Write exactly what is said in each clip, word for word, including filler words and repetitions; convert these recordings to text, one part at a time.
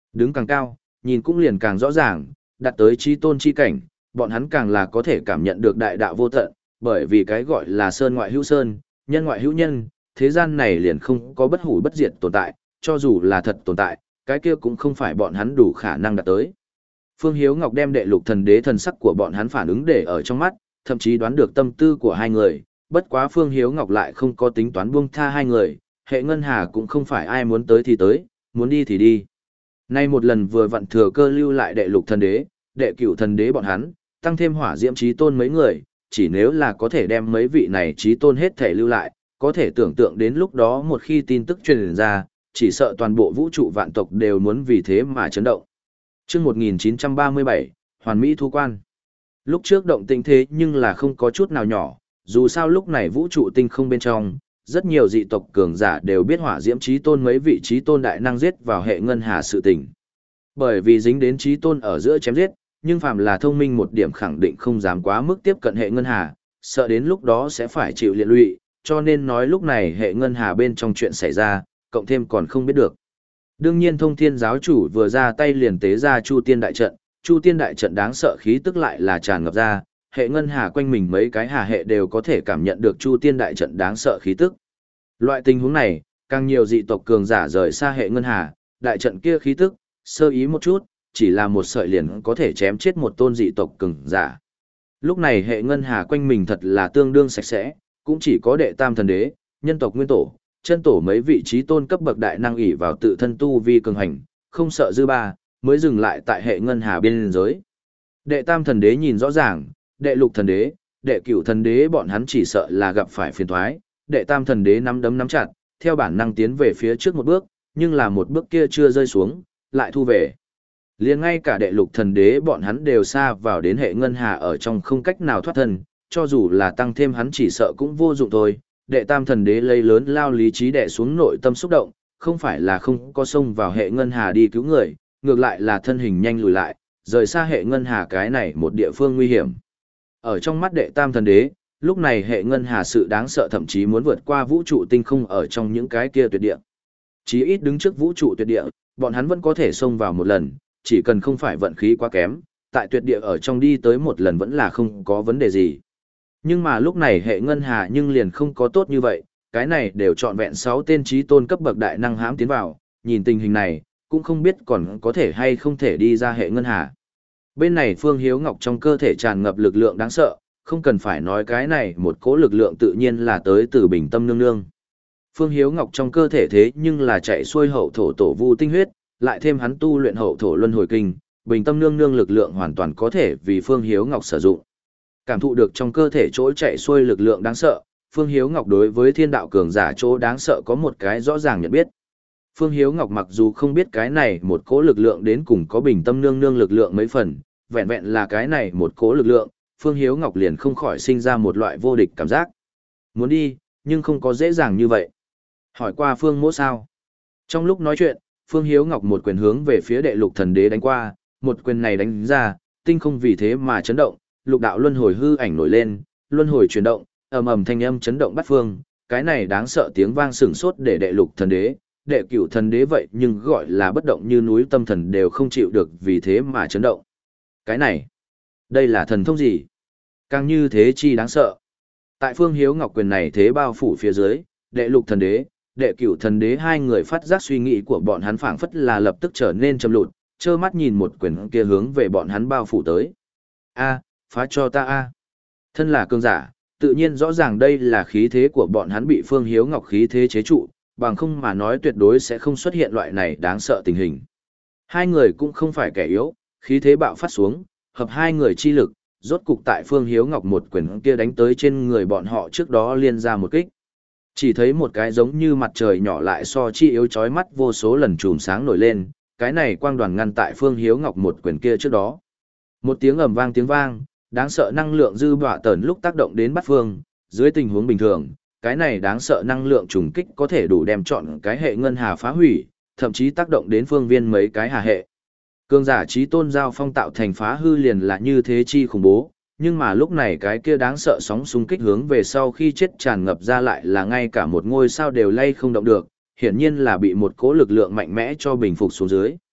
Đứng càng cao, nhìn cũng liền càng rõ ràng, đạt tới trí tôn chi cảnh, bọn hắn càng là có thể cảm nhận được đại đạo vô tận, bởi vì cái gọi là sơn ngoại hữu sơn, nhân ngoại hữu nhân, thế gian này liền không có bất hủ bất diệt tồn tại, cho dù là thật tồn tại, cái kia cũng không phải bọn hắn đủ khả năng đạt tới. Phương Hiếu Ngọc đem đệ lục thần đế thần sắc của bọn hắn phản ứng để ở trong mắt, thậm chí đoán được tâm tư của hai người, bất quá Phương Hiếu Ngọc lại không có tính toán buông tha hai người, hệ ngân hà cũng không phải ai muốn tới thì tới, muốn đi thì đi. Nay một lần vừa vặn thừa cơ lưu lại đệ lục thần đế, đệ cửu thần đế bọn hắn, tăng thêm hỏa diễm chí tôn mấy người, chỉ nếu là có thể đem mấy vị này chí tôn hết thể lưu lại, có thể tưởng tượng đến lúc đó một khi tin tức truyền ra, chỉ sợ toàn bộ vũ trụ vạn tộc đều muốn vì thế mà chấn động. Chương một nghìn chín trăm ba mươi bảy, Hoàn Mỹ thu quan. Lúc trước động tĩnh thế nhưng là không có chút nào nhỏ, dù sao lúc này vũ trụ tinh không bên trong, rất nhiều dị tộc cường giả đều biết hỏa diễm chí tôn mấy vị chí tôn đại năng giết vào hệ ngân hà sự tình. Bởi vì dính đến chí tôn ở giữa chém giết, nhưng phàm là thông minh một điểm khẳng định không dám quá mức tiếp cận hệ ngân hà, sợ đến lúc đó sẽ phải chịu liệt lụy, cho nên nói lúc này hệ ngân hà bên trong chuyện xảy ra, cộng thêm còn không biết được. Đương nhiên thông thiên giáo chủ vừa ra tay liền tế ra chu tiên đại trận, chu tiên đại trận đáng sợ khí tức lại là tràn ngập ra, hệ ngân hà quanh mình mấy cái hà hệ đều có thể cảm nhận được chu tiên đại trận đáng sợ khí tức. Loại tình huống này, càng nhiều dị tộc cường giả rời xa hệ ngân hà, đại trận kia khí tức, sơ ý một chút, chỉ là một sợi liền có thể chém chết một tôn dị tộc cường giả. Lúc này hệ ngân hà quanh mình thật là tương đương sạch sẽ, cũng chỉ có đệ tam thần đế, nhân tộc nguyên tổ, chân tổ mấy vị trí tôn cấp bậc đại năng ỷ vào tự thân tu vi cường hành, không sợ dư ba, mới dừng lại tại hệ ngân hà biên giới. Đệ tam thần đế nhìn rõ ràng, đệ lục thần đế, đệ cửu thần đế bọn hắn chỉ sợ là gặp phải phiền toái, đệ tam thần đế nắm đấm nắm chặt, theo bản năng tiến về phía trước một bước, nhưng là một bước kia chưa rơi xuống, lại thu về. Liền ngay cả đệ lục thần đế bọn hắn đều xa vào đến hệ ngân hà ở trong không cách nào thoát thân, cho dù là tăng thêm hắn chỉ sợ cũng vô dụng thôi. Đệ tam thần đế lấy lớn lao lý trí đè xuống nội tâm xúc động, không phải là không có xông vào hệ ngân hà đi cứu người, ngược lại là thân hình nhanh lùi lại, rời xa hệ ngân hà cái này một địa phương nguy hiểm. Ở trong mắt đệ tam thần đế, lúc này hệ ngân hà sự đáng sợ thậm chí muốn vượt qua vũ trụ tinh không ở trong những cái kia tuyệt địa. Chí ít đứng trước vũ trụ tuyệt địa, bọn hắn vẫn có thể xông vào một lần, chỉ cần không phải vận khí quá kém, tại tuyệt địa ở trong đi tới một lần vẫn là không có vấn đề gì. Nhưng mà lúc này hệ ngân hà nhưng liền không có tốt như vậy, cái này đều trọn vẹn sáu tên trí tôn cấp bậc đại năng hãm tiến vào, nhìn tình hình này, cũng không biết còn có thể hay không thể đi ra hệ ngân hà. Bên này Phương Hiếu Ngọc trong cơ thể tràn ngập lực lượng đáng sợ, không cần phải nói cái này một cỗ lực lượng tự nhiên là tới từ bình tâm nương nương. Phương Hiếu Ngọc trong cơ thể thế nhưng là chạy xuôi hậu thổ tổ vu tinh huyết, lại thêm hắn tu luyện hậu thổ luân hồi kinh, bình tâm nương nương lực lượng hoàn toàn có thể vì Phương Hiếu Ngọc sử dụng. Cảm thụ được trong cơ thể chỗ chạy xuôi lực lượng đáng sợ, Phương Hiếu Ngọc đối với thiên đạo cường giả chỗ đáng sợ có một cái rõ ràng nhận biết. Phương Hiếu Ngọc mặc dù không biết cái này một cỗ lực lượng đến cùng có bình tâm nương nương lực lượng mấy phần, vẹn vẹn là cái này một cỗ lực lượng, Phương Hiếu Ngọc liền không khỏi sinh ra một loại vô địch cảm giác. Muốn đi, nhưng không có dễ dàng như vậy. Hỏi qua Phương Mỗ sao? Trong lúc nói chuyện, Phương Hiếu Ngọc một quyền hướng về phía đệ lục thần đế đánh qua, một quyền này đánh ra, tinh không vì thế mà chấn động, lục đạo luân hồi hư ảnh nổi lên, luân hồi chuyển động, ầm ầm thanh âm chấn động bát phương, cái này đáng sợ tiếng vang sửng sốt để đệ lục thần đế, đệ cửu thần đế vậy nhưng gọi là bất động như núi tâm thần đều không chịu được vì thế mà chấn động. Cái này, đây là thần thông gì? Càng như thế chi đáng sợ. Tại Phương Hiếu Ngọc quyền này thế bao phủ phía dưới, đệ lục thần đế, đệ cửu thần đế hai người phát giác suy nghĩ của bọn hắn phảng phất là lập tức trở nên trầm lụt, trơ mắt nhìn một quyền kia hướng về bọn hắn bao phủ tới. A, phá cho ta a. Thân là cường giả, tự nhiên rõ ràng đây là khí thế của bọn hắn bị Phương Hiếu Ngọc khí thế chế trụ, bằng không mà nói tuyệt đối sẽ không xuất hiện loại này đáng sợ tình hình. Hai người cũng không phải kẻ yếu, khí thế bạo phát xuống, hợp hai người chi lực, rốt cục tại Phương Hiếu Ngọc một quyền kia đánh tới trên người bọn họ trước đó liên ra một kích. Chỉ thấy một cái giống như mặt trời nhỏ lại so chi yếu chói mắt vô số lần chùm sáng nổi lên, cái này quang đoàn ngăn tại Phương Hiếu Ngọc một quyền kia trước đó. Một tiếng ầm vang tiếng vang, đáng sợ năng lượng dư bạo tẩn lúc tác động đến bắt phương, dưới tình huống bình thường, cái này đáng sợ năng lượng trùng kích có thể đủ đem chọn cái hệ ngân hà phá hủy, thậm chí tác động đến phương viên mấy cái hà hệ. Cường giả trí tôn giao phong tạo thành phá hư liền là như thế chi khủng bố, nhưng mà lúc này cái kia đáng sợ sóng xung kích hướng về sau khi chết tràn ngập ra lại là ngay cả một ngôi sao đều lay không động được, hiển nhiên là bị một cỗ lực lượng mạnh mẽ cho bình phục xuống dưới.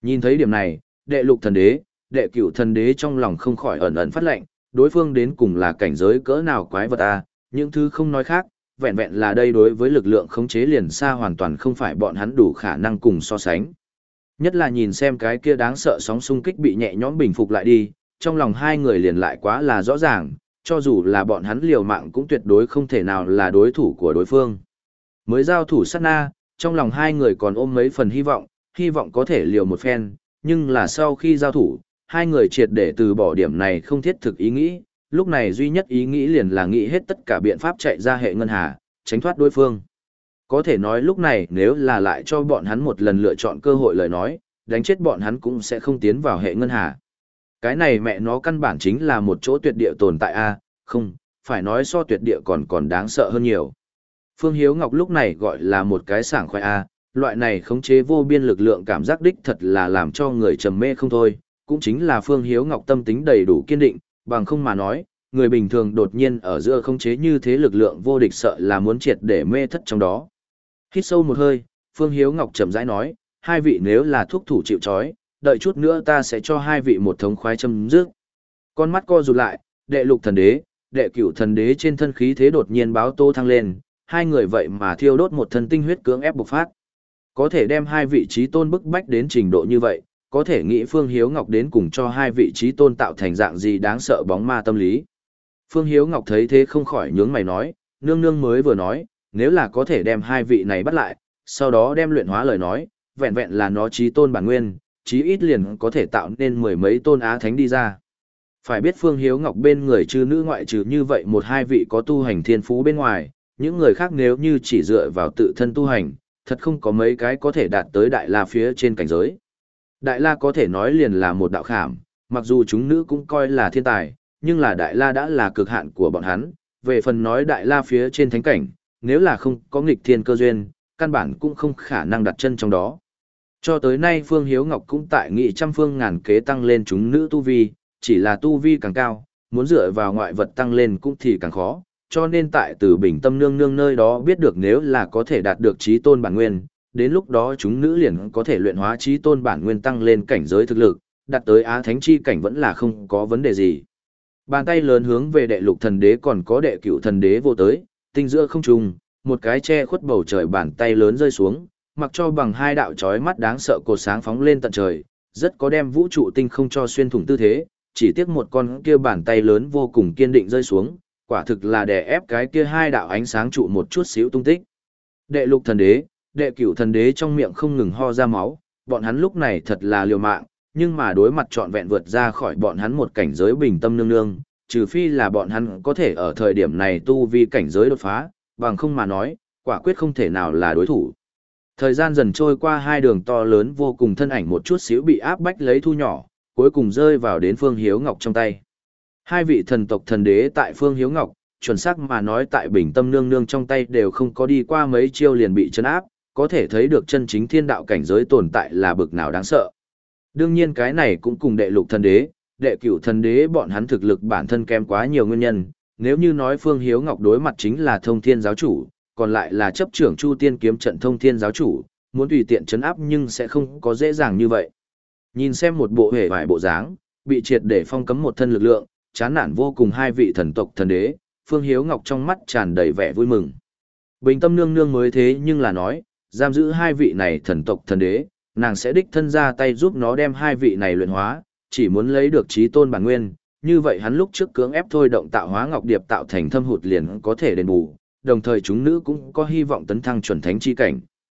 Nhìn thấy điểm này, đệ lục thần đế, đệ cửu thần đế trong lòng không khỏi ẩn ẩn phát lệnh, đối phương đến cùng là cảnh giới cỡ nào quái vật à, những thứ không nói khác, vẹn vẹn là đây đối với lực lượng khống chế liền xa hoàn toàn không phải bọn hắn đủ khả năng cùng so sánh. Nhất là nhìn xem cái kia đáng sợ sóng xung kích bị nhẹ nhõm bình phục lại đi, trong lòng hai người liền lại quá là rõ ràng, cho dù là bọn hắn liều mạng cũng tuyệt đối không thể nào là đối thủ của đối phương. Mới giao thủ sát na, trong lòng hai người còn ôm mấy phần hy vọng, hy vọng có thể liều một phen, nhưng là sau khi giao thủ, hai người triệt để từ bỏ điểm này không thiết thực ý nghĩ, lúc này duy nhất ý nghĩ liền là nghĩ hết tất cả biện pháp chạy ra hệ ngân hà, tránh thoát đối phương. Có thể nói lúc này nếu là lại cho bọn hắn một lần lựa chọn cơ hội lời nói, đánh chết bọn hắn cũng sẽ không tiến vào hệ ngân hà. Cái này mẹ nó căn bản chính là một chỗ tuyệt địa tồn tại a, không, phải nói so tuyệt địa còn còn đáng sợ hơn nhiều. Phương Hiếu Ngọc lúc này gọi là một cái sảng khoái a, loại này khống chế vô biên lực lượng cảm giác đích thật là làm cho người trầm mê không thôi, cũng chính là Phương Hiếu Ngọc tâm tính đầy đủ kiên định, bằng không mà nói, người bình thường đột nhiên ở giữa khống chế như thế lực lượng vô địch sợ là muốn triệt để mê thất trong đó. Hít sâu một hơi, Phương Hiếu Ngọc chậm rãi nói, hai vị nếu là thuốc thủ chịu trói, đợi chút nữa ta sẽ cho hai vị một thống khoái châm dứt. Con mắt co rụt lại, đệ lục thần đế, đệ cửu thần đế trên thân khí thế đột nhiên báo tô thăng lên, hai người vậy mà thiêu đốt một thân tinh huyết cưỡng ép bộc phát. Có thể đem hai vị trí tôn bức bách đến trình độ như vậy, có thể nghĩ Phương Hiếu Ngọc đến cùng cho hai vị trí tôn tạo thành dạng gì đáng sợ bóng ma tâm lý. Phương Hiếu Ngọc thấy thế không khỏi nhướng mày nói, nương nương mới vừa nói, nếu là có thể đem hai vị này bắt lại, sau đó đem luyện hóa lời nói, vẹn vẹn là nó trí tôn bản nguyên, chí ít liền có thể tạo nên mười mấy tôn á thánh đi ra. Phải biết Phương Hiếu Ngọc bên người trừ nữ ngoại trừ như vậy một hai vị có tu hành thiên phú bên ngoài, những người khác nếu như chỉ dựa vào tự thân tu hành, thật không có mấy cái có thể đạt tới Đại La phía trên cảnh giới. Đại La có thể nói liền là một đạo khảm, mặc dù chúng nữ cũng coi là thiên tài, nhưng là Đại La đã là cực hạn của bọn hắn, về phần nói Đại La phía trên thánh cảnh, nếu là không có nghịch thiên cơ duyên, căn bản cũng không khả năng đặt chân trong đó. Cho tới nay Phương Hiếu Ngọc cũng tại nghị trăm phương ngàn kế tăng lên chúng nữ tu vi, chỉ là tu vi càng cao, muốn dựa vào ngoại vật tăng lên cũng thì càng khó, cho nên tại từ bình tâm nương nương nơi đó biết được nếu là có thể đạt được trí tôn bản nguyên, đến lúc đó chúng nữ liền có thể luyện hóa trí tôn bản nguyên tăng lên cảnh giới thực lực, đạt tới á thánh chi cảnh vẫn là không có vấn đề gì. Bàn tay lớn hướng về đệ lục thần đế còn có đệ cửu thần đế vô tới, tinh giữa không trùng, một cái che khuất bầu trời bàn tay lớn rơi xuống, mặc cho bằng hai đạo chói mắt đáng sợ cột sáng phóng lên tận trời, rất có đem vũ trụ tinh không cho xuyên thủng tư thế, chỉ tiếc một con kia bàn tay lớn vô cùng kiên định rơi xuống, quả thực là đè ép cái kia hai đạo ánh sáng trụ một chút xíu tung tích. Đệ lục thần đế, đệ cửu thần đế trong miệng không ngừng ho ra máu, bọn hắn lúc này thật là liều mạng, nhưng mà đối mặt trọn vẹn vượt ra khỏi bọn hắn một cảnh giới bình tâm nương nương, trừ phi là bọn hắn có thể ở thời điểm này tu vi cảnh giới đột phá, bằng không mà nói, quả quyết không thể nào là đối thủ. Thời gian dần trôi qua, hai đường to lớn vô cùng thân ảnh một chút xíu bị áp bách lấy thu nhỏ, cuối cùng rơi vào đến Phương Hiếu Ngọc trong tay. Hai vị thần tộc thần đế tại Phương Hiếu Ngọc, chuẩn xác mà nói tại bình tâm nương nương trong tay đều không có đi qua mấy chiêu liền bị chấn áp, có thể thấy được chân chính thiên đạo cảnh giới tồn tại là bực nào đáng sợ. Đương nhiên cái này cũng cùng đệ lục thần đế, đệ cửu thần đế bọn hắn thực lực bản thân kém quá nhiều nguyên nhân, nếu như nói Phương Hiếu Ngọc đối mặt chính là thông thiên giáo chủ, còn lại là chấp trưởng Chu Tiên kiếm trận thông thiên giáo chủ, muốn tùy tiện chấn áp nhưng sẽ không có dễ dàng như vậy. Nhìn xem một bộ hề vải bộ dáng, bị triệt để phong cấm một thân lực lượng, chán nản vô cùng hai vị thần tộc thần đế, Phương Hiếu Ngọc trong mắt tràn đầy vẻ vui mừng. Bình tâm nương nương mới thế nhưng là nói, giam giữ hai vị này thần tộc thần đế, nàng sẽ đích thân ra tay giúp nó đem hai vị này luyện hóa, chỉ muốn lấy được trí tôn bản nguyên, như vậy hắn lúc trước cưỡng ép thôi động tạo hóa ngọc điệp tạo thành thâm hụt liền có thể đền bù, đồng thời chúng nữ cũng có hy vọng tấn thăng chuẩn thánh chi cảnh.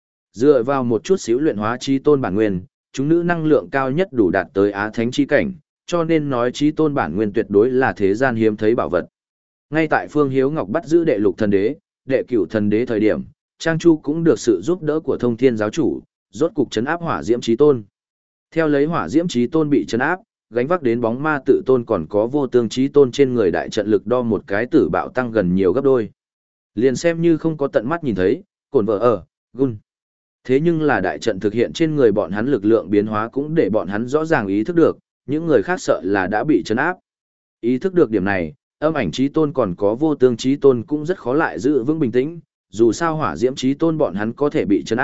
Dựa vào một chút xíu luyện hóa trí tôn bản nguyên, chúng nữ năng lượng cao nhất đủ đạt tới á thánh chi cảnh, cho nên nói trí tôn bản nguyên tuyệt đối là thế gian hiếm thấy bảo vật. Ngay tại Phương Hiếu Ngọc bắt giữ đệ lục thần đế, đệ cửu thần đế thời điểm, Trang Chu cũng được sự giúp đỡ của thông thiên giáo chủ, rốt cục chấn áp hỏa diễm chí tôn. Theo lấy hỏa diễm chí tôn bị chấn áp, gánh vác đến bóng ma tự tôn còn có vô tương chí tôn trên người đại trận lực đo một cái tử bạo tăng gần nhiều gấp đôi. Liền xem như không có tận mắt nhìn thấy, cồn vợ ở, gun. Thế nhưng là đại trận thực hiện trên người bọn hắn lực lượng biến hóa cũng để bọn hắn rõ ràng ý thức được, những người khác sợ là đã bị chấn áp. Ý thức được điểm này, âm ảnh chí tôn còn có vô tương chí tôn cũng rất khó lại giữ vững bình tĩnh, dù sao hỏa diễm chí tôn bọn hắn có thể bị chấn áp,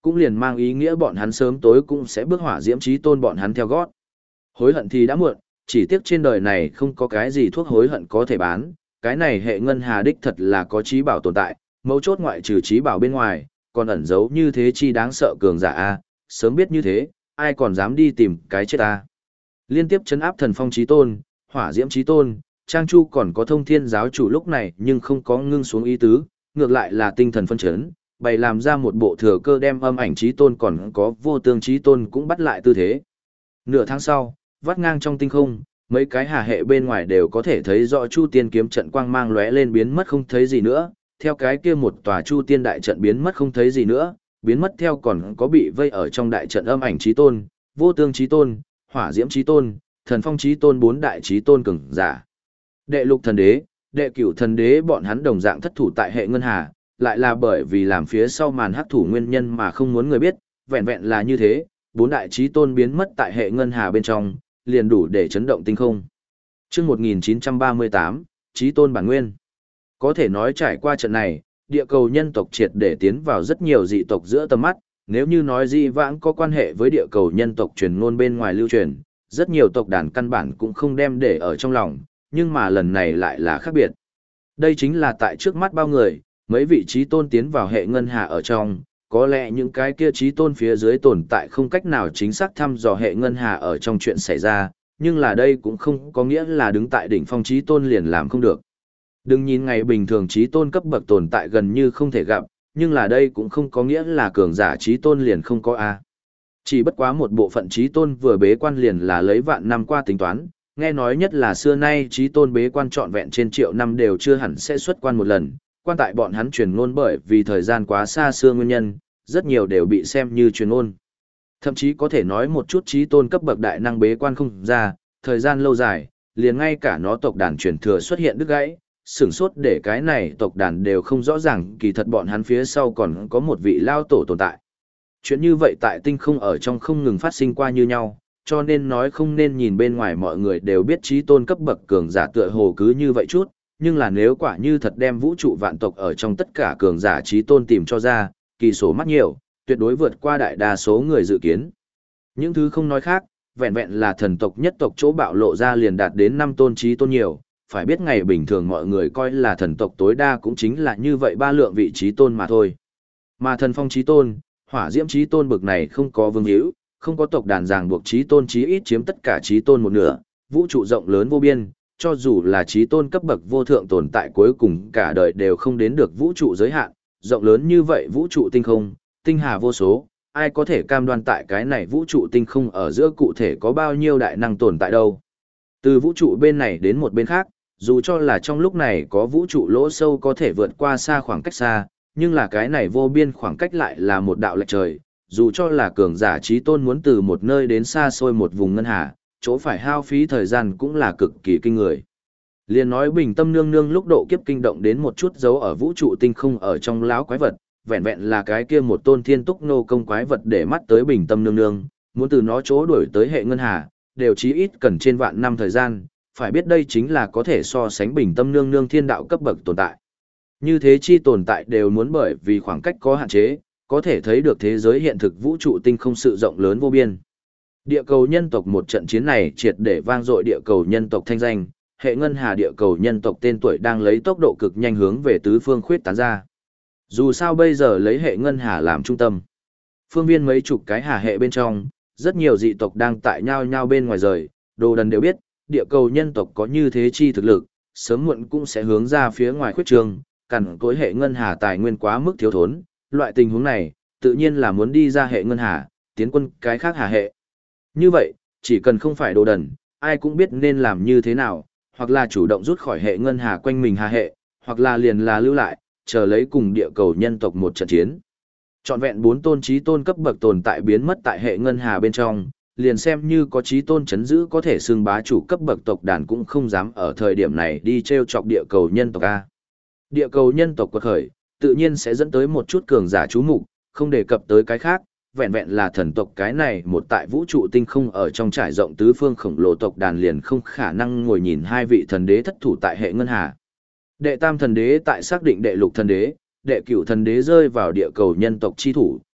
cũng liền mang ý nghĩa bọn hắn sớm tối cũng sẽ bước hỏa diễm chí tôn bọn hắn theo gót. Hối hận thì đã muộn, chỉ tiếc trên đời này không có cái gì thuốc hối hận có thể bán, cái này hệ ngân hà đích thật là có trí bảo tồn tại, mấu chốt ngoại trừ trí bảo bên ngoài, còn ẩn giấu như thế chi đáng sợ cường giả a, sớm biết như thế, ai còn dám đi tìm cái chết a. Liên tiếp chấn áp thần phong chí tôn, hỏa diễm chí tôn, Trang Chu còn có thông thiên giáo chủ lúc này nhưng không có ngưng xuống ý tứ, ngược lại là tinh thần phân chấn, bày làm ra một bộ thừa cơ đem âm ảnh chí tôn còn có vô tương chí tôn cũng bắt lại tư thế. Nửa tháng sau, vắt ngang trong tinh không, mấy cái hà hệ bên ngoài đều có thể thấy rõ Chu Tiên kiếm trận quang mang lóe lên biến mất không thấy gì nữa, theo cái kia một tòa Chu Tiên đại trận biến mất không thấy gì nữa, biến mất theo còn có bị vây ở trong đại trận âm ảnh chí tôn, vô tương chí tôn, hỏa diễm chí tôn, thần phong chí tôn bốn đại chí tôn cường giả. Đệ lục thần đế, đệ cửu thần đế bọn hắn đồng dạng thất thủ tại hệ ngân hà, lại là bởi vì làm phía sau màn hắc thủ nguyên nhân mà không muốn người biết, vẹn vẹn là như thế, bốn đại chí tôn biến mất tại hệ ngân hà bên trong, liền đủ để chấn động tinh không. Chương một nghìn chín trăm ba mươi tám, chí tôn bản nguyên. Có thể nói trải qua trận này, địa cầu nhân tộc triệt để tiến vào rất nhiều dị tộc giữa tầm mắt, nếu như nói dị vãng có quan hệ với địa cầu nhân tộc truyền ngôn bên ngoài lưu truyền, rất nhiều tộc đàn căn bản cũng không đem để ở trong lòng, nhưng mà lần này lại là khác biệt. Đây chính là tại trước mắt bao người, mấy vị chí tôn tiến vào hệ ngân hà ở trong, có lẽ những cái kia chí tôn phía dưới tồn tại không cách nào chính xác thăm dò hệ ngân hà ở trong chuyện xảy ra, nhưng là đây cũng không có nghĩa là đứng tại đỉnh phong chí tôn liền làm không được. Đừng nhìn ngày bình thường chí tôn cấp bậc tồn tại gần như không thể gặp, nhưng là đây cũng không có nghĩa là cường giả chí tôn liền không có a. Chỉ bất quá một bộ phận chí tôn vừa bế quan liền là lấy vạn năm qua tính toán, nghe nói nhất là xưa nay chí tôn bế quan trọn vẹn trên triệu năm đều chưa hẳn sẽ xuất quan một lần, quan tại bọn hắn truyền ngôn bởi vì thời gian quá xa xưa nguyên nhân, rất nhiều đều bị xem như truyền ngôn. Thậm chí có thể nói một chút chí tôn cấp bậc đại năng bế quan không ra, thời gian lâu dài, liền ngay cả nó tộc đàn truyền thừa xuất hiện đứt gãy, sửng sốt để cái này tộc đàn đều không rõ ràng kỳ thật bọn hắn phía sau còn có một vị lao tổ tồn tại. Chuyện như vậy tại tinh không ở trong không ngừng phát sinh qua như nhau, cho nên nói không nên nhìn bên ngoài mọi người đều biết chí tôn cấp bậc cường giả tựa hồ cứ như vậy chút, nhưng là nếu quả như thật đem vũ trụ vạn tộc ở trong tất cả cường giả chí tôn tìm cho ra, kỳ số mắt nhiều, tuyệt đối vượt qua đại đa số người dự kiến. Những thứ không nói khác, vẹn vẹn là thần tộc nhất tộc chỗ bạo lộ ra liền đạt đến năm tôn chí tôn nhiều, phải biết ngày bình thường mọi người coi là thần tộc tối đa cũng chính là như vậy ba lượng vị chí tôn mà thôi. Mà thần phong chí tôn, hỏa diễm chí tôn bực này không có vương hữu, không có tộc đàn ràng buộc chí tôn chí ít chiếm tất cả chí tôn một nửa, vũ trụ rộng lớn vô biên, cho dù là chí tôn cấp bậc vô thượng tồn tại cuối cùng cả đời đều không đến được vũ trụ giới hạn, rộng lớn như vậy vũ trụ tinh không, tinh hà vô số, ai có thể cam đoan tại cái này vũ trụ tinh không ở giữa cụ thể có bao nhiêu đại năng tồn tại đâu. Từ vũ trụ bên này đến một bên khác, dù cho là trong lúc này có vũ trụ lỗ sâu có thể vượt qua xa khoảng cách xa, nhưng là cái này vô biên khoảng cách lại là một đạo lệch trời, dù cho là cường giả chí tôn muốn từ một nơi đến xa xôi một vùng ngân hà, chỗ phải hao phí thời gian cũng là cực kỳ kinh người. Liên nói bình tâm nương nương lúc độ kiếp kinh động đến một chút dấu ở vũ trụ tinh không ở trong lão quái vật, vẹn vẹn là cái kia một tôn thiên túc nô công quái vật để mắt tới bình tâm nương nương, muốn từ nó chỗ đuổi tới hệ ngân hà, đều chí ít cần trên vạn năm thời gian, phải biết đây chính là có thể so sánh bình tâm nương nương thiên đạo cấp bậc tồn tại. Như thế chi tồn tại đều muốn bởi vì khoảng cách có hạn chế, có thể thấy được thế giới hiện thực vũ trụ tinh không sự rộng lớn vô biên. Địa cầu nhân tộc một trận chiến này triệt để vang dội địa cầu nhân tộc thanh danh, hệ ngân hà địa cầu nhân tộc tên tuổi đang lấy tốc độ cực nhanh hướng về tứ phương khuyết tán ra. Dù sao bây giờ lấy hệ ngân hà làm trung tâm, phương viên mấy chục cái hà hệ bên trong, rất nhiều dị tộc đang tại nhau nhau bên ngoài rời, đồ đần đều biết, địa cầu nhân tộc có như thế chi thực lực, sớm muộn cũng sẽ hướng ra phía ngoài khuyết trường, cằn cối hệ ngân hà tài nguyên quá mức thiếu thốn, loại tình huống này, tự nhiên là muốn đi ra hệ ngân hà, tiến quân cái khác hà hệ. Như vậy, chỉ cần không phải đồ đần, ai cũng biết nên làm như thế nào, hoặc là chủ động rút khỏi hệ ngân hà quanh mình hà hệ, hoặc là liền là lưu lại, chờ lấy cùng địa cầu nhân tộc một trận chiến. Trọn vẹn bốn tôn chí tôn cấp bậc tồn tại biến mất tại hệ ngân hà bên trong, liền xem như có chí tôn chấn giữ có thể xưng bá chủ cấp bậc tộc đàn cũng không dám ở thời điểm này đi treo chọc địa cầu nhân tộc A. Địa cầu nhân tộc quật khởi, tự nhiên sẽ dẫn tới một chút cường giả chú mục, không đề cập tới cái khác, vẹn vẹn là thần tộc cái này một tại vũ trụ tinh không ở trong trải rộng tứ phương khổng lồ tộc đàn liền không khả năng ngồi nhìn hai vị thần đế thất thủ tại hệ ngân hà. Đệ tam thần đế tại xác định đệ lục thần đế, đệ cửu thần đế rơi vào địa cầu nhân tộc chi thủ,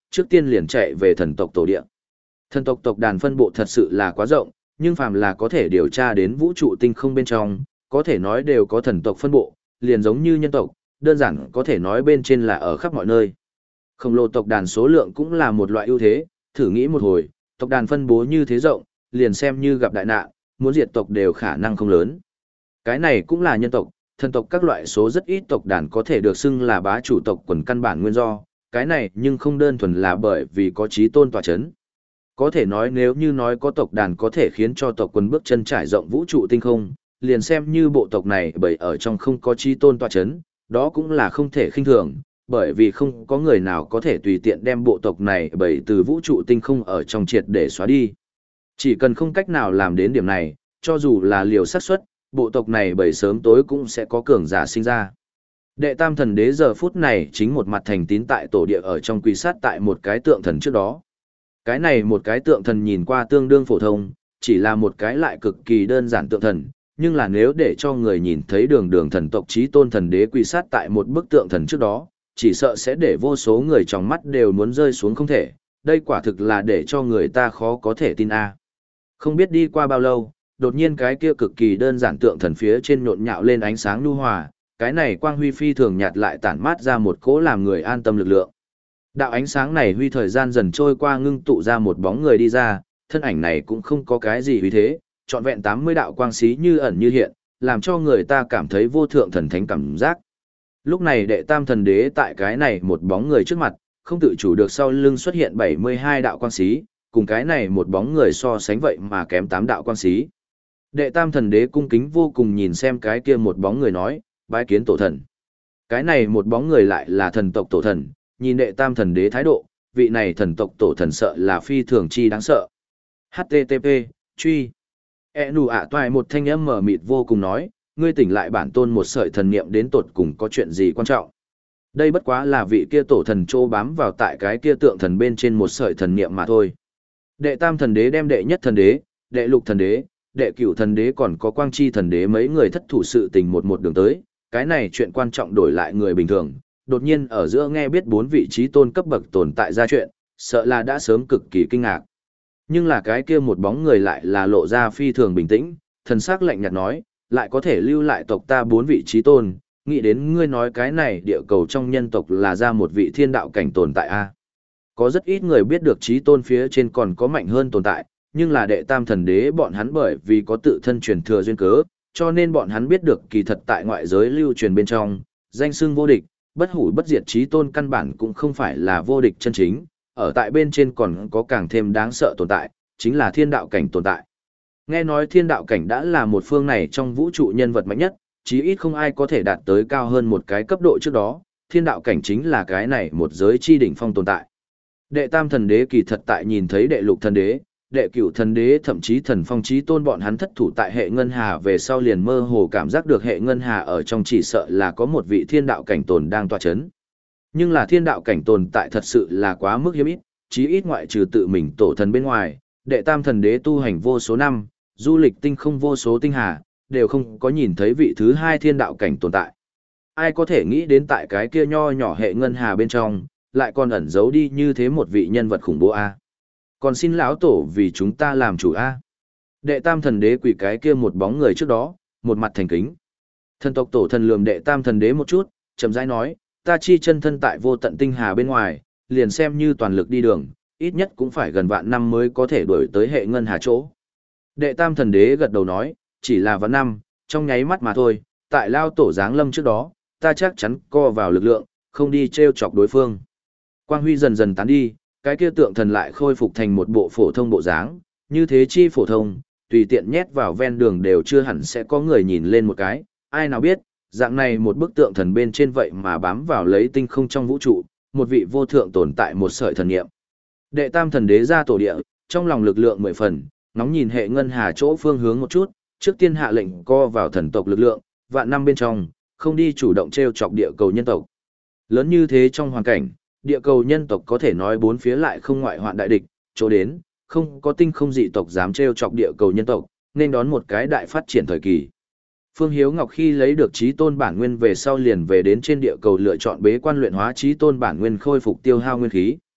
trước tiên liền chạy về thần tộc tổ địa. Thần tộc tộc đàn phân bộ thật sự là quá rộng, nhưng phàm là có thể điều tra đến vũ trụ tinh không bên trong, có thể nói đều có thần tộc phân bộ, liền giống như nhân tộc, đơn giản có thể nói bên trên là ở khắp mọi nơi. Khổng lồ tộc đàn số lượng cũng là một loại ưu thế, thử nghĩ một hồi, tộc đàn phân bố như thế rộng, liền xem như gặp đại nạn, muốn diệt tộc đều khả năng không lớn. Cái này cũng là nhân tộc, thần tộc các loại số rất ít tộc đàn có thể được xưng là bá chủ tộc quần căn bản nguyên do, cái này nhưng không đơn thuần là bởi vì có chí tôn tọa chấn. Có thể nói nếu như nói có tộc đàn có thể khiến cho tộc quần bước chân trải rộng vũ trụ tinh không, liền xem như bộ tộc này bởi ở trong không có chí tôn tọa chấn, đó cũng là không thể khinh thường, bởi vì không có người nào có thể tùy tiện đem bộ tộc này bởi từ vũ trụ tinh không ở trong triệt để xóa đi. Chỉ cần không cách nào làm đến điểm này, cho dù là liều xác suất, bộ tộc này bởi sớm tối cũng sẽ có cường giả sinh ra. Đệ tam thần đế giờ phút này chính một mặt thành tín tại tổ địa ở trong quỳ sát tại một cái tượng thần trước đó. Cái này một cái tượng thần nhìn qua tương đương phổ thông, chỉ là một cái lại cực kỳ đơn giản tượng thần, nhưng là nếu để cho người nhìn thấy đường đường thần tộc chí tôn thần đế quỳ sát tại một bức tượng thần trước đó, chỉ sợ sẽ để vô số người trong mắt đều muốn rơi xuống không thể, đây quả thực là để cho người ta khó có thể tin a. Không biết đi qua bao lâu, đột nhiên cái kia cực kỳ đơn giản tượng thần phía trên nhộn nhạo lên ánh sáng nhu hòa, cái này quang huy phi thường nhạt lại tản mát ra một cỗ làm người an tâm lực lượng. Đạo ánh sáng này huy thời gian dần trôi qua ngưng tụ ra một bóng người đi ra, thân ảnh này cũng không có cái gì huy thế, trọn vẹn tám mươi đạo quang xí như ẩn như hiện, làm cho người ta cảm thấy vô thượng thần thánh cảm giác. Lúc này đệ tam thần đế tại cái này một bóng người trước mặt, không tự chủ được sau lưng xuất hiện bảy mươi hai đạo quang xí, cùng cái này một bóng người so sánh vậy mà kém tám đạo quang xí. Đệ tam thần đế cung kính vô cùng nhìn xem cái kia một bóng người nói, bái kiến tổ thần. Cái này một bóng người lại là thần tộc tổ thần, nhìn đệ tam thần đế thái độ, vị này thần tộc tổ thần sợ là phi thường chi đáng sợ. hát tê tê pê, truy. E nù ạ toài một thanh âm mở mịt vô cùng nói, ngươi tỉnh lại bản tôn một sợi thần niệm đến tột cùng có chuyện gì quan trọng. Đây bất quá là vị kia tổ thần trô bám vào tại cái kia tượng thần bên trên một sợi thần niệm mà thôi. Đệ tam thần đế đem đệ nhất thần đế, đệ lục thần đế, đệ cửu thần đế còn có quang chi thần đế mấy người thất thủ sự tình một một đường tới, cái này chuyện quan trọng đổi lại người bình thường, đột nhiên ở giữa nghe biết bốn vị trí tôn cấp bậc tồn tại ra chuyện, sợ là đã sớm cực kỳ kinh ngạc. Nhưng là cái kia một bóng người lại là lộ ra phi thường bình tĩnh, thần sắc lạnh nhạt nói, lại có thể lưu lại tộc ta bốn vị trí tôn, nghĩ đến ngươi nói cái này địa cầu trong nhân tộc là ra một vị thiên đạo cảnh tồn tại a. Có rất ít người biết được trí tôn phía trên còn có mạnh hơn tồn tại, nhưng là đệ tam thần đế bọn hắn bởi vì có tự thân truyền thừa duyên cớ, cho nên bọn hắn biết được kỳ thật tại ngoại giới lưu truyền bên trong, danh xưng vô địch, bất hủ bất diệt trí tôn căn bản cũng không phải là vô địch chân chính, ở tại bên trên còn có càng thêm đáng sợ tồn tại, chính là thiên đạo cảnh tồn tại. Nghe nói thiên đạo cảnh đã là một phương này trong vũ trụ nhân vật mạnh nhất, chí ít không ai có thể đạt tới cao hơn một cái cấp độ trước đó, thiên đạo cảnh chính là cái này một giới chi đỉnh phong tồn tại. Đệ tam thần đế kỳ thật tại nhìn thấy đệ lục thần đế, đệ cửu thần đế thậm chí thần phong chí tôn bọn hắn thất thủ tại hệ ngân hà về sau liền mơ hồ cảm giác được hệ ngân hà ở trong chỉ sợ là có một vị thiên đạo cảnh tồn đang tọa chấn. Nhưng là thiên đạo cảnh tồn tại thật sự là quá mức hiếm ít, chí ít ngoại trừ tự mình tổ thần bên ngoài, đệ tam thần đế tu hành vô số năm, du lịch tinh không vô số tinh hà, đều không có nhìn thấy vị thứ hai thiên đạo cảnh tồn tại. Ai có thể nghĩ đến tại cái kia nho nhỏ hệ ngân hà bên trong, lại còn ẩn giấu đi như thế một vị nhân vật khủng bố a. Còn xin lão tổ vì chúng ta làm chủ a. Đệ tam thần đế quỳ cái kia một bóng người trước đó, một mặt thành kính. Thần tộc tổ thần lườm đệ tam thần đế một chút, chậm rãi nói, ta chi chân thân tại vô tận tinh hà bên ngoài, liền xem như toàn lực đi đường, ít nhất cũng phải gần vạn năm mới có thể đuổi tới hệ ngân hà chỗ. Đệ tam thần đế gật đầu nói, chỉ là vạn năm, trong nháy mắt mà thôi, tại lao tổ giáng lâm trước đó, ta chắc chắn co vào lực lượng, không đi treo chọc đối phương. Quang huy dần dần tán đi, cái kia tượng thần lại khôi phục thành một bộ phổ thông bộ dáng, như thế chi phổ thông, tùy tiện nhét vào ven đường đều chưa hẳn sẽ có người nhìn lên một cái, ai nào biết, dạng này một bức tượng thần bên trên vậy mà bám vào lấy tinh không trong vũ trụ, một vị vô thượng tồn tại một sợi thần niệm. Đệ tam thần đế ra tổ địa, trong lòng lực lượng mười phần, ngóng nhìn hệ ngân hà chỗ phương hướng một chút, trước tiên hạ lệnh co vào thần tộc lực lượng, vạn năm bên trong, không đi chủ động treo chọc địa cầu nhân tộc. Lớn như thế trong hoàn cảnh, địa cầu nhân tộc có thể nói bốn phía lại không ngoại hoạn đại địch, chỗ đến, không có tinh không dị tộc dám treo chọc địa cầu nhân tộc, nên đón một cái đại phát triển thời kỳ. Phương Hiếu Ngọc khi lấy được trí tôn bản nguyên về sau liền về đến trên địa cầu lựa chọn bế quan luyện hóa trí tôn bản nguyên khôi phục tiêu hao nguyên khí.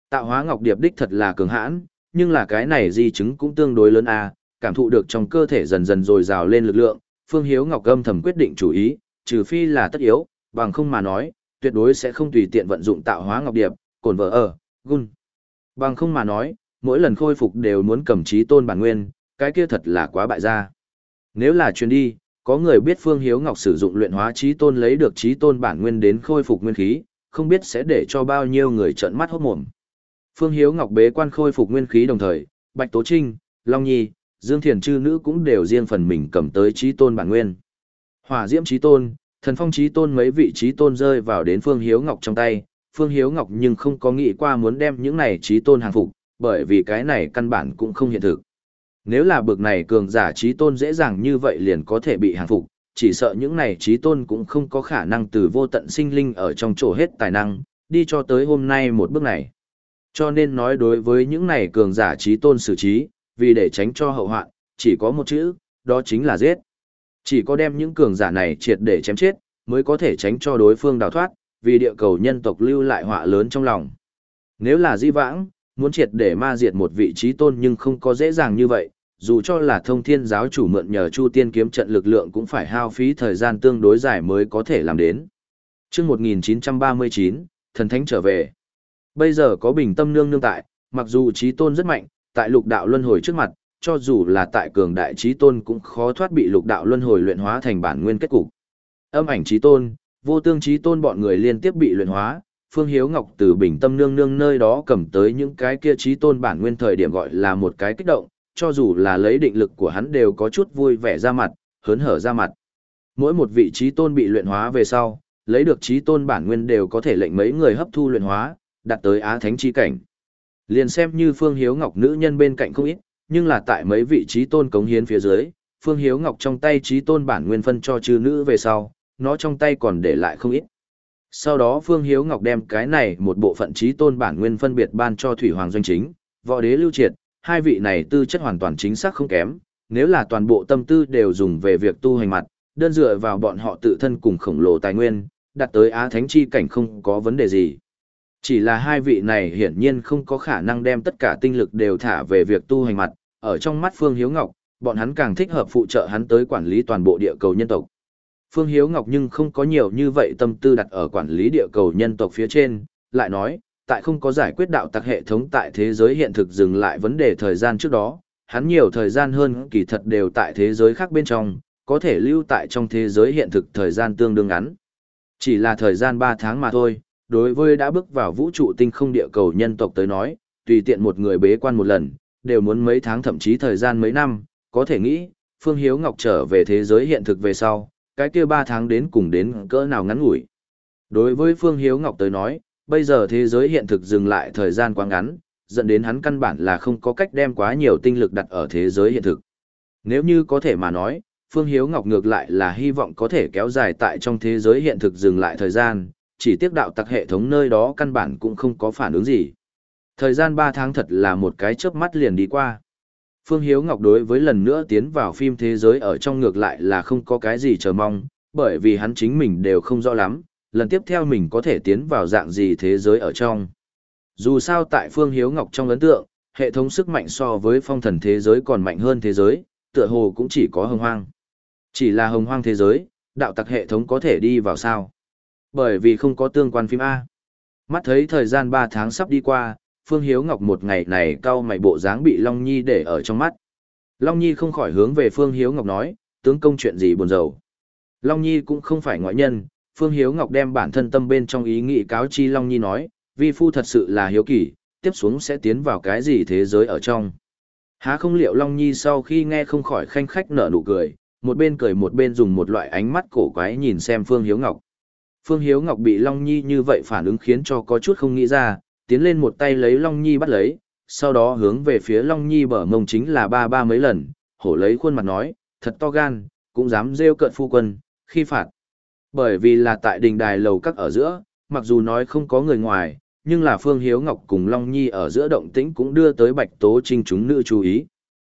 Tạo hóa ngọc điệp đích thật là cường hãn, nhưng là cái này di chứng cũng tương đối lớn a, cảm thụ được trong cơ thể dần dần dồi dào lên lực lượng, Phương Hiếu Ngọc âm thầm quyết định chủ ý, trừ phi là tất yếu, bằng không mà nói, tuyệt đối sẽ không tùy tiện vận dụng tạo hóa ngọc điệp, cồn vợ ở, gun. Bằng không mà nói, mỗi lần khôi phục đều muốn cầm chí tôn bản nguyên, cái kia thật là quá bại gia. Nếu là truyền đi, có người biết Phương Hiếu Ngọc sử dụng luyện hóa chí tôn lấy được chí tôn bản nguyên đến khôi phục nguyên khí, không biết sẽ để cho bao nhiêu người trợn mắt hốt mồm. Phương Hiếu Ngọc bế quan khôi phục nguyên khí đồng thời, Bạch Tố Trinh, Long Nhi, Dương Thiền Trư Nữ cũng đều riêng phần mình cầm tới chí tôn bản nguyên. Hỏa Diễm chí tôn, Thần Phong chí tôn mấy vị chí tôn rơi vào đến Phương Hiếu Ngọc trong tay, Phương Hiếu Ngọc nhưng không có nghĩ qua muốn đem những này chí tôn hàng phục, bởi vì cái này căn bản cũng không hiện thực. Nếu là bực này cường giả chí tôn dễ dàng như vậy liền có thể bị hàng phục, chỉ sợ những này chí tôn cũng không có khả năng từ vô tận sinh linh ở trong chỗ hết tài năng, đi cho tới hôm nay một bước này. Cho nên nói đối với những này cường giả chí tôn xử trí, vì để tránh cho hậu hoạn, chỉ có một chữ, đó chính là giết. Chỉ có đem những cường giả này triệt để chém chết, mới có thể tránh cho đối phương đào thoát, vì địa cầu nhân tộc lưu lại họa lớn trong lòng. Nếu là di vãng, muốn triệt để ma diệt một vị chí tôn nhưng không có dễ dàng như vậy, dù cho là thông thiên giáo chủ mượn nhờ Chu Tiên kiếm trận lực lượng cũng phải hao phí thời gian tương đối dài mới có thể làm đến. Trước một nghìn chín trăm ba mươi chín, thần thánh trở về. Bây giờ có bình tâm nương nương tại, mặc dù chí tôn rất mạnh, tại lục đạo luân hồi trước mặt, cho dù là tại cường đại chí tôn cũng khó thoát bị lục đạo luân hồi luyện hóa thành bản nguyên kết cục. Âm ảnh chí tôn, vô tương chí tôn bọn người liên tiếp bị luyện hóa, Phương Hiếu Ngọc từ bình tâm nương nương nơi đó cầm tới những cái kia chí tôn bản nguyên thời điểm gọi là một cái kích động, cho dù là lấy định lực của hắn đều có chút vui vẻ ra mặt, hớn hở ra mặt. Mỗi một vị chí tôn bị luyện hóa về sau, lấy được chí tôn bản nguyên đều có thể lệnh mấy người hấp thu luyện hóa, đạt tới á thánh chi cảnh. Liền xem như Phương Hiếu Ngọc nữ nhân bên cạnh không ít, nhưng là tại mấy vị chí tôn cống hiến phía dưới, Phương Hiếu Ngọc trong tay chí tôn bản nguyên phân cho chư nữ về sau, nó trong tay còn để lại không ít. Sau đó Phương Hiếu Ngọc đem cái này một bộ phận chí tôn bản nguyên phân biệt ban cho Thủy Hoàng Doanh Chính, Võ Đế Lưu Triệt, hai vị này tư chất hoàn toàn chính xác không kém, nếu là toàn bộ tâm tư đều dùng về việc tu hành mặt, đơn dựa vào bọn họ tự thân cùng khổng lồ tài nguyên, đạt tới á thánh chi cảnh không có vấn đề gì. Chỉ là hai vị này hiển nhiên không có khả năng đem tất cả tinh lực đều thả về việc tu hành mặt, ở trong mắt Phương Hiếu Ngọc, bọn hắn càng thích hợp phụ trợ hắn tới quản lý toàn bộ địa cầu nhân tộc. Phương Hiếu Ngọc nhưng không có nhiều như vậy tâm tư đặt ở quản lý địa cầu nhân tộc phía trên, lại nói, tại không có giải quyết đạo tặc hệ thống tại thế giới hiện thực dừng lại vấn đề thời gian trước đó, hắn nhiều thời gian hơn kỳ thật đều tại thế giới khác bên trong, có thể lưu tại trong thế giới hiện thực thời gian tương đương ngắn. Chỉ là thời gian ba tháng mà thôi, đối với đã bước vào vũ trụ tinh không địa cầu nhân tộc tới nói, tùy tiện một người bế quan một lần, đều muốn mấy tháng thậm chí thời gian mấy năm, có thể nghĩ, Phương Hiếu Ngọc trở về thế giới hiện thực về sau, cái kia ba tháng đến cùng đến cỡ nào ngắn ngủi. Đối với Phương Hiếu Ngọc tới nói, bây giờ thế giới hiện thực dừng lại thời gian quá ngắn, dẫn đến hắn căn bản là không có cách đem quá nhiều tinh lực đặt ở thế giới hiện thực. Nếu như có thể mà nói, Phương Hiếu Ngọc ngược lại là hy vọng có thể kéo dài tại trong thế giới hiện thực dừng lại thời gian, chỉ tiếc đạo tặc hệ thống nơi đó căn bản cũng không có phản ứng gì. Thời gian ba tháng thật là một cái chớp mắt liền đi qua. Phương Hiếu Ngọc đối với lần nữa tiến vào phim thế giới ở trong ngược lại là không có cái gì chờ mong, bởi vì hắn chính mình đều không rõ lắm, lần tiếp theo mình có thể tiến vào dạng gì thế giới ở trong. Dù sao tại Phương Hiếu Ngọc trong ấn tượng, hệ thống sức mạnh so với phong thần thế giới còn mạnh hơn thế giới, tựa hồ cũng chỉ có hồng hoang. Chỉ là hồng hoang thế giới, đạo tặc hệ thống có thể đi vào sao? Bởi vì không có tương quan phim A. Mắt thấy thời gian ba tháng sắp đi qua, Phương Hiếu Ngọc một ngày này cau mày bộ dáng bị Long Nhi để ở trong mắt. Long Nhi không khỏi hướng về Phương Hiếu Ngọc nói, tướng công chuyện gì buồn rầu. Long Nhi cũng không phải ngoại nhân, Phương Hiếu Ngọc đem bản thân tâm bên trong ý nghĩ cáo chi Long Nhi nói, vi phu thật sự là hiếu kỳ, tiếp xuống sẽ tiến vào cái gì thế giới ở trong. Há không liệu Long Nhi sau khi nghe không khỏi khanh khách nở nụ cười, một bên cười một bên dùng một loại ánh mắt cổ quái nhìn xem Phương Hiếu Ngọc. Phương Hiếu Ngọc bị Long Nhi như vậy phản ứng khiến cho có chút không nghĩ ra, tiến lên một tay lấy Long Nhi bắt lấy, sau đó hướng về phía Long Nhi bở mông chính là ba ba mấy lần, hổ lấy khuôn mặt nói, thật to gan, cũng dám rêu cợt phu quân, khi phạt. Bởi vì là tại đình đài lầu các ở giữa, mặc dù nói không có người ngoài, nhưng là Phương Hiếu Ngọc cùng Long Nhi ở giữa động tĩnh cũng đưa tới Bạch Tố Trinh chúng nữ chú ý.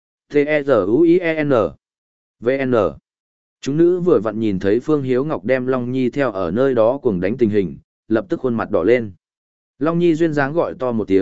T-E-Z-U-I-E-N V-N Chúng nữ vừa vặn nhìn thấy Phương Hiếu Ngọc đem Long Nhi theo ở nơi đó cùng đánh tình hình, lập tức khuôn mặt đỏ lên. Long Nhi duyên dáng gọi to một tiếng,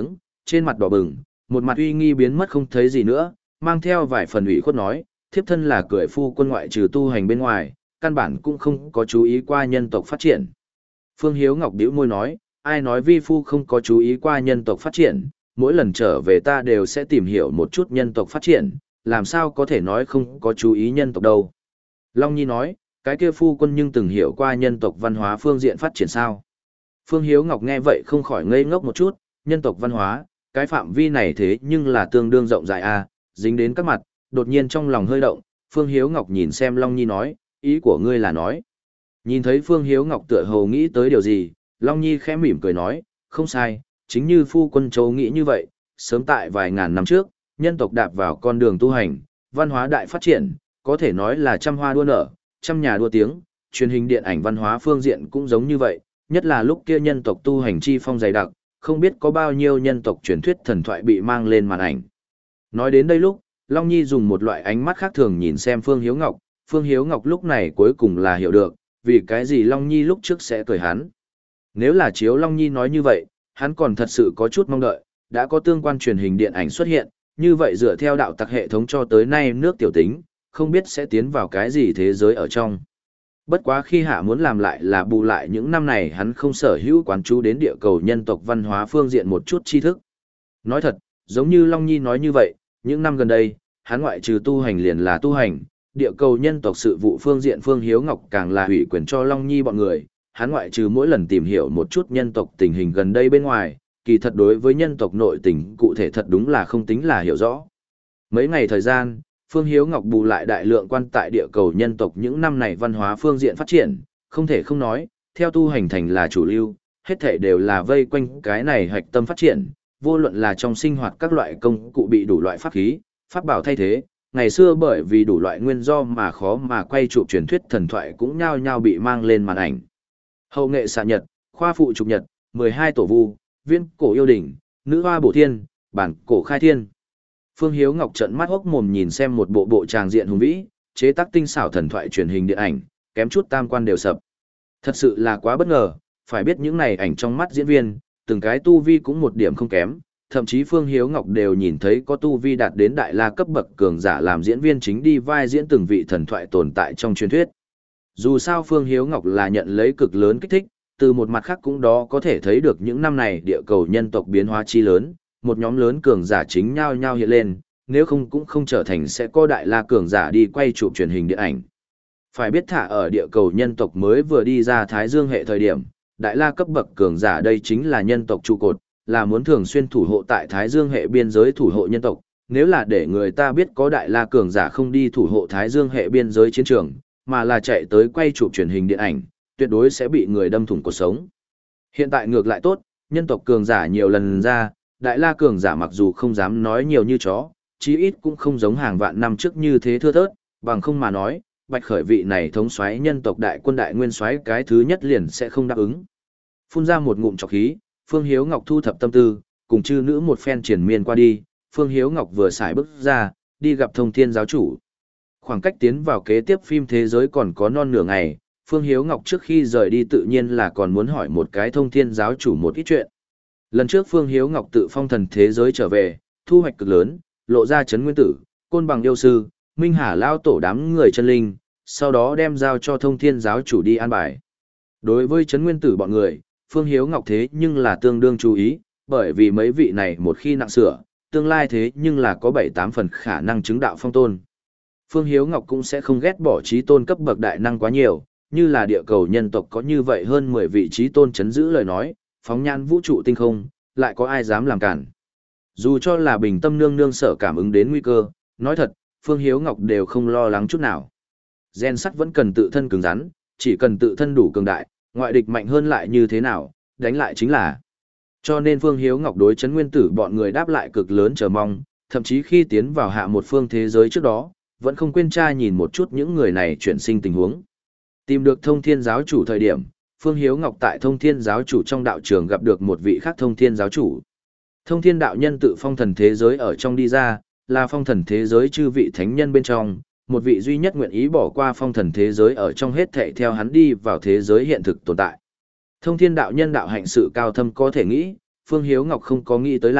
trên mặt đỏ bừng, một mặt uy nghi biến mất không thấy gì nữa, mang theo vài phần ủy khuất nói, thiếp thân là cười phu quân ngoại trừ tu hành bên ngoài, căn bản cũng không có chú ý qua nhân tộc phát triển. Phương Hiếu Ngọc bĩu môi nói, ai nói vi phu không có chú ý qua nhân tộc phát triển, mỗi lần trở về ta đều sẽ tìm hiểu một chút nhân tộc phát triển, làm sao có thể nói không có chú ý nhân tộc đâu. Long Nhi nói, cái kia phu quân nhưng từng hiểu qua nhân tộc văn hóa phương diện phát triển sao. Phương Hiếu Ngọc nghe vậy không khỏi ngây ngốc một chút, nhân tộc văn hóa, cái phạm vi này thế nhưng là tương đương rộng rãi a, dính đến các mặt, đột nhiên trong lòng hơi động, Phương Hiếu Ngọc nhìn xem Long Nhi nói, ý của ngươi là nói. Nhìn thấy Phương Hiếu Ngọc tựa hồ nghĩ tới điều gì, Long Nhi khẽ mỉm cười nói, không sai, chính như phu quân châu nghĩ như vậy, sớm tại vài ngàn năm trước, nhân tộc đạp vào con đường tu hành, văn hóa đại phát triển, có thể nói là trăm hoa đua nở, trăm nhà đua tiếng, truyền hình điện ảnh văn hóa phương diện cũng giống như vậy, nhất là lúc kia nhân tộc tu hành chi phong dày đặc, không biết có bao nhiêu nhân tộc truyền thuyết thần thoại bị mang lên màn ảnh. Nói đến đây lúc, Long Nhi dùng một loại ánh mắt khác thường nhìn xem Phương Hiếu Ngọc, Phương Hiếu Ngọc lúc này cuối cùng là hiểu được, vì cái gì Long Nhi lúc trước sẽ cười hắn. Nếu là chiếu Long Nhi nói như vậy, hắn còn thật sự có chút mong đợi, đã có tương quan truyền hình điện ảnh xuất hiện, như vậy dựa theo đạo tặc hệ thống cho tới nay nước tiểu tính, không biết sẽ tiến vào cái gì thế giới ở trong. Bất quá khi hạ muốn làm lại là bù lại những năm này hắn không sở hữu quán chú đến địa cầu nhân tộc văn hóa phương diện một chút tri thức. Nói thật, giống như Long Nhi nói như vậy, những năm gần đây, hắn ngoại trừ tu hành liền là tu hành, địa cầu nhân tộc sự vụ phương diện Phương Hiếu Ngọc càng là ủy quyền cho Long Nhi bọn người, hắn ngoại trừ mỗi lần tìm hiểu một chút nhân tộc tình hình gần đây bên ngoài, kỳ thật đối với nhân tộc nội tình cụ thể thật đúng là không tính là hiểu rõ. Mấy ngày thời gian, Phương Hiếu Ngọc bù lại đại lượng quan tại địa cầu nhân tộc những năm này văn hóa phương diện phát triển, không thể không nói, theo tu hành thành là chủ lưu, hết thể đều là vây quanh cái này hạch tâm phát triển, vô luận là trong sinh hoạt các loại công cụ bị đủ loại pháp khí, pháp bảo thay thế, ngày xưa bởi vì đủ loại nguyên do mà khó mà quay chụp truyền thuyết thần thoại cũng nhao nhao bị mang lên màn ảnh. Hậu nghệ xạ nhật, khoa phụ trục nhật, mười hai tổ vu, viên cổ yêu đỉnh, nữ hoa bổ thiên, bản cổ khai thiên. Phương Hiếu Ngọc trợn mắt hốc mồm nhìn xem một bộ bộ tràng diện hùng vĩ, chế tác tinh xảo thần thoại truyền hình điện ảnh, kém chút tam quan đều sập. Thật sự là quá bất ngờ, phải biết những này ảnh trong mắt diễn viên, từng cái tu vi cũng một điểm không kém, thậm chí Phương Hiếu Ngọc đều nhìn thấy có tu vi đạt đến đại la cấp bậc cường giả làm diễn viên chính đi vai diễn từng vị thần thoại tồn tại trong truyền thuyết. Dù sao Phương Hiếu Ngọc là nhận lấy cực lớn kích thích, từ một mặt khác cũng đó có thể thấy được những năm này địa cầu nhân tộc biến hóa chi lớn, một nhóm lớn cường giả chính nhau nhau hiện lên, nếu không cũng không trở thành sẽ có đại la cường giả đi quay chụp truyền hình điện ảnh. Phải biết thả ở địa cầu nhân tộc mới vừa đi ra Thái Dương hệ thời điểm, đại la cấp bậc cường giả đây chính là nhân tộc trụ cột, là muốn thường xuyên thủ hộ tại Thái Dương hệ biên giới thủ hộ nhân tộc, nếu là để người ta biết có đại la cường giả không đi thủ hộ Thái Dương hệ biên giới chiến trường, mà là chạy tới quay chụp truyền hình điện ảnh, tuyệt đối sẽ bị người đâm thủng cuộc sống. Hiện tại ngược lại tốt, nhân tộc cường giả nhiều lần ra, đại la cường giả mặc dù không dám nói nhiều như chó, chí ít cũng không giống hàng vạn năm trước như thế thưa thớt, bằng không mà nói, Bạch Khởi vị này thống soái nhân tộc đại quân đại nguyên soái cái thứ nhất liền sẽ không đáp ứng. Phun ra một ngụm trọc khí, Phương Hiếu Ngọc thu thập tâm tư, cùng chư nữ một phen triển miên qua đi, Phương Hiếu Ngọc vừa xài bước ra, đi gặp Thông Thiên giáo chủ. Khoảng cách tiến vào kế tiếp phim thế giới còn có non nửa ngày, Phương Hiếu Ngọc trước khi rời đi tự nhiên là còn muốn hỏi một cái Thông Thiên giáo chủ một ít chuyện. Lần trước Phương Hiếu Ngọc tự phong thần thế giới trở về, thu hoạch cực lớn, lộ ra chấn nguyên tử, côn bằng yêu sư, Minh Hà lao tổ đám người chân linh, sau đó đem giao cho Thông Thiên giáo chủ đi an bài. Đối với chấn nguyên tử bọn người, Phương Hiếu Ngọc thế nhưng là tương đương chú ý, bởi vì mấy vị này một khi nặng sửa, tương lai thế nhưng là có bảy tám phần khả năng chứng đạo phong tôn. Phương Hiếu Ngọc cũng sẽ không ghét bỏ trí tôn cấp bậc đại năng quá nhiều, như là địa cầu nhân tộc có như vậy hơn mười vị trí tôn chấn giữ lời nói, phóng nhan vũ trụ tinh không, lại có ai dám làm cản. Dù cho là bình tâm nương nương sở cảm ứng đến nguy cơ, nói thật, Phương Hiếu Ngọc đều không lo lắng chút nào. Gen sắt vẫn cần tự thân cứng rắn, chỉ cần tự thân đủ cường đại, ngoại địch mạnh hơn lại như thế nào, đánh lại chính là. Cho nên Phương Hiếu Ngọc đối chấn nguyên tử bọn người đáp lại cực lớn chờ mong, thậm chí khi tiến vào hạ một phương thế giới trước đó, vẫn không quên tra nhìn một chút những người này chuyển sinh tình huống. Tìm được Thông Thiên giáo chủ thời điểm, Phương Hiếu Ngọc tại Thông Thiên giáo chủ trong đạo trường gặp được một vị khác Thông Thiên giáo chủ. Thông Thiên đạo nhân tự phong thần thế giới ở trong đi ra, là phong thần thế giới chư vị thánh nhân bên trong, một vị duy nhất nguyện ý bỏ qua phong thần thế giới ở trong hết thảy theo hắn đi vào thế giới hiện thực tồn tại. Thông Thiên đạo nhân đạo hạnh sự cao thâm có thể nghĩ, Phương Hiếu Ngọc không có nghĩ tới là,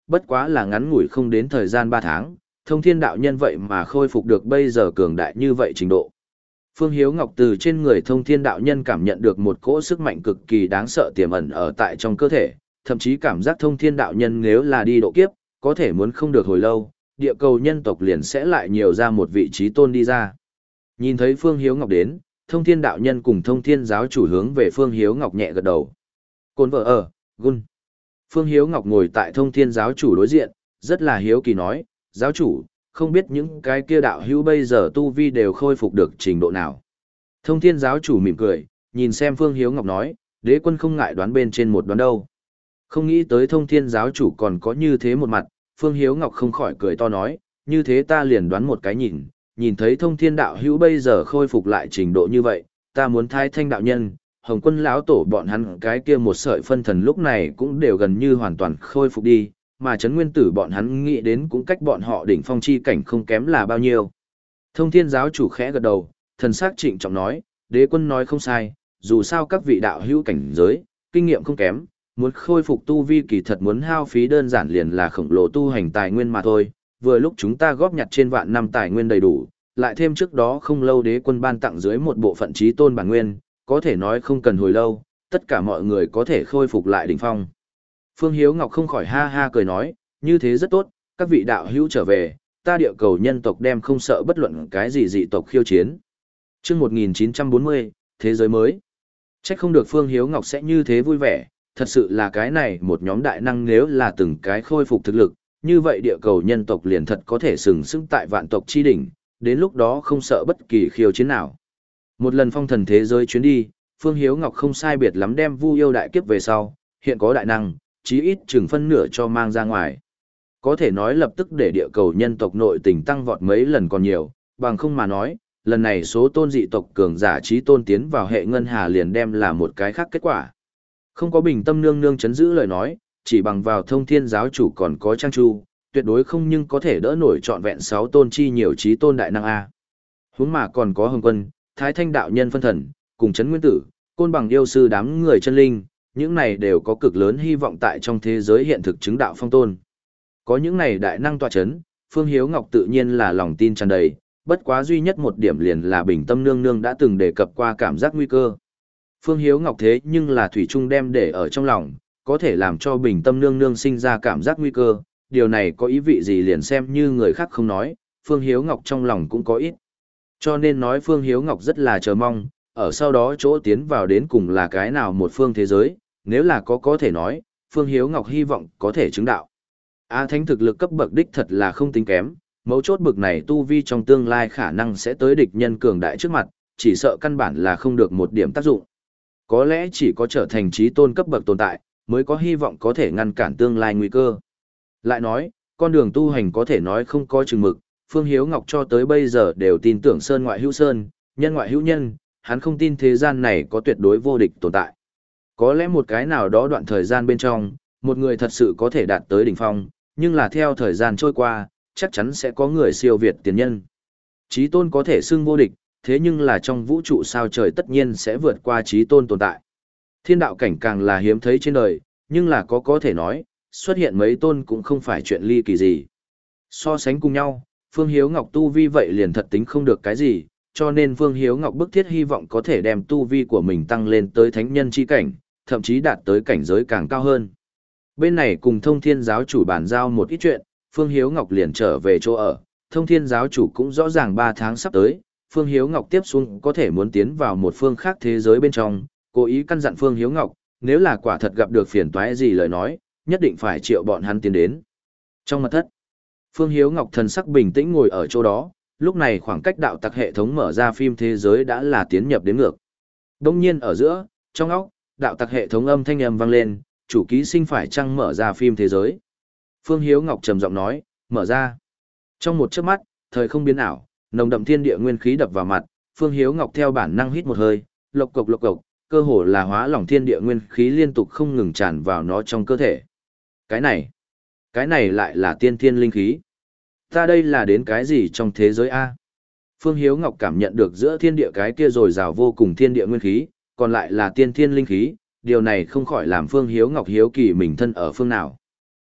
bất quá là ngắn ngủi không đến thời gian ba tháng, thông thiên đạo nhân vậy mà khôi phục được bây giờ cường đại như vậy trình độ. Phương Hiếu Ngọc từ trên người thông thiên đạo nhân cảm nhận được một cỗ sức mạnh cực kỳ đáng sợ tiềm ẩn ở tại trong cơ thể, thậm chí cảm giác thông thiên đạo nhân nếu là đi độ kiếp, có thể muốn không được hồi lâu, địa cầu nhân tộc liền sẽ lại nhiều ra một vị trí tôn đi ra. Nhìn thấy Phương Hiếu Ngọc đến, thông thiên đạo nhân cùng thông thiên giáo chủ hướng về Phương Hiếu Ngọc nhẹ gật đầu. Côn vợ ở, gun. Phương Hiếu Ngọc ngồi tại thông thiên giáo chủ đối diện, rất là hiếu kỳ nói, giáo chủ, không biết những cái kia đạo hữu bây giờ tu vi đều khôi phục được trình độ nào. Thông thiên giáo chủ mỉm cười, nhìn xem Phương Hiếu Ngọc nói, đế quân không ngại đoán bên trên một đoán đâu. Không nghĩ tới thông thiên giáo chủ còn có như thế một mặt, Phương Hiếu Ngọc không khỏi cười to nói, như thế ta liền đoán một cái nhìn, nhìn thấy thông thiên đạo hữu bây giờ khôi phục lại trình độ như vậy, ta muốn thái thanh đạo nhân, hồng quân lão tổ bọn hắn cái kia một sợi phân thần lúc này cũng đều gần như hoàn toàn khôi phục đi, mà chấn nguyên tử bọn hắn nghĩ đến cũng cách bọn họ đỉnh phong chi cảnh không kém là bao nhiêu. Thông thiên giáo chủ khẽ gật đầu, thần sắc trịnh trọng nói, đế quân nói không sai, dù sao các vị đạo hữu cảnh giới, kinh nghiệm không kém, muốn khôi phục tu vi kỳ thật muốn hao phí đơn giản liền là khổng lồ tu hành tài nguyên mà thôi, vừa lúc chúng ta góp nhặt trên vạn năm tài nguyên đầy đủ, lại thêm trước đó không lâu đế quân ban tặng dưới một bộ phận trí tôn bản nguyên, có thể nói không cần hồi lâu, tất cả mọi người có thể khôi phục lại đỉnh phong. Phương Hiếu Ngọc không khỏi ha ha cười nói, như thế rất tốt, các vị đạo hữu trở về, ta địa cầu nhân tộc đem không sợ bất luận cái gì dị tộc khiêu chiến. Chương một nghìn chín trăm bốn mươi, Thế giới mới. Chắc không được Phương Hiếu Ngọc sẽ như thế vui vẻ, thật sự là cái này một nhóm đại năng nếu là từng cái khôi phục thực lực, như vậy địa cầu nhân tộc liền thật có thể sừng sững tại vạn tộc chi đỉnh, đến lúc đó không sợ bất kỳ khiêu chiến nào. Một lần phong thần thế giới chuyến đi, Phương Hiếu Ngọc không sai biệt lắm đem Vu Yêu đại kiếp về sau, hiện có đại năng, chí ít chừng phân nửa cho mang ra ngoài. Có thể nói lập tức để địa cầu nhân tộc nội tình tăng vọt mấy lần còn nhiều, bằng không mà nói, lần này số tôn dị tộc cường giả trí tôn tiến vào hệ ngân hà liền đem là một cái khác kết quả. Không có bình tâm nương nương chấn giữ lời nói, chỉ bằng vào thông thiên giáo chủ còn có trang chu, tuyệt đối không nhưng có thể đỡ nổi trọn vẹn sáu tôn chi nhiều trí tôn đại năng A. Huống mà còn có hồng quân, thái thanh đạo nhân phân thần, cùng chấn nguyên tử, côn bằng yêu sư đám người chân linh, những này đều có cực lớn hy vọng tại trong thế giới hiện thực chứng đạo phong tôn. Có những này đại năng tọa chấn, Phương Hiếu Ngọc tự nhiên là lòng tin tràn đầy, bất quá duy nhất một điểm liền là bình tâm nương nương đã từng đề cập qua cảm giác nguy cơ. Phương Hiếu Ngọc thế nhưng là thủy chung đem để ở trong lòng, có thể làm cho bình tâm nương nương sinh ra cảm giác nguy cơ, điều này có ý vị gì liền xem như người khác không nói, Phương Hiếu Ngọc trong lòng cũng có ít. Cho nên nói Phương Hiếu Ngọc rất là chờ mong, ở sau đó chỗ tiến vào đến cùng là cái nào một phương thế giới, nếu là có có thể nói, Phương Hiếu Ngọc hy vọng có thể chứng đạo. A Thánh thực lực cấp bậc đích thật là không tính kém, mấu chốt bậc này tu vi trong tương lai khả năng sẽ tới địch nhân cường đại trước mặt, chỉ sợ căn bản là không được một điểm tác dụng. Có lẽ chỉ có trở thành trí tôn cấp bậc tồn tại, mới có hy vọng có thể ngăn cản tương lai nguy cơ. Lại nói, con đường tu hành có thể nói không có chừng mực, Phương Hiếu Ngọc cho tới bây giờ đều tin tưởng sơn ngoại hữu sơn, nhân ngoại hữu nhân, hắn không tin thế gian này có tuyệt đối vô địch tồn tại. Có lẽ một cái nào đó đoạn thời gian bên trong, một người thật sự có thể đạt tới đỉnh phong, nhưng là theo thời gian trôi qua, chắc chắn sẽ có người siêu việt tiền nhân. Chí tôn có thể xưng vô địch, thế nhưng là trong vũ trụ sao trời tất nhiên sẽ vượt qua chí tôn tồn tại. Thiên đạo cảnh càng là hiếm thấy trên đời, nhưng là có có thể nói, xuất hiện mấy tôn cũng không phải chuyện ly kỳ gì. So sánh cùng nhau, Phương Hiếu Ngọc tu vi vậy liền thật tính không được cái gì, cho nên Phương Hiếu Ngọc bức thiết hy vọng có thể đem tu vi của mình tăng lên tới thánh nhân chi cảnh, thậm chí đạt tới cảnh giới càng cao hơn. Bên này cùng thông thiên giáo chủ bàn giao một ít chuyện, Phương Hiếu Ngọc liền trở về chỗ ở, thông thiên giáo chủ cũng rõ ràng ba tháng sắp tới, Phương Hiếu Ngọc tiếp xuống có thể muốn tiến vào một phương khác thế giới bên trong, cố ý căn dặn Phương Hiếu Ngọc, nếu là quả thật gặp được phiền toái gì lời nói, nhất định phải triệu bọn hắn tiến đến. Trong mật thất, Phương Hiếu Ngọc thần sắc bình tĩnh ngồi ở chỗ đó, lúc này khoảng cách đạo tặc hệ thống mở ra phim thế giới đã là tiến nhập đến ngược. Đông nhiên ở giữa, trong óc, đạo tặc hệ thống âm thanh âm vang lên, chủ ký sinh phải chăng mở ra phim thế giới. Phương Hiếu Ngọc trầm giọng nói, mở ra. Trong một chớp mắt, thời không biến ảo, nồng đậm thiên địa nguyên khí đập vào mặt, Phương Hiếu Ngọc theo bản năng hít một hơi, lộc cộc lộc cộc, cơ hồ là hóa lỏng thiên địa nguyên khí liên tục không ngừng tràn vào nó trong cơ thể. Cái này, cái này lại là tiên thiên linh khí. Ta đây là đến cái gì trong thế giới A? Phương Hiếu Ngọc cảm nhận được giữa thiên địa cái kia rồi rào vô cùng thiên địa nguyên khí, còn lại là tiên thiên linh khí, điều này không khỏi làm Phương Hiếu Ngọc hiếu kỳ mình thân ở phương nào.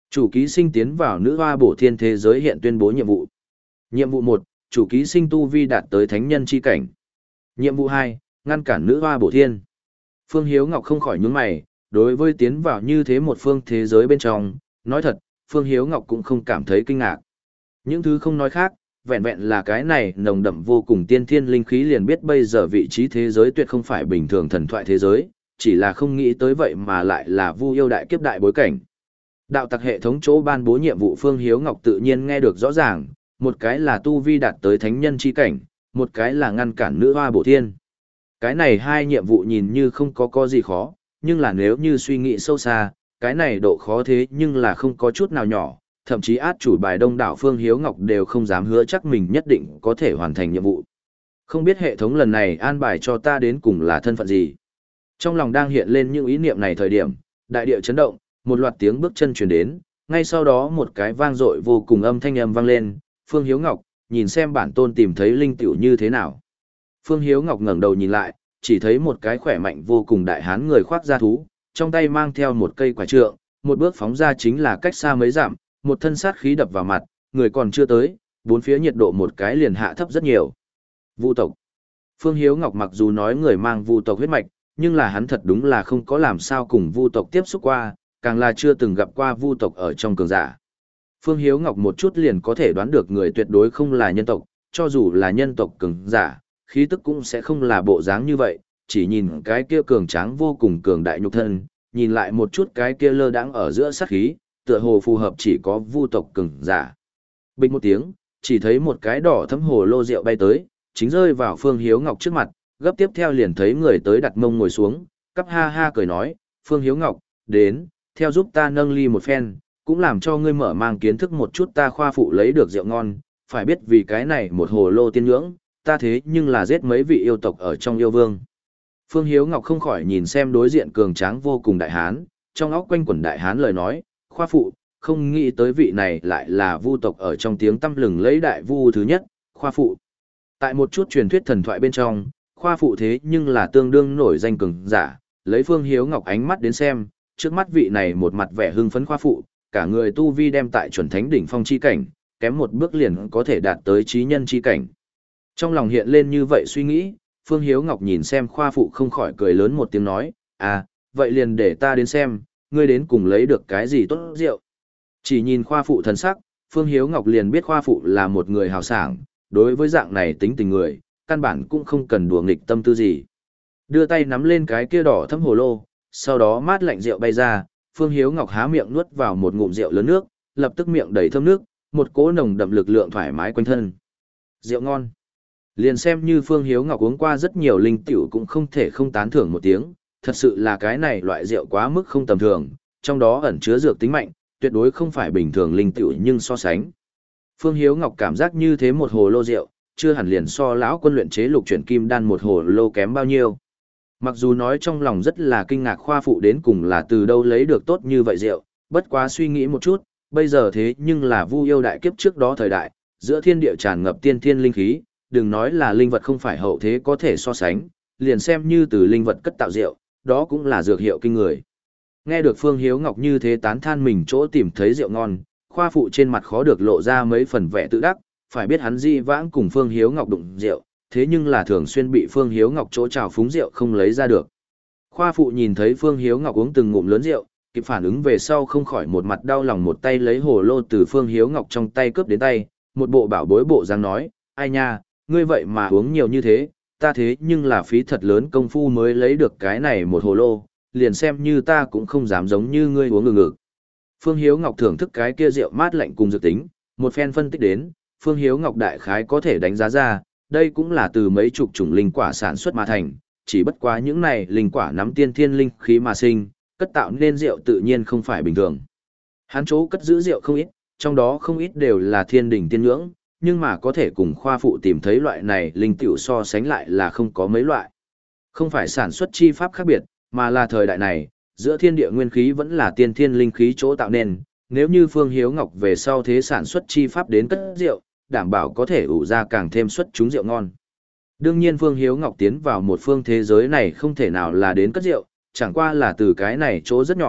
Chủ ký sinh tiến vào nữ hoa bổ thiên thế giới hiện tuyên bố nhiệm vụ. Nhiệm vụ một, chủ ký sinh tu vi đạt tới thánh nhân chi cảnh. Nhiệm vụ hai, ngăn cản nữ hoa bổ thiên. Phương Hiếu Ngọc không khỏi nhướng mày, đối với tiến vào như thế một phương thế giới bên trong, nói thật, Phương Hiếu Ngọc cũng không cảm thấy kinh ngạc. Những thứ không nói khác, vẹn vẹn là cái này nồng đậm vô cùng tiên thiên linh khí liền biết bây giờ vị trí thế giới tuyệt không phải bình thường thần thoại thế giới, chỉ là không nghĩ tới vậy mà lại là Vu yêu đại kiếp đại bối cảnh. Đạo tặc hệ thống chỗ ban bố nhiệm vụ Phương Hiếu Ngọc tự nhiên nghe được rõ ràng, một cái là tu vi đạt tới thánh nhân chi cảnh, một cái là ngăn cản nữ hoa bổ thiên. Cái này hai nhiệm vụ nhìn như không có có gì khó, nhưng là nếu như suy nghĩ sâu xa, cái này độ khó thế nhưng là không có chút nào nhỏ, thậm chí át chủ bài đông đảo Phương Hiếu Ngọc đều không dám hứa chắc mình nhất định có thể hoàn thành nhiệm vụ. Không biết hệ thống lần này an bài cho ta đến cùng là thân phận gì. Trong lòng đang hiện lên những ý niệm này thời điểm, đại địa chấn động, một loạt tiếng bước chân truyền đến, ngay sau đó một cái vang dội vô cùng âm thanh âm vang lên, Phương Hiếu Ngọc, nhìn xem bản tôn tìm thấy linh tiểu như thế nào. Phương Hiếu Ngọc ngẩng đầu nhìn lại, chỉ thấy một cái khỏe mạnh vô cùng đại hán người khoác da thú, trong tay mang theo một cây quả trượng, một bước phóng ra chính là cách xa mấy dặm, một thân sát khí đập vào mặt, người còn chưa tới, bốn phía nhiệt độ một cái liền hạ thấp rất nhiều. Vu tộc. Phương Hiếu Ngọc mặc dù nói người mang vu tộc huyết mạch, nhưng là hắn thật đúng là không có làm sao cùng vu tộc tiếp xúc qua, càng là chưa từng gặp qua vu tộc ở trong cường giả. Phương Hiếu Ngọc một chút liền có thể đoán được người tuyệt đối không là nhân tộc, cho dù là nhân tộc cường giả, khí tức cũng sẽ không là bộ dáng như vậy, chỉ nhìn cái kia cường tráng vô cùng cường đại nhục thân, nhìn lại một chút cái kia lơ đãng ở giữa sát khí, tựa hồ phù hợp chỉ có vu tộc cường giả. Bình một tiếng, chỉ thấy một cái đỏ thấm hồ lô rượu bay tới, chính rơi vào Phương Hiếu Ngọc trước mặt, gấp tiếp theo liền thấy người tới đặt mông ngồi xuống, cắp ha ha cười nói, Phương Hiếu Ngọc, đến, theo giúp ta nâng ly một phen, cũng làm cho ngươi mở mang kiến thức một chút ta khoa phụ lấy được rượu ngon, phải biết vì cái này một hồ lô tiên nhưỡng, ta thế nhưng là giết mấy vị yêu tộc ở trong yêu vương. Phương Hiếu Ngọc không khỏi nhìn xem đối diện cường tráng vô cùng đại hán, trong óc quanh quẩn đại hán lời nói, khoa phụ, không nghĩ tới vị này lại là vu tộc ở trong tiếng tăm lừng lấy đại vu thứ nhất, khoa phụ. Tại một chút truyền thuyết thần thoại bên trong, khoa phụ thế nhưng là tương đương nổi danh cường giả, lấy Phương Hiếu Ngọc ánh mắt đến xem, trước mắt vị này một mặt vẻ hưng phấn khoa phụ, cả người tu vi đem tại chuẩn thánh đỉnh phong chi cảnh, kém một bước liền có thể đạt tới trí nhân chi cảnh. Trong lòng hiện lên như vậy suy nghĩ, Phương Hiếu Ngọc nhìn xem khoa phụ không khỏi cười lớn một tiếng nói, à, vậy liền để ta đến xem, ngươi đến cùng lấy được cái gì tốt rượu. Chỉ nhìn khoa phụ thần sắc, Phương Hiếu Ngọc liền biết khoa phụ là một người hào sảng, đối với dạng này tính tình người, căn bản cũng không cần đùa nghịch tâm tư gì. Đưa tay nắm lên cái kia đỏ thấm hồ lô, sau đó mát lạnh rượu bay ra, Phương Hiếu Ngọc há miệng nuốt vào một ngụm rượu lớn nước, lập tức miệng đầy thơm nước, một cỗ nồng đậm lực lượng thoải mái quanh thân. Rượu ngon. Liền xem như Phương Hiếu Ngọc uống qua rất nhiều linh tiểu cũng không thể không tán thưởng một tiếng, thật sự là cái này loại rượu quá mức không tầm thường, trong đó ẩn chứa dược tính mạnh, tuyệt đối không phải bình thường linh tiểu nhưng so sánh. Phương Hiếu Ngọc cảm giác như thế một hồ lô rượu, chưa hẳn liền so lão quân luyện chế lục chuyển kim đan một hồ lô kém bao nhiêu. Mặc dù nói trong lòng rất là kinh ngạc khoa phụ đến cùng là từ đâu lấy được tốt như vậy rượu, bất quá suy nghĩ một chút, bây giờ thế nhưng là Vu yêu đại kiếp trước đó thời đại, giữa thiên địa tràn ngập tiên thiên linh khí, đừng nói là linh vật không phải hậu thế có thể so sánh, liền xem như từ linh vật cất tạo rượu, đó cũng là dược hiệu kinh người. Nghe được Phương Hiếu Ngọc như thế tán than mình chỗ tìm thấy rượu ngon, khoa phụ trên mặt khó được lộ ra mấy phần vẻ tự đắc, phải biết hắn di vãng cùng Phương Hiếu Ngọc đụng rượu, thế nhưng là thường xuyên bị Phương Hiếu Ngọc chỗ trào phúng rượu không lấy ra được. Khoa phụ nhìn thấy Phương Hiếu Ngọc uống từng ngụm lớn rượu, kịp phản ứng về sau không khỏi một mặt đau lòng một tay lấy hồ lô từ Phương Hiếu Ngọc trong tay cướp đến tay, một bộ bảo bối bộ dáng nói, ai nha, ngươi vậy mà uống nhiều như thế, ta thế nhưng là phí thật lớn công phu mới lấy được cái này một hồ lô, liền xem như ta cũng không dám giống như ngươi uống ngừng ngực. Phương Hiếu Ngọc thưởng thức cái kia rượu mát lạnh cùng dược tính, một phen phân tích đến, Phương Hiếu Ngọc đại khái có thể đánh giá ra, đây cũng là từ mấy chục chủng linh quả sản xuất mà thành, chỉ bất quá những này linh quả nắm tiên thiên linh khí mà sinh, cất tạo nên rượu tự nhiên không phải bình thường. Hắn chỗ cất giữ rượu không ít, trong đó không ít đều là thiên đỉnh tiên nhưỡng, nhưng mà có thể cùng khoa phụ tìm thấy loại này linh tiểu so sánh lại là không có mấy loại. Không phải sản xuất chi pháp khác biệt, mà là thời đại này, giữa thiên địa nguyên khí vẫn là tiên thiên linh khí chỗ tạo nên, nếu như Phương Hiếu Ngọc về sau thế sản xuất chi pháp đến cất rượu, đảm bảo có thể ủ ra càng thêm xuất chúng rượu ngon. Đương nhiên Phương Hiếu Ngọc tiến vào một phương thế giới này không thể nào là đến cất rượu, chẳng qua là từ cái này chỗ rất nhỏ,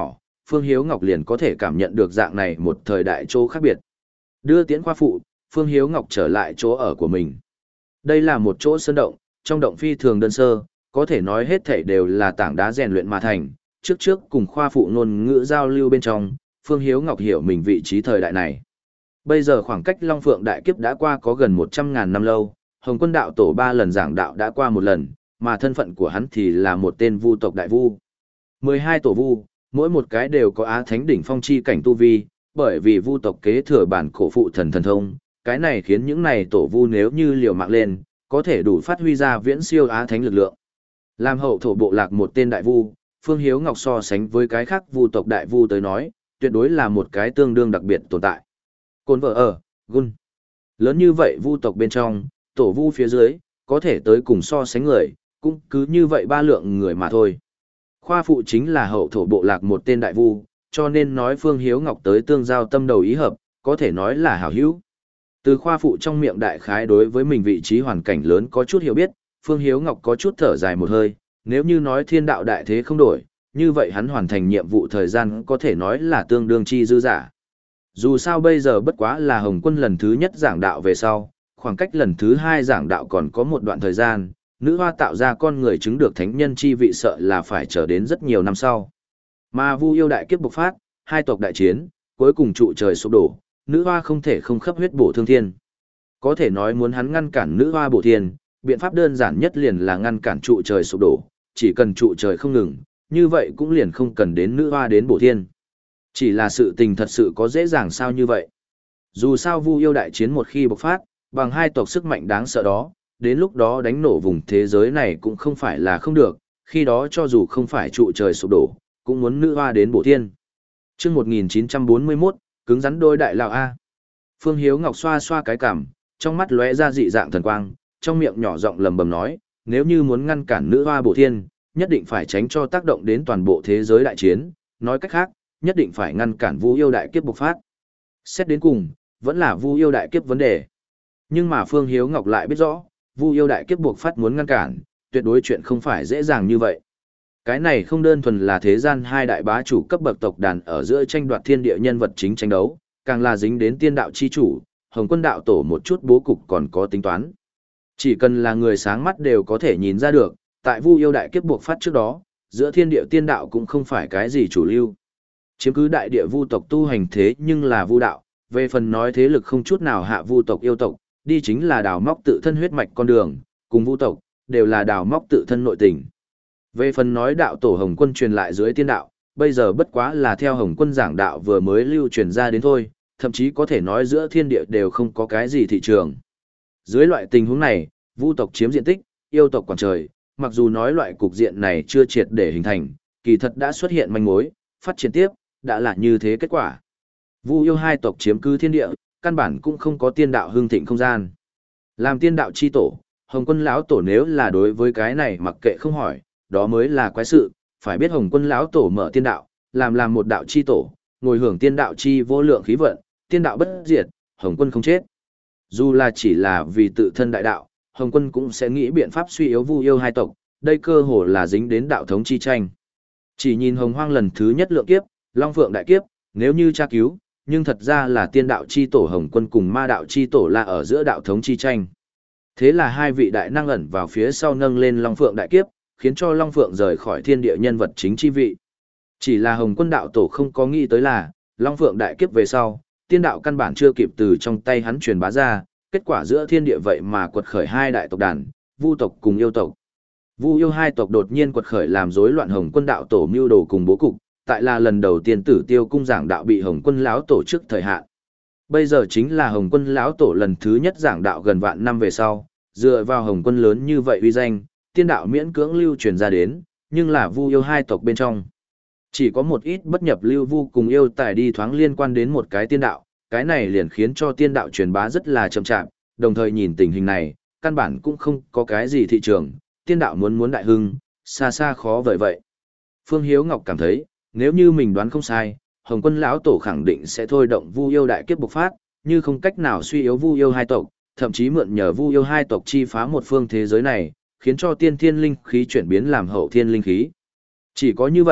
Phương Hiếu Ngọc liền có thể cảm nhận được dạng này một thời đại chỗ khác biệt. Đưa tiễn khoa phụ, Phương Hiếu Ngọc trở lại chỗ ở của mình. Đây là một chỗ sơn động, trong động phi thường đơn sơ, có thể nói hết thảy đều là tảng đá rèn luyện mà thành. Trước trước cùng khoa phụ ngôn ngữ giao lưu bên trong, Phương Hiếu Ngọc hiểu mình vị trí thời đại này. Bây giờ khoảng cách Long Phượng đại kiếp đã qua có gần một trăm ngàn năm lâu, Hồng Quân đạo tổ ba lần giảng đạo đã qua một lần, mà thân phận của hắn thì là một tên vu tộc đại vu. mười hai tổ vu, mỗi một cái đều có Á Thánh đỉnh phong chi cảnh tu vi, bởi vì vu tộc kế thừa bản cổ phụ thần thần thông, cái này khiến những này tổ vu nếu như liều mạng lên, có thể đủ phát huy ra viễn siêu Á Thánh lực lượng. Làm hậu thổ bộ lạc một tên đại vu, Phương Hiếu Ngọc so sánh với cái khác vu tộc đại vu tới nói, tuyệt đối là một cái tương đương đặc biệt tồn tại. Côn vợ ở, gun. Lớn như vậy vu tộc bên trong, tổ vu phía dưới, có thể tới cùng so sánh người, cũng cứ như vậy ba lượng người mà thôi. Khoa phụ chính là hậu thổ bộ lạc một tên đại vu, cho nên nói Phương Hiếu Ngọc tới tương giao tâm đầu ý hợp, có thể nói là hảo hữu. Từ khoa phụ trong miệng đại khái đối với mình vị trí hoàn cảnh lớn có chút hiểu biết, Phương Hiếu Ngọc có chút thở dài một hơi, nếu như nói thiên đạo đại thế không đổi, như vậy hắn hoàn thành nhiệm vụ thời gian có thể nói là tương đương chi dư giả. Dù sao bây giờ bất quá là Hồng Quân lần thứ nhất giảng đạo về sau, khoảng cách lần thứ hai giảng đạo còn có một đoạn thời gian, nữ hoa tạo ra con người chứng được thánh nhân chi vị sợ là phải chờ đến rất nhiều năm sau. Mà Vu yêu đại kiếp bộc phát, hai tộc đại chiến, cuối cùng trụ trời sụp đổ, nữ hoa không thể không khắp huyết bổ thương thiên. Có thể nói muốn hắn ngăn cản nữ hoa bổ thiên, biện pháp đơn giản nhất liền là ngăn cản trụ trời sụp đổ, chỉ cần trụ trời không ngừng, như vậy cũng liền không cần đến nữ hoa đến bổ thiên. Chỉ là sự tình thật sự có dễ dàng sao như vậy. Dù sao Vu yêu đại chiến một khi bộc phát, bằng hai tộc sức mạnh đáng sợ đó, đến lúc đó đánh nổ vùng thế giới này cũng không phải là không được, khi đó cho dù không phải trụ trời sụp đổ, cũng muốn nữ hoa đến bổ thiên. Trước một nghìn chín trăm bốn mươi mốt, cứng rắn đôi đại lão A. Phương Hiếu Ngọc xoa xoa cái cằm, trong mắt lóe ra dị dạng thần quang, trong miệng nhỏ giọng lầm bầm nói, nếu như muốn ngăn cản nữ hoa bổ thiên, nhất định phải tránh cho tác động đến toàn bộ thế giới đại chiến, nói cách khác, nhất định phải ngăn cản Vu yêu đại kiếp bộc phát. Xét đến cùng, vẫn là Vu yêu đại kiếp vấn đề. Nhưng mà Phương Hiếu Ngọc lại biết rõ, Vu yêu đại kiếp bộc phát muốn ngăn cản, tuyệt đối chuyện không phải dễ dàng như vậy. Cái này không đơn thuần là thế gian hai đại bá chủ cấp bậc tộc đàn ở giữa tranh đoạt thiên địa nhân vật chính tranh đấu, càng là dính đến tiên đạo chi chủ, Hồng Quân đạo tổ một chút bố cục còn có tính toán. Chỉ cần là người sáng mắt đều có thể nhìn ra được, tại Vu yêu đại kiếp bộc phát trước đó, giữa thiên địa tiên đạo cũng không phải cái gì chủ lưu. Chiếm cứ đại địa vu tộc tu hành thế nhưng là vu đạo, về phần nói thế lực không chút nào hạ vu tộc yêu tộc, đi chính là đào móc tự thân huyết mạch con đường, cùng vu tộc, đều là đào móc tự thân nội tình. Về phần nói đạo tổ Hồng Quân truyền lại dưới tiên đạo, bây giờ bất quá là theo Hồng Quân giảng đạo vừa mới lưu truyền ra đến thôi, thậm chí có thể nói giữa thiên địa đều không có cái gì thị trường. Dưới loại tình huống này, vu tộc chiếm diện tích, yêu tộc quản trời, mặc dù nói loại cục diện này chưa triệt để hình thành, kỳ thật đã xuất hiện manh mối, phát triển tiếp, đã là như thế kết quả. Vu yêu hai tộc chiếm cứ thiên địa, căn bản cũng không có tiên đạo hưng thịnh không gian. Làm tiên đạo chi tổ, Hồng Quân lão tổ nếu là đối với cái này mặc kệ không hỏi, đó mới là quái sự, phải biết Hồng Quân lão tổ mở tiên đạo, làm làm một đạo chi tổ, ngồi hưởng tiên đạo chi vô lượng khí vận, tiên đạo bất diệt, Hồng Quân không chết. Dù là chỉ là vì tự thân đại đạo, Hồng Quân cũng sẽ nghĩ biện pháp suy yếu Vu yêu hai tộc, đây cơ hồ là dính đến đạo thống chi tranh. Chỉ nhìn Hồng Hoang lần thứ nhất lượng kiếp, Long Phượng đại kiếp, nếu như tra cứu, nhưng thật ra là tiên đạo chi tổ Hồng Quân cùng ma đạo chi tổ là ở giữa đạo thống chi tranh. Thế là hai vị đại năng ẩn vào phía sau nâng lên Long Phượng đại kiếp, khiến cho Long Phượng rời khỏi thiên địa nhân vật chính chi vị. Chỉ là Hồng Quân đạo tổ không có nghĩ tới là, Long Phượng đại kiếp về sau, tiên đạo căn bản chưa kịp từ trong tay hắn truyền bá ra, kết quả giữa thiên địa vậy mà quật khởi hai đại tộc đàn, Vu tộc cùng yêu tộc. Vu yêu hai tộc đột nhiên quật khởi làm rối loạn Hồng Quân đạo tổ mưu đồ cùng bố cục, tại là lần đầu tiên Tử Tiêu cung giảng đạo bị Hồng Quân lão tổ trước thời hạn. Bây giờ chính là Hồng Quân lão tổ lần thứ nhất giảng đạo gần vạn năm về sau, dựa vào Hồng Quân lớn như vậy uy danh, tiên đạo miễn cưỡng lưu truyền ra đến, nhưng là Vu yêu hai tộc bên trong. Chỉ có một ít bất nhập lưu vu cùng yêu tài đi thoáng liên quan đến một cái tiên đạo, cái này liền khiến cho tiên đạo truyền bá rất là chậm chạp, đồng thời nhìn tình hình này, căn bản cũng không có cái gì thị trường, tiên đạo muốn muốn đại hưng, xa xa khó vời vậy. Phương Hiếu Ngọc cảm thấy, nếu như mình đoán không sai, Hồng Quân lão tổ khẳng định sẽ thôi động Vu yêu đại kiếp bộc phát, như không cách nào suy yếu Vu yêu hai tộc, thậm chí mượn nhờ Vu yêu hai tộc chi phá một phương thế giới này, khiến cho tiên thiên linh khí chuyển biến làm hậu thiên linh khí. Chỉ có như vậy,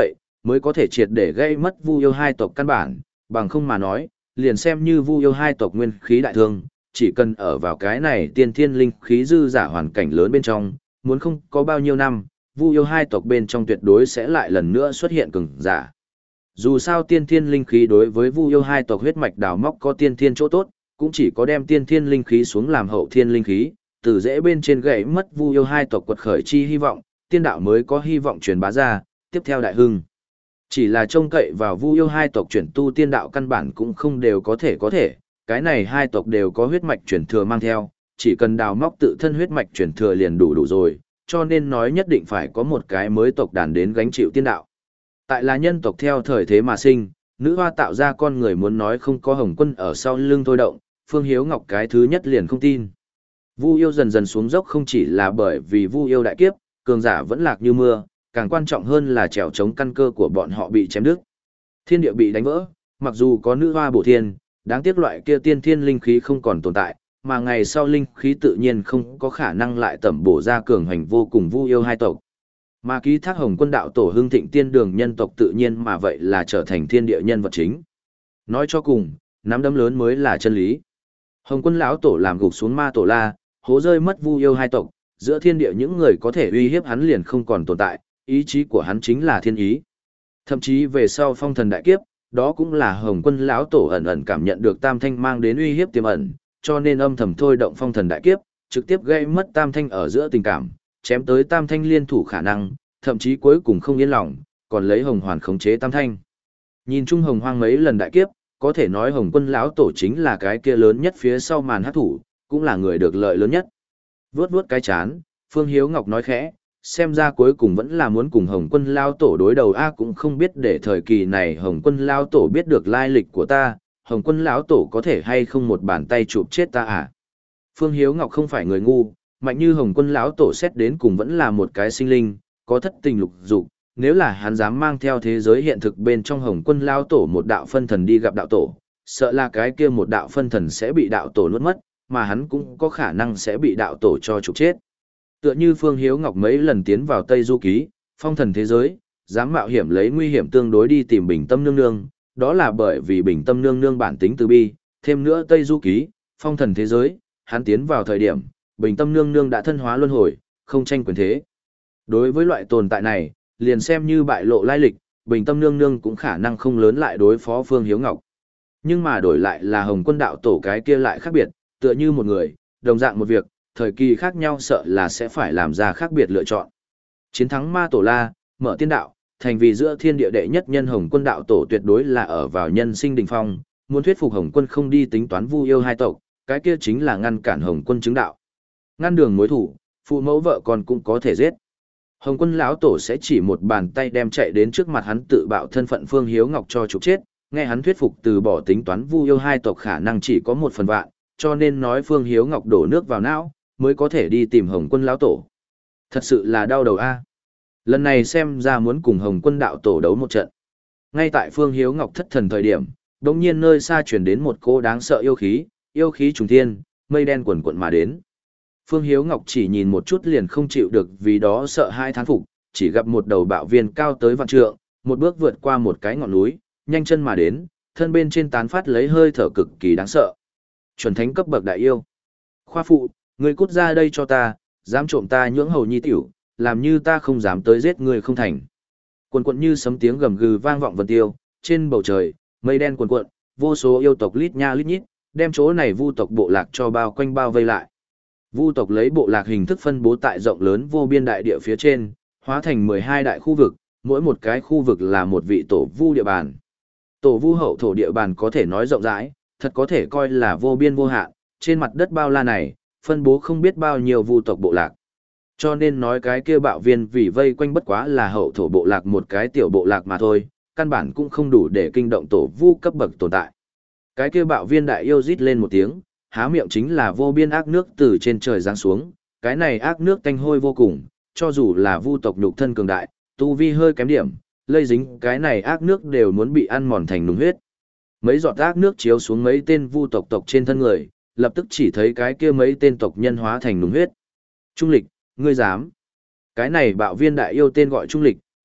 mới có thể triệt để gây mất Vu yêu hai tộc căn bản, bằng không mà nói, liền xem như Vu yêu hai tộc nguyên khí đại thương, chỉ cần ở vào cái này tiên thiên linh khí dư giả hoàn cảnh lớn bên trong, muốn không có bao nhiêu năm, Vu yêu hai tộc bên trong tuyệt đối sẽ lại lần nữa xuất hiện cường giả. Dù sao tiên thiên linh khí đối với Vu yêu hai tộc huyết mạch đào móc có tiên thiên chỗ tốt, cũng chỉ có đem tiên thiên linh khí xuống làm hậu thiên linh khí, từ dễ bên trên gãy mất Vu yêu hai tộc quật khởi chi hy vọng, tiên đạo mới có hy vọng truyền bá ra, tiếp theo đại hưng. Chỉ là trông cậy vào Vu yêu hai tộc chuyển tu tiên đạo căn bản cũng không đều có thể có thể, cái này hai tộc đều có huyết mạch chuyển thừa mang theo, chỉ cần đào móc tự thân huyết mạch chuyển thừa liền đủ đủ rồi, cho nên nói nhất định phải có một cái mới tộc đàn đến gánh chịu tiên đạo. Tại là nhân tộc theo thời thế mà sinh, nữ hoa tạo ra con người muốn nói không có Hồng Quân ở sau lưng thôi động, Phương Hiếu Ngọc cái thứ nhất liền không tin. Vu yêu dần dần xuống dốc không chỉ là bởi vì Vu yêu đại kiếp, cường giả vẫn lạc như mưa, càng quan trọng hơn là trèo chống căn cơ của bọn họ bị chém đứt. Thiên địa bị đánh vỡ, mặc dù có nữ hoa bổ thiên, đáng tiếc loại kia tiên thiên linh khí không còn tồn tại, mà ngày sau linh khí tự nhiên không có khả năng lại tẩm bổ ra cường hành vô cùng Vu yêu hai tộc. Mà ký thác Hồng Quân đạo tổ hưng thịnh tiên đường nhân tộc tự nhiên mà vậy là trở thành thiên địa nhân vật chính. Nói cho cùng, nắm đấm lớn mới là chân lý. Hồng Quân lão tổ làm gục xuống ma tổ la, hố rơi mất Vu yêu hai tộc, giữa thiên địa những người có thể uy hiếp hắn liền không còn tồn tại, ý chí của hắn chính là thiên ý. Thậm chí về sau phong thần đại kiếp, đó cũng là Hồng Quân lão tổ ẩn ẩn cảm nhận được Tam Thanh mang đến uy hiếp tiềm ẩn, cho nên âm thầm thôi động phong thần đại kiếp, trực tiếp gây mất Tam Thanh ở giữa tình cảm, chém tới Tam Thanh liên thủ khả năng, thậm chí cuối cùng không yên lòng, còn lấy Hồng Hoàn khống chế Tam Thanh. Nhìn chung Hồng Hoang mấy lần đại kiếp, có thể nói Hồng Quân lão tổ chính là cái kia lớn nhất phía sau màn hắc thủ, cũng là người được lợi lớn nhất. Vuốt vuốt cái chán, Phương Hiếu Ngọc nói khẽ, xem ra cuối cùng vẫn là muốn cùng Hồng Quân lao tổ đối đầu a, cũng không biết để thời kỳ này Hồng Quân lao tổ biết được lai lịch của ta, Hồng Quân lão tổ có thể hay không một bàn tay chụp chết ta à? Phương Hiếu Ngọc không phải người ngu, mạnh như Hồng Quân lão tổ xét đến cùng vẫn là một cái sinh linh, có thất tình lục dục, nếu là hắn dám mang theo thế giới hiện thực bên trong Hồng Quân lão tổ một đạo phân thần đi gặp đạo tổ, sợ là cái kia một đạo phân thần sẽ bị đạo tổ nuốt mất, mà hắn cũng có khả năng sẽ bị đạo tổ cho trục chết. Tựa như Phương Hiếu Ngọc mấy lần tiến vào Tây Du Ký, phong thần thế giới, dám mạo hiểm lấy nguy hiểm tương đối đi tìm Bình Tâm Nương Nương, đó là bởi vì Bình Tâm Nương Nương bản tính từ bi, thêm nữa Tây Du Ký, phong thần thế giới, hắn tiến vào thời điểm, Bình Tâm Nương Nương đã thân hóa luân hồi, không tranh quyền thế. Đối với loại tồn tại này, liền xem như bại lộ lai lịch, Bình Tâm Nương Nương cũng khả năng không lớn lại đối phó Phương Hiếu Ngọc. Nhưng mà đổi lại là Hồng Quân đạo tổ cái kia lại khác biệt, tựa như một người, đồng dạng một việc, thời kỳ khác nhau sợ là sẽ phải làm ra khác biệt lựa chọn. Chiến thắng ma tổ la, mở tiên đạo, thành vì giữa thiên địa đệ nhất nhân Hồng Quân đạo tổ tuyệt đối là ở vào nhân sinh đỉnh phong, muốn thuyết phục Hồng Quân không đi tính toán Vu yêu hai tộc, cái kia chính là ngăn cản Hồng Quân chứng đạo. Ngăn đường mối thủ, phụ mẫu vợ con cũng có thể giết. Hồng Quân lão tổ sẽ chỉ một bàn tay đem chạy đến trước mặt hắn tự bạo thân phận Phương Hiếu Ngọc cho trục chết, nghe hắn thuyết phục từ bỏ tính toán Vu yêu hai tộc khả năng chỉ có một phần vạn, cho nên nói Phương Hiếu Ngọc đổ nước vào não, mới có thể đi tìm Hồng Quân lão tổ. Thật sự là đau đầu a. Lần này xem ra muốn cùng Hồng Quân đạo tổ đấu một trận. Ngay tại Phương Hiếu Ngọc thất thần thời điểm, đột nhiên nơi xa truyền đến một cô đáng sợ yêu khí, yêu khí trùng thiên, mây đen quần quần mà đến. Phương Hiếu Ngọc chỉ nhìn một chút liền không chịu được vì đó sợ hai thán phục, chỉ gặp một đầu bạo viên cao tới vạn trượng, một bước vượt qua một cái ngọn núi, nhanh chân mà đến, thân bên trên tán phát lấy hơi thở cực kỳ đáng sợ. Chuẩn thánh cấp bậc đại yêu. Khoa phụ, ngươi cút ra đây cho ta, dám trộm ta nhưỡng hầu nhi tiểu, làm như ta không dám tới giết ngươi không thành. Quần quận như sấm tiếng gầm gừ vang vọng vân tiêu, trên bầu trời, mây đen quần quận, vô số yêu tộc lít nha lít nhít, đem chỗ này vu tộc bộ lạc cho bao quanh bao vây lại. Vu tộc lấy bộ lạc hình thức phân bố tại rộng lớn vô biên đại địa phía trên, hóa thành mười hai đại khu vực, mỗi một cái khu vực là một vị tổ vu địa bàn. Tổ vu hậu thổ địa bàn có thể nói rộng rãi, thật có thể coi là vô biên vô hạn, trên mặt đất bao la này, phân bố không biết bao nhiêu vu tộc bộ lạc. Cho nên nói cái kia bạo viên vì vây quanh bất quá là hậu thổ bộ lạc một cái tiểu bộ lạc mà thôi, căn bản cũng không đủ để kinh động tổ vu cấp bậc tồn tại. Cái kia bạo viên đại yêu rít lên một tiếng, há miệng chính là vô biên ác nước từ trên trời giáng xuống, cái này ác nước tanh hôi vô cùng, cho dù là vu tộc nhục thân cường đại, tu vi hơi kém điểm, lây dính cái này ác nước đều muốn bị ăn mòn thành nung huyết. Mấy giọt ác nước chiếu xuống mấy tên vu tộc tộc trên thân người, lập tức chỉ thấy cái kia mấy tên tộc nhân hóa thành nung huyết. Trung lịch, ngươi dám? Cái này bạo viên đại yêu tên gọi Trung lịch,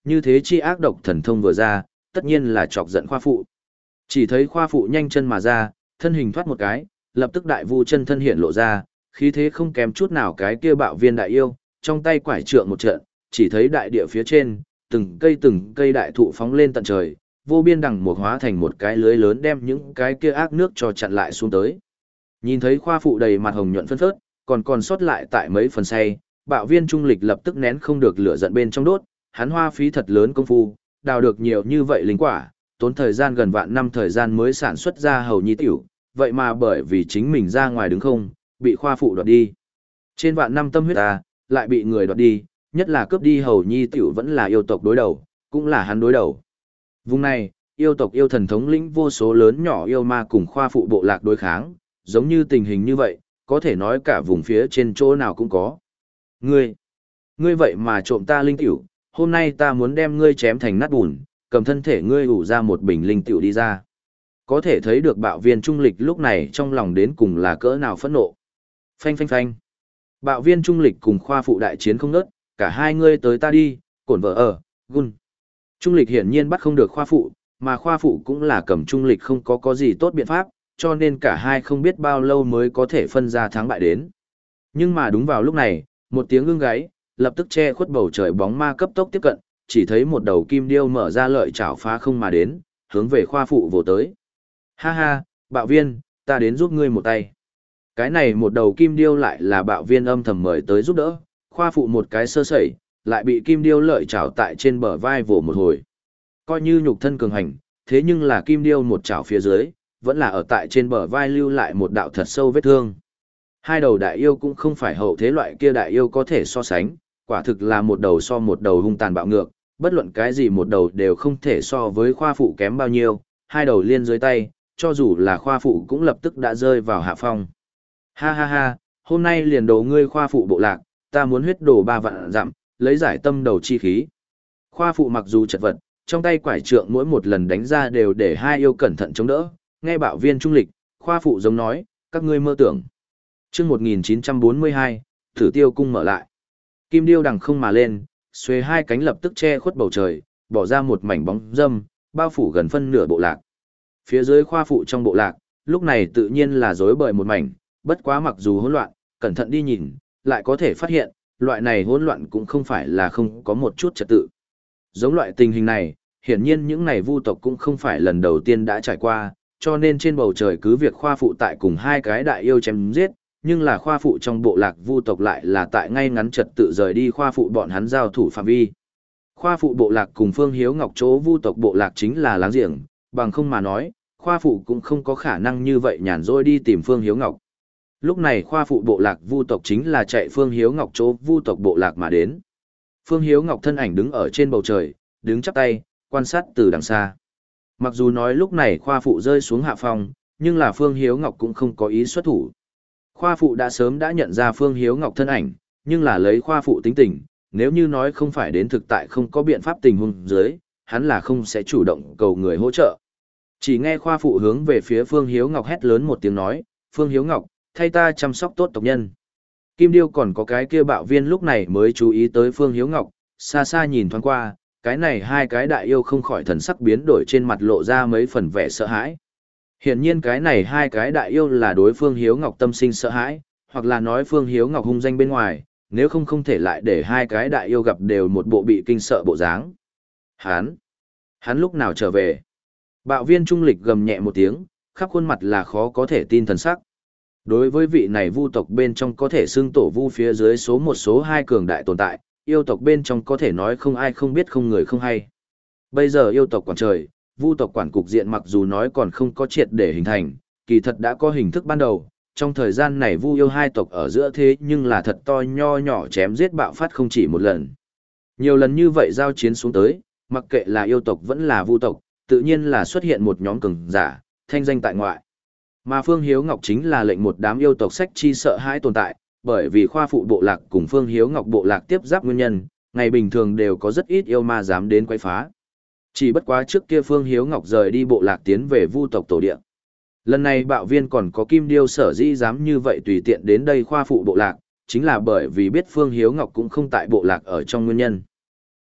như thế chi ác độc thần thông vừa ra, tất nhiên là chọc giận khoa phụ. Chỉ thấy khoa phụ nhanh chân mà ra, thân hình thoát một cái, lập tức đại vu chân thân hiện lộ ra, khí thế không kém chút nào cái kia bạo viên đại yêu, trong tay quải trượng một trận, chỉ thấy đại địa phía trên, từng cây từng cây đại thụ phóng lên tận trời, vô biên đằng một hóa thành một cái lưới lớn đem những cái kia ác nước cho chặn lại xuống tới. Nhìn thấy khoa phụ đầy mặt hồng nhuận phân phớt, còn còn sót lại tại mấy phần say, bạo viên trung lịch lập tức nén không được lửa giận bên trong đốt, hắn hoa phí thật lớn công phu, đào được nhiều như vậy linh quả, tốn thời gian gần vạn năm thời gian mới sản xuất ra hầu nhi tiểu, vậy mà bởi vì chính mình ra ngoài đứng không, bị khoa phụ đoạt đi. Trên vạn năm tâm huyết ta, lại bị người đoạt đi, nhất là cướp đi hầu nhi tiểu vẫn là yêu tộc đối đầu, cũng là hắn đối đầu. Vùng này, yêu tộc yêu thần thống lĩnh vô số lớn nhỏ yêu ma cùng khoa phụ bộ lạc đối kháng, giống như tình hình như vậy, có thể nói cả vùng phía trên chỗ nào cũng có. Ngươi, ngươi vậy mà trộm ta linh tiểu, hôm nay ta muốn đem ngươi chém thành nát bùn, cầm thân thể ngươi ủ ra một bình linh tiểu đi ra. Có thể thấy được bạo viên trung lịch lúc này trong lòng đến cùng là cỡ nào phẫn nộ. Phanh phanh phanh. Bạo viên trung lịch cùng khoa phụ đại chiến không nớt, cả hai ngươi tới ta đi, cổn vợ ở, gun. Trung lịch hiển nhiên bắt không được khoa phụ, mà khoa phụ cũng là cầm trung lịch không có có gì tốt biện pháp, cho nên cả hai không biết bao lâu mới có thể phân ra thắng bại đến. Nhưng mà đúng vào lúc này, một tiếng ưng gáy, lập tức che khuất bầu trời bóng ma cấp tốc tiếp cận, chỉ thấy một đầu kim điêu mở ra lợi chảo phá không mà đến, hướng về khoa phụ vồ tới. Ha ha, bạo viên, ta đến giúp ngươi một tay. Cái này một đầu kim điêu lại là bạo viên âm thầm mời tới giúp đỡ, khoa phụ một cái sơ sẩy, lại bị kim điêu lợi chảo tại trên bờ vai vồ một hồi. Coi như nhục thân cường hành, thế nhưng là kim điêu một chảo phía dưới, vẫn là ở tại trên bờ vai lưu lại một đạo thật sâu vết thương. Hai đầu đại yêu cũng không phải hậu thế loại kia đại yêu có thể so sánh, quả thực là một đầu so một đầu hung tàn bạo ngược, bất luận cái gì một đầu đều không thể so với khoa phụ kém bao nhiêu, hai đầu liên dưới tay, cho dù là khoa phụ cũng lập tức đã rơi vào hạ phong. Ha ha ha, hôm nay liền đồ ngươi khoa phụ bộ lạc, ta muốn huyết đồ ba vạn dặm, lấy giải tâm đầu chi khí. Khoa phụ mặc dù chật vật, trong tay quải trượng mỗi một lần đánh ra đều để hai yêu cẩn thận chống đỡ, nghe bạo viên trung lịch, khoa phụ giống nói, các ngươi mơ tưởng. Trước một nghìn chín trăm bốn mươi hai, thử tiêu cung mở lại. Kim điêu đằng không mà lên, xuề hai cánh lập tức che khuất bầu trời, bỏ ra một mảnh bóng dâm, bao phủ gần phân nửa bộ lạc. Phía dưới khoa phụ trong bộ lạc, lúc này tự nhiên là rối bời một mảnh, bất quá mặc dù hỗn loạn, cẩn thận đi nhìn, lại có thể phát hiện, loại này hỗn loạn cũng không phải là không có một chút trật tự. Giống loại tình hình này, hiển nhiên những này vu tộc cũng không phải lần đầu tiên đã trải qua, cho nên trên bầu trời cứ việc khoa phụ tại cùng hai cái đại yêu chém giết, nhưng là khoa phụ trong bộ lạc vu tộc lại là tại ngay ngắn trật tự rời đi khoa phụ bọn hắn giao thủ phạm vi. Khoa phụ bộ lạc cùng Phương Hiếu Ngọc chỗ vu tộc bộ lạc chính là láng giềng, bằng không mà nói, khoa phụ cũng không có khả năng như vậy nhàn rỗi đi tìm Phương Hiếu Ngọc. Lúc này khoa phụ bộ lạc vu tộc chính là chạy Phương Hiếu Ngọc chỗ vu tộc bộ lạc mà đến. Phương Hiếu Ngọc thân ảnh đứng ở trên bầu trời, đứng chắp tay, quan sát từ đằng xa. Mặc dù nói lúc này khoa phụ rơi xuống hạ phong, nhưng là Phương Hiếu Ngọc cũng không có ý xuất thủ. Khoa phụ đã sớm đã nhận ra Phương Hiếu Ngọc thân ảnh, nhưng là lấy khoa phụ tính tình, nếu như nói không phải đến thực tại không có biện pháp tình huống dưới, hắn là không sẽ chủ động cầu người hỗ trợ. Chỉ nghe khoa phụ hướng về phía Phương Hiếu Ngọc hét lớn một tiếng nói, Phương Hiếu Ngọc, thay ta chăm sóc tốt tộc nhân. Kim Điêu còn có cái kia bạo viên lúc này mới chú ý tới Phương Hiếu Ngọc, xa xa nhìn thoáng qua, cái này hai cái đại yêu không khỏi thần sắc biến đổi trên mặt lộ ra mấy phần vẻ sợ hãi. Hiển nhiên cái này hai cái đại yêu là đối Phương Hiếu Ngọc tâm sinh sợ hãi, hoặc là nói Phương Hiếu Ngọc hung danh bên ngoài, nếu không không thể lại để hai cái đại yêu gặp đều một bộ bị kinh sợ bộ dáng. Hắn, hắn lúc nào trở về? Bạo viên trung lịch gầm nhẹ một tiếng, khắp khuôn mặt là khó có thể tin thần sắc. Đối với vị này vu tộc bên trong có thể xưng tổ vu phía dưới số một số hai cường đại tồn tại, yêu tộc bên trong có thể nói không ai không biết không người không hay. Bây giờ yêu tộc quản trời, vu tộc quản cục diện mặc dù nói còn không có triệt để hình thành, kỳ thật đã có hình thức ban đầu, trong thời gian này vu yêu hai tộc ở giữa thế nhưng là thật to nho nhỏ chém giết bạo phát không chỉ một lần. Nhiều lần như vậy giao chiến xuống tới, mặc kệ là yêu tộc vẫn là vu tộc, tự nhiên là xuất hiện một nhóm cường giả, thanh danh tại ngoại. Mà Phương Hiếu Ngọc chính là lệnh một đám yêu tộc sách chi sợ hãi tồn tại, bởi vì khoa phụ bộ lạc cùng Phương Hiếu Ngọc bộ lạc tiếp giáp nguyên nhân, ngày bình thường đều có rất ít yêu ma dám đến quấy phá. Chỉ bất quá trước kia Phương Hiếu Ngọc rời đi bộ lạc tiến về vu tộc tổ địa. Lần này bạo viên còn có Kim Điêu sở dĩ dám như vậy tùy tiện đến đây khoa phụ bộ lạc, chính là bởi vì biết Phương Hiếu Ngọc cũng không tại bộ lạc ở trong nguyên nhân.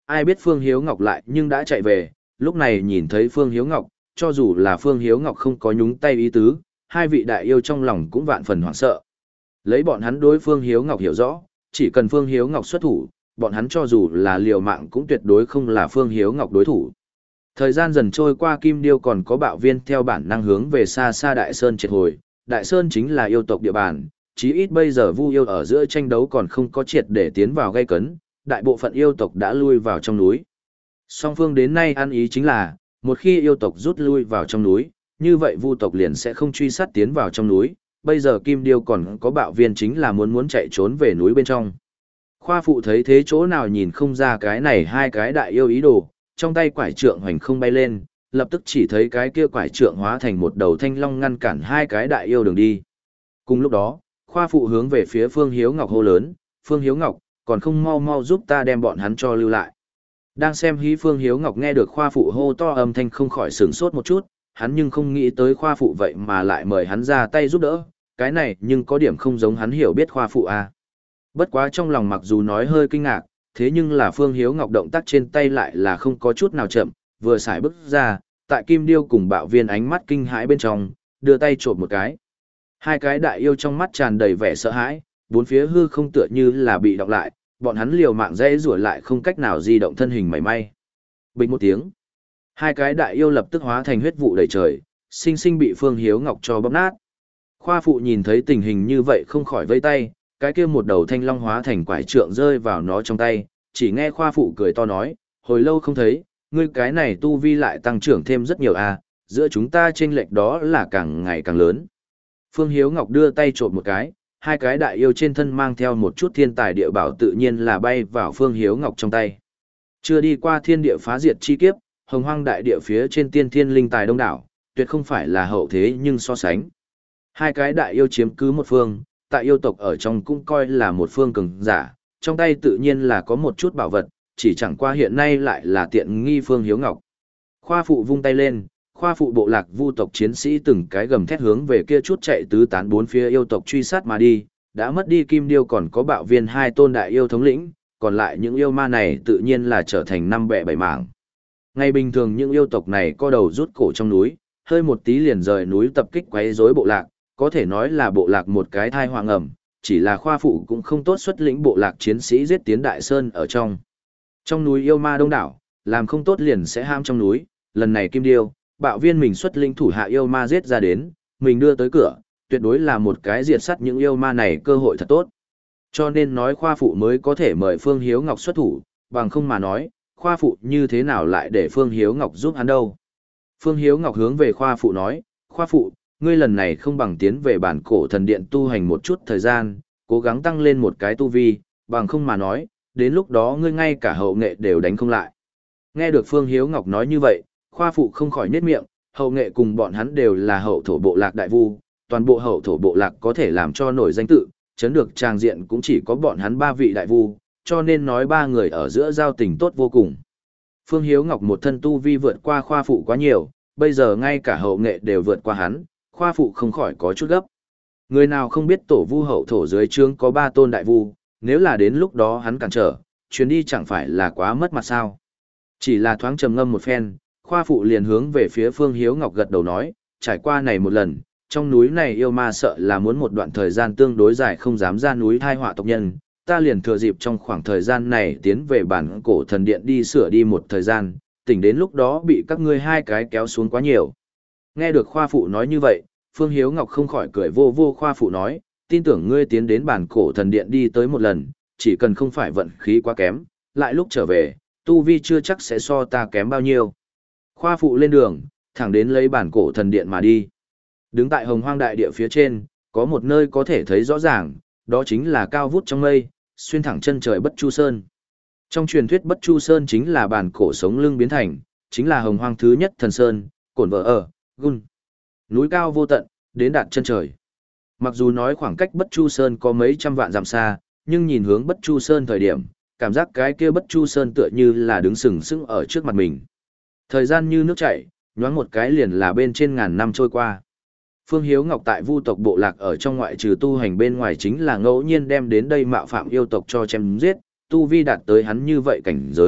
ai biết Phương Hiếu Ngọc lại nhưng đã chạy về, lúc này nhìn thấy Phương Hiếu Ngọc, cho dù là Phương Hiếu Ngọc không có nhúng tay ý tứ, hai vị đại yêu trong lòng cũng vạn phần hoảng sợ. Lấy bọn hắn đối Phương Hiếu Ngọc hiểu rõ, chỉ cần Phương Hiếu Ngọc xuất thủ, bọn hắn cho dù là liều mạng cũng tuyệt đối không là Phương Hiếu Ngọc đối thủ. Thời gian dần trôi qua, Kim Điêu còn có bạo viên theo bản năng hướng về xa xa Đại Sơn triệt hồi. Đại Sơn chính là yêu tộc địa bàn, chí ít bây giờ Vu yêu ở giữa tranh đấu còn không có triệt để tiến vào gây cấn, đại bộ phận yêu tộc đã lui vào trong núi. Song phương đến nay ăn ý chính là, một khi yêu tộc rút lui vào trong núi, như vậy Vu tộc liền sẽ không truy sát tiến vào trong núi. Bây giờ Kim Điêu còn có bạo viên chính là muốn muốn chạy trốn về núi bên trong. Khoa phụ thấy thế chỗ nào nhìn không ra cái này hai cái đại yêu ý đồ, trong tay quải trượng hoành không bay lên, lập tức chỉ thấy cái kia quải trượng hóa thành một đầu thanh long ngăn cản hai cái đại yêu đường đi. Cùng lúc đó, khoa phụ hướng về phía Phương Hiếu Ngọc hô lớn, Phương Hiếu Ngọc, còn không mau mau giúp ta đem bọn hắn cho lưu lại. Đang xem hí Phương Hiếu Ngọc nghe được khoa phụ hô to âm thanh không khỏi sửng sốt một chút, hắn nhưng không nghĩ tới khoa phụ vậy mà lại mời hắn ra tay giúp đỡ, cái này nhưng có điểm không giống hắn hiểu biết khoa phụ à. Bất quá trong lòng mặc dù nói hơi kinh ngạc, thế nhưng là Phương Hiếu Ngọc động tác trên tay lại là không có chút nào chậm, vừa xài bước ra, tại Kim Điêu cùng bạo viên ánh mắt kinh hãi bên trong, đưa tay trộm một cái. Hai cái đại yêu trong mắt tràn đầy vẻ sợ hãi, bốn phía hư không tựa như là bị đọc lại, bọn hắn liều mạng dễ rủa lại không cách nào di động thân hình mảy may. Bình một tiếng, hai cái đại yêu lập tức hóa thành huyết vụ đầy trời, sinh sinh bị Phương Hiếu Ngọc cho bóp nát. Khoa phụ nhìn thấy tình hình như vậy không khỏi vây tay, cái kia một đầu thanh long hóa thành quải trượng rơi vào nó trong tay, chỉ nghe khoa phụ cười to nói, hồi lâu không thấy, ngươi cái này tu vi lại tăng trưởng thêm rất nhiều à, giữa chúng ta chênh lệch đó là càng ngày càng lớn. Phương Hiếu Ngọc đưa tay trộm một cái, hai cái đại yêu trên thân mang theo một chút thiên tài địa bảo tự nhiên là bay vào Phương Hiếu Ngọc trong tay. Chưa đi qua thiên địa phá diệt chi kiếp, hồng hoang đại địa phía trên tiên thiên linh tài đông đảo, tuyệt không phải là hậu thế nhưng so sánh. Hai cái đại yêu chiếm cứ một phương, tại yêu tộc ở trong cũng coi là một phương cường giả, trong tay tự nhiên là có một chút bảo vật, chỉ chẳng qua hiện nay lại là tiện nghi Phương Hiếu Ngọc. Khoa phụ vung tay lên, khoa phụ bộ lạc vu tộc chiến sĩ từng cái gầm thét hướng về kia chút chạy tứ tán bốn phía yêu tộc truy sát mà đi, đã mất đi Kim Điêu còn có bạo viên hai tôn đại yêu thống lĩnh, còn lại những yêu ma này tự nhiên là trở thành năm bè bảy mảng. Ngày bình thường những yêu tộc này co đầu rút cổ trong núi, hơi một tí liền rời núi tập kích quấy rối bộ lạc, có thể nói là bộ lạc một cái thai hoang ẩm, chỉ là khoa phụ cũng không tốt xuất lĩnh bộ lạc chiến sĩ giết tiến Đại Sơn ở trong. Trong núi yêu ma đông đảo, làm không tốt liền sẽ ham trong núi, lần này Kim Điêu, bạo viên mình xuất lĩnh thủ hạ yêu ma giết ra đến, mình đưa tới cửa, tuyệt đối là một cái diệt sát những yêu ma này cơ hội thật tốt. Cho nên nói khoa phụ mới có thể mời Phương Hiếu Ngọc xuất thủ, bằng không mà nói, khoa phụ như thế nào lại để Phương Hiếu Ngọc giúp hắn đâu. Phương Hiếu Ngọc hướng về khoa phụ nói, khoa phụ, ngươi lần này không bằng tiến về bản cổ thần điện tu hành một chút thời gian, cố gắng tăng lên một cái tu vi, bằng không mà nói, đến lúc đó ngươi ngay cả hậu nghệ đều đánh không lại. Nghe được Phương Hiếu Ngọc nói như vậy, khoa phụ không khỏi nhếch miệng, hậu nghệ cùng bọn hắn đều là hậu thổ bộ lạc đại vu, toàn bộ hậu thổ bộ lạc có thể làm cho nổi danh tự, chấn được tràng diện cũng chỉ có bọn hắn ba vị đại vu, cho nên nói ba người ở giữa giao tình tốt vô cùng. Phương Hiếu Ngọc một thân tu vi vượt qua khoa phụ quá nhiều, bây giờ ngay cả hậu nghệ đều vượt qua hắn, khoa phụ không khỏi có chút gấp. Người nào không biết tổ vu hậu thổ dưới trướng có ba tôn đại vu, nếu là đến lúc đó hắn cản trở, chuyến đi chẳng phải là quá mất mặt sao. Chỉ là thoáng trầm ngâm một phen, khoa phụ liền hướng về phía Phương Hiếu Ngọc gật đầu nói, trải qua này một lần, trong núi này yêu ma sợ là muốn một đoạn thời gian tương đối dài không dám ra núi thai họa tộc nhân, ta liền thừa dịp trong khoảng thời gian này tiến về bản cổ thần điện đi sửa đi một thời gian, tỉnh đến lúc đó bị các ngươi hai cái kéo xuống quá nhiều. Nghe được khoa phụ nói như vậy, Phương Hiếu Ngọc không khỏi cười vô vô khoa phụ nói, tin tưởng ngươi tiến đến bản cổ thần điện đi tới một lần, chỉ cần không phải vận khí quá kém, lại lúc trở về, tu vi chưa chắc sẽ so ta kém bao nhiêu. Khoa phụ lên đường, thẳng đến lấy bản cổ thần điện mà đi. Đứng tại hồng hoang đại địa phía trên, có một nơi có thể thấy rõ ràng, đó chính là cao vút trong mây, xuyên thẳng chân trời Bất Chu Sơn. Trong truyền thuyết Bất Chu Sơn chính là bản cổ sống lưng biến thành, chính là hồng hoang thứ nhất thần sơn, cổn vợ ở, gun. Núi cao vô tận, đến đạt chân trời. Mặc dù nói khoảng cách Bất Chu Sơn có mấy trăm vạn dặm xa, nhưng nhìn hướng Bất Chu Sơn thời điểm, cảm giác cái kia Bất Chu Sơn tựa như là đứng sừng sững ở trước mặt mình. Thời gian như nước chảy, nhoáng một cái liền là bên trên ngàn năm trôi qua. Phương Hiếu Ngọc tại vu tộc bộ lạc ở trong ngoại trừ tu hành bên ngoài chính là ngẫu nhiên đem đến đây mạo phạm yêu tộc cho chém giết, tu vi đạt tới hắn như vậy cảnh giới,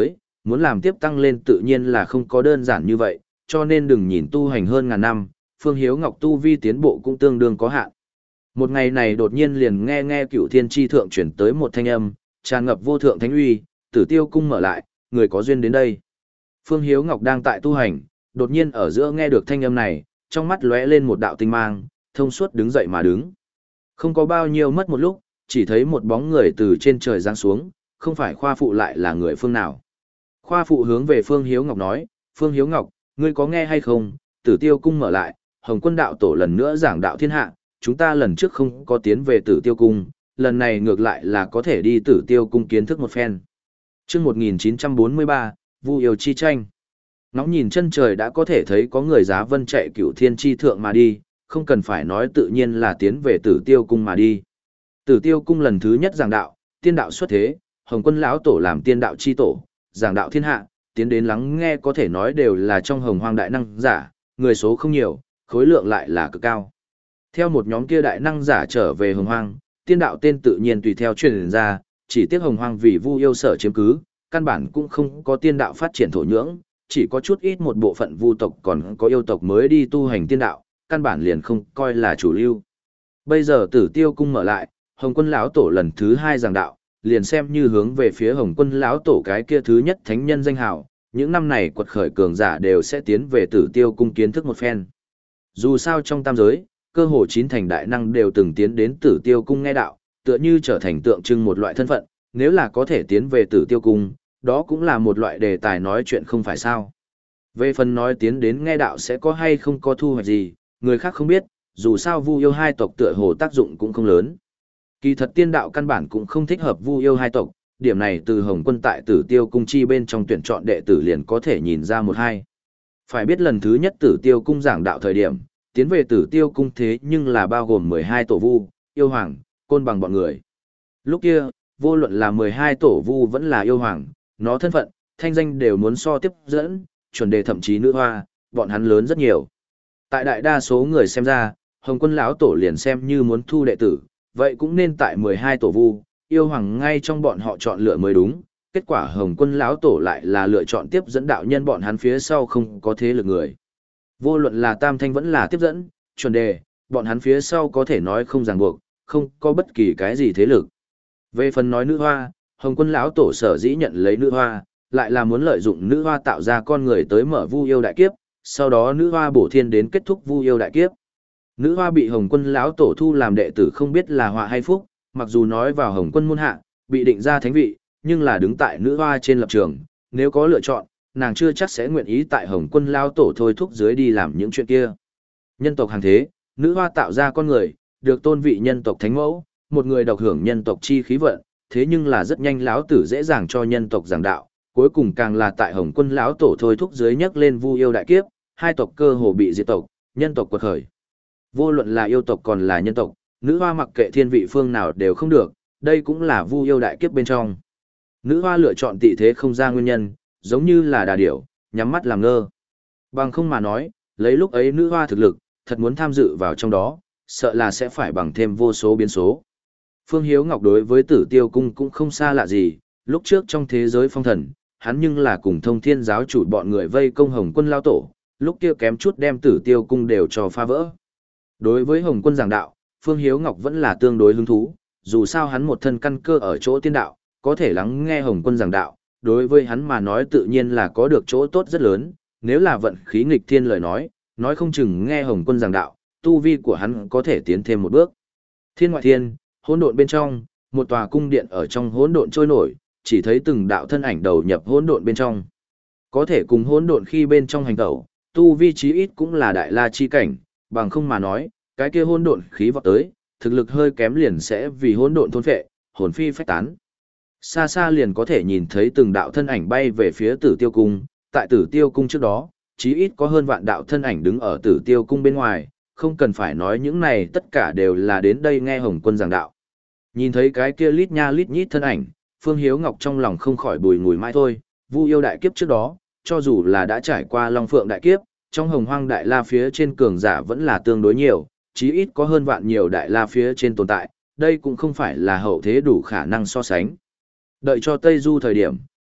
muốn làm tiếp tăng lên tự nhiên là không có đơn giản như vậy, cho nên đừng nhìn tu hành hơn ngàn năm, Phương Hiếu Ngọc tu vi tiến bộ cũng tương đương có hạn. Một ngày này đột nhiên liền nghe nghe Cửu Thiên Chi thượng chuyển tới một thanh âm, tràn ngập vô thượng thánh uy, Tử Tiêu cung mở lại, người có duyên đến đây. Phương Hiếu Ngọc đang tại tu hành, đột nhiên ở giữa nghe được thanh âm này, trong mắt lóe lên một đạo tinh mang, thông suốt đứng dậy mà đứng. Không có bao nhiêu mất một lúc, chỉ thấy một bóng người từ trên trời giáng xuống, không phải Khoa phụ lại là người phương nào. Khoa phụ hướng về Phương Hiếu Ngọc nói, Phương Hiếu Ngọc, ngươi có nghe hay không, Tử Tiêu cung mở lại, Hồng Quân đạo tổ lần nữa giảng đạo thiên hạ, chúng ta lần trước không có tiến về Tử Tiêu cung, lần này ngược lại là có thể đi Tử Tiêu cung kiến thức một phen. Chương một nghìn chín trăm bốn mươi ba, Vu yêu chi tranh. Ngóng nhìn chân trời đã có thể thấy có người giá vân chạy Cửu Thiên Chi thượng mà đi, không cần phải nói tự nhiên là tiến về Tử Tiêu cung mà đi. Tử Tiêu cung lần thứ nhất giảng đạo, tiên đạo xuất thế, Hồng Quân lão tổ làm tiên đạo chi tổ, giảng đạo thiên hạ, tiến đến lắng nghe có thể nói đều là trong Hồng Hoang đại năng giả, người số không nhiều, khối lượng lại là cực cao. Theo một nhóm kia đại năng giả trở về Hồng Hoang, tiên đạo tên tự nhiên tùy theo truyền ra, chỉ tiếc Hồng Hoang vì Vu yêu sở chiếm cứ, căn bản cũng không có tiên đạo phát triển thổ nhưỡng, chỉ có chút ít một bộ phận Vu tộc còn có yêu tộc mới đi tu hành tiên đạo, căn bản liền không coi là chủ lưu. Bây giờ Tử Tiêu cung mở lại, Hồng Quân lão tổ lần thứ hai giảng đạo, liền xem như hướng về phía Hồng Quân lão tổ cái kia thứ nhất thánh nhân danh hào, những năm này quật khởi cường giả đều sẽ tiến về Tử Tiêu cung kiến thức một phen. Dù sao trong tam giới, cơ hồ chín thành đại năng đều từng tiến đến Tử Tiêu cung nghe đạo, tựa như trở thành tượng trưng một loại thân phận, nếu là có thể tiến về Tử Tiêu cung, đó cũng là một loại đề tài nói chuyện không phải sao. Về phần nói tiến đến nghe đạo sẽ có hay không có thu hoạch gì, người khác không biết, dù sao Vu yêu hai tộc tựa hồ tác dụng cũng không lớn. Kỳ thật tiên đạo căn bản cũng không thích hợp Vu yêu hai tộc, điểm này từ Hồng Quân tại Tử Tiêu cung chi bên trong tuyển chọn đệ tử liền có thể nhìn ra một hai. Phải biết lần thứ nhất Tử Tiêu cung giảng đạo thời điểm, tiến về Tử Tiêu cung thế nhưng là bao gồm mười hai tổ Vu, yêu hoàng, côn bằng bọn người. Lúc kia, vô luận là mười hai tổ Vu vẫn là yêu hoàng, nó thân phận, thanh danh đều muốn so tiếp dẫn, chuẩn đề thậm chí nữ hoa, bọn hắn lớn rất nhiều. Tại đại đa số người xem ra, Hồng Quân lão tổ liền xem như muốn thu đệ tử, vậy cũng nên tại mười hai tổ Vu, yêu hoàng ngay trong bọn họ chọn lựa mới đúng. Kết quả Hồng Quân lão tổ lại là lựa chọn tiếp dẫn đạo nhân bọn hắn phía sau không có thế lực người. Vô luận là Tam Thanh vẫn là tiếp dẫn, chuẩn đề, bọn hắn phía sau có thể nói không ràng buộc, không có bất kỳ cái gì thế lực. Về phần nói nữ hoa, Hồng Quân lão tổ sở dĩ nhận lấy nữ hoa, lại là muốn lợi dụng nữ hoa tạo ra con người tới mở Vu yêu đại kiếp, sau đó nữ hoa bổ thiên đến kết thúc Vu yêu đại kiếp. Nữ hoa bị Hồng Quân lão tổ thu làm đệ tử không biết là họa hay phúc, mặc dù nói vào Hồng Quân môn hạ, bị định ra thánh vị, nhưng là đứng tại nữ hoa trên lập trường, nếu có lựa chọn, nàng chưa chắc sẽ nguyện ý tại Hồng Quân lão tổ thôi thúc dưới đi làm những chuyện kia. Nhân tộc hàng thế, nữ hoa tạo ra con người, được tôn vị nhân tộc thánh mẫu, một người độc hưởng nhân tộc chi khí vận, thế nhưng là rất nhanh lão tử dễ dàng cho nhân tộc giảng đạo, cuối cùng càng là tại Hồng Quân lão tổ thôi thúc dưới nhấc lên Vu yêu đại kiếp, hai tộc cơ hồ bị diệt tộc, nhân tộc quật khởi. Vô luận là yêu tộc còn là nhân tộc, nữ hoa mặc kệ thiên vị phương nào đều không được, đây cũng là Vu yêu đại kiếp bên trong. Nữ hoa lựa chọn tị thế không ra nguyên nhân, giống như là đà điểu, nhắm mắt làm ngơ. Bằng không mà nói, lấy lúc ấy nữ hoa thực lực, thật muốn tham dự vào trong đó, sợ là sẽ phải bằng thêm vô số biến số. Phương Hiếu Ngọc đối với Tử Tiêu cung cũng không xa lạ gì, lúc trước trong thế giới phong thần, hắn nhưng là cùng Thông Thiên giáo chủ bọn người vây công Hồng Quân lao tổ, lúc kia kém chút đem Tử Tiêu cung đều cho phá vỡ. Đối với Hồng Quân giảng đạo, Phương Hiếu Ngọc vẫn là tương đối hứng thú, dù sao hắn một thân căn cơ ở chỗ tiên đạo, có thể lắng nghe Hồng Quân giảng đạo, đối với hắn mà nói tự nhiên là có được chỗ tốt rất lớn, nếu là vận khí nghịch thiên lời nói, nói không chừng nghe Hồng Quân giảng đạo, tu vi của hắn có thể tiến thêm một bước. Thiên ngoại thiên, hỗn độn bên trong, một tòa cung điện ở trong hỗn độn trôi nổi, chỉ thấy từng đạo thân ảnh đầu nhập hỗn độn bên trong. Có thể cùng hỗn độn khi bên trong hành tẩu, tu vi chí ít cũng là đại la chi cảnh, bằng không mà nói, cái kia hỗn độn khí vọt tới, thực lực hơi kém liền sẽ vì hỗn độn thôn phệ, hồn phi phách tán. Xa xa liền có thể nhìn thấy từng đạo thân ảnh bay về phía Tử Tiêu cung, tại Tử Tiêu cung trước đó, chí ít có hơn vạn đạo thân ảnh đứng ở Tử Tiêu cung bên ngoài, không cần phải nói những này tất cả đều là đến đây nghe Hồng Quân giảng đạo. Nhìn thấy cái kia lít nha lít nhít thân ảnh, Phương Hiếu Ngọc trong lòng không khỏi bùi ngùi mãi thôi, Vu yêu đại kiếp trước đó, cho dù là đã trải qua Long Phượng đại kiếp, trong Hồng Hoang đại la phía trên cường giả vẫn là tương đối nhiều, chí ít có hơn vạn nhiều đại la phía trên tồn tại, đây cũng không phải là hậu thế đủ khả năng so sánh. Đợi cho Tây Du thời điểm,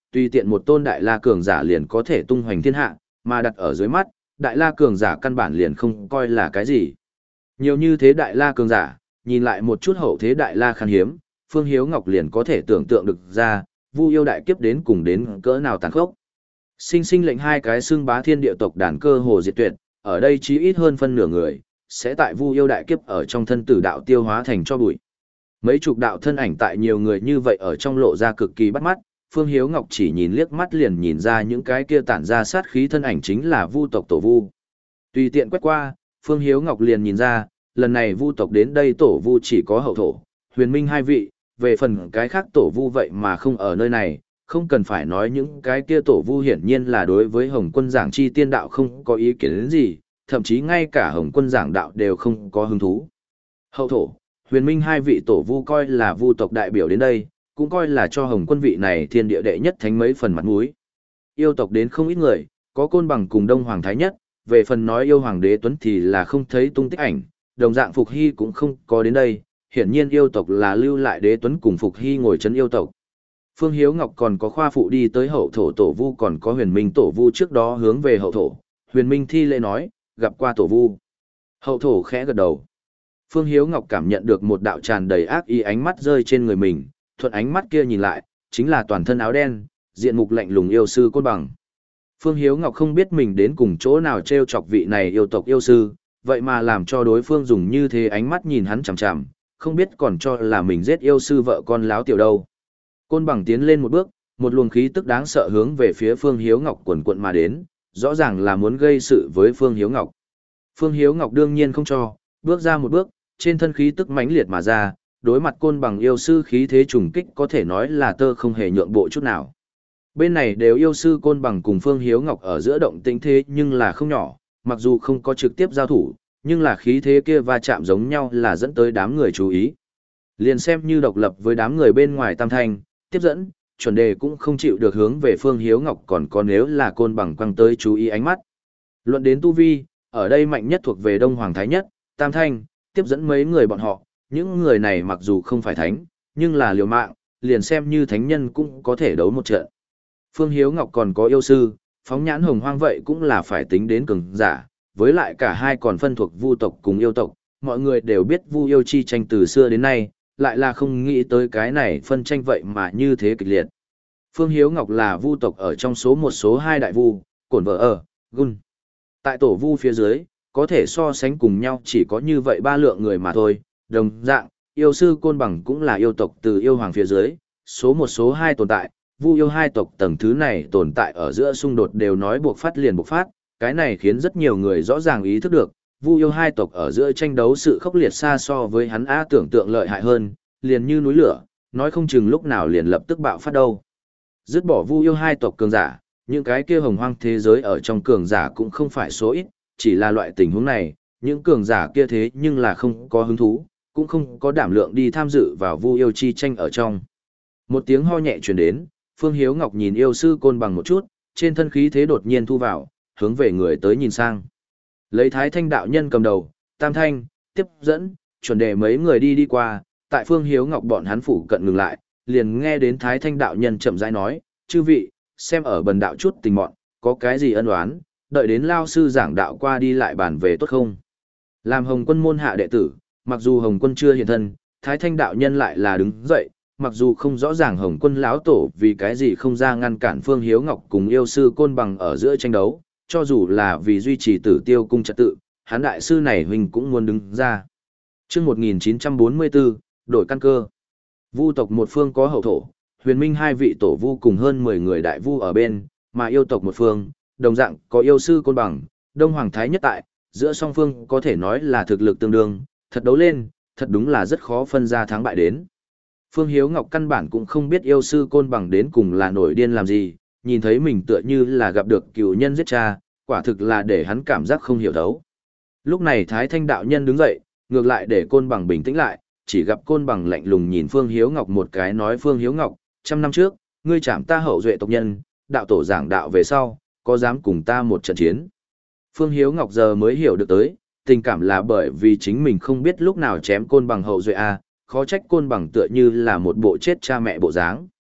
tùy tiện một tôn đại la cường giả liền có thể tung hoành thiên hạ, mà đặt ở dưới mắt, đại la cường giả căn bản liền không coi là cái gì. Nhiều như thế đại la cường giả, nhìn lại một chút hậu thế đại la khan hiếm, Phương Hiếu Ngọc liền có thể tưởng tượng được ra, Vu yêu đại kiếp đến cùng đến cỡ nào tàn khốc. Sinh sinh lệnh hai cái xương bá thiên địa tộc đàn cơ hồ diệt tuyệt, ở đây chí ít hơn phân nửa người, sẽ tại Vu yêu đại kiếp ở trong thân tử đạo tiêu hóa thành cho bụi. Mấy chục đạo thân ảnh tại nhiều người như vậy ở trong lộ ra cực kỳ bắt mắt, Phương Hiếu Ngọc chỉ nhìn liếc mắt liền nhìn ra những cái kia tản ra sát khí thân ảnh chính là Vu tộc tổ Vu. Tùy tiện quét qua, Phương Hiếu Ngọc liền nhìn ra, lần này Vu tộc đến đây tổ Vu chỉ có hậu thổ, huyền minh hai vị, về phần cái khác tổ Vu vậy mà không ở nơi này, không cần phải nói những cái kia tổ Vu hiển nhiên là đối với Hồng Quân giảng chi tiên đạo không có ý kiến đến gì, thậm chí ngay cả Hồng Quân giảng đạo đều không có hứng thú. Hậu thổ, huyền minh hai vị tổ Vu coi là Vu tộc đại biểu đến đây, cũng coi là cho Hồng Quân vị này thiên địa đệ nhất thánh mấy phần mặt mũi. Yêu tộc đến không ít người, có Côn Bằng cùng Đông Hoàng Thái Nhất, về phần nói yêu Hoàng Đế Tuấn thì là không thấy tung tích ảnh, đồng dạng Phục Hy cũng không có đến đây, hiển nhiên yêu tộc là lưu lại Đế Tuấn cùng Phục Hy ngồi trấn yêu tộc. Phương Hiếu Ngọc còn có khoa phụ đi tới hậu thổ tổ Vu còn có huyền minh tổ Vu trước đó hướng về hậu thổ, huyền minh thi lễ nói, gặp qua tổ Vu. Hậu thổ khẽ gật đầu. Phương Hiếu Ngọc cảm nhận được một đạo tràn đầy ác ý ánh mắt rơi trên người mình, thuận ánh mắt kia nhìn lại, chính là toàn thân áo đen, diện mục lạnh lùng yêu sư Côn Bằng. Phương Hiếu Ngọc không biết mình đến cùng chỗ nào trêu chọc vị này yêu tộc yêu sư, vậy mà làm cho đối phương dùng như thế ánh mắt nhìn hắn chằm chằm, không biết còn cho là mình giết yêu sư vợ con láo tiểu đâu. Côn Bằng tiến lên một bước, một luồng khí tức đáng sợ hướng về phía Phương Hiếu Ngọc quần quận mà đến, rõ ràng là muốn gây sự với Phương Hiếu Ngọc. Phương Hiếu Ngọc đương nhiên không cho, bước ra một bước, trên thân khí tức mãnh liệt mà ra, đối mặt Côn Bằng yêu sư khí thế trùng kích có thể nói là tơ không hề nhượng bộ chút nào. Bên này đều yêu sư Côn Bằng cùng Phương Hiếu Ngọc ở giữa động tĩnh thế nhưng là không nhỏ, mặc dù không có trực tiếp giao thủ, nhưng là khí thế kia va chạm giống nhau là dẫn tới đám người chú ý. Liền xem như độc lập với đám người bên ngoài Tam Thanh, tiếp dẫn, chuẩn đề cũng không chịu được hướng về Phương Hiếu Ngọc còn có nếu là Côn Bằng quăng tới chú ý ánh mắt. Luận đến tu vi, ở đây mạnh nhất thuộc về Đông Hoàng Thái Nhất, Tam Thanh, tiếp dẫn mấy người bọn họ, những người này mặc dù không phải thánh, nhưng là liều mạng, liền xem như thánh nhân cũng có thể đấu một trận. Phương Hiếu Ngọc còn có yêu sư, phóng nhãn hồng hoang vậy cũng là phải tính đến cường giả, với lại cả hai còn phân thuộc Vu tộc cùng yêu tộc, mọi người đều biết Vu yêu chi tranh từ xưa đến nay, lại là không nghĩ tới cái này phân tranh vậy mà như thế kịch liệt. Phương Hiếu Ngọc là Vu tộc ở trong số một số hai đại Vu, cổn vợ ở, gun. Tại tổ Vu phía dưới, có thể so sánh cùng nhau chỉ có như vậy ba lượng người mà thôi, đồng dạng, yêu sư Côn Bằng cũng là yêu tộc từ yêu hoàng phía dưới, số một số hai tồn tại, Vu yêu hai tộc tầng thứ này tồn tại ở giữa xung đột đều nói buộc phát liền buộc phát, cái này khiến rất nhiều người rõ ràng ý thức được, Vu yêu hai tộc ở giữa tranh đấu sự khốc liệt xa so với hắn á tưởng tượng lợi hại hơn, liền như núi lửa, nói không chừng lúc nào liền lập tức bạo phát đâu. Dứt bỏ Vu yêu hai tộc cường giả, những cái kia hồng hoang thế giới ở trong cường giả cũng không phải số ít, chỉ là loại tình huống này, những cường giả kia thế nhưng là không có hứng thú, cũng không có đảm lượng đi tham dự vào Vu yêu chi tranh ở trong. Một tiếng ho nhẹ truyền đến, Phương Hiếu Ngọc nhìn yêu sư Côn Bằng một chút, trên thân khí thế đột nhiên thu vào, hướng về người tới nhìn sang. Lấy Thái Thanh đạo nhân cầm đầu, Tam Thanh, tiếp dẫn, chuẩn đề mấy người đi đi qua, tại Phương Hiếu Ngọc bọn hắn phủ cận ngừng lại, liền nghe đến Thái Thanh đạo nhân chậm rãi nói, chư vị, xem ở bần đạo chút tình mọn, có cái gì ân oán, đợi đến lao sư giảng đạo qua đi lại bàn về tốt không. Làm Hồng Quân môn hạ đệ tử, mặc dù Hồng Quân chưa hiện thân, Thái Thanh đạo nhân lại là đứng dậy, mặc dù không rõ ràng Hồng Quân lão tổ vì cái gì không ra ngăn cản Phương Hiếu Ngọc cùng yêu sư Côn Bằng ở giữa tranh đấu, cho dù là vì duy trì Tử Tiêu cung trật tự, hắn đại sư này huynh cũng muốn đứng ra. Chương một nghìn chín trăm bốn mươi tư, đổi căn cơ. Vu tộc một phương có hậu thổ, huyền minh hai vị tổ vu cùng hơn mười người đại vu ở bên, mà yêu tộc một phương, đồng dạng có yêu sư Côn Bằng, Đông Hoàng Thái Nhất tại, giữa song phương có thể nói là thực lực tương đương, thật đấu lên, thật đúng là rất khó phân ra thắng bại đến. Phương Hiếu Ngọc căn bản cũng không biết yêu sư Côn Bằng đến cùng là nổi điên làm gì, nhìn thấy mình tựa như là gặp được cựu nhân giết cha, quả thực là để hắn cảm giác không hiểu thấu. Lúc này Thái Thanh đạo nhân đứng dậy, ngược lại để Côn Bằng bình tĩnh lại, chỉ gặp Côn Bằng lạnh lùng nhìn Phương Hiếu Ngọc một cái nói Phương Hiếu Ngọc, trăm năm trước, ngươi chạm ta hậu duệ tộc nhân, đạo tổ giảng đạo về sau, có dám cùng ta một trận chiến. Phương Hiếu Ngọc giờ mới hiểu được tới, tình cảm là bởi vì chính mình không biết lúc nào chém Côn Bằng hậu duệ a, khó trách Côn Bằng tựa như là một bộ chết cha mẹ bộ dáng.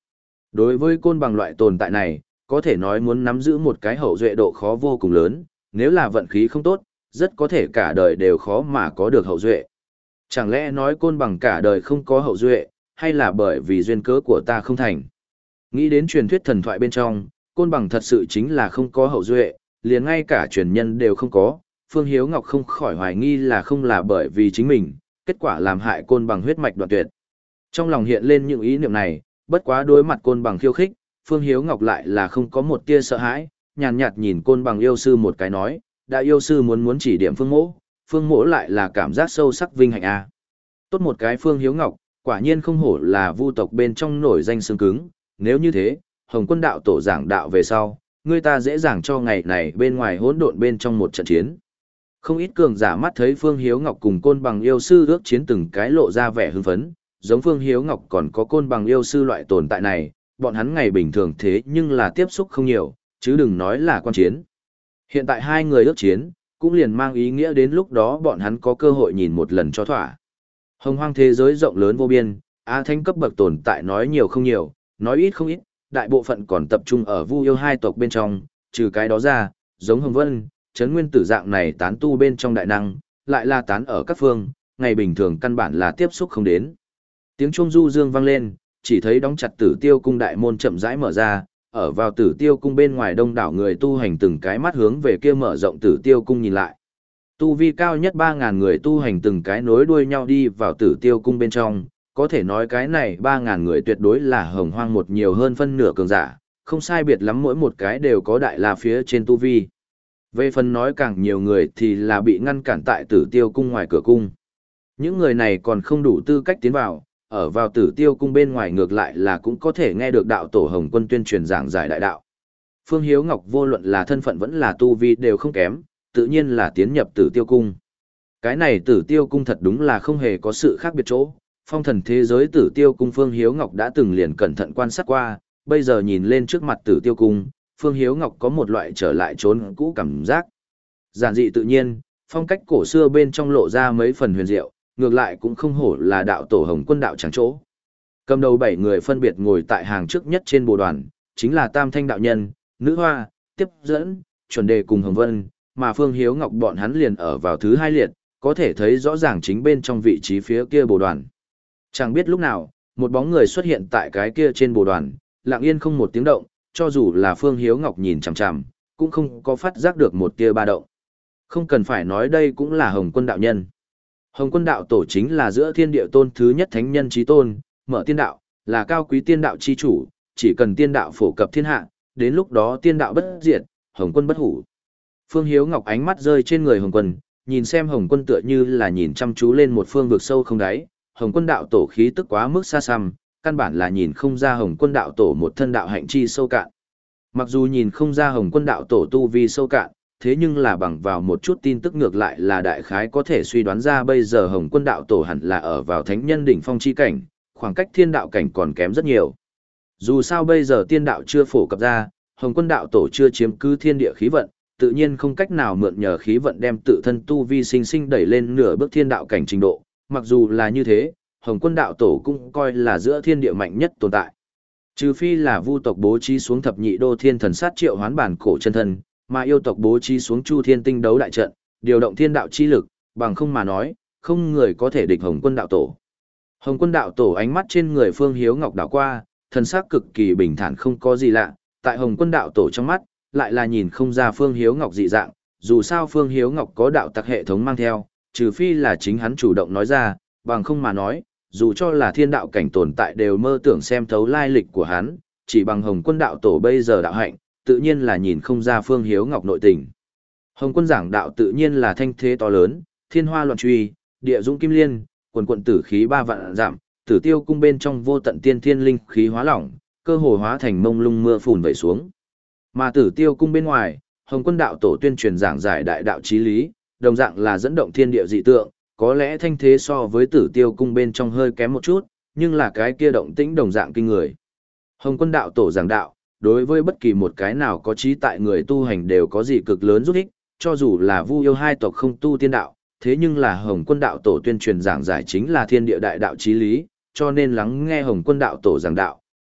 Đối với côn bằng loại tồn tại này, có thể nói muốn nắm giữ một cái hậu duệ độ khó vô cùng lớn, nếu là vận khí không tốt, rất có thể cả đời đều khó mà có được hậu duệ. Chẳng lẽ nói côn bằng cả đời không có hậu duệ, hay là bởi vì duyên cớ của ta không thành? Nghĩ đến truyền thuyết thần thoại bên trong, côn bằng thật sự chính là không có hậu duệ, liền ngay cả truyền nhân đều không có, Phương Hiếu Ngọc không khỏi hoài nghi là không là bởi vì chính mình, kết quả làm hại côn bằng huyết mạch đoạn tuyệt. Trong lòng hiện lên những ý niệm này, bất quá đối mặt côn bằng khiêu khích, Phương Hiếu Ngọc lại là không có một tia sợ hãi, nhàn nhạt nhìn côn bằng yêu sư một cái nói, đã yêu sư muốn muốn chỉ điểm Phương Mỗ, Phương Mỗ lại là cảm giác sâu sắc vinh hạnh a. Tốt một cái Phương Hiếu Ngọc, quả nhiên không hổ là vu tộc bên trong nổi danh xương cứng, nếu như thế, Hồng Quân đạo tổ giảng đạo về sau, người ta dễ dàng cho ngày này bên ngoài hỗn độn bên trong một trận chiến. Không ít cường giả mắt thấy Phương Hiếu Ngọc cùng côn bằng yêu sư ước chiến từng cái lộ ra vẻ hưng phấn, giống Phương Hiếu Ngọc còn có côn bằng yêu sư loại tồn tại này, bọn hắn ngày bình thường thế nhưng là tiếp xúc không nhiều, chứ đừng nói là quan chiến. Hiện tại hai người ước chiến, cũng liền mang ý nghĩa đến lúc đó bọn hắn có cơ hội nhìn một lần cho thỏa. Hồng hoang thế giới rộng lớn vô biên, A Thanh cấp bậc tồn tại nói nhiều không nhiều, nói ít không ít, đại bộ phận còn tập trung ở Vu yêu hai tộc bên trong, trừ cái đó ra, giống Hồng Vân, Trấn Nguyên Tử dạng này tán tu bên trong đại năng, lại là tán ở các phương, ngày bình thường căn bản là tiếp xúc không đến. Tiếng chuông du dương vang lên, chỉ thấy đóng chặt Tử Tiêu cung đại môn chậm rãi mở ra, ở vào Tử Tiêu cung bên ngoài đông đảo người tu hành từng cái mắt hướng về kia mở rộng Tử Tiêu cung nhìn lại. Tu vi cao nhất ba ngàn người tu hành từng cái nối đuôi nhau đi vào Tử Tiêu cung bên trong, có thể nói cái này ba ngàn người tuyệt đối là hồng hoang một nhiều hơn phân nửa cường giả, không sai biệt lắm mỗi một cái đều có đại la phía trên tu vi. Về phần nói càng nhiều người thì là bị ngăn cản tại Tử Tiêu cung ngoài cửa cung. Những người này còn không đủ tư cách tiến vào, ở vào Tử Tiêu cung bên ngoài ngược lại là cũng có thể nghe được đạo tổ Hồng Quân tuyên truyền giảng giải đại đạo. Phương Hiếu Ngọc vô luận là thân phận vẫn là tu vi đều không kém, tự nhiên là tiến nhập Tử Tiêu cung. Cái này Tử Tiêu cung thật đúng là không hề có sự khác biệt chỗ. Phong thần thế giới Tử Tiêu cung Phương Hiếu Ngọc đã từng liền cẩn thận quan sát qua, bây giờ nhìn lên trước mặt Tử Tiêu cung, Phương Hiếu Ngọc có một loại trở lại trốn cũ cảm giác. Giản dị tự nhiên, phong cách cổ xưa bên trong lộ ra mấy phần huyền diệu, ngược lại cũng không hổ là đạo tổ Hồng Quân đạo tràng chỗ. Cầm đầu bảy người phân biệt ngồi tại hàng trước nhất trên bồ đoàn, chính là Tam Thanh đạo nhân, Nữ Hoa, Tiếp Dẫn, Chuẩn Đề cùng Hồng Vân, mà Phương Hiếu Ngọc bọn hắn liền ở vào thứ hai liệt, có thể thấy rõ ràng chính bên trong vị trí phía kia bồ đoàn. Chẳng biết lúc nào, một bóng người xuất hiện tại cái kia trên bồ đoàn, lặng yên không một tiếng động, cho dù là Phương Hiếu Ngọc nhìn chằm chằm, cũng không có phát giác được một tia ba động. Không cần phải nói đây cũng là Hồng Quân đạo nhân. Hồng Quân đạo tổ chính là giữa thiên địa tôn thứ nhất thánh nhân chí tôn, mở tiên đạo, là cao quý tiên đạo chi chủ, chỉ cần tiên đạo phổ cập thiên hạ, đến lúc đó tiên đạo bất diệt, Hồng Quân bất hủ. Phương Hiếu Ngọc ánh mắt rơi trên người Hồng Quân, nhìn xem Hồng Quân tựa như là nhìn chăm chú lên một phương vực sâu không đáy, Hồng Quân đạo tổ khí tức quá mức xa xăm, căn bản là nhìn không ra Hồng Quân đạo tổ một thân đạo hạnh chi sâu cạn. Mặc dù nhìn không ra Hồng Quân đạo tổ tu vi sâu cạn, thế nhưng là bằng vào một chút tin tức ngược lại là đại khái có thể suy đoán ra bây giờ Hồng Quân đạo tổ hẳn là ở vào thánh nhân đỉnh phong chi cảnh, khoảng cách thiên đạo cảnh còn kém rất nhiều. Dù sao bây giờ tiên đạo chưa phổ cập ra, Hồng Quân đạo tổ chưa chiếm cứ thiên địa khí vận, tự nhiên không cách nào mượn nhờ khí vận đem tự thân tu vi sinh sinh đẩy lên nửa bước thiên đạo cảnh trình độ, mặc dù là như thế, Hồng Quân đạo tổ cũng coi là giữa thiên địa mạnh nhất tồn tại. Trừ phi là vu tộc bố trí xuống thập nhị đô thiên thần sát triệu hoán bản cổ chân thân, mà yêu tộc bố trí xuống chu thiên tinh đấu đại trận, điều động thiên đạo chi lực, bằng không mà nói, không người có thể địch Hồng Quân đạo tổ. Hồng Quân đạo tổ ánh mắt trên người Phương Hiếu Ngọc đảo qua, thần sắc cực kỳ bình thản không có gì lạ, tại Hồng Quân đạo tổ trong mắt, lại là nhìn không ra Phương Hiếu Ngọc dị dạng, dù sao Phương Hiếu Ngọc có đạo tặc hệ thống mang theo, trừ phi là chính hắn chủ động nói ra, bằng không mà nói, dù cho là thiên đạo cảnh tồn tại đều mơ tưởng xem thấu lai lịch của hắn, chỉ bằng Hồng Quân đạo tổ bây giờ đạo hạnh, tự nhiên là nhìn không ra Phương Hiếu Ngọc nội tình. Hồng Quân giảng đạo tự nhiên là thanh thế to lớn, thiên hoa loạn truy, địa dũng kim liên, quần quận tử khí ba vạn giảm, Tử Tiêu cung bên trong vô tận tiên thiên linh khí hóa lỏng, cơ hồ hóa thành mông lung mưa phùn vẩy xuống. Mà Tử Tiêu cung bên ngoài, Hồng Quân đạo tổ tuyên truyền giảng giải đại đạo chí lý, đồng dạng là dẫn động thiên địa dị tượng, có lẽ thanh thế so với Tử Tiêu cung bên trong hơi kém một chút, nhưng là cái kia động tĩnh đồng dạng kinh người. Hồng Quân đạo tổ giảng đạo, đối với bất kỳ một cái nào có trí tại người tu hành đều có gì cực lớn giúp ích, cho dù là Vu yêu hai tộc không tu tiên đạo, thế nhưng là Hồng Quân đạo tổ tuyên truyền giảng giải chính là thiên địa đại đạo chí lý, cho nên lắng nghe Hồng Quân đạo tổ giảng đạo,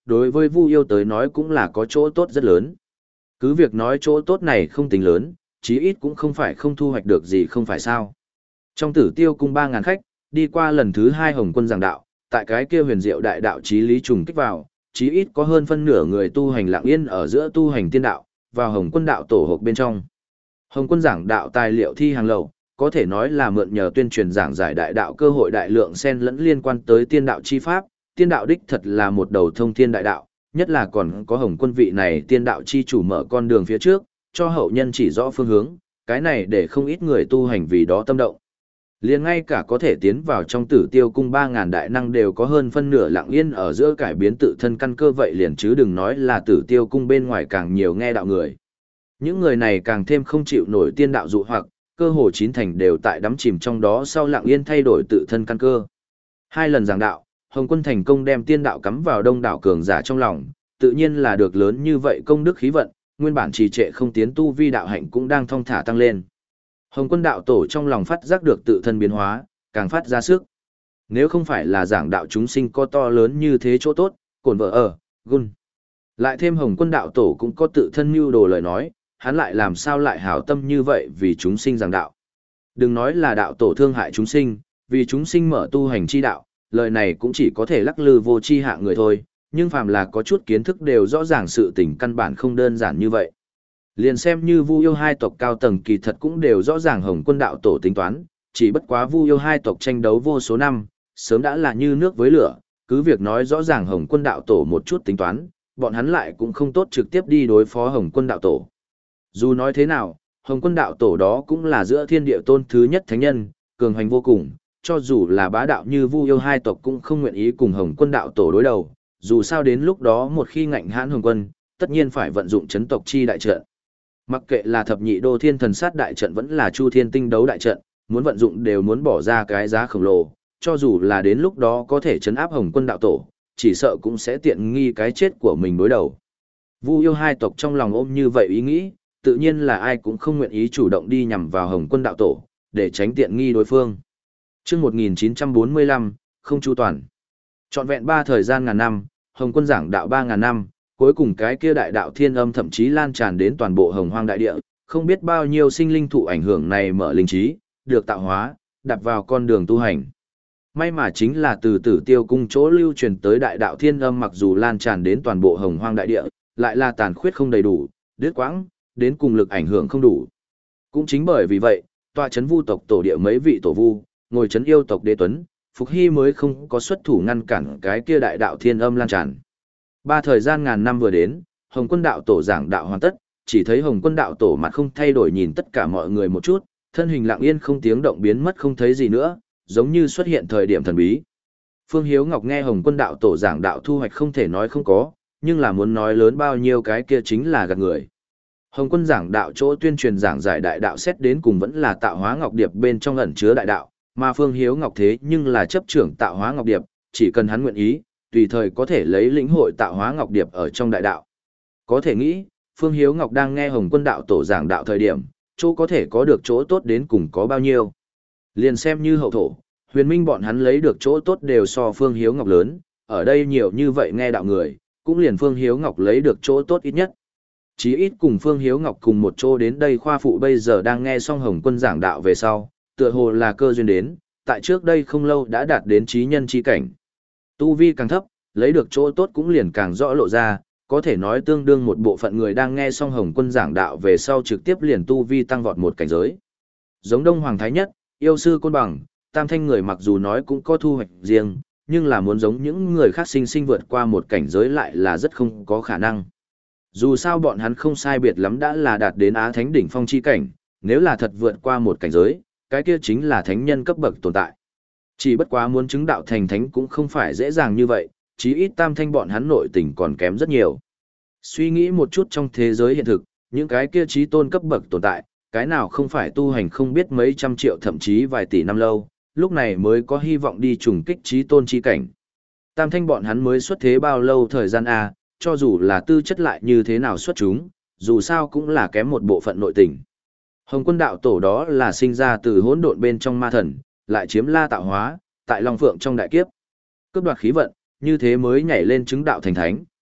đối với Vu Yêu tới nói cũng là có chỗ tốt rất lớn. Cứ việc nói chỗ tốt này không tính lớn, chí ít cũng không phải không thu hoạch được gì không phải sao. Trong Tử Tiêu cung ba ngàn khách, đi qua lần thứ hai Hồng Quân giảng đạo, tại cái kia huyền diệu đại đạo chí lý trùng kích vào, chí ít có hơn phân nửa người tu hành lặng yên ở giữa tu hành tiên đạo, vào Hồng Quân đạo tổ hộp bên trong. Hồng Quân giảng đạo tài liệu thi hàng lầu, có thể nói là mượn nhờ tuyên truyền giảng giải đại đạo cơ hội đại lượng xen lẫn liên quan tới tiên đạo chi pháp, tiên đạo đích thật là một đầu thông thiên đại đạo, nhất là còn có Hồng Quân vị này tiên đạo chi chủ mở con đường phía trước, cho hậu nhân chỉ rõ phương hướng, cái này để không ít người tu hành vì đó tâm động. Liền ngay cả có thể tiến vào trong Tử Tiêu cung ba ngàn đại năng đều có hơn phân nửa lặng yên ở giữa cải biến tự thân căn cơ vậy liền chứ đừng nói là Tử Tiêu cung bên ngoài càng nhiều nghe đạo người. Những người này càng thêm không chịu nổi tiên đạo dụ hoặc, cơ hồ chín thành đều tại đắm chìm trong đó sau lặng yên thay đổi tự thân căn cơ. Hai lần giảng đạo, Hồng Quân thành công đem tiên đạo cắm vào đông đảo cường giả trong lòng, tự nhiên là được lớn như vậy công đức khí vận, nguyên bản trì trệ không tiến tu vi đạo hạnh cũng đang thong thả tăng lên. Hồng Quân đạo tổ trong lòng phát giác được tự thân biến hóa, càng phát ra sức. Nếu không phải là giảng đạo chúng sinh có to lớn như thế chỗ tốt, cổn vợ ở, gun. Lại thêm Hồng Quân đạo tổ cũng có tự thân mưu đồ lời nói, hắn lại làm sao lại hảo tâm như vậy vì chúng sinh giảng đạo. Đừng nói là đạo tổ thương hại chúng sinh, vì chúng sinh mở tu hành chi đạo, lời này cũng chỉ có thể lắc lư vô chi hạ người thôi, nhưng phàm là có chút kiến thức đều rõ ràng sự tình căn bản không đơn giản như vậy. Liền xem như Vu Yêu hai tộc cao tầng kỳ thật cũng đều rõ ràng Hồng Quân đạo tổ tính toán, chỉ bất quá Vu Yêu hai tộc tranh đấu vô số năm, sớm đã là như nước với lửa, cứ việc nói rõ ràng Hồng Quân đạo tổ một chút tính toán, bọn hắn lại cũng không tốt trực tiếp đi đối phó Hồng Quân đạo tổ. Dù nói thế nào, Hồng Quân đạo tổ đó cũng là giữa thiên địa tôn thứ nhất thánh nhân, cường hành vô cùng, cho dù là bá đạo như Vu Yêu hai tộc cũng không nguyện ý cùng Hồng Quân đạo tổ đối đầu, dù sao đến lúc đó một khi ngạnh hãn Hồng Quân, tất nhiên phải vận dụng chấn tộc chi đại trận. Mặc kệ là thập nhị đô thiên thần sát đại trận vẫn là chu thiên tinh đấu đại trận, muốn vận dụng đều muốn bỏ ra cái giá khổng lồ, cho dù là đến lúc đó có thể chấn áp Hồng Quân đạo tổ, chỉ sợ cũng sẽ tiện nghi cái chết của mình đối đầu. Vu Yêu hai tộc trong lòng ôm như vậy ý nghĩ, tự nhiên là ai cũng không nguyện ý chủ động đi nhằm vào Hồng Quân đạo tổ, để tránh tiện nghi đối phương. Chương một nghìn chín trăm bốn mươi lăm, không chu toàn. Trọn vẹn ba thời gian ngàn năm, Hồng Quân giảng đạo ba ngàn năm, cuối cùng cái kia đại đạo thiên âm thậm chí lan tràn đến toàn bộ Hồng Hoang đại địa, không biết bao nhiêu sinh linh thụ ảnh hưởng này mở linh trí, được tạo hóa, đặt vào con đường tu hành. May mà chính là từ Tử Tiêu cung chỗ lưu truyền tới đại đạo thiên âm mặc dù lan tràn đến toàn bộ Hồng Hoang đại địa, lại là tàn khuyết không đầy đủ, đứt quãng, đến cùng lực ảnh hưởng không đủ. Cũng chính bởi vì vậy, tọa chấn vu tộc tổ địa mấy vị tổ vu, ngồi chấn yêu tộc đế tuấn, Phục Hy mới không có xuất thủ ngăn cản cái kia đại đạo thiên âm lan tràn. Ba thời gian ngàn năm vừa đến, Hồng Quân đạo tổ giảng đạo hoàn tất, chỉ thấy Hồng Quân đạo tổ mặt không thay đổi nhìn tất cả mọi người một chút, thân hình lặng yên không tiếng động biến mất không thấy gì nữa, giống như xuất hiện thời điểm thần bí. Phương Hiếu Ngọc nghe Hồng Quân đạo tổ giảng đạo thu hoạch không thể nói không có, nhưng là muốn nói lớn bao nhiêu cái kia chính là gạt người. Hồng Quân giảng đạo chỗ tuyên truyền giảng giải đại đạo xét đến cùng vẫn là tạo hóa ngọc điệp bên trong ẩn chứa đại đạo, mà Phương Hiếu Ngọc thế nhưng là chấp trưởng tạo hóa ngọc điệp, chỉ cần hắn nguyện ý, tùy thời có thể lấy lĩnh hội tạo hóa ngọc điệp ở trong đại đạo. Có thể nghĩ, Phương Hiếu Ngọc đang nghe Hồng Quân đạo tổ giảng đạo thời điểm, chỗ có thể có được chỗ tốt đến cùng có bao nhiêu. Liền xem như hậu thổ, huyền minh bọn hắn lấy được chỗ tốt đều so Phương Hiếu Ngọc lớn, ở đây nhiều như vậy nghe đạo người, cũng liền Phương Hiếu Ngọc lấy được chỗ tốt ít nhất. Chí ít cùng Phương Hiếu Ngọc cùng một chỗ đến đây khoa phụ bây giờ đang nghe xong Hồng Quân giảng đạo về sau, tựa hồ là cơ duyên đến, tại trước đây không lâu đã đạt đến trí nhân chi cảnh. Tu vi càng thấp, lấy được chỗ tốt cũng liền càng rõ lộ ra, có thể nói tương đương một bộ phận người đang nghe xong Hồng Quân giảng đạo về sau trực tiếp liền tu vi tăng vọt một cảnh giới. Giống Đông Hoàng Thái Nhất, Yêu Sư Côn Bằng, Tam Thanh người mặc dù nói cũng có thu hoạch riêng, nhưng là muốn giống những người khác sinh sinh vượt qua một cảnh giới lại là rất không có khả năng. Dù sao bọn hắn không sai biệt lắm đã là đạt đến Á Thánh đỉnh phong chi cảnh, nếu là thật vượt qua một cảnh giới, cái kia chính là thánh nhân cấp bậc tồn tại. Chỉ bất quá muốn chứng đạo thành thánh cũng không phải dễ dàng như vậy, chí ít Tam Thanh bọn hắn nội tình còn kém rất nhiều. Suy nghĩ một chút trong thế giới hiện thực, những cái kia chí tôn cấp bậc tồn tại, cái nào không phải tu hành không biết mấy trăm triệu thậm chí vài tỷ năm lâu, lúc này mới có hy vọng đi trùng kích chí tôn chi cảnh. Tam Thanh bọn hắn mới xuất thế bao lâu thời gian a, cho dù là tư chất lại như thế nào xuất chúng, dù sao cũng là kém một bộ phận nội tình. Hồng Quân đạo tổ đó là sinh ra từ hỗn độn bên trong ma thần, lại chiếm la tạo hóa, tại Long Phượng trong đại kiếp. Cướp đoạt khí vận, như thế mới nhảy lên chứng đạo thành thánh,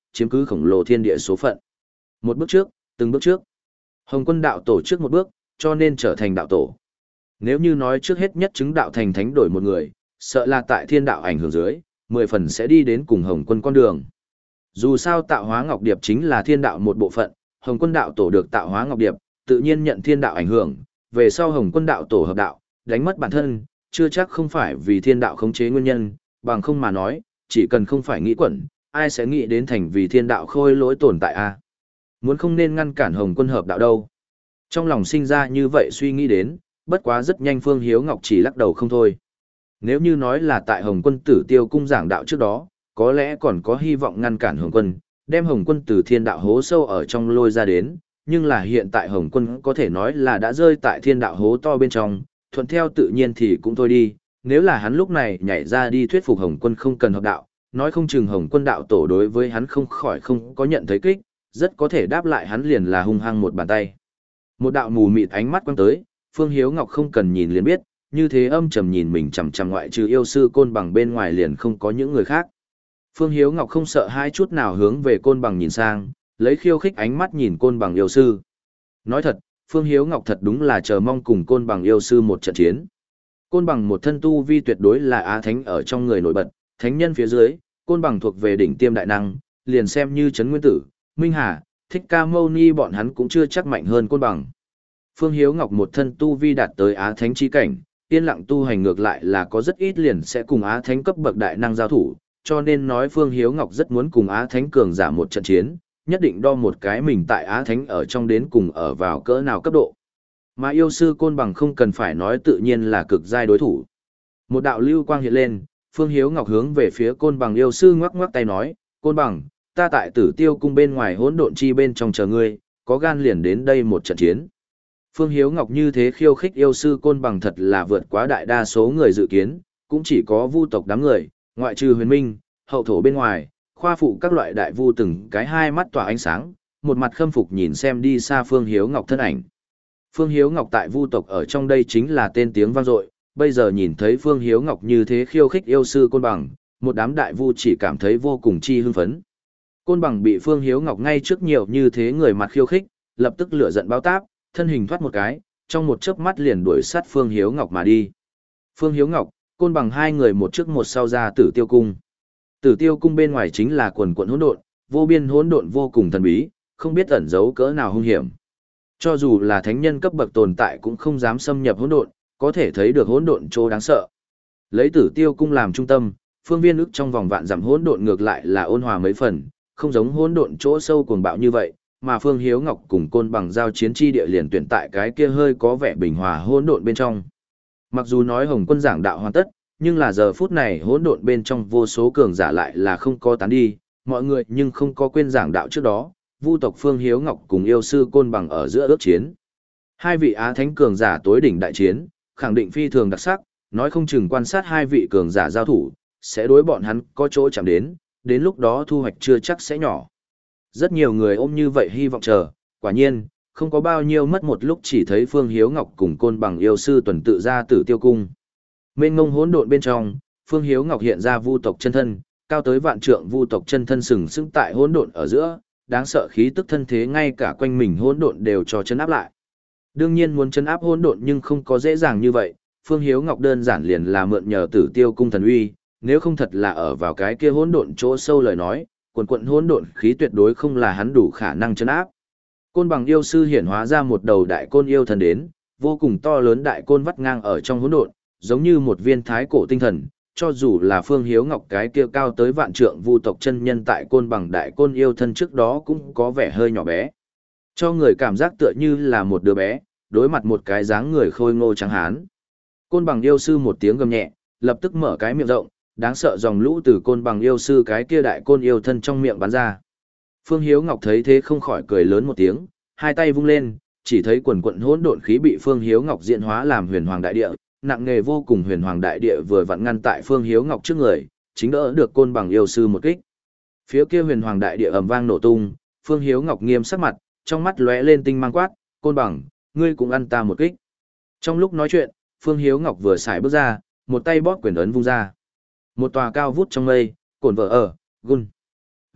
chiếm cứ khổng lồ thiên địa số phận. Một bước trước, từng bước trước. Hồng Quân đạo tổ trước một bước, cho nên trở thành đạo tổ. Nếu như nói trước hết nhất chứng đạo thành thánh đổi một người, sợ là tại thiên đạo ảnh hưởng dưới, mười phần sẽ đi đến cùng Hồng Quân con đường. Dù sao tạo hóa ngọc điệp chính là thiên đạo một bộ phận, Hồng Quân đạo tổ được tạo hóa ngọc điệp, tự nhiên nhận thiên đạo ảnh hưởng, về sau Hồng Quân đạo tổ hợp đạo, đánh mất bản thân, chưa chắc không phải vì thiên đạo khống chế nguyên nhân, bằng không mà nói, chỉ cần không phải nghĩ quẩn, ai sẽ nghĩ đến thành vì thiên đạo khôi lỗi tồn tại a? Muốn không nên ngăn cản Hồng Quân hợp đạo đâu. Trong lòng sinh ra như vậy suy nghĩ đến, bất quá rất nhanh Phương Hiếu Ngọc chỉ lắc đầu không thôi. Nếu như nói là tại Hồng Quân Tử Tiêu cung giảng đạo trước đó, có lẽ còn có hy vọng ngăn cản Hồng Quân, đem Hồng Quân từ thiên đạo hố sâu ở trong lôi ra đến, nhưng là hiện tại Hồng Quân có thể nói là đã rơi tại thiên đạo hố to bên trong, thuận theo tự nhiên thì cũng thôi đi, nếu là hắn lúc này nhảy ra đi thuyết phục Hồng Quân không cần hợp đạo, nói không chừng Hồng Quân đạo tổ đối với hắn không khỏi không có nhận thấy kích, rất có thể đáp lại hắn liền là hung hăng một bàn tay. Một đạo mù mịt ánh mắt quăng tới, Phương Hiếu Ngọc không cần nhìn liền biết, như thế âm trầm nhìn mình chằm chằm ngoại trừ yêu sư Côn Bằng bên ngoài liền không có những người khác. Phương Hiếu Ngọc không sợ hai chút nào hướng về Côn Bằng nhìn sang, lấy khiêu khích ánh mắt nhìn Côn Bằng yêu sư. Nói thật, Phương Hiếu Ngọc thật đúng là chờ mong cùng Côn Bằng yêu sư một trận chiến. Côn Bằng một thân tu vi tuyệt đối là á thánh ở trong người nổi bật, thánh nhân phía dưới, Côn Bằng thuộc về đỉnh tiêm đại năng, liền xem như Trấn Nguyên Tử, Minh Hà, Thích Ca Mâu Ni bọn hắn cũng chưa chắc mạnh hơn Côn Bằng. Phương Hiếu Ngọc một thân tu vi đạt tới á thánh chi cảnh, yên lặng tu hành ngược lại là có rất ít liền sẽ cùng á thánh cấp bậc đại năng giao thủ, cho nên nói Phương Hiếu Ngọc rất muốn cùng á thánh cường giả một trận chiến, nhất định đo một cái mình tại á thánh ở trong đến cùng ở vào cỡ nào cấp độ. Mà yêu sư Côn Bằng không cần phải nói tự nhiên là cực giai đối thủ. Một đạo lưu quang hiện lên, Phương Hiếu Ngọc hướng về phía Côn Bằng yêu sư ngoắc ngoắc tay nói, Côn Bằng, ta tại Tử Tiêu cung bên ngoài hỗn độn chi bên trong chờ ngươi, có gan liền đến đây một trận chiến. Phương Hiếu Ngọc như thế khiêu khích yêu sư Côn Bằng thật là vượt quá đại đa số người dự kiến, cũng chỉ có vu tộc đám người, ngoại trừ Huyền Minh, hậu thổ bên ngoài, khoa phụ các loại đại vu từng cái hai mắt tỏa ánh sáng, một mặt khâm phục nhìn xem đi xa Phương Hiếu Ngọc thân ảnh. Phương Hiếu Ngọc tại vu tộc ở trong đây chính là tên tiếng vang dội, bây giờ nhìn thấy Phương Hiếu Ngọc như thế khiêu khích yêu sư Côn Bằng, một đám đại vu chỉ cảm thấy vô cùng chi hưng phấn. Côn Bằng bị Phương Hiếu Ngọc ngay trước nhiều như thế người mặt khiêu khích, lập tức lửa giận báo táp, thân hình thoát một cái, trong một chớp mắt liền đuổi sát Phương Hiếu Ngọc mà đi. Phương Hiếu Ngọc, Côn Bằng hai người một trước một sau ra Tử Tiêu cung. Tử Tiêu cung bên ngoài chính là quần quần hỗn độn, vô biên hỗn độn vô cùng thần bí, không biết ẩn giấu cỡ nào hung hiểm. Cho dù là thánh nhân cấp bậc tồn tại cũng không dám xâm nhập hỗn độn, có thể thấy được hỗn độn chỗ đáng sợ. Lấy Tử Tiêu cung làm trung tâm, phương viên ức trong vòng vạn dặm hỗn độn ngược lại là ôn hòa mấy phần, không giống hỗn độn chỗ sâu cuồng bạo như vậy, mà Phương Hiếu Ngọc cùng Côn Bằng giao chiến chi địa liền tuyển tại cái kia hơi có vẻ bình hòa hỗn độn bên trong. Mặc dù nói Hồng Quân giảng đạo hoàn tất, nhưng là giờ phút này hỗn độn bên trong vô số cường giả lại là không có tán đi, mọi người nhưng không có quên giảng đạo trước đó, vu tộc Phương Hiếu Ngọc cùng yêu sư Côn Bằng ở giữa ước chiến. Hai vị á thánh cường giả tối đỉnh đại chiến, khẳng định phi thường đặc sắc, nói không chừng quan sát hai vị cường giả giao thủ, sẽ đối bọn hắn có chỗ chạm đến, đến lúc đó thu hoạch chưa chắc sẽ nhỏ. Rất nhiều người ôm như vậy hy vọng chờ, quả nhiên, không có bao nhiêu mất một lúc chỉ thấy Phương Hiếu Ngọc cùng Côn Bằng yêu sư tuần tự ra Tử Tiêu cung. Mênh ngông hỗn độn bên trong, Phương Hiếu Ngọc hiện ra vu tộc chân thân, cao tới vạn trượng vu tộc chân thân sừng sững tại hỗn độn ở giữa, đáng sợ khí tức thân thế ngay cả quanh mình hỗn độn đều cho chấn áp lại. Đương nhiên muốn chấn áp hỗn độn nhưng không có dễ dàng như vậy, Phương Hiếu Ngọc đơn giản liền là mượn nhờ Tử Tiêu cung thần uy, nếu không thật là ở vào cái kia hỗn độn chỗ sâu lời nói, quần quận hỗn độn khí tuyệt đối không là hắn đủ khả năng chấn áp. Côn Bằng yêu sư hiển hóa ra một đầu đại côn yêu thần đến, vô cùng to lớn đại côn vắt ngang ở trong hỗn độn, giống như một viên thái cổ tinh thần, cho dù là Phương Hiếu Ngọc cái kia cao tới vạn trượng vu tộc chân nhân tại Côn Bằng đại côn yêu thân trước đó cũng có vẻ hơi nhỏ bé. Cho người cảm giác tựa như là một đứa bé, đối mặt một cái dáng người khôi ngô trắng hán. Côn Bằng yêu sư một tiếng gầm nhẹ, lập tức mở cái miệng rộng, đáng sợ dòng lũ từ Côn Bằng yêu sư cái kia đại côn yêu thân trong miệng bắn ra. Phương Hiếu Ngọc thấy thế không khỏi cười lớn một tiếng, hai tay vung lên, chỉ thấy quần quận hỗn độn khí bị Phương Hiếu Ngọc diễn hóa làm huyền hoàng đại địa, nặng nghề vô cùng huyền hoàng đại địa vừa vặn ngăn tại Phương Hiếu Ngọc trước người, chính đỡ được Côn Bằng yêu sư một kích. Phía kia huyền hoàng đại địa ầm vang nổ tung, Phương Hiếu Ngọc nghiêm sắc mặt, trong mắt lóe lên tinh mang quát, "Côn Bằng, ngươi cũng ăn ta một kích." Trong lúc nói chuyện, Phương Hiếu Ngọc vừa xài bước ra, một tay bóp quyền ấn vung ra. Một tòa cao vút trong mây, cồn vợ ở, gun.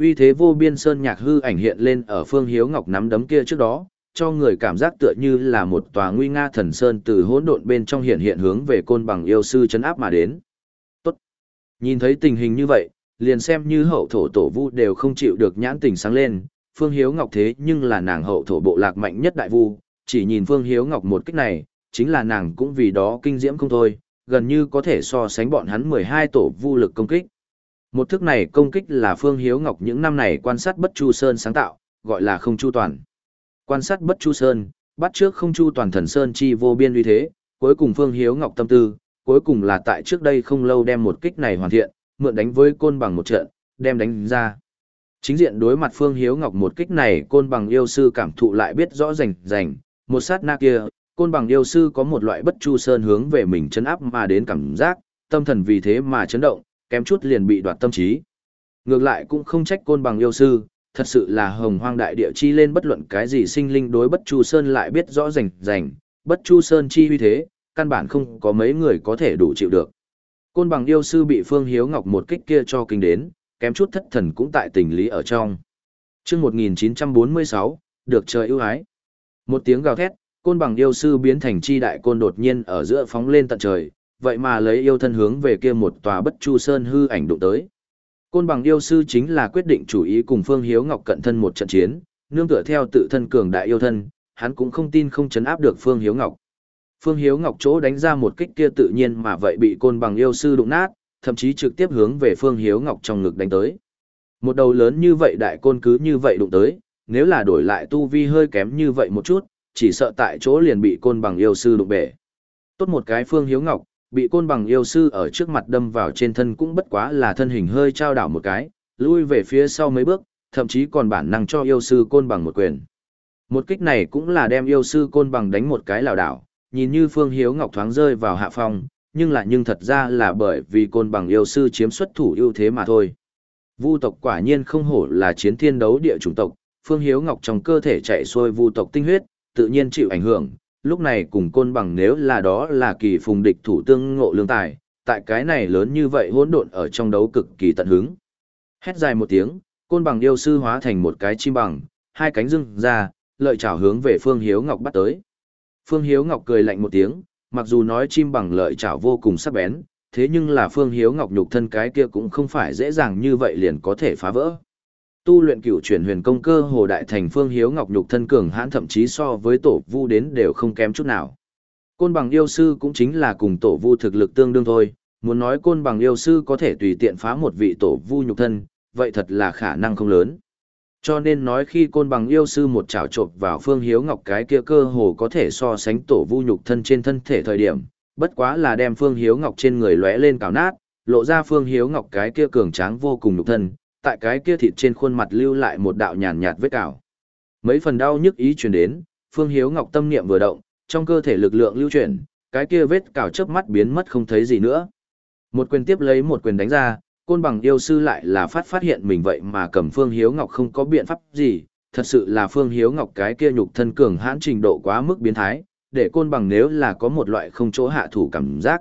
Uy thế vô biên sơn nhạc hư ảnh hiện lên ở Phương Hiếu Ngọc nắm đấm kia trước đó, cho người cảm giác tựa như là một tòa nguy nga thần sơn từ hỗn độn bên trong hiện hiện hướng về Côn Bằng yêu sư chấn áp mà đến. Tốt. Nhìn thấy tình hình như vậy, liền xem như hậu thổ tổ vu đều không chịu được nhãn tình sáng lên, Phương Hiếu Ngọc thế nhưng là nàng hậu thổ bộ lạc mạnh nhất đại vu, chỉ nhìn Phương Hiếu Ngọc một kích này, chính là nàng cũng vì đó kinh diễm không thôi, gần như có thể so sánh bọn hắn mười hai tổ vu lực công kích. Một thức này công kích là Phương Hiếu Ngọc những năm này quan sát Bất Chu Sơn sáng tạo, gọi là không chu toàn. Quan sát Bất Chu Sơn, bắt trước không chu toàn thần sơn chi vô biên uy thế, cuối cùng Phương Hiếu Ngọc tâm tư, cuối cùng là tại trước đây không lâu đem một kích này hoàn thiện, mượn đánh với Côn Bằng một trận, đem đánh ra. Chính diện đối mặt Phương Hiếu Ngọc một kích này, Côn Bằng yêu sư cảm thụ lại biết rõ rành rành, một sát na kia, Côn Bằng yêu sư có một loại Bất Chu Sơn hướng về mình chấn áp mà đến cảm giác, tâm thần vì thế mà chấn động, kém chút liền bị đoạt tâm trí. Ngược lại cũng không trách Côn Bằng yêu sư, thật sự là hồng hoang đại địa chi lên bất luận cái gì sinh linh đối Bất Chu Sơn lại biết rõ rành rành, Bất Chu Sơn chi uy thế, căn bản không có mấy người có thể đủ chịu được. Côn Bằng yêu sư bị Phương Hiếu Ngọc một kích kia cho kinh đến, kém chút thất thần cũng tại tình lý ở trong. Chương một nghìn chín trăm bốn mươi sáu, được trời ưu ái. Một tiếng gào thét, Côn Bằng yêu sư biến thành chi đại côn đột nhiên ở giữa phóng lên tận trời, vậy mà lấy yêu thân hướng về kia một tòa Bất Chu Sơn hư ảnh đụng tới. Côn Bằng yêu sư chính là quyết định chủ ý cùng Phương Hiếu Ngọc cận thân một trận chiến, nương tựa theo tự thân cường đại yêu thân, hắn cũng không tin không chấn áp được Phương Hiếu Ngọc. Phương Hiếu Ngọc chỗ đánh ra một kích kia tự nhiên mà vậy bị Côn Bằng yêu sư đụng nát, thậm chí trực tiếp hướng về Phương Hiếu Ngọc trong ngực đánh tới. Một đầu lớn như vậy đại côn cứ như vậy đụng tới, nếu là đổi lại tu vi hơi kém như vậy một chút, chỉ sợ tại chỗ liền bị Côn Bằng yêu sư đụng bể. Tốt một cái Phương Hiếu Ngọc, bị Côn Bằng yêu sư ở trước mặt đâm vào trên thân cũng bất quá là thân hình hơi trao đảo một cái, lui về phía sau mấy bước, thậm chí còn bản năng cho yêu sư Côn Bằng một quyền. Một kích này cũng là đem yêu sư Côn Bằng đánh một cái lảo đảo, nhìn như Phương Hiếu Ngọc thoáng rơi vào hạ phong, nhưng lại nhưng thật ra là bởi vì Côn Bằng yêu sư chiếm xuất thủ ưu thế mà thôi. Vu tộc quả nhiên không hổ là chiến thiên đấu địa chủng tộc, Phương Hiếu Ngọc trong cơ thể chạy xuôi vu tộc tinh huyết, tự nhiên chịu ảnh hưởng, lúc này cùng Côn Bằng nếu là đó là kỳ phùng địch thủ tương ngộ lương tài, tại cái này lớn như vậy hỗn độn ở trong đấu cực kỳ tận hứng. Hét dài một tiếng, Côn Bằng yêu sư hóa thành một cái chim bằng, hai cánh dưng ra, lợi chảo hướng về Phương Hiếu Ngọc bắt tới. Phương Hiếu Ngọc cười lạnh một tiếng, mặc dù nói chim bằng lợi chảo vô cùng sắc bén, thế nhưng là Phương Hiếu Ngọc nhục thân cái kia cũng không phải dễ dàng như vậy liền có thể phá vỡ. Tu luyện cửu chuyển huyền công cơ hồ đại thành Phương Hiếu Ngọc nhục thân cường hãn thậm chí so với tổ vu đến đều không kém chút nào. Côn Bằng yêu sư cũng chính là cùng tổ vu thực lực tương đương thôi, muốn nói Côn Bằng yêu sư có thể tùy tiện phá một vị tổ vu nhục thân, vậy thật là khả năng không lớn. Cho nên nói khi Côn Bằng yêu sư một chảo chộp vào Phương Hiếu Ngọc cái kia cơ hồ có thể so sánh tổ vu nhục thân trên thân thể thời điểm, bất quá là đem Phương Hiếu Ngọc trên người lóe lên cào nát, lộ ra Phương Hiếu Ngọc cái kia cường tráng vô cùng nhục thân, tại cái kia thịt trên khuôn mặt lưu lại một đạo nhàn nhạt vết cào. Mấy phần đau nhức ý truyền đến, Phương Hiếu Ngọc tâm niệm vừa động, trong cơ thể lực lượng lưu chuyển, cái kia vết cào chớp mắt biến mất không thấy gì nữa. Một quyền tiếp lấy một quyền đánh ra, Côn Bằng yêu sư lại là phát phát hiện mình vậy mà cầm Phương Hiếu Ngọc không có biện pháp gì, thật sự là Phương Hiếu Ngọc cái kia nhục thân cường hãn trình độ quá mức biến thái, để Côn Bằng nếu là có một loại không chỗ hạ thủ cảm giác.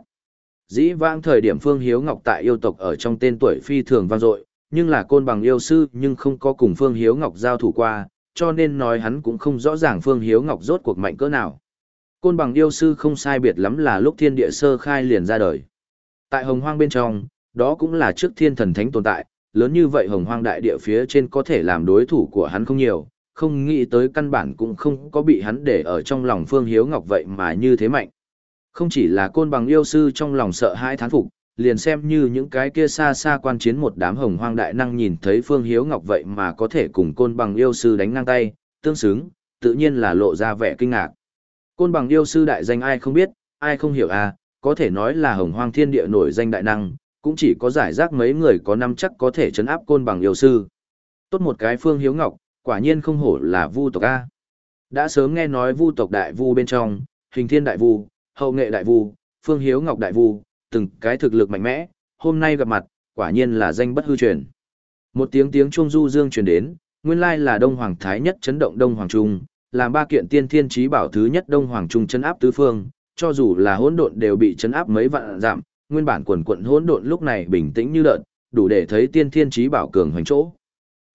Dĩ vãng thời điểm Phương Hiếu Ngọc tại yêu tộc ở trong tên tuổi phi thường vang dội, nhưng là Côn Bằng yêu sư nhưng không có cùng Phương Hiếu Ngọc giao thủ qua, cho nên nói hắn cũng không rõ ràng Phương Hiếu Ngọc rốt cuộc mạnh cỡ nào. Côn Bằng yêu sư không sai biệt lắm là lúc thiên địa sơ khai liền ra đời. Tại hồng hoang bên trong, đó cũng là trước thiên thần thánh tồn tại, lớn như vậy hồng hoang đại địa phía trên có thể làm đối thủ của hắn không nhiều, không nghĩ tới căn bản cũng không có bị hắn để ở trong lòng Phương Hiếu Ngọc vậy mà như thế mạnh. Không chỉ là Côn Bằng yêu sư trong lòng sợ hãi thán phục, liền xem như những cái kia xa xa quan chiến một đám hồng hoang đại năng nhìn thấy Phương Hiếu Ngọc vậy mà có thể cùng Côn Bằng yêu sư đánh ngang tay, tương xứng, tự nhiên là lộ ra vẻ kinh ngạc. Côn Bằng yêu sư đại danh ai không biết, ai không hiểu à, có thể nói là hồng hoang thiên địa nổi danh đại năng, cũng chỉ có giải rác mấy người có năm chắc có thể chấn áp Côn Bằng yêu sư. Tốt một cái Phương Hiếu Ngọc, quả nhiên không hổ là vu tộc a. Đã sớm nghe nói vu tộc đại vu bên trong, Hình Thiên đại vu, Hậu Nghệ đại vu, Phương Hiếu Ngọc đại vu, từng cái thực lực mạnh mẽ, hôm nay gặp mặt, quả nhiên là danh bất hư truyền. Một tiếng tiếng chuông du dương truyền đến, nguyên lai là Đông Hoàng Thái Nhất chấn động Đông Hoàng Trung, làm ba kiện tiên thiên chí bảo thứ nhất Đông Hoàng Trung chấn áp tứ phương, cho dù là hỗn độn đều bị chấn áp mấy vạn giảm, nguyên bản quần quận hỗn độn lúc này bình tĩnh như đợt, đủ để thấy tiên thiên chí bảo cường hoành chỗ.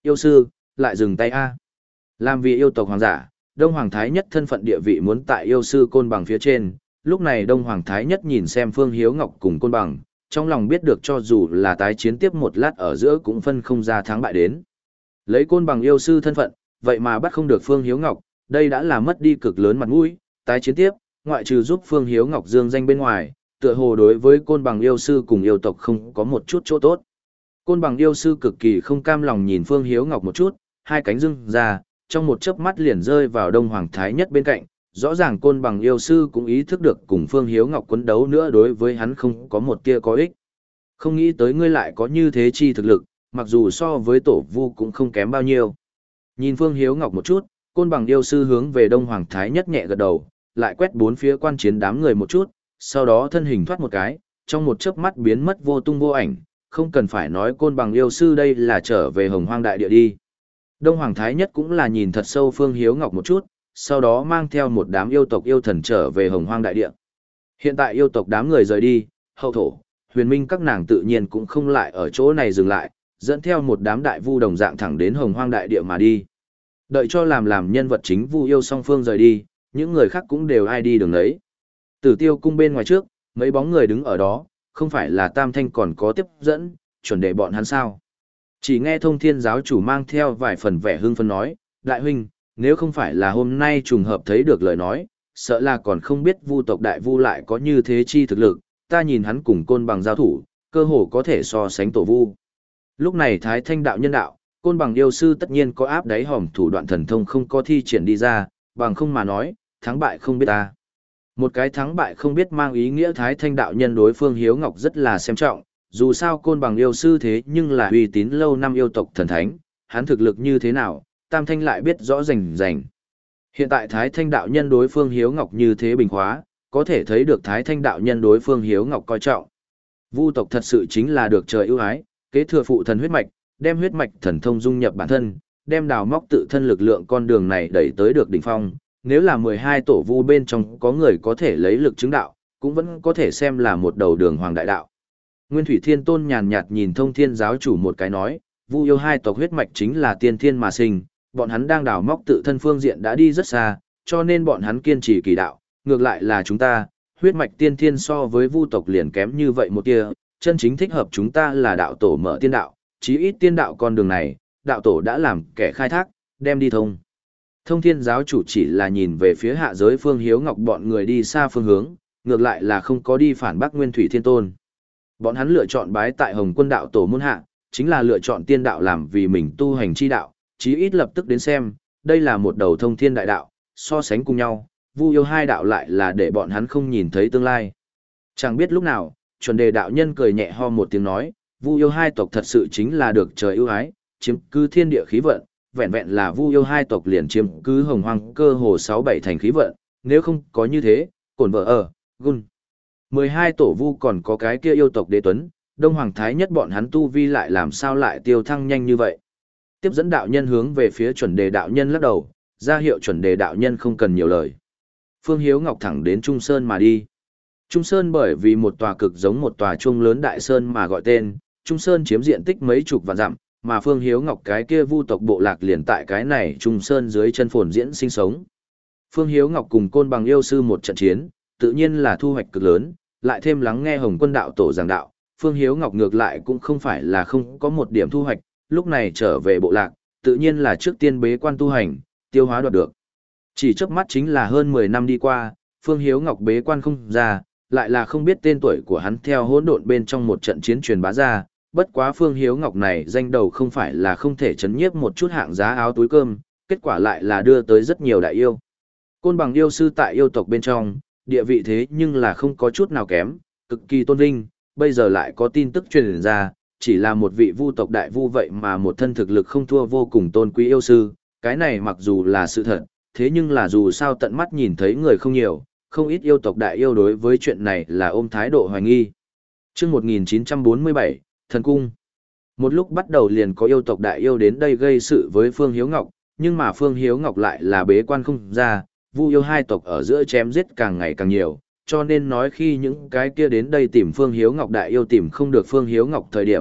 Yêu sư, lại dừng tay a. Làm vì yêu tộc hoàng giả, Đông Hoàng Thái Nhất thân phận địa vị muốn tại yêu sư côn bằng phía trên, lúc này Đông Hoàng Thái Nhất nhìn xem Phương Hiếu Ngọc cùng côn bằng, trong lòng biết được cho dù là tái chiến tiếp một lát ở giữa cũng phân không ra thắng bại đến. Lấy côn bằng yêu sư thân phận, vậy mà bắt không được Phương Hiếu Ngọc, đây đã là mất đi cực lớn mặt mũi, tái chiến tiếp, ngoại trừ giúp Phương Hiếu Ngọc dương danh bên ngoài, tựa hồ đối với côn bằng yêu sư cùng yêu tộc không có một chút chỗ tốt. Côn bằng yêu sư cực kỳ không cam lòng nhìn Phương Hiếu Ngọc một chút, hai cánh dưng ra, trong một chớp mắt liền rơi vào Đông Hoàng Thái Nhất bên cạnh, rõ ràng côn bằng yêu sư cũng ý thức được cùng Phương Hiếu Ngọc quấn đấu nữa đối với hắn không có một tia có ích. Không nghĩ tới ngươi lại có như thế chi thực lực, mặc dù so với tổ vu cũng không kém bao nhiêu. Nhìn Phương Hiếu Ngọc một chút, côn bằng yêu sư hướng về Đông Hoàng Thái Nhất nhẹ gật đầu, lại quét bốn phía quan chiến đám người một chút, sau đó thân hình thoát một cái, trong một chớp mắt biến mất vô tung vô ảnh, không cần phải nói côn bằng yêu sư đây là trở về Hồng Hoang đại địa đi. Đông Hoàng Thái Nhất cũng là nhìn thật sâu Phương Hiếu Ngọc một chút, sau đó mang theo một đám yêu tộc yêu thần trở về Hồng Hoang đại địa. Hiện tại yêu tộc đám người rời đi, hậu thổ, huyền minh các nàng tự nhiên cũng không lại ở chỗ này dừng lại, dẫn theo một đám đại vu đồng dạng thẳng đến Hồng Hoang đại địa mà đi. Đợi cho làm làm nhân vật chính vu yêu song phương rời đi, những người khác cũng đều ai đi đường đấy. Tử Tiêu cung bên ngoài trước, mấy bóng người đứng ở đó, không phải là Tam Thanh còn có tiếp dẫn, chuẩn để bọn hắn sao. Chỉ nghe Thông Thiên giáo chủ mang theo vài phần vẻ hưng phấn nói, đại huynh, nếu không phải là hôm nay trùng hợp thấy được lời nói, sợ là còn không biết vu tộc đại vu lại có như thế chi thực lực, ta nhìn hắn cùng côn bằng giao thủ, cơ hồ có thể so sánh tổ vu. Lúc này Thái Thanh đạo nhân đạo, côn bằng yêu sư tất nhiên có áp đáy hòm thủ đoạn thần thông không có thi triển đi ra, bằng không mà nói, thắng bại không biết ta. Một cái thắng bại không biết mang ý nghĩa Thái Thanh đạo nhân đối Phương Hiếu Ngọc rất là xem trọng, dù sao côn bằng yêu sư thế nhưng là uy tín lâu năm yêu tộc thần thánh, hắn thực lực như thế nào, Tam Thanh lại biết rõ rành rành. Hiện tại Thái Thanh đạo nhân đối Phương Hiếu Ngọc như thế bình khóa, có thể thấy được Thái Thanh đạo nhân đối Phương Hiếu Ngọc coi trọng. Vu tộc thật sự chính là được trời ưu ái, kế thừa phụ thần huyết mạch, đem huyết mạch thần thông dung nhập bản thân, đem đào móc tự thân lực lượng con đường này đẩy tới được đỉnh phong. Nếu là mười hai tổ vu bên trong có người có thể lấy lực chứng đạo, cũng vẫn có thể xem là một đầu đường hoàng đại đạo. Nguyên Thủy Thiên Tôn nhàn nhạt nhìn Thông Thiên giáo chủ một cái nói, vu yêu hai tộc huyết mạch chính là tiên thiên mà sinh, bọn hắn đang đào móc tự thân phương diện đã đi rất xa, cho nên bọn hắn kiên trì kỳ đạo, ngược lại là chúng ta, huyết mạch tiên thiên so với vu tộc liền kém như vậy một tia, chân chính thích hợp chúng ta là đạo tổ mở tiên đạo, chí ít tiên đạo con đường này, đạo tổ đã làm kẻ khai thác, đem đi thông. Thông Thiên giáo chủ chỉ là nhìn về phía hạ giới Phương Hiếu Ngọc bọn người đi xa phương hướng, ngược lại là không có đi phản bác Nguyên Thủy Thiên Tôn. Bọn hắn lựa chọn bái tại Hồng Quân đạo tổ môn hạ, chính là lựa chọn tiên đạo làm vì mình tu hành chi đạo, chí ít lập tức đến xem, đây là một đầu thông thiên đại đạo, so sánh cùng nhau, vu yêu hai đạo lại là để bọn hắn không nhìn thấy tương lai. Chẳng biết lúc nào, chuẩn đề đạo nhân cười nhẹ ho một tiếng nói, vu yêu hai tộc thật sự chính là được trời ưu ái, chiếm cứ thiên địa khí vận, vẹn vẹn là vu yêu hai tộc liền chiếm cứ hồng hoang cơ hồ sáu bảy thành khí vận, nếu không có như thế, cổn vợ ở, gun. mười hai tổ vu còn có cái kia yêu tộc đế tuấn, Đông Hoàng Thái Nhất bọn hắn tu vi lại làm sao lại tiêu thăng nhanh như vậy. Tiếp dẫn đạo nhân hướng về phía chuẩn đề đạo nhân lắc đầu, ra hiệu chuẩn đề đạo nhân không cần nhiều lời. Phương Hiếu Ngọc thẳng đến Trung Sơn mà đi. Trung Sơn bởi vì một tòa cực giống một tòa chuông lớn đại sơn mà gọi tên, Trung Sơn chiếm diện tích mấy chục vạn dặm, mà Phương Hiếu Ngọc cái kia vu tộc bộ lạc liền tại cái này Trung Sơn dưới chân phồn diễn sinh sống. Phương Hiếu Ngọc cùng côn bằng yêu sư một trận chiến, tự nhiên là thu hoạch cực lớn, lại thêm lắng nghe Hồng Quân đạo tổ giảng đạo, Phương Hiếu Ngọc ngược lại cũng không phải là không có một điểm thu hoạch, lúc này trở về bộ lạc, tự nhiên là trước tiên bế quan tu hành, tiêu hóa đoạt được. Chỉ chớp mắt chính là hơn mười năm đi qua, Phương Hiếu Ngọc bế quan không ra, lại là không biết tên tuổi của hắn theo hỗn độn bên trong một trận chiến truyền bá ra, bất quá Phương Hiếu Ngọc này danh đầu không phải là không thể chấn nhiếp một chút hạng giá áo túi cơm, kết quả lại là đưa tới rất nhiều đại yêu. Côn bằng yêu sư tại yêu tộc bên trong, địa vị thế nhưng là không có chút nào kém, cực kỳ tôn vinh, bây giờ lại có tin tức truyền ra, chỉ là một vị vu tộc đại vu vậy mà một thân thực lực không thua vô cùng tôn quý yêu sư, cái này mặc dù là sự thật, thế nhưng là dù sao tận mắt nhìn thấy người không nhiều, không ít yêu tộc đại yêu đối với chuyện này là ôm thái độ hoài nghi. Trước một nghìn chín trăm bốn mươi bảy, Thần Cung. Một lúc bắt đầu liền có yêu tộc đại yêu đến đây gây sự với Phương Hiếu Ngọc, nhưng mà Phương Hiếu Ngọc lại là bế quan không ra, vu yêu hai tộc ở giữa chém giết càng ngày càng nhiều, cho nên nói khi những cái kia đến đây tìm Phương Hiếu Ngọc đại yêu tìm không được Phương Hiếu Ngọc thời điểm,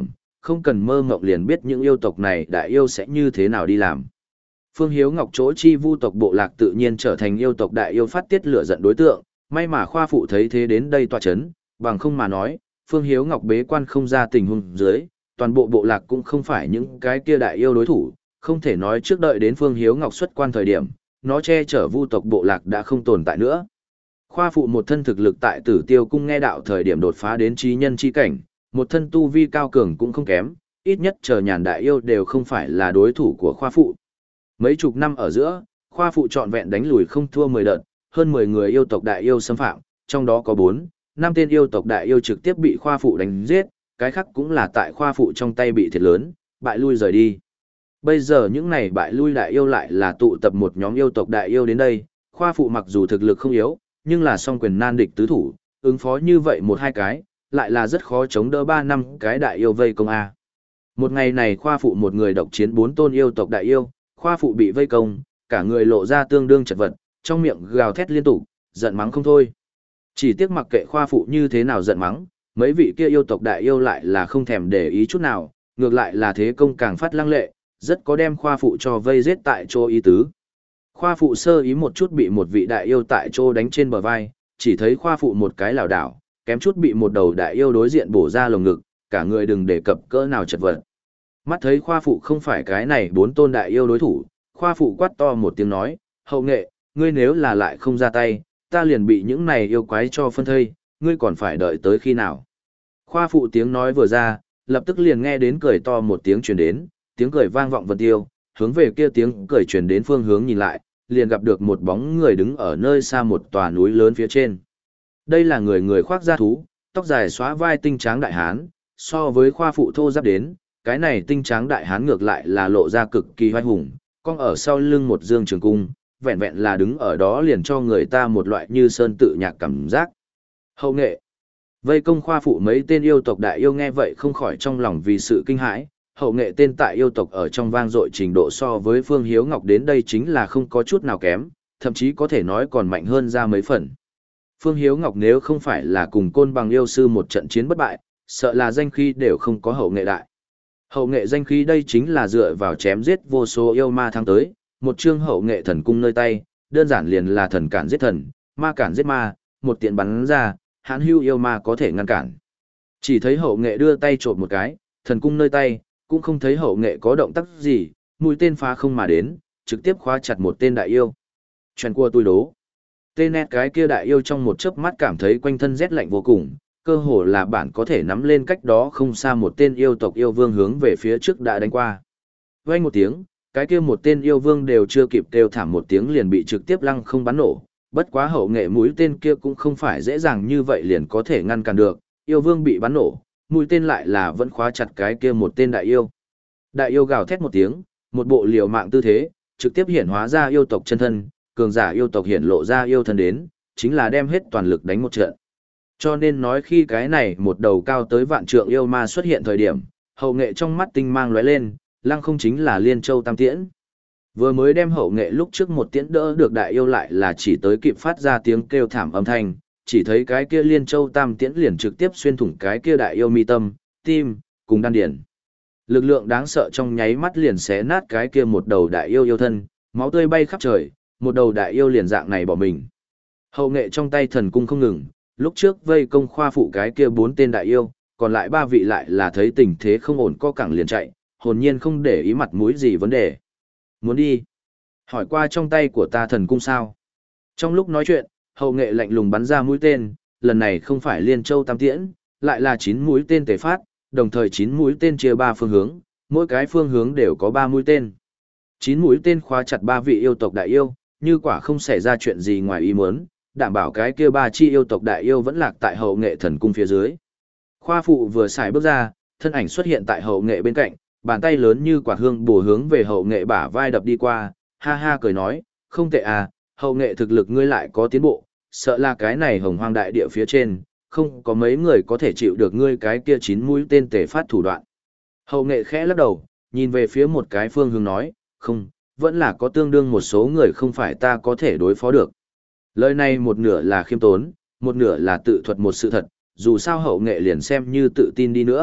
không cần mơ mộng liền biết những yêu tộc này đại yêu sẽ như thế nào đi làm. Phương Hiếu Ngọc chỗ chi vu tộc bộ lạc tự nhiên trở thành yêu tộc đại yêu phát tiết lửa giận đối tượng, may mà khoa phụ thấy thế đến đây tọa chấn, bằng không mà nói, Phương Hiếu Ngọc bế quan không ra tình huống dưới, toàn bộ bộ lạc cũng không phải những cái kia đại yêu đối thủ, không thể nói trước đợi đến Phương Hiếu Ngọc xuất quan thời điểm, nó che chở vu tộc bộ lạc đã không tồn tại nữa. Khoa phụ một thân thực lực tại Tử Tiêu cung nghe đạo thời điểm đột phá đến trí nhân chi cảnh, một thân tu vi cao cường cũng không kém, ít nhất chờ nhàn đại yêu đều không phải là đối thủ của khoa phụ. Mấy chục năm ở giữa, khoa phụ trọn vẹn đánh lùi không thua mười đợt, hơn mười người yêu tộc đại yêu xâm phạm, trong đó có bốn, năm tên yêu tộc đại yêu trực tiếp bị khoa phụ đánh giết, cái khác cũng là tại khoa phụ trong tay bị thiệt lớn, bại lui rời đi. Bây giờ những này bại lui đại yêu lại là tụ tập một nhóm yêu tộc đại yêu đến đây, khoa phụ mặc dù thực lực không yếu, nhưng là song quyền nan địch tứ thủ, ứng phó như vậy một hai cái, lại là rất khó chống đỡ ba năm cái đại yêu vây công A. Một ngày này khoa phụ một người độc chiến bốn tôn yêu tộc đại yêu, khoa phụ bị vây công, cả người lộ ra tương đương chật vật, trong miệng gào thét liên tục, giận mắng không thôi. Chỉ tiếc mặc kệ khoa phụ như thế nào giận mắng, mấy vị kia yêu tộc đại yêu lại là không thèm để ý chút nào, ngược lại là thế công càng phát lăng lệ, rất có đem khoa phụ cho vây giết tại chỗ ý tứ. Khoa phụ sơ ý một chút bị một vị đại yêu tại chỗ đánh trên bờ vai, chỉ thấy khoa phụ một cái lảo đảo, kém chút bị một đầu đại yêu đối diện bổ ra lồng ngực, cả người đừng đề cập cỡ nào chật vật. Mắt thấy khoa phụ không phải cái này bốn tôn đại yêu đối thủ, khoa phụ quát to một tiếng nói, hậu nghệ, ngươi nếu là lại không ra tay, ta liền bị những này yêu quái cho phân thây, ngươi còn phải đợi tới khi nào. Khoa phụ tiếng nói vừa ra, lập tức liền nghe đến cười to một tiếng truyền đến, tiếng cười vang vọng vân tiêu, hướng về kia tiếng cười truyền đến phương hướng nhìn lại, liền gặp được một bóng người đứng ở nơi xa một tòa núi lớn phía trên. Đây là người người khoác da thú, tóc dài xóa vai tinh tráng đại hán, so với khoa phụ thô giáp đến, cái này tinh tráng đại hán ngược lại là lộ ra cực kỳ hoài hùng, con ở sau lưng một dương trường cung, vẹn vẹn là đứng ở đó liền cho người ta một loại như sơn tự nhạc cảm giác. Hậu nghệ. Vây công khoa phụ mấy tên yêu tộc đại yêu nghe vậy không khỏi trong lòng vì sự kinh hãi, hậu nghệ tên tại yêu tộc ở trong vang dội trình độ so với Phương Hiếu Ngọc đến đây chính là không có chút nào kém, thậm chí có thể nói còn mạnh hơn ra mấy phần. Phương Hiếu Ngọc nếu không phải là cùng côn bằng yêu sư một trận chiến bất bại, sợ là danh khí đều không có hậu nghệ đại. Hậu nghệ danh khí đây chính là dựa vào chém giết vô số yêu ma thăng tới, một chương hậu nghệ thần cung nơi tay, đơn giản liền là thần cản giết thần, ma cản giết ma, một tiện bắn ra, hãn hưu yêu ma có thể ngăn cản. Chỉ thấy hậu nghệ đưa tay trộm một cái, thần cung nơi tay, cũng không thấy hậu nghệ có động tác gì, mũi tên phá không mà đến, trực tiếp khóa chặt một tên đại yêu. Chuyện cua tôi đố. Tên nét cái kia đại yêu trong một chớp mắt cảm thấy quanh thân rét lạnh vô cùng, cơ hồ là bản có thể nắm lên cách đó không xa một tên yêu tộc yêu vương hướng về phía trước đã đánh qua. Vang một tiếng, cái kia một tên yêu vương đều chưa kịp kêu thảm một tiếng liền bị trực tiếp lăng không bắn nổ, bất quá hậu nghệ mũi tên kia cũng không phải dễ dàng như vậy liền có thể ngăn cản được, yêu vương bị bắn nổ, mũi tên lại là vẫn khóa chặt cái kia một tên đại yêu. Đại yêu gào thét một tiếng, một bộ liều mạng tư thế, trực tiếp hiển hóa ra yêu tộc chân thân, cường giả yêu tộc hiển lộ ra yêu thân đến, chính là đem hết toàn lực đánh một trận. Cho nên nói khi cái này một đầu cao tới vạn trượng yêu ma xuất hiện thời điểm, hậu nghệ trong mắt tinh mang lóe lên, lăng không chính là Liên Châu Tam Tiễn. Vừa mới đem hậu nghệ lúc trước một tiễn đỡ được đại yêu lại là chỉ tới kịp phát ra tiếng kêu thảm âm thanh, chỉ thấy cái kia Liên Châu Tam Tiễn liền trực tiếp xuyên thủng cái kia đại yêu mi tâm, tim, cùng đan điển. Lực lượng đáng sợ trong nháy mắt liền xé nát cái kia một đầu đại yêu yêu thân, máu tươi bay khắp trời, một đầu đại yêu liền dạng này bỏ mình. Hậu nghệ trong tay thần cung không ngừng, lúc trước vây công khoa phụ cái kia bốn tên đại yêu, còn lại ba vị lại là thấy tình thế không ổn co cẳng liền chạy, hồn nhiên không để ý mặt mũi gì vấn đề. Muốn đi? Hỏi qua trong tay của ta thần cung sao? Trong lúc nói chuyện, hậu nghệ lạnh lùng bắn ra mũi tên, lần này không phải Liên Châu Tam Tiễn, lại là chín mũi tên tề phát, đồng thời chín mũi tên chia ba phương hướng, mỗi cái phương hướng đều có ba mũi tên. chín mũi tên khóa chặt ba vị yêu tộc đại yêu, như quả không xảy ra chuyện gì ngoài ý muốn, đảm bảo cái kia ba chi yêu tộc đại yêu vẫn lạc tại hậu nghệ thần cung phía dưới. Khoa phụ vừa xài bước ra, thân ảnh xuất hiện tại hậu nghệ bên cạnh, bàn tay lớn như quả hương bổ hướng về hậu nghệ bả vai đập đi qua, ha ha cười nói, không tệ à, hậu nghệ thực lực ngươi lại có tiến bộ, sợ là cái này hồng hoang đại địa phía trên, không có mấy người có thể chịu được ngươi cái kia chín mũi tên tề phát thủ đoạn. Hậu nghệ khẽ lắc đầu, nhìn về phía một cái phương hướng nói, không, vẫn là có tương đương một số người không phải ta có thể đối phó được. Lời này một nửa là khiêm tốn, một nửa là tự thuật một sự thật, dù sao hậu nghệ liền xem như tự tin đi nữa,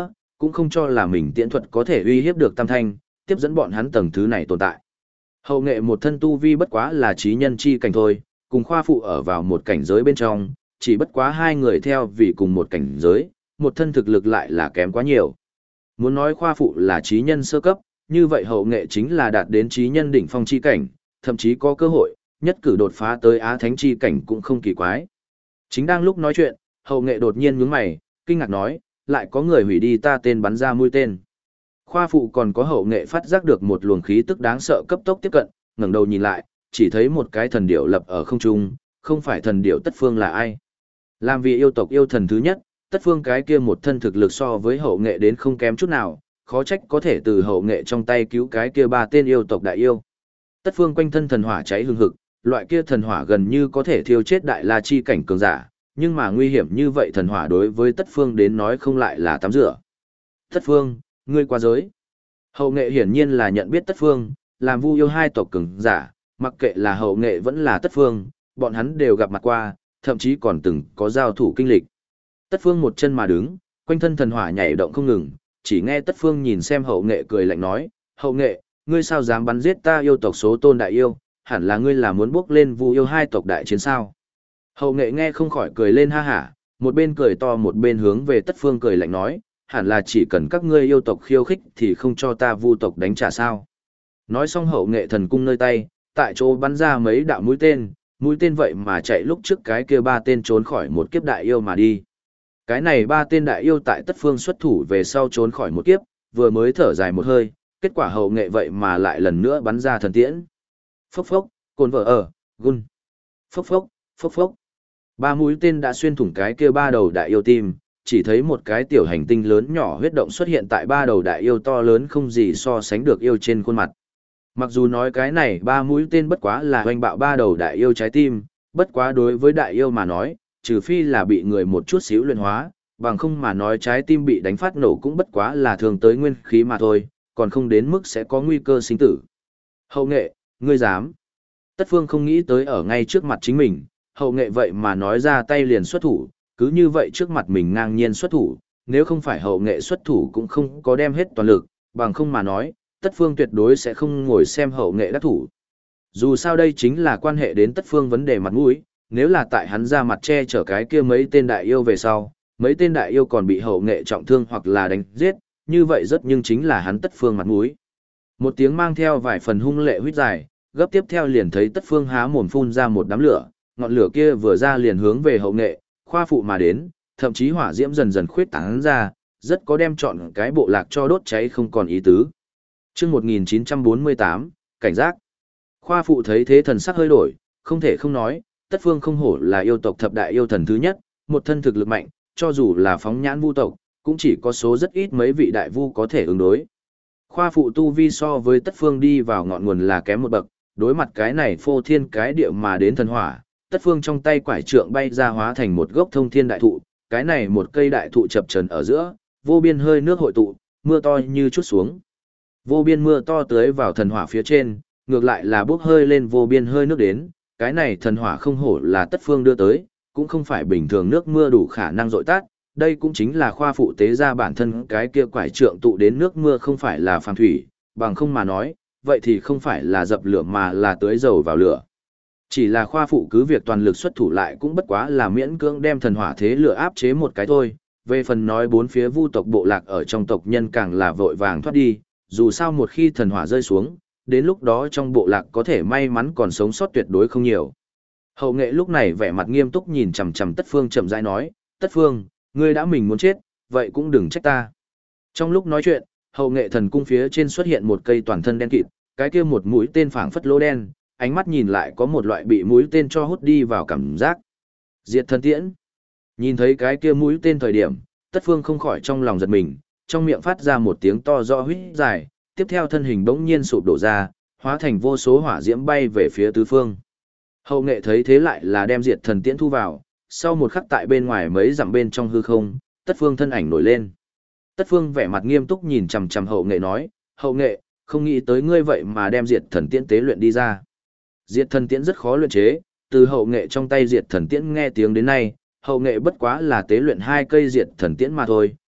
cũng không cho là mình tiễn thuật có thể uy hiếp được Tam Thanh, tiếp dẫn bọn hắn tầng thứ này tồn tại. Hậu nghệ một thân tu vi bất quá là trí nhân chi cảnh thôi, cùng khoa phụ ở vào một cảnh giới bên trong, chỉ bất quá hai người theo vì cùng một cảnh giới, một thân thực lực lại là kém quá nhiều. Muốn nói khoa phụ là trí nhân sơ cấp, như vậy hậu nghệ chính là đạt đến trí nhân đỉnh phong chi cảnh, thậm chí có cơ hội, nhất cử đột phá tới Á Thánh chi cảnh cũng không kỳ quái. Chính đang lúc nói chuyện, hậu nghệ đột nhiên nhướng mày, kinh ngạc nói, lại có người hủy đi ta tên bắn ra mũi tên. Khoa phụ còn có hậu nghệ phát giác được một luồng khí tức đáng sợ cấp tốc tiếp cận, ngẩng đầu nhìn lại, chỉ thấy một cái thần điểu lập ở không trung, không phải thần điểu Tất Phương là ai. Làm vì yêu tộc yêu thần thứ nhất, Tất Phương cái kia một thân thực lực so với hậu nghệ đến không kém chút nào, khó trách có thể từ hậu nghệ trong tay cứu cái kia ba tên yêu tộc đại yêu. Tất Phương quanh thân thần hỏa cháy hừng hực, loại kia thần hỏa gần như có thể thiêu chết đại la chi cảnh cường giả, nhưng mà nguy hiểm như vậy thần hỏa đối với Tất Phương đến nói không lại là tắm rửa. Tất Phương, ngươi qua giới. Hậu nghệ hiển nhiên là nhận biết Tất Phương, làm Vu yêu hai tộc cường giả, mặc kệ là hậu nghệ vẫn là Tất Phương, bọn hắn đều gặp mặt qua, thậm chí còn từng có giao thủ kinh lịch. Tất Phương một chân mà đứng, quanh thân thần hỏa nhảy động không ngừng, chỉ nghe Tất Phương nhìn xem hậu nghệ cười lạnh nói, hậu nghệ, ngươi sao dám bắn giết ta yêu tộc số tôn đại yêu, hẳn là ngươi là muốn bước lên Vu yêu hai tộc đại chiến sao. Hậu nghệ nghe không khỏi cười lên ha hả, một bên cười to một bên hướng về Tất Phương cười lạnh nói, hẳn là chỉ cần các ngươi yêu tộc khiêu khích thì không cho ta Vu tộc đánh trả sao. Nói xong hậu nghệ thần cung nơi tay, tại chỗ bắn ra mấy đạo mũi tên, mũi tên vậy mà chạy lúc trước cái kia ba tên trốn khỏi một kiếp đại yêu mà đi. Cái này ba tên đại yêu tại Tất Phương xuất thủ về sau trốn khỏi một kiếp, vừa mới thở dài một hơi, kết quả hậu nghệ vậy mà lại lần nữa bắn ra thần tiễn. Phốc phốc, cồn vợ ở, gun. Phốc phốc, phốc phốc. Ba mũi tên đã xuyên thủng cái kia ba đầu đại yêu tim, chỉ thấy một cái tiểu hành tinh lớn nhỏ huyết động xuất hiện tại ba đầu đại yêu to lớn không gì so sánh được yêu trên khuôn mặt. Mặc dù nói cái này ba mũi tên bất quá là hoành bạo ba đầu đại yêu trái tim, bất quá đối với đại yêu mà nói, trừ phi là bị người một chút xíu luyện hóa, bằng không mà nói trái tim bị đánh phát nổ cũng bất quá là thường tới nguyên khí mà thôi, còn không đến mức sẽ có nguy cơ sinh tử. Hậu nghệ, ngươi dám. Tất Phương không nghĩ tới ở ngay trước mặt chính mình, hậu nghệ vậy mà nói ra tay liền xuất thủ, cứ như vậy trước mặt mình ngang nhiên xuất thủ, nếu không phải hậu nghệ xuất thủ cũng không có đem hết toàn lực, bằng không mà nói, Tất Phương tuyệt đối sẽ không ngồi xem hậu nghệ đắc thủ. Dù sao đây chính là quan hệ đến Tất Phương vấn đề mặt mũi, nếu là tại hắn ra mặt che chở cái kia mấy tên đại yêu về sau, mấy tên đại yêu còn bị hậu nghệ trọng thương hoặc là đánh giết, như vậy rất nhưng chính là hắn Tất Phương mặt mũi. Một tiếng mang theo vài phần hung lệ huyết dài, gấp tiếp theo liền thấy Tất Phương há mồm phun ra một đám lửa, ngọn lửa kia vừa ra liền hướng về hậu nghệ, khoa phụ mà đến, thậm chí hỏa diễm dần dần khuyết tán ra, rất có đem chọn cái bộ lạc cho đốt cháy không còn ý tứ. Chương một nghìn chín trăm bốn mươi tám, cảnh giác. Khoa phụ thấy thế thần sắc hơi đổi, không thể không nói, Tất Phương không hổ là yêu tộc thập đại yêu thần thứ nhất, một thân thực lực mạnh, cho dù là phóng nhãn vu tộc, cũng chỉ có số rất ít mấy vị đại vu có thể ứng đối. Khoa phụ tu vi so với Tất Phương đi vào ngọn nguồn là kém một bậc, đối mặt cái này phô thiên cái địa mà đến thần hỏa, Tất Phương trong tay quải trượng bay ra hóa thành một gốc thông thiên đại thụ, cái này một cây đại thụ chập chờn ở giữa, vô biên hơi nước hội tụ, mưa to như chút xuống. Vô biên mưa to tưới vào thần hỏa phía trên, ngược lại là bốc hơi lên vô biên hơi nước đến, cái này thần hỏa không hổ là Tất Phương đưa tới, cũng không phải bình thường nước mưa đủ khả năng dội tắt, đây cũng chính là khoa phụ tế ra bản thân cái kia quải trượng tụ đến nước mưa không phải là phàm thủy, bằng không mà nói, vậy thì không phải là dập lửa mà là tưới dầu vào lửa. Chỉ là khoa phụ cứ việc toàn lực xuất thủ lại cũng bất quá là miễn cưỡng đem thần hỏa thế lửa áp chế một cái thôi, về phần nói bốn phía vu tộc bộ lạc ở trong tộc nhân càng là vội vàng thoát đi, dù sao một khi thần hỏa rơi xuống, đến lúc đó trong bộ lạc có thể may mắn còn sống sót tuyệt đối không nhiều. Hậu nghệ lúc này vẻ mặt nghiêm túc nhìn chằm chằm Tất Phương chậm rãi nói, Tất Phương, ngươi đã mình muốn chết, vậy cũng đừng trách ta. Trong lúc nói chuyện, hậu nghệ thần cung phía trên xuất hiện một cây toàn thân đen kịt, cái kia một mũi tên phảng phất lỗ đen, ánh mắt nhìn lại có một loại bị mũi tên cho hút đi vào cảm giác. Diệt thần tiễn. Nhìn thấy cái kia mũi tên thời điểm, Tất Phương không khỏi trong lòng giật mình, trong miệng phát ra một tiếng to rõ huýt dài, tiếp theo thân hình bỗng nhiên sụp đổ ra, hóa thành vô số hỏa diễm bay về phía tứ phương. Hậu nghệ thấy thế lại là đem diệt thần tiễn thu vào, sau một khắc tại bên ngoài mấy dặm bên trong hư không, Tất Phương thân ảnh nổi lên. Tất Phương vẻ mặt nghiêm túc nhìn chằm chằm hậu nghệ nói, hậu nghệ, không nghĩ tới ngươi vậy mà đem diệt thần tiễn tế luyện đi ra. Diệt thần tiễn rất khó luyện chế, từ hậu nghệ trong tay diệt thần tiễn nghe tiếng đến nay, hậu nghệ bất quá là tế luyện hai cây diệt thần tiễn mà thôi,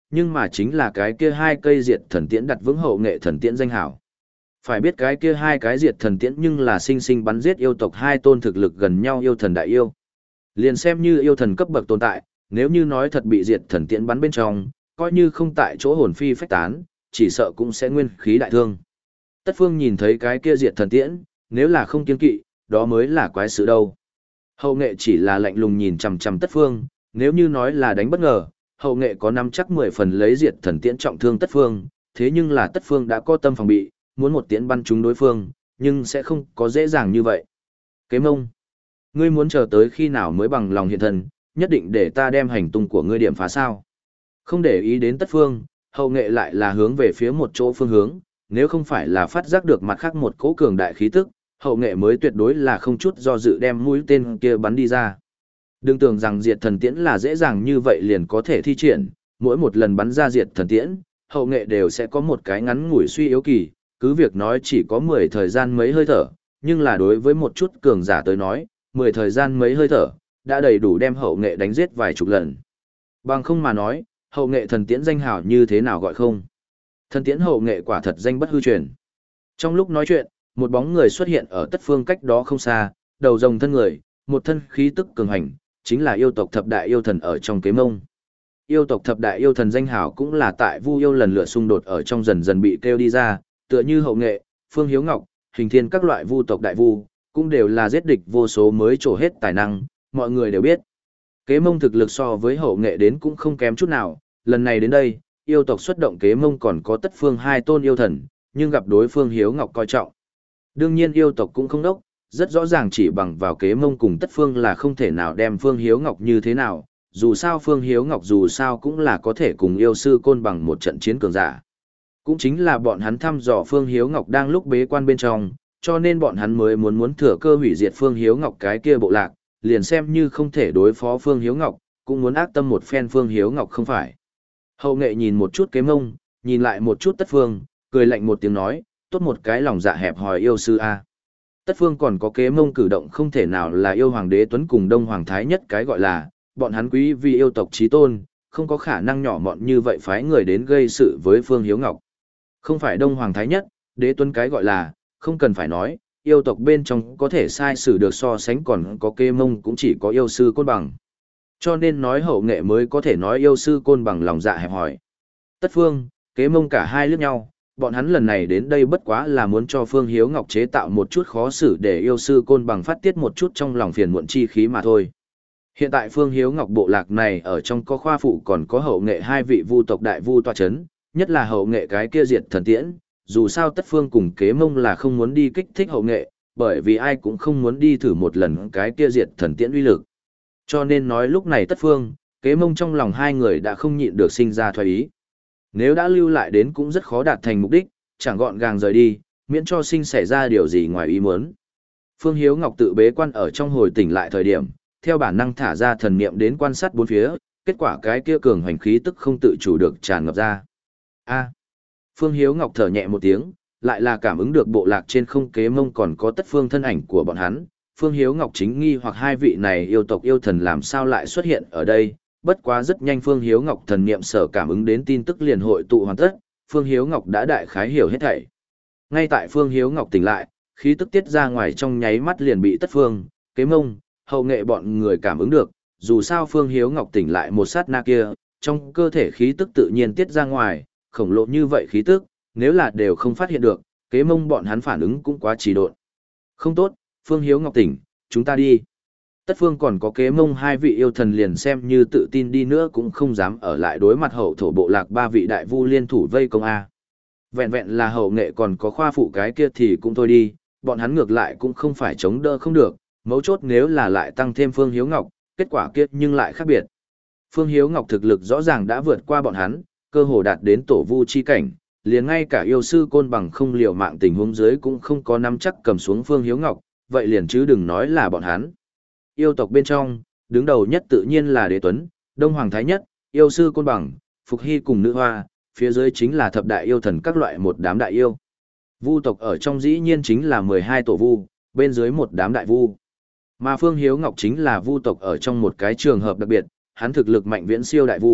nhưng mà chính là cái kia hai cây diệt thần tiễn đặt vững hậu nghệ thần tiễn danh hảo. Phải biết cái kia hai cái diệt thần tiễn nhưng là sinh sinh bắn giết yêu tộc hai tôn thực lực gần nhau yêu thần đại yêu. Liền xem như yêu thần cấp bậc tồn tại, nếu như nói thật bị diệt thần tiễn bắn bên trong, coi như không tại chỗ hồn phi phách tán, chỉ sợ cũng sẽ nguyên khí đại thương. Tất Phương nhìn thấy cái kia diệt thần tiễn, nếu là không kiên kỵ, đó mới là quái sự đâu. Hậu nghệ chỉ là lạnh lùng nhìn chằm chằm Tất Phương, nếu như nói là đánh bất ngờ, hậu nghệ có nắm chắc mười phần lấy diệt thần tiễn trọng thương Tất Phương, thế nhưng là Tất Phương đã có tâm phòng bị, muốn một tiễn bắn trúng đối phương, nhưng sẽ không có dễ dàng như vậy. Kế Mông, ngươi muốn chờ tới khi nào mới bằng lòng hiện thân, nhất định để ta đem hành tung của ngươi điểm phá sao? Không để ý đến Tất Phương, hậu nghệ lại là hướng về phía một chỗ phương hướng, nếu không phải là phát giác được mặt khác một cỗ cường đại khí tức, hậu nghệ mới tuyệt đối là không chút do dự đem mũi tên kia bắn đi ra. Đừng tưởng rằng diệt thần tiễn là dễ dàng như vậy liền có thể thi triển, mỗi một lần bắn ra diệt thần tiễn, hậu nghệ đều sẽ có một cái ngắn ngủi suy yếu kỳ, cứ việc nói chỉ có mười thời gian mấy hơi thở, nhưng là đối với một chút cường giả tới nói, mười thời gian mấy hơi thở, đã đầy đủ đem hậu nghệ đánh giết vài chục lần. Bằng không mà nói, hậu nghệ thần tiễn danh hào như thế nào gọi không? Thần tiễn hậu nghệ quả thật danh bất hư truyền. Trong lúc nói chuyện, một bóng người xuất hiện ở Tất Phương cách đó không xa, đầu rồng thân người, một thân khí tức cường hành, chính là yêu tộc thập đại yêu thần ở trong Kế Mông. Yêu tộc thập đại yêu thần danh hào cũng là tại Vu yêu lần lượt xung đột ở trong dần dần bị kêu đi ra, tựa như hậu nghệ, Phương Hiếu Ngọc, Hình Thiên các loại vu tộc đại vu, cũng đều là giết địch vô số mới trổ hết tài năng, mọi người đều biết. Kế Mông thực lực so với hậu nghệ đến cũng không kém chút nào, lần này đến đây, yêu tộc xuất động Kế Mông còn có Tất Phương hai tôn yêu thần, nhưng gặp đối phương Hiếu Ngọc coi trọng. Đương nhiên yêu tộc cũng không đốc, rất rõ ràng chỉ bằng vào Kế Mông cùng Tất Phương là không thể nào đem Phương Hiếu Ngọc như thế nào, dù sao Phương Hiếu Ngọc dù sao cũng là có thể cùng yêu sư côn bằng một trận chiến cường giả. Cũng chính là bọn hắn thăm dò Phương Hiếu Ngọc đang lúc bế quan bên trong, cho nên bọn hắn mới muốn muốn thừa cơ hủy diệt Phương Hiếu Ngọc cái kia bộ lạc, liền xem như không thể đối phó Phương Hiếu Ngọc, cũng muốn ác tâm một phen Phương Hiếu Ngọc không phải. Hậu nghệ nhìn một chút Kế Mông, nhìn lại một chút Tất Phương, cười lạnh một tiếng nói, tốt một cái lòng dạ hẹp hòi yêu sư a. Tất Phương còn có Kế Mông cử động không thể nào là yêu hoàng đế tuấn cùng đông hoàng thái nhất cái gọi là, bọn hắn quý vì yêu tộc chí tôn, không có khả năng nhỏ mọn như vậy phái người đến gây sự với Phương Hiếu Ngọc. Không phải đông hoàng thái nhất, đế tuấn cái gọi là, không cần phải nói, yêu tộc bên trong có thể sai sử được so sánh còn có Kế Mông cũng chỉ có yêu sư côn bằng. Cho nên nói hậu nghệ mới có thể nói yêu sư côn bằng lòng dạ hẹp hòi. Tất Phương, Kế Mông cả hai liếc nhau, bọn hắn lần này đến đây bất quá là muốn cho Phương Hiếu Ngọc chế tạo một chút khó xử để yêu sư côn bằng phát tiết một chút trong lòng phiền muộn chi khí mà thôi. Hiện tại Phương Hiếu Ngọc bộ lạc này ở trong có khoa phụ còn có hậu nghệ hai vị vu tộc đại vu tọa chấn, nhất là hậu nghệ cái kia diệt thần tiễn, dù sao Tất Phương cùng Kế Mông là không muốn đi kích thích hậu nghệ, bởi vì ai cũng không muốn đi thử một lần cái kia diệt thần tiễn uy lực. Cho nên nói lúc này Tất Phương, Kế Mông trong lòng hai người đã không nhịn được sinh ra thoái ý. Nếu đã lưu lại đến cũng rất khó đạt thành mục đích, chẳng gọn gàng rời đi, miễn cho sinh xảy ra điều gì ngoài ý muốn. Phương Hiếu Ngọc tự bế quan ở trong hồi tỉnh lại thời điểm, theo bản năng thả ra thần niệm đến quan sát bốn phía, kết quả cái kia cường hành khí tức không tự chủ được tràn ngập ra. A. Phương Hiếu Ngọc thở nhẹ một tiếng, lại là cảm ứng được bộ lạc trên không Kế Mông còn có Tất Phương thân ảnh của bọn hắn. Phương Hiếu Ngọc chính nghi hoặc hai vị này yêu tộc yêu thần làm sao lại xuất hiện ở đây, bất quá rất nhanh Phương Hiếu Ngọc thần niệm sở cảm ứng đến tin tức liền hội tụ hoàn tất, Phương Hiếu Ngọc đã đại khái hiểu hết thảy. Ngay tại Phương Hiếu Ngọc tỉnh lại, khí tức tiết ra ngoài trong nháy mắt liền bị Tất Phương, Kế Mông, hậu nghệ bọn người cảm ứng được, dù sao Phương Hiếu Ngọc tỉnh lại một sát na kia, trong cơ thể khí tức tự nhiên tiết ra ngoài, khổng lồ như vậy khí tức, nếu là đều không phát hiện được, Kế Mông bọn hắn phản ứng cũng quá trì độn. Không tốt, Phương Hiếu Ngọc tỉnh, chúng ta đi. Tất Phương còn có Kế Mông hai vị yêu thần liền xem như tự tin đi nữa cũng không dám ở lại đối mặt hậu thổ bộ lạc ba vị đại vu liên thủ vây công A. Vẹn vẹn là hậu nghệ còn có khoa phụ cái kia thì cũng thôi đi, bọn hắn ngược lại cũng không phải chống đỡ không được, mấu chốt nếu là lại tăng thêm Phương Hiếu Ngọc, kết quả kia nhưng lại khác biệt. Phương Hiếu Ngọc thực lực rõ ràng đã vượt qua bọn hắn, cơ hồ đạt đến tổ vu chi cảnh, liền ngay cả yêu sư côn bằng không liều mạng tình huống dưới cũng không có nắm chắc cầm xuống Phương Hiếu Ngọc, vậy liền chứ đừng nói là bọn hắn. Yêu tộc bên trong, đứng đầu nhất tự nhiên là Đế Tuấn, Đông Hoàng Thái Nhất, yêu sư côn bằng, Phục Hy cùng nữ hoa, phía dưới chính là thập đại yêu thần các loại một đám đại yêu. Vu tộc ở trong dĩ nhiên chính là mười hai tổ vu, bên dưới một đám đại vu. Mà Phương Hiếu Ngọc chính là vu tộc ở trong một cái trường hợp đặc biệt, hắn thực lực mạnh viễn siêu đại vu,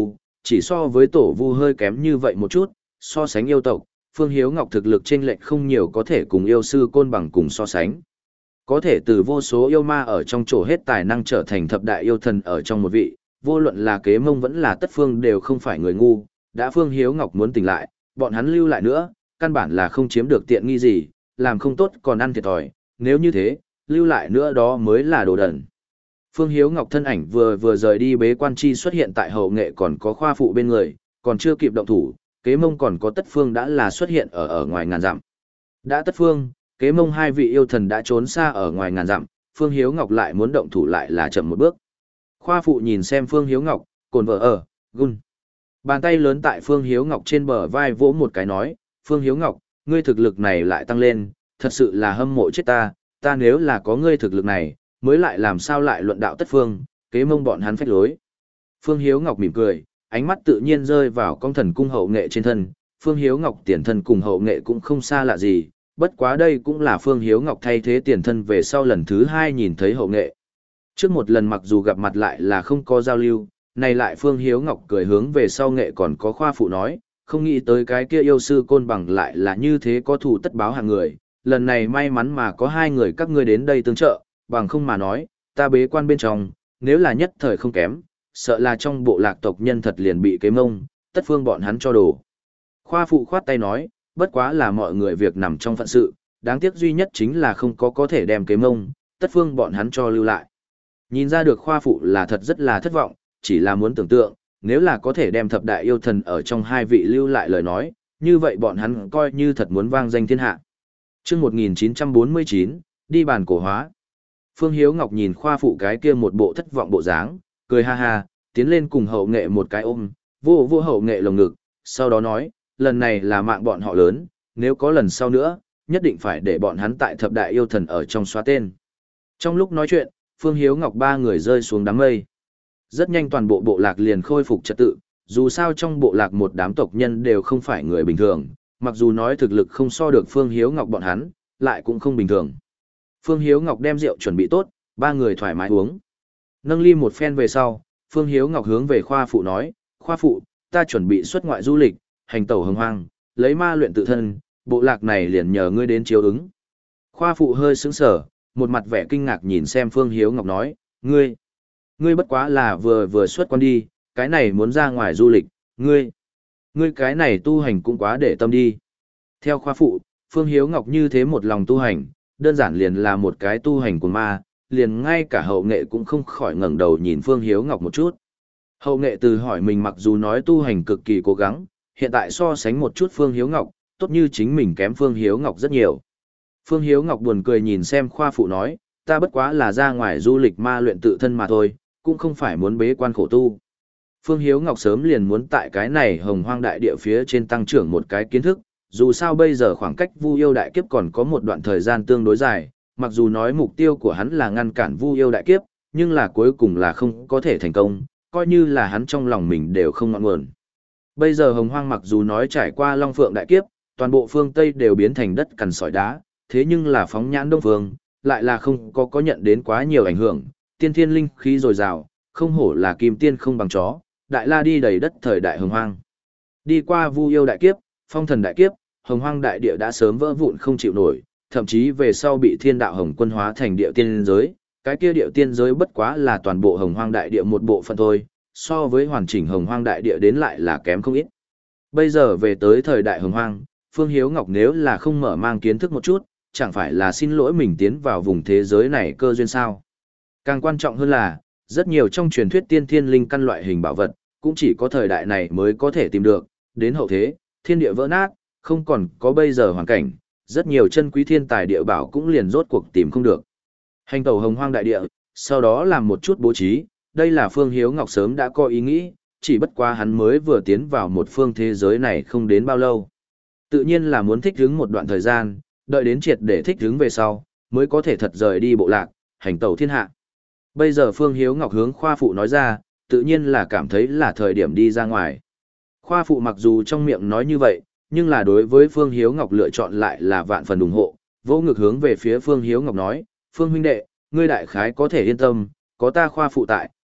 chỉ so với tổ vu hơi kém như vậy một chút, so sánh yêu tộc, Phương Hiếu Ngọc thực lực chênh lệch không nhiều có thể cùng yêu sư côn bằng cùng so sánh. Có thể từ vô số yêu ma ở trong chỗ hết tài năng trở thành thập đại yêu thần ở trong một vị, vô luận là Kế Mông vẫn là Tất Phương đều không phải người ngu, đã Phương Hiếu Ngọc muốn tỉnh lại, bọn hắn lưu lại nữa, căn bản là không chiếm được tiện nghi gì, làm không tốt còn ăn thiệt thòi, nếu như thế, lưu lại nữa đó mới là đồ đần. Phương Hiếu Ngọc thân ảnh vừa vừa rời đi bế quan chi xuất hiện tại hậu nghệ còn có khoa phụ bên người, còn chưa kịp động thủ, Kế Mông còn có Tất Phương đã là xuất hiện ở ở ngoài ngàn dặm. Đã Tất Phương, Kế Mông hai vị yêu thần đã trốn xa ở ngoài ngàn dặm, Phương Hiếu Ngọc lại muốn động thủ lại là chậm một bước. Khoa phụ nhìn xem Phương Hiếu Ngọc, cồn vợ ở, gun. Bàn tay lớn tại Phương Hiếu Ngọc trên bờ vai vỗ một cái nói, Phương Hiếu Ngọc, ngươi thực lực này lại tăng lên, thật sự là hâm mộ chết ta, ta nếu là có ngươi thực lực này, mới lại làm sao lại luận đạo Tất Phương, Kế Mông bọn hắn phách lối. Phương Hiếu Ngọc mỉm cười, ánh mắt tự nhiên rơi vào công thần cung hậu nghệ trên thân, Phương Hiếu Ngọc tiền thân cùng hậu nghệ cũng không xa lạ gì, bất quá đây cũng là Phương Hiếu Ngọc thay thế tiền thân về sau lần thứ hai nhìn thấy hậu nghệ. Trước một lần mặc dù gặp mặt lại là không có giao lưu, này lại Phương Hiếu Ngọc cười hướng về sau nghệ còn có khoa phụ nói, không nghĩ tới cái kia yêu sư côn bằng lại là như thế có thù tất báo hàng người, lần này may mắn mà có hai người các ngươi đến đây tương trợ, bằng không mà nói, ta bế quan bên trong, nếu là nhất thời không kém, sợ là trong bộ lạc tộc nhân thật liền bị Kế Mông, Tất Phương bọn hắn cho đổ. Khoa phụ khoát tay nói, bất quá là mọi người việc nằm trong phận sự, đáng tiếc duy nhất chính là không có có thể đem Kế Mông, Tất Phương bọn hắn cho lưu lại. Nhìn ra được khoa phụ là thật rất là thất vọng, chỉ là muốn tưởng tượng, nếu là có thể đem thập đại yêu thần ở trong hai vị lưu lại lời nói, như vậy bọn hắn coi như thật muốn vang danh thiên hạ. Trước một nghìn chín trăm bốn mươi chín, đi bàn cổ hóa. Phương Hiếu Ngọc nhìn khoa phụ cái kia một bộ thất vọng bộ dáng, cười ha ha, tiến lên cùng hậu nghệ một cái ôm, vô vô hậu nghệ lồng ngực, sau đó nói, lần này là mạng bọn họ lớn, nếu có lần sau nữa, nhất định phải để bọn hắn tại thập đại yêu thần ở trong xóa tên. Trong lúc nói chuyện, Phương Hiếu Ngọc ba người rơi xuống đám mây. Rất nhanh toàn bộ bộ lạc liền khôi phục trật tự, dù sao trong bộ lạc một đám tộc nhân đều không phải người bình thường, mặc dù nói thực lực không so được Phương Hiếu Ngọc bọn hắn, lại cũng không bình thường. Phương Hiếu Ngọc đem rượu chuẩn bị tốt, ba người thoải mái uống. Nâng ly một phen về sau, Phương Hiếu Ngọc hướng về khoa phụ nói, khoa phụ, ta chuẩn bị xuất ngoại du lịch, hành tẩu hồng hoang, lấy ma luyện tự thân, bộ lạc này liền nhờ ngươi đến chiếu ứng. Khoa phụ hơi sững sờ, một mặt vẻ kinh ngạc nhìn xem Phương Hiếu Ngọc nói, ngươi, ngươi bất quá là vừa vừa xuất quan đi, cái này muốn ra ngoài du lịch, ngươi, ngươi cái này tu hành cũng quá để tâm đi. Theo khoa phụ, Phương Hiếu Ngọc như thế một lòng tu hành, đơn giản liền là một cái tu hành của ma, liền ngay cả hậu nghệ cũng không khỏi ngẩng đầu nhìn Phương Hiếu Ngọc một chút. Hậu nghệ từ hỏi mình mặc dù nói tu hành cực kỳ cố gắng, hiện tại so sánh một chút Phương Hiếu Ngọc, tốt như chính mình kém Phương Hiếu Ngọc rất nhiều. Phương Hiếu Ngọc buồn cười nhìn xem khoa phụ nói, ta bất quá là ra ngoài du lịch ma luyện tự thân mà thôi, cũng không phải muốn bế quan khổ tu. Phương Hiếu Ngọc sớm liền muốn tại cái này hồng hoang đại địa phía trên tăng trưởng một cái kiến thức, dù sao bây giờ khoảng cách Vu Yêu đại kiếp còn có một đoạn thời gian tương đối dài, mặc dù nói mục tiêu của hắn là ngăn cản Vu Yêu đại kiếp, nhưng là cuối cùng là không có thể thành công, coi như là hắn trong lòng mình đều không ngọn nguồn. Bây giờ hồng hoang mặc dù nói trải qua Long Phượng đại kiếp, toàn bộ phương Tây đều biến thành đất cằn sỏi đá, thế nhưng là phóng nhãn Đông Phương, lại là không có có nhận đến quá nhiều ảnh hưởng, tiên thiên linh khí dồi dào, không hổ là kim tiên không bằng chó, đại la đi đầy đất thời đại hồng hoang. Đi qua Vu Yêu đại kiếp, Phong Thần đại kiếp, hồng hoang đại địa đã sớm vỡ vụn không chịu nổi, thậm chí về sau bị thiên đạo hồng quân hóa thành địa tiên giới, cái kia địa tiên giới bất quá là toàn bộ hồng hoang đại địa một bộ phận thôi, so với hoàn chỉnh hồng hoang đại địa đến lại là kém không ít. Bây giờ về tới thời đại hồng hoang, Phương Hiếu Ngọc nếu là không mở mang kiến thức một chút, chẳng phải là xin lỗi mình tiến vào vùng thế giới này cơ duyên sao. Càng quan trọng hơn là, rất nhiều trong truyền thuyết tiên thiên linh căn loại hình bảo vật, cũng chỉ có thời đại này mới có thể tìm được, đến hậu thế, thiên địa vỡ nát, không còn có bây giờ hoàn cảnh, rất nhiều chân quý thiên tài địa bảo cũng liền rốt cuộc tìm không được. Hành tẩu hồng hoang đại địa, sau đó làm một chút bố trí, đây là Phương Hiếu Ngọc sớm đã có ý nghĩ, chỉ bất quá hắn mới vừa tiến vào một phương thế giới này không đến bao lâu. Tự nhiên là muốn thích ứng một đoạn thời gian, đợi đến triệt để thích ứng về sau, mới có thể thật rời đi bộ lạc, hành tẩu thiên hạ. Bây giờ Phương Hiếu Ngọc hướng khoa phụ nói ra, tự nhiên là cảm thấy là thời điểm đi ra ngoài. Khoa phụ mặc dù trong miệng nói như vậy, nhưng là đối với Phương Hiếu Ngọc lựa chọn lại là vạn phần ủng hộ, vỗ ngực hướng về phía Phương Hiếu Ngọc nói, Phương huynh đệ, ngươi đại khái có thể yên tâm, có ta khoa phụ tại,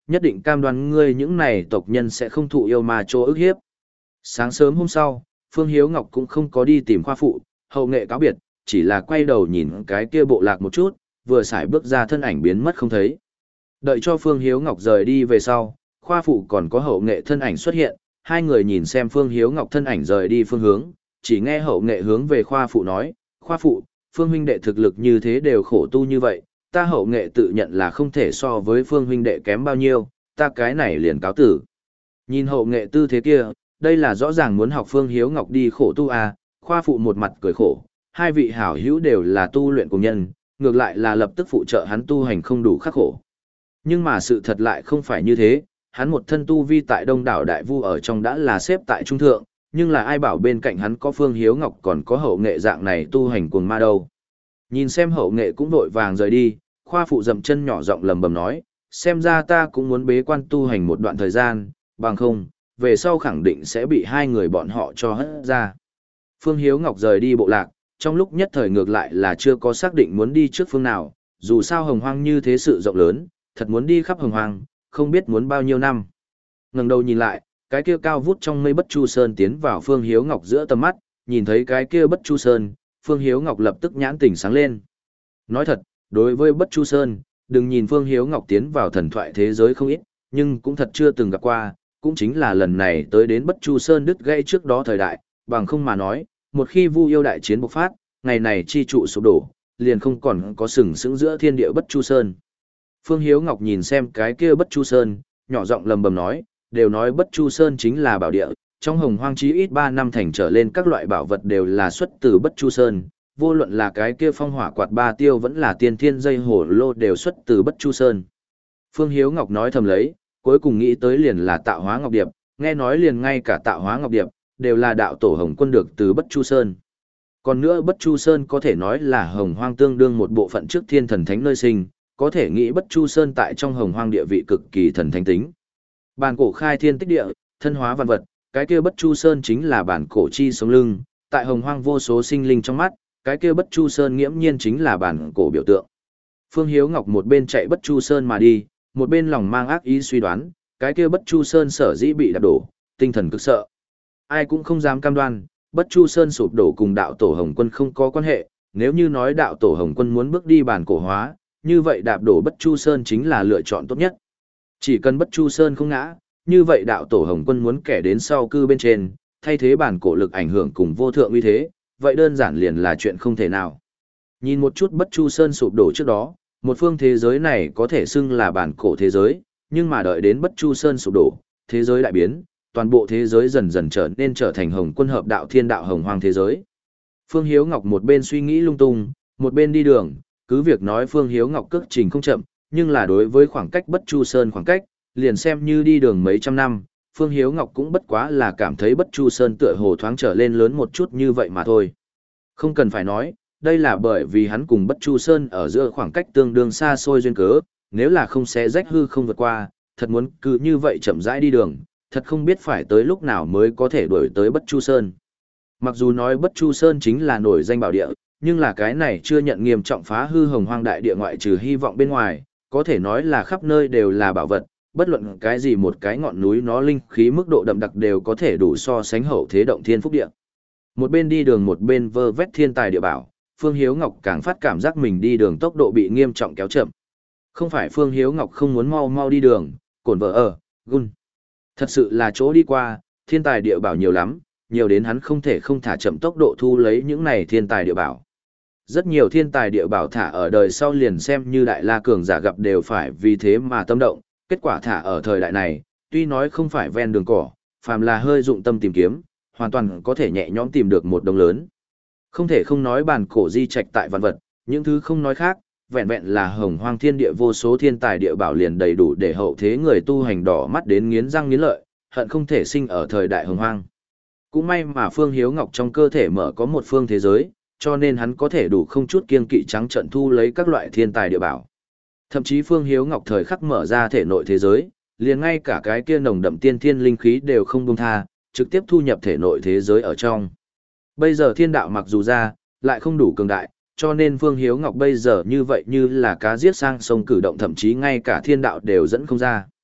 nhất định cam đoan ngươi những này tộc nhân sẽ không thụ yêu ma chỗ ức hiếp. Sáng sớm hôm sau, Phương Hiếu Ngọc cũng không có đi tìm khoa phụ, hậu nghệ cáo biệt, chỉ là quay đầu nhìn cái kia bộ lạc một chút, vừa xài bước ra thân ảnh biến mất không thấy. Đợi cho Phương Hiếu Ngọc rời đi về sau, khoa phụ còn có hậu nghệ thân ảnh xuất hiện, hai người nhìn xem Phương Hiếu Ngọc thân ảnh rời đi phương hướng, chỉ nghe hậu nghệ hướng về khoa phụ nói, khoa phụ, Phương huynh đệ thực lực như thế đều khổ tu như vậy, ta hậu nghệ tự nhận là không thể so với Phương huynh đệ kém bao nhiêu, ta cái này liền cáo tử. Nhìn hậu nghệ tư thế kia, đây là rõ ràng muốn học Phương Hiếu Ngọc đi khổ tu à, khoa phụ một mặt cười khổ, hai vị hảo hữu đều là tu luyện cùng nhân, ngược lại là lập tức phụ trợ hắn tu hành không đủ khắc khổ. Nhưng mà sự thật lại không phải như thế, hắn một thân tu vi tại đông đảo đại vu ở trong đã là xếp tại trung thượng, nhưng là ai bảo bên cạnh hắn có Phương Hiếu Ngọc còn có hậu nghệ dạng này tu hành cuồng ma đâu. Nhìn xem hậu nghệ cũng vội vàng rời đi, khoa phụ dậm chân nhỏ giọng lầm bầm nói, xem ra ta cũng muốn bế quan tu hành một đoạn thời gian, bằng không, về sau khẳng định sẽ bị hai người bọn họ cho hất ra. Phương Hiếu Ngọc rời đi bộ lạc, trong lúc nhất thời ngược lại là chưa có xác định muốn đi trước phương nào, dù sao hồng hoang như thế sự rộng lớn, thật muốn đi khắp hồng hoang, không biết muốn bao nhiêu năm. Ngẩng đầu nhìn lại, cái kia cao vút trong mây Bất Chu Sơn tiến vào Phương Hiếu Ngọc giữa tầm mắt, nhìn thấy cái kia Bất Chu Sơn, Phương Hiếu Ngọc lập tức nhãn tỉnh sáng lên. Nói thật, đối với Bất Chu Sơn, đừng nhìn Phương Hiếu Ngọc tiến vào thần thoại thế giới không ít, nhưng cũng thật chưa từng gặp qua, cũng chính là lần này tới đến Bất Chu Sơn đứt gãy trước đó thời đại, bằng không mà nói, một khi Vu yêu đại chiến bộc phát, ngày này chi trụ sụp đổ, liền không còn có sừng sững giữa thiên địa Bất Chu Sơn. Phương Hiếu Ngọc nhìn xem cái kia Bất Chu Sơn, nhỏ giọng lầm bầm nói, đều nói Bất Chu Sơn chính là bảo địa, trong hồng hoang chí ít ba năm thành trở lên các loại bảo vật đều là xuất từ Bất Chu Sơn, vô luận là cái kia phong hỏa quạt ba tiêu vẫn là tiên thiên dây hổ lô đều xuất từ Bất Chu Sơn. Phương Hiếu Ngọc nói thầm lấy, cuối cùng nghĩ tới liền là Tạo Hóa Ngọc Điệp, nghe nói liền ngay cả Tạo Hóa Ngọc Điệp đều là đạo tổ Hồng Quân được từ Bất Chu Sơn. Còn nữa Bất Chu Sơn có thể nói là hồng hoang tương đương một bộ phận trước thiên thần thánh nơi sinh, có thể nghĩ Bất Chu Sơn tại trong hồng hoang địa vị cực kỳ thần thánh tính. Bản cổ khai thiên tích địa, thân hóa vạn vật, cái kia Bất Chu Sơn chính là bản cổ chi sống lưng, tại hồng hoang vô số sinh linh trong mắt, cái kia Bất Chu Sơn nghiễm nhiên chính là bản cổ biểu tượng. Phương Hiếu Ngọc một bên chạy Bất Chu Sơn mà đi, một bên lòng mang ác ý suy đoán, cái kia Bất Chu Sơn sở dĩ bị đạp đổ, tinh thần cực sợ. Ai cũng không dám cam đoan, Bất Chu Sơn sụp đổ cùng đạo tổ Hồng Quân không có quan hệ, nếu như nói đạo tổ Hồng Quân muốn bước đi bản cổ hóa, như vậy đạp đổ Bất Chu Sơn chính là lựa chọn tốt nhất. Chỉ cần Bất Chu Sơn không ngã, như vậy đạo tổ Hồng Quân muốn kẻ đến sau cư bên trên, thay thế bản cổ lực ảnh hưởng cùng vô thượng uy thế, vậy đơn giản liền là chuyện không thể nào. Nhìn một chút Bất Chu Sơn sụp đổ trước đó, một phương thế giới này có thể xưng là bản cổ thế giới, nhưng mà đợi đến Bất Chu Sơn sụp đổ, thế giới đại biến, toàn bộ thế giới dần dần trở nên trở thành Hồng Quân hợp đạo thiên đạo hồng hoang thế giới. Phương Hiếu Ngọc một bên suy nghĩ lung tung, một bên đi đường, cứ việc nói Phương Hiếu Ngọc cước trình không chậm, nhưng là đối với khoảng cách Bất Chu Sơn khoảng cách, liền xem như đi đường mấy trăm năm, Phương Hiếu Ngọc cũng bất quá là cảm thấy Bất Chu Sơn tựa hồ thoáng trở lên lớn một chút như vậy mà thôi. Không cần phải nói, đây là bởi vì hắn cùng Bất Chu Sơn ở giữa khoảng cách tương đương xa xôi duyên cớ, nếu là không xé rách hư không vượt qua, thật muốn cứ như vậy chậm rãi đi đường, thật không biết phải tới lúc nào mới có thể đuổi tới Bất Chu Sơn. Mặc dù nói Bất Chu Sơn chính là nổi danh bảo địa, nhưng là cái này chưa nhận nghiêm trọng phá hư hồng hoang đại địa ngoại trừ hy vọng bên ngoài, có thể nói là khắp nơi đều là bảo vật, bất luận cái gì một cái ngọn núi nó linh khí mức độ đậm đặc đều có thể đủ so sánh hậu thế động thiên phúc địa. Một bên đi đường một bên vơ vét thiên tài địa bảo, Phương Hiếu Ngọc càng phát cảm giác mình đi đường tốc độ bị nghiêm trọng kéo chậm. Không phải Phương Hiếu Ngọc không muốn mau mau đi đường, cổn vợ ở, gun. Thật sự là chỗ đi qua, thiên tài địa bảo nhiều lắm, nhiều đến hắn không thể không thả chậm tốc độ thu lấy những này thiên tài địa bảo. Rất nhiều thiên tài địa bảo thả ở đời sau liền xem như đại la cường giả gặp đều phải vì thế mà tâm động, kết quả thả ở thời đại này, tuy nói không phải ven đường cỏ, phàm là hơi dụng tâm tìm kiếm, hoàn toàn có thể nhẹ nhõm tìm được một đồng lớn. Không thể không nói bản cổ di trạch tại vạn vật, những thứ không nói khác, vẹn vẹn là hồng hoang thiên địa vô số thiên tài địa bảo liền đầy đủ để hậu thế người tu hành đỏ mắt đến nghiến răng nghiến lợi, hận không thể sinh ở thời đại hồng hoang. Cũng may mà Phương Hiếu Ngọc trong cơ thể mở có một phương thế giới, cho nên hắn có thể đủ không chút kiêng kỵ trắng trận thu lấy các loại thiên tài địa bảo. Thậm chí Phương Hiếu Ngọc thời khắc mở ra thể nội thế giới, liền ngay cả cái kia nồng đậm tiên thiên linh khí đều không buông tha, trực tiếp thu nhập thể nội thế giới ở trong. Bây giờ thiên đạo mặc dù ra, lại không đủ cường đại, cho nên Phương Hiếu Ngọc bây giờ như vậy như là cá giết sang sông cử động, thậm chí ngay cả thiên đạo đều dẫn không ra.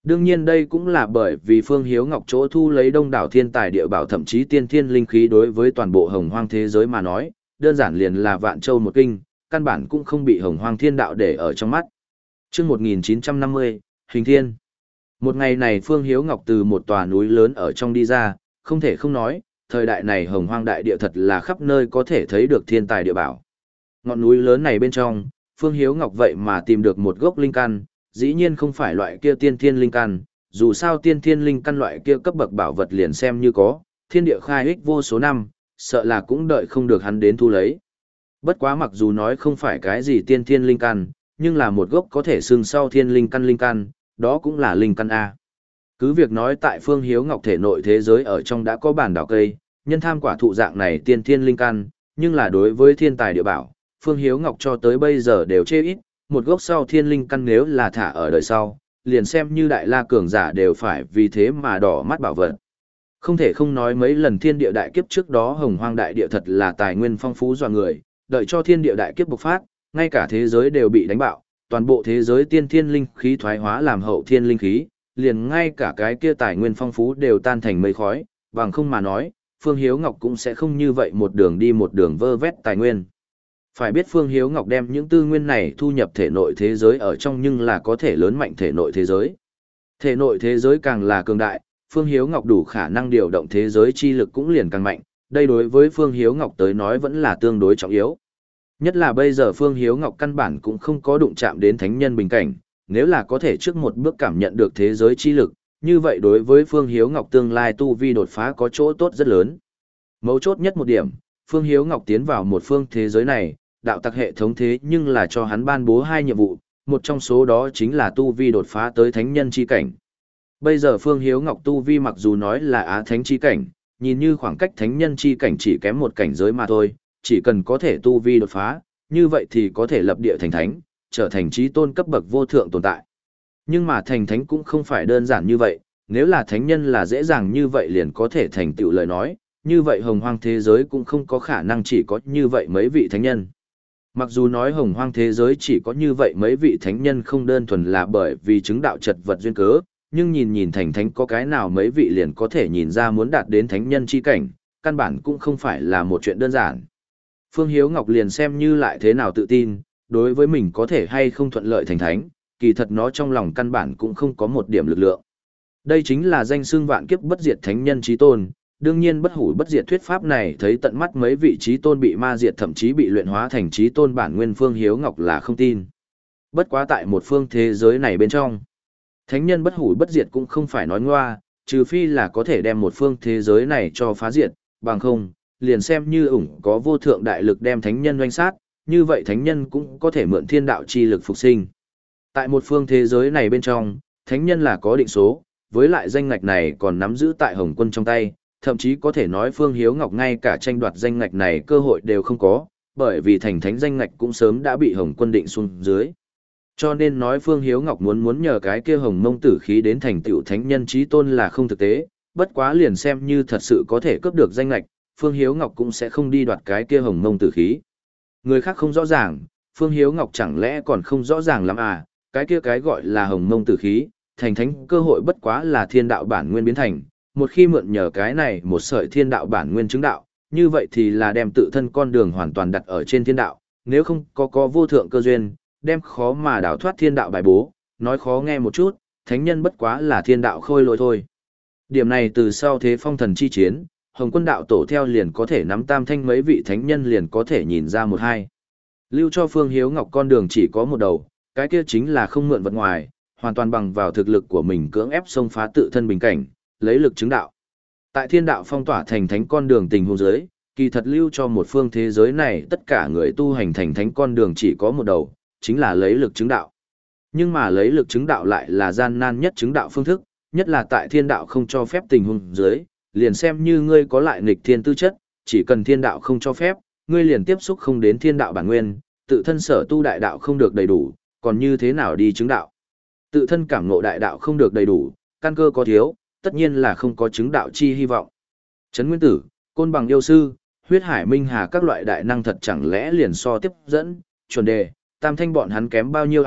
Đương nhiên đây cũng là bởi vì Phương Hiếu Ngọc chỗ thu lấy đông đảo thiên tài địa bảo thậm chí tiên thiên linh khí đối với toàn bộ hồng hoang thế giới mà nói, đơn giản liền là vạn châu một kinh, căn bản cũng không bị hồng hoang thiên đạo để ở trong mắt. Chương một nghìn chín trăm năm mươi, Hình Thiên. Một ngày này Phương Hiếu Ngọc từ một tòa núi lớn ở trong đi ra, không thể không nói, thời đại này hồng hoang đại địa thật là khắp nơi có thể thấy được thiên tài địa bảo. Ngọn núi lớn này bên trong, Phương Hiếu Ngọc vậy mà tìm được một gốc linh căn, dĩ nhiên không phải loại kia tiên thiên linh căn, dù sao tiên thiên linh căn loại kia cấp bậc bảo vật liền xem như có, thiên địa khai ích vô số năm, sợ là cũng đợi không được hắn đến thu lấy. Bất quá mặc dù nói không phải cái gì tiên thiên linh căn, nhưng là một gốc có thể xưng sau thiên linh căn linh căn, đó cũng là linh căn A. Cứ việc nói tại Phương Hiếu Ngọc thể nội thế giới ở trong đã có bản đảo cây, nhân tham quả thụ dạng này tiên thiên linh căn, nhưng là đối với thiên tài địa bảo, Phương Hiếu Ngọc cho tới bây giờ đều chê ít, một gốc sau thiên linh căn nếu là thả ở đời sau, liền xem như đại la cường giả đều phải vì thế mà đỏ mắt bảo vật. Không thể không nói mấy lần thiên địa đại kiếp trước đó hồng hoang đại địa thật là tài nguyên phong phú dọa người, đợi cho thiên địa đại kiếp bộc phát, ngay cả thế giới đều bị đánh bạo, toàn bộ thế giới tiên thiên linh khí thoái hóa làm hậu thiên linh khí, liền ngay cả cái kia tài nguyên phong phú đều tan thành mây khói, bằng không mà nói, Phương Hiếu Ngọc cũng sẽ không như vậy một đường đi một đường vơ vét tài nguyên. Phải biết Phương Hiếu Ngọc đem những tư nguyên này thu nhập thể nội thế giới ở trong nhưng là có thể lớn mạnh thể nội thế giới. Thể nội thế giới càng là cường đại, Phương Hiếu Ngọc đủ khả năng điều động thế giới chi lực cũng liền càng mạnh, đây đối với Phương Hiếu Ngọc tới nói vẫn là tương đối trọng yếu. Nhất là bây giờ Phương Hiếu Ngọc căn bản cũng không có đụng chạm đến thánh nhân bình cảnh, nếu là có thể trước một bước cảm nhận được thế giới chi lực, như vậy đối với Phương Hiếu Ngọc tương lai tu vi đột phá có chỗ tốt rất lớn. Mấu chốt nhất một điểm, Phương Hiếu Ngọc tiến vào một phương thế giới này, đạo tặc hệ thống thế nhưng là cho hắn ban bố hai nhiệm vụ, một trong số đó chính là tu vi đột phá tới thánh nhân chi cảnh. Bây giờ Phương Hiếu Ngọc tu vi mặc dù nói là á thánh chi cảnh, nhìn như khoảng cách thánh nhân chi cảnh chỉ kém một cảnh giới mà thôi, chỉ cần có thể tu vi đột phá, như vậy thì có thể lập địa thành thánh, trở thành chí tôn cấp bậc vô thượng tồn tại. Nhưng mà thành thánh cũng không phải đơn giản như vậy, nếu là thánh nhân là dễ dàng như vậy liền có thể thành tựu lời nói, như vậy hồng hoang thế giới cũng không có khả năng chỉ có như vậy mấy vị thánh nhân. Mặc dù nói hồng hoang thế giới chỉ có như vậy mấy vị thánh nhân không đơn thuần là bởi vì chứng đạo chật vật duyên cớ, nhưng nhìn nhìn thành thánh có cái nào mấy vị liền có thể nhìn ra muốn đạt đến thánh nhân chi cảnh, căn bản cũng không phải là một chuyện đơn giản. Phương Hiếu Ngọc liền xem như lại thế nào tự tin, đối với mình có thể hay không thuận lợi thành thánh, kỳ thật nó trong lòng căn bản cũng không có một điểm lực lượng. Đây chính là danh xưng vạn kiếp bất diệt thánh nhân chí tôn, đương nhiên bất hủ bất diệt thuyết pháp này thấy tận mắt mấy vị chí tôn bị ma diệt thậm chí bị luyện hóa thành chí tôn bản nguyên Phương Hiếu Ngọc là không tin. Bất quá tại một phương thế giới này bên trong, thánh nhân bất hủ bất diệt cũng không phải nói ngoa, trừ phi là có thể đem một phương thế giới này cho phá diệt, bằng không, liền xem như ủng có vô thượng đại lực đem thánh nhân doanh sát, như vậy thánh nhân cũng có thể mượn thiên đạo chi lực phục sinh. Tại một phương thế giới này bên trong, thánh nhân là có định số, với lại danh ngạch này còn nắm giữ tại Hồng Quân trong tay, thậm chí có thể nói Phương Hiếu Ngọc ngay cả tranh đoạt danh ngạch này cơ hội đều không có, bởi vì thành thánh danh ngạch cũng sớm đã bị Hồng Quân định xuống dưới. Cho nên nói Phương Hiếu Ngọc muốn muốn nhờ cái kia Hồng Mông Tử khí đến thành tựu thánh nhân chí tôn là không thực tế, bất quá liền xem như thật sự có thể cướp được danh ngạch, Phương Hiếu Ngọc cũng sẽ không đi đoạt cái kia Hồng Mông Tử khí. Người khác không rõ ràng, Phương Hiếu Ngọc chẳng lẽ còn không rõ ràng lắm à, cái kia cái gọi là Hồng Mông Tử khí, thành thánh cơ hội bất quá là thiên đạo bản nguyên biến thành, một khi mượn nhờ cái này một sợi thiên đạo bản nguyên chứng đạo, như vậy thì là đem tự thân con đường hoàn toàn đặt ở trên thiên đạo, nếu không có có vô thượng cơ duyên, đem khó mà đào thoát thiên đạo bài bố, nói khó nghe một chút, thánh nhân bất quá là thiên đạo khôi lỗi thôi. Điểm này từ sau thế phong thần chi chiến, Hồng Quân đạo tổ theo liền có thể nắm tam thanh mấy vị thánh nhân liền có thể nhìn ra một hai. Lưu cho Phương Hiếu Ngọc con đường chỉ có một đầu, cái kia chính là không mượn vật ngoài, hoàn toàn bằng vào thực lực của mình cưỡng ép xông phá tự thân bình cảnh, lấy lực chứng đạo. Tại thiên đạo phong tỏa thành thánh con đường tình huống giới, kỳ thật lưu cho một phương thế giới này tất cả người tu hành thành thánh con đường chỉ có một đầu, chính là lấy lực chứng đạo. Nhưng mà lấy lực chứng đạo lại là gian nan nhất chứng đạo phương thức, nhất là tại thiên đạo không cho phép tình huống dưới, liền xem như ngươi có lại nghịch thiên tư chất, chỉ cần thiên đạo không cho phép, ngươi liền tiếp xúc không đến thiên đạo bản nguyên, tự thân sở tu đại đạo không được đầy đủ, còn như thế nào đi chứng đạo? Tự thân cảm ngộ đại đạo không được đầy đủ, căn cơ có thiếu, tất nhiên là không có chứng đạo chi hy vọng. Trấn Nguyên Tử, Côn Bằng Yêu Sư, Huyết Hải Minh Hà các loại đại năng thật chẳng lẽ liền so tiếp dẫn, chuẩn đề, tam thanh bọn hắn kém bao nhiêu à?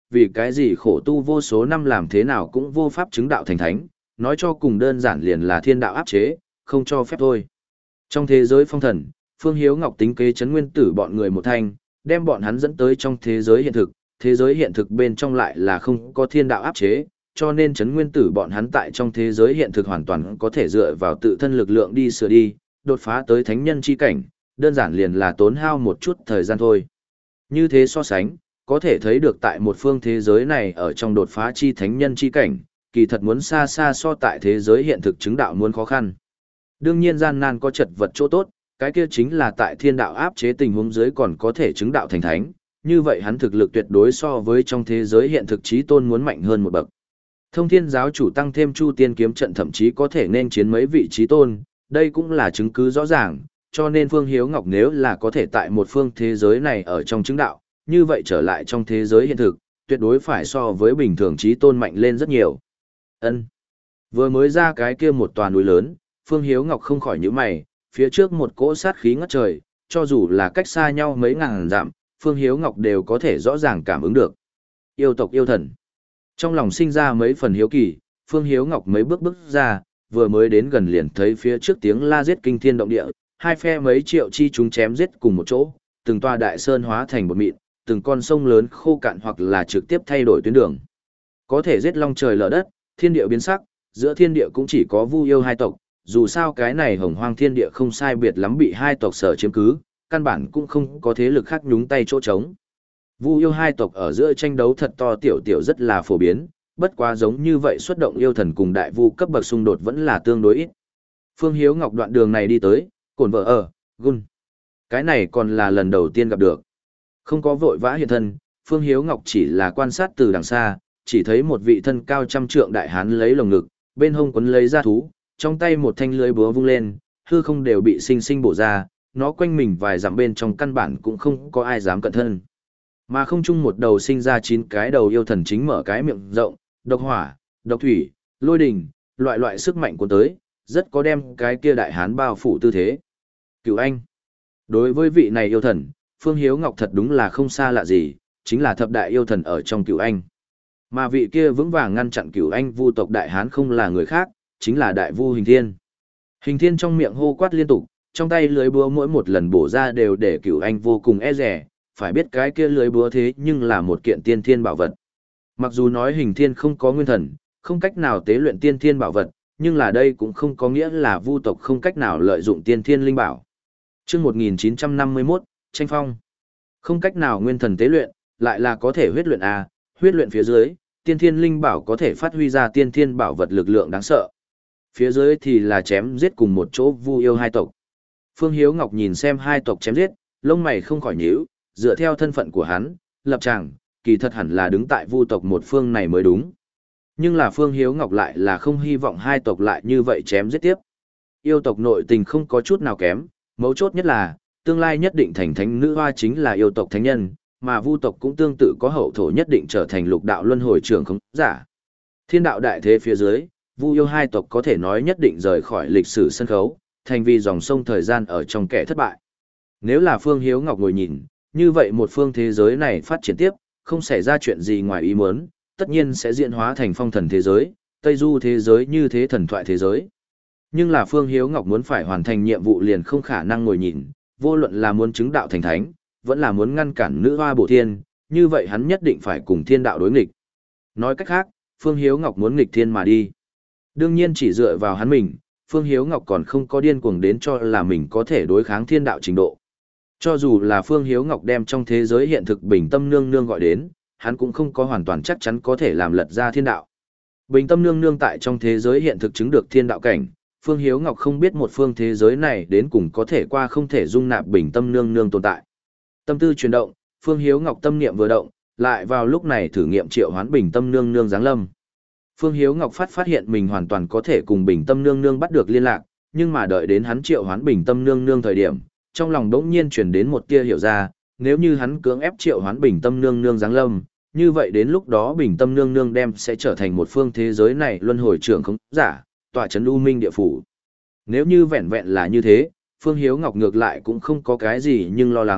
vì cái gì khổ tu vô số năm làm thế nào cũng vô pháp chứng đạo thành thánh, nói cho cùng đơn giản liền là thiên đạo áp chế, không cho phép thôi. Trong thế giới phong thần, Phương Hiếu Ngọc tính kế chấn nguyên tử bọn người một thanh, đem bọn hắn dẫn tới trong thế giới hiện thực, thế giới hiện thực bên trong lại là không có thiên đạo áp chế, cho nên chấn nguyên tử bọn hắn tại trong thế giới hiện thực hoàn toàn có thể dựa vào tự thân lực lượng đi sửa đi, đột phá tới thánh nhân chi cảnh, đơn giản liền là tốn hao một chút thời gian thôi. Như thế so sánh, có thể thấy được tại một phương thế giới này ở trong đột phá chi thánh nhân chi cảnh, kỳ thật muốn xa xa so tại thế giới hiện thực chứng đạo muốn khó khăn. Đương nhiên gian nan có chật vật chỗ tốt, cái kia chính là tại thiên đạo áp chế tình huống dưới còn có thể chứng đạo thành thánh, như vậy hắn thực lực tuyệt đối so với trong thế giới hiện thực chí tôn muốn mạnh hơn một bậc. Thông Thiên giáo chủ tăng thêm Chu Tiên kiếm trận thậm chí có thể nên chiến mấy vị chí tôn, đây cũng là chứng cứ rõ ràng, cho nên Phương Hiếu Ngọc nếu là có thể tại một phương thế giới này ở trong chứng đạo, như vậy trở lại trong thế giới hiện thực, tuyệt đối phải so với bình thường chí tôn mạnh lên rất nhiều. Ân. Vừa mới ra cái kia một tòa núi lớn, Phương Hiếu Ngọc không khỏi nhíu mày, phía trước một cỗ sát khí ngất trời, cho dù là cách xa nhau mấy ngàn dặm, Phương Hiếu Ngọc đều có thể rõ ràng cảm ứng được. Yêu tộc yêu thần. Trong lòng sinh ra mấy phần hiếu kỳ, Phương Hiếu Ngọc mấy bước bước ra, vừa mới đến gần liền thấy phía trước tiếng la giết kinh thiên động địa, hai phe mấy triệu chi chúng chém giết cùng một chỗ, từng tòa đại sơn hóa thành bột mịn, từng con sông lớn khô cạn hoặc là trực tiếp thay đổi tuyến đường. Có thể giết long trời lở đất, thiên địa biến sắc, giữa thiên địa cũng chỉ có Vu Yêu hai tộc, dù sao cái này Hồng Hoang thiên địa không sai biệt lắm bị hai tộc sở chiếm cứ, căn bản cũng không có thế lực khác nhúng tay chỗ trống. Vu Yêu hai tộc ở giữa tranh đấu thật to tiểu tiểu rất là phổ biến, bất quá giống như vậy xuất động yêu thần cùng đại vu cấp bậc xung đột vẫn là tương đối ít. Phương Hiếu Ngọc đoạn đường này đi tới, cồn vợ ở, gun. Cái này còn là lần đầu tiên gặp được. Không có vội vã hiện thân, Phương Hiếu Ngọc chỉ là quan sát từ đằng xa, chỉ thấy một vị thân cao trăm trượng đại hán lấy lồng ngực, bên hông quấn lấy ra thú, trong tay một thanh lưới búa vung lên, hư không đều bị sinh sinh bổ ra, nó quanh mình vài dặm bên trong căn bản cũng không có ai dám cận thân. Mà không chung một đầu sinh ra chín cái đầu yêu thần chính mở cái miệng rộng, độc hỏa, độc thủy, lôi đình, loại loại sức mạnh của tới, rất có đem cái kia đại hán bao phủ tư thế. Cửu Anh. Đối với vị này yêu thần, Phương Hiếu Ngọc thật đúng là không xa lạ gì, chính là thập đại yêu thần ở trong Cửu Anh. Mà vị kia vững vàng ngăn chặn Cửu Anh vu tộc đại hán không là người khác, chính là đại vu Hình Thiên. Hình Thiên trong miệng hô quát liên tục, trong tay lưới búa mỗi một lần bổ ra đều để Cửu Anh vô cùng e rẻ, phải biết cái kia lưới búa thế nhưng là một kiện tiên thiên bảo vật. Mặc dù nói Hình Thiên không có nguyên thần, không cách nào tế luyện tiên thiên bảo vật, nhưng là đây cũng không có nghĩa là vu tộc không cách nào lợi dụng tiên thiên linh bảo. Chương một nghìn chín trăm năm mươi mốt, tranh phong. Không cách nào nguyên thần tế luyện, lại là có thể huyết luyện a, huyết luyện phía dưới, tiên thiên linh bảo có thể phát huy ra tiên thiên bảo vật lực lượng đáng sợ. Phía dưới thì là chém giết cùng một chỗ Vu Yêu hai tộc. Phương Hiếu Ngọc nhìn xem hai tộc chém giết, lông mày không khỏi nhíu, dựa theo thân phận của hắn, lập tràng, kỳ thật hẳn là đứng tại Vu tộc một phương này mới đúng. Nhưng là Phương Hiếu Ngọc lại là không hy vọng hai tộc lại như vậy chém giết tiếp. Yêu tộc nội tình không có chút nào kém, mấu chốt nhất là, tương lai nhất định thành thánh nữ hoa chính là yêu tộc thánh nhân, mà Vu tộc cũng tương tự có hậu thổ nhất định trở thành lục đạo luân hồi trưởng không giả. Thiên đạo đại thế phía dưới, Vu Yêu hai tộc có thể nói nhất định rời khỏi lịch sử sân khấu, thành vì dòng sông thời gian ở trong kẻ thất bại. Nếu là Phương Hiếu Ngọc ngồi nhìn, như vậy một phương thế giới này phát triển tiếp, không xảy ra chuyện gì ngoài ý muốn, tất nhiên sẽ diễn hóa thành phong thần thế giới, Tây Du thế giới như thế thần thoại thế giới. Nhưng là Phương Hiếu Ngọc muốn phải hoàn thành nhiệm vụ liền không khả năng ngồi nhìn, vô luận là muốn chứng đạo thành thánh, vẫn là muốn ngăn cản nữ hoa bổ thiên, như vậy hắn nhất định phải cùng thiên đạo đối nghịch. Nói cách khác, Phương Hiếu Ngọc muốn nghịch thiên mà đi. Đương nhiên chỉ dựa vào hắn mình, Phương Hiếu Ngọc còn không có điên cuồng đến cho là mình có thể đối kháng thiên đạo trình độ. Cho dù là Phương Hiếu Ngọc đem trong thế giới hiện thực Bình Tâm Nương Nương gọi đến, hắn cũng không có hoàn toàn chắc chắn có thể làm lật ra thiên đạo. Bình Tâm Nương Nương tại trong thế giới hiện thực chứng được thiên đạo cảnh, Phương Hiếu Ngọc không biết một phương thế giới này đến cùng có thể qua không thể dung nạp Bình Tâm Nương Nương tồn tại. Tâm tư chuyển động, Phương Hiếu Ngọc tâm niệm vừa động, lại vào lúc này thử nghiệm triệu hoán Bình Tâm Nương Nương giáng lâm. Phương Hiếu Ngọc phát phát hiện mình hoàn toàn có thể cùng Bình Tâm Nương Nương bắt được liên lạc, nhưng mà đợi đến hắn triệu hoán Bình Tâm Nương Nương thời điểm, trong lòng đỗng nhiên truyền đến một tia hiểu ra, nếu như hắn cưỡng ép triệu hoán Bình Tâm Nương Nương giáng lâm, như vậy đến lúc đó Bình Tâm Nương Nương đem sẽ trở thành một phương thế giới này luân hồi trưởng không giả, tọa trấn u minh địa phủ. Nếu như vẹn vẹn là như thế, Phương Hiếu Ngọc ngược lại cũng không có cái gì nhưng lo lắng,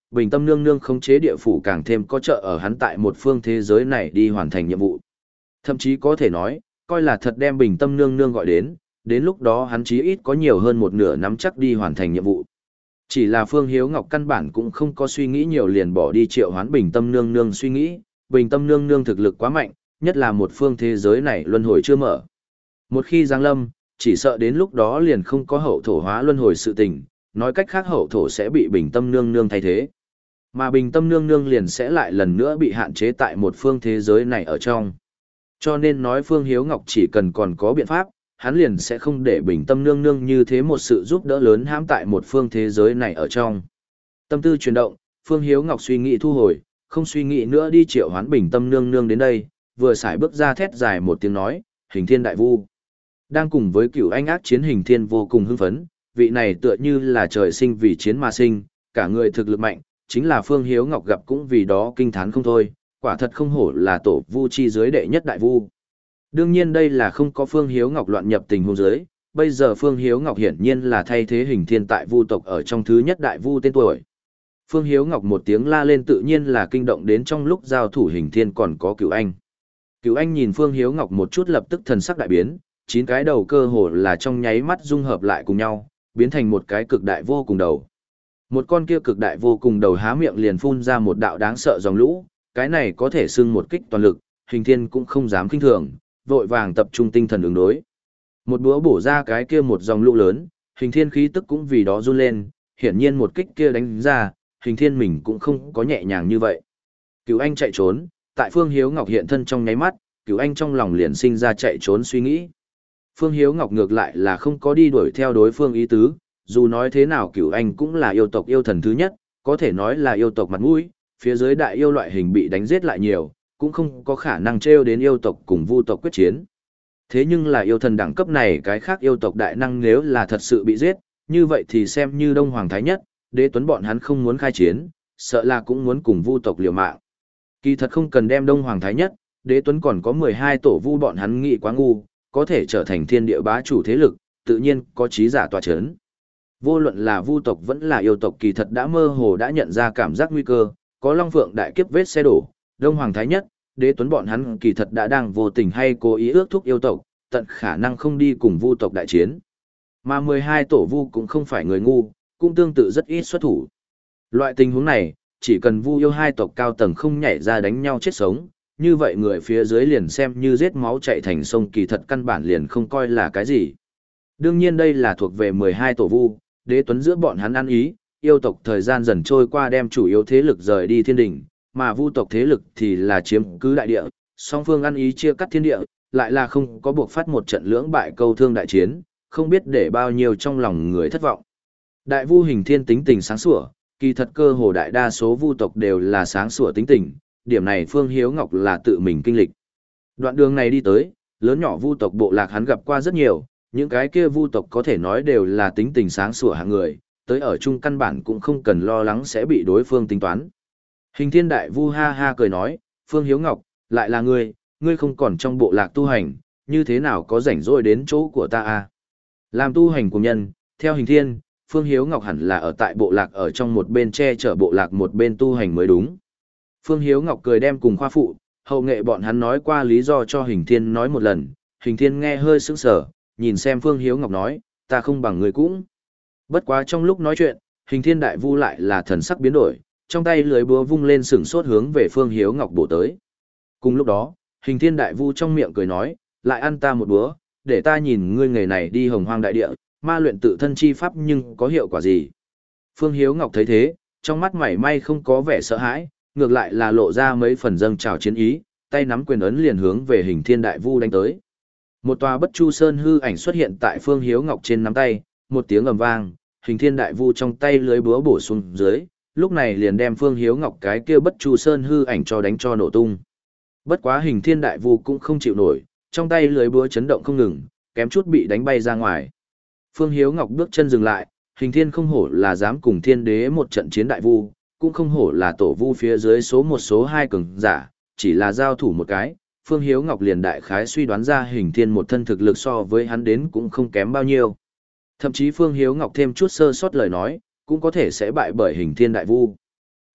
Bình Tâm Nương Nương khống chế địa phủ càng thêm có trợ ở hắn tại một phương thế giới này đi hoàn thành nhiệm vụ. Thậm chí có thể nói, coi là thật đem Bình Tâm Nương Nương gọi đến, đến lúc đó hắn chí ít có nhiều hơn một nửa nắm chắc đi hoàn thành nhiệm vụ. Chỉ là Phương Hiếu Ngọc căn bản cũng không có suy nghĩ nhiều liền bỏ đi triệu hoán Bình Tâm Nương Nương suy nghĩ, Bình Tâm Nương Nương thực lực quá mạnh, nhất là một phương thế giới này luân hồi chưa mở. Một khi giáng lâm, chỉ sợ đến lúc đó liền không có hậu thổ hóa luân hồi sự tình, nói cách khác hậu thổ sẽ bị Bình Tâm Nương Nương thay thế. Mà Bình Tâm Nương Nương liền sẽ lại lần nữa bị hạn chế tại một phương thế giới này ở trong. Cho nên nói Phương Hiếu Ngọc chỉ cần còn có biện pháp, hắn liền sẽ không để Bình Tâm Nương Nương như thế một sự giúp đỡ lớn hãm tại một phương thế giới này ở trong. Tâm tư chuyển động, Phương Hiếu Ngọc suy nghĩ thu hồi, không suy nghĩ nữa đi triệu hoán Bình Tâm Nương Nương đến đây, vừa xài bước ra thét dài một tiếng nói, Hình Thiên Đại Vu. Đang cùng với Cửu Anh ác chiến Hình Thiên vô cùng hưng phấn, vị này tựa như là trời sinh vì chiến mà sinh, cả người thực lực mạnh, chính là Phương Hiếu Ngọc gặp cũng vì đó kinh thán không thôi, quả thật không hổ là tổ vu chi dưới đệ nhất đại vu. Đương nhiên đây là không có Phương Hiếu Ngọc loạn nhập tình huống dưới, bây giờ Phương Hiếu Ngọc hiển nhiên là thay thế Hình Thiên tại vu tộc ở trong thứ nhất đại vu tên tuổi. Phương Hiếu Ngọc một tiếng la lên tự nhiên là kinh động đến trong lúc giao thủ Hình Thiên còn có Cửu Anh. Cửu Anh nhìn Phương Hiếu Ngọc một chút lập tức thần sắc đại biến, chín cái đầu cơ hồ là trong nháy mắt dung hợp lại cùng nhau, biến thành một cái cực đại vô cùng đầu. Một con kia cực đại vô cùng đầu há miệng liền phun ra một đạo đáng sợ dòng lũ, cái này có thể xưng một kích toàn lực, Hình Thiên cũng không dám kinh thường, vội vàng tập trung tinh thần ứng đối. Một búa bổ ra cái kia một dòng lũ lớn, Hình Thiên khí tức cũng vì đó run lên, hiển nhiên một kích kia đánh ra, Hình Thiên mình cũng không có nhẹ nhàng như vậy. Cửu Anh chạy trốn, tại Phương Hiếu Ngọc hiện thân trong nháy mắt, Cửu Anh trong lòng liền sinh ra chạy trốn suy nghĩ. Phương Hiếu Ngọc ngược lại là không có đi đuổi theo đối phương ý tứ, dù nói thế nào Cửu Anh cũng là yêu tộc yêu thần thứ nhất, có thể nói là yêu tộc mặt mũi, phía dưới đại yêu loại hình bị đánh giết lại nhiều, cũng không có khả năng trêu đến yêu tộc cùng vu tộc quyết chiến. Thế nhưng là yêu thần đẳng cấp này cái khác yêu tộc đại năng nếu là thật sự bị giết, như vậy thì xem như Đông Hoàng Thái Nhất, Đế Tuấn bọn hắn không muốn khai chiến, sợ là cũng muốn cùng vu tộc liều mạng. Kỳ thật không cần đem Đông Hoàng Thái Nhất, Đế Tuấn còn có mười hai tổ vu bọn hắn nghĩ quá ngu, có thể trở thành thiên địa bá chủ thế lực, tự nhiên có trí giả tọa chấn. Vô luận là vu tộc vẫn là yêu tộc kỳ thật đã mơ hồ đã nhận ra cảm giác nguy cơ, có Long Phượng đại kiếp vết xe đổ, Đông Hoàng Thái Nhất, Đế Tuấn bọn hắn kỳ thật đã đang vô tình hay cố ý ước thúc yêu tộc, tận khả năng không đi cùng vu tộc đại chiến. Mà mười hai tổ vu cũng không phải người ngu, cũng tương tự rất ít xuất thủ. Loại tình huống này, chỉ cần vu yêu hai tộc cao tầng không nhảy ra đánh nhau chết sống, như vậy người phía dưới liền xem như giết máu chạy thành sông kỳ thật căn bản liền không coi là cái gì. Đương nhiên đây là thuộc về mười hai tổ vu, Đế Tuấn giữa bọn hắn ăn ý, yêu tộc thời gian dần trôi qua đem chủ yếu thế lực rời đi thiên đỉnh, mà vu tộc thế lực thì là chiếm cứ đại địa, song phương ăn ý chia cắt thiên địa, lại là không có buộc phát một trận lưỡng bại câu thương đại chiến, không biết để bao nhiêu trong lòng người thất vọng. Đại vu Hình Thiên tính tình sáng sủa, kỳ thật cơ hồ đại đa số vu tộc đều là sáng sủa tính tình, điểm này Phương Hiếu Ngọc là tự mình kinh lịch. Đoạn đường này đi tới, lớn nhỏ vu tộc bộ lạc hắn gặp qua rất nhiều, những cái kia vu tộc có thể nói đều là tính tình sáng sủa hạng người, tới ở chung căn bản cũng không cần lo lắng sẽ bị đối phương tính toán. Hình Thiên đại vu ha ha cười nói, Phương Hiếu Ngọc, lại là ngươi, ngươi không còn trong bộ lạc tu hành, như thế nào có rảnh rỗi đến chỗ của ta à? Làm tu hành của nhân, theo Hình Thiên, Phương Hiếu Ngọc hẳn là ở tại bộ lạc ở trong một bên che chở bộ lạc một bên tu hành mới đúng. Phương Hiếu Ngọc cười đem cùng khoa phụ, hậu nghệ bọn hắn nói qua lý do cho Hình Thiên nói một lần, Hình Thiên nghe hơi sững sờ, nhìn xem Phương Hiếu Ngọc nói, ta không bằng người cũng. Bất quá trong lúc nói chuyện, Hình Thiên đại vu lại là thần sắc biến đổi, trong tay lưới búa vung lên sừng sốt hướng về Phương Hiếu Ngọc bổ tới. Cùng lúc đó, Hình Thiên đại vu trong miệng cười nói, lại ăn ta một búa, để ta nhìn ngươi nghề này đi hồng hoang đại địa, ma luyện tự thân chi pháp nhưng có hiệu quả gì. Phương Hiếu Ngọc thấy thế, trong mắt mảy may không có vẻ sợ hãi, ngược lại là lộ ra mấy phần dâng trào chiến ý, tay nắm quyền ấn liền hướng về Hình Thiên đại vu đánh tới. Một tòa Bất Chu Sơn hư ảnh xuất hiện tại Phương Hiếu Ngọc trên nắm tay, một tiếng ầm vang, Hình Thiên đại vu trong tay lưới búa bổ xuống dưới, lúc này liền đem Phương Hiếu Ngọc cái kia Bất Chu Sơn hư ảnh cho đánh cho nổ tung. Bất quá Hình Thiên đại vu cũng không chịu nổi, trong tay lưới búa chấn động không ngừng, kém chút bị đánh bay ra ngoài. Phương Hiếu Ngọc bước chân dừng lại, Hình Thiên không hổ là dám cùng Thiên Đế một trận chiến đại vu, cũng không hổ là tổ vu phía dưới số một số hai cường giả, chỉ là giao thủ một cái, Phương Hiếu Ngọc liền đại khái suy đoán ra Hình Thiên một thân thực lực so với hắn đến cũng không kém bao nhiêu. Thậm chí Phương Hiếu Ngọc thêm chút sơ sót lời nói, cũng có thể sẽ bại bởi Hình Thiên đại vu.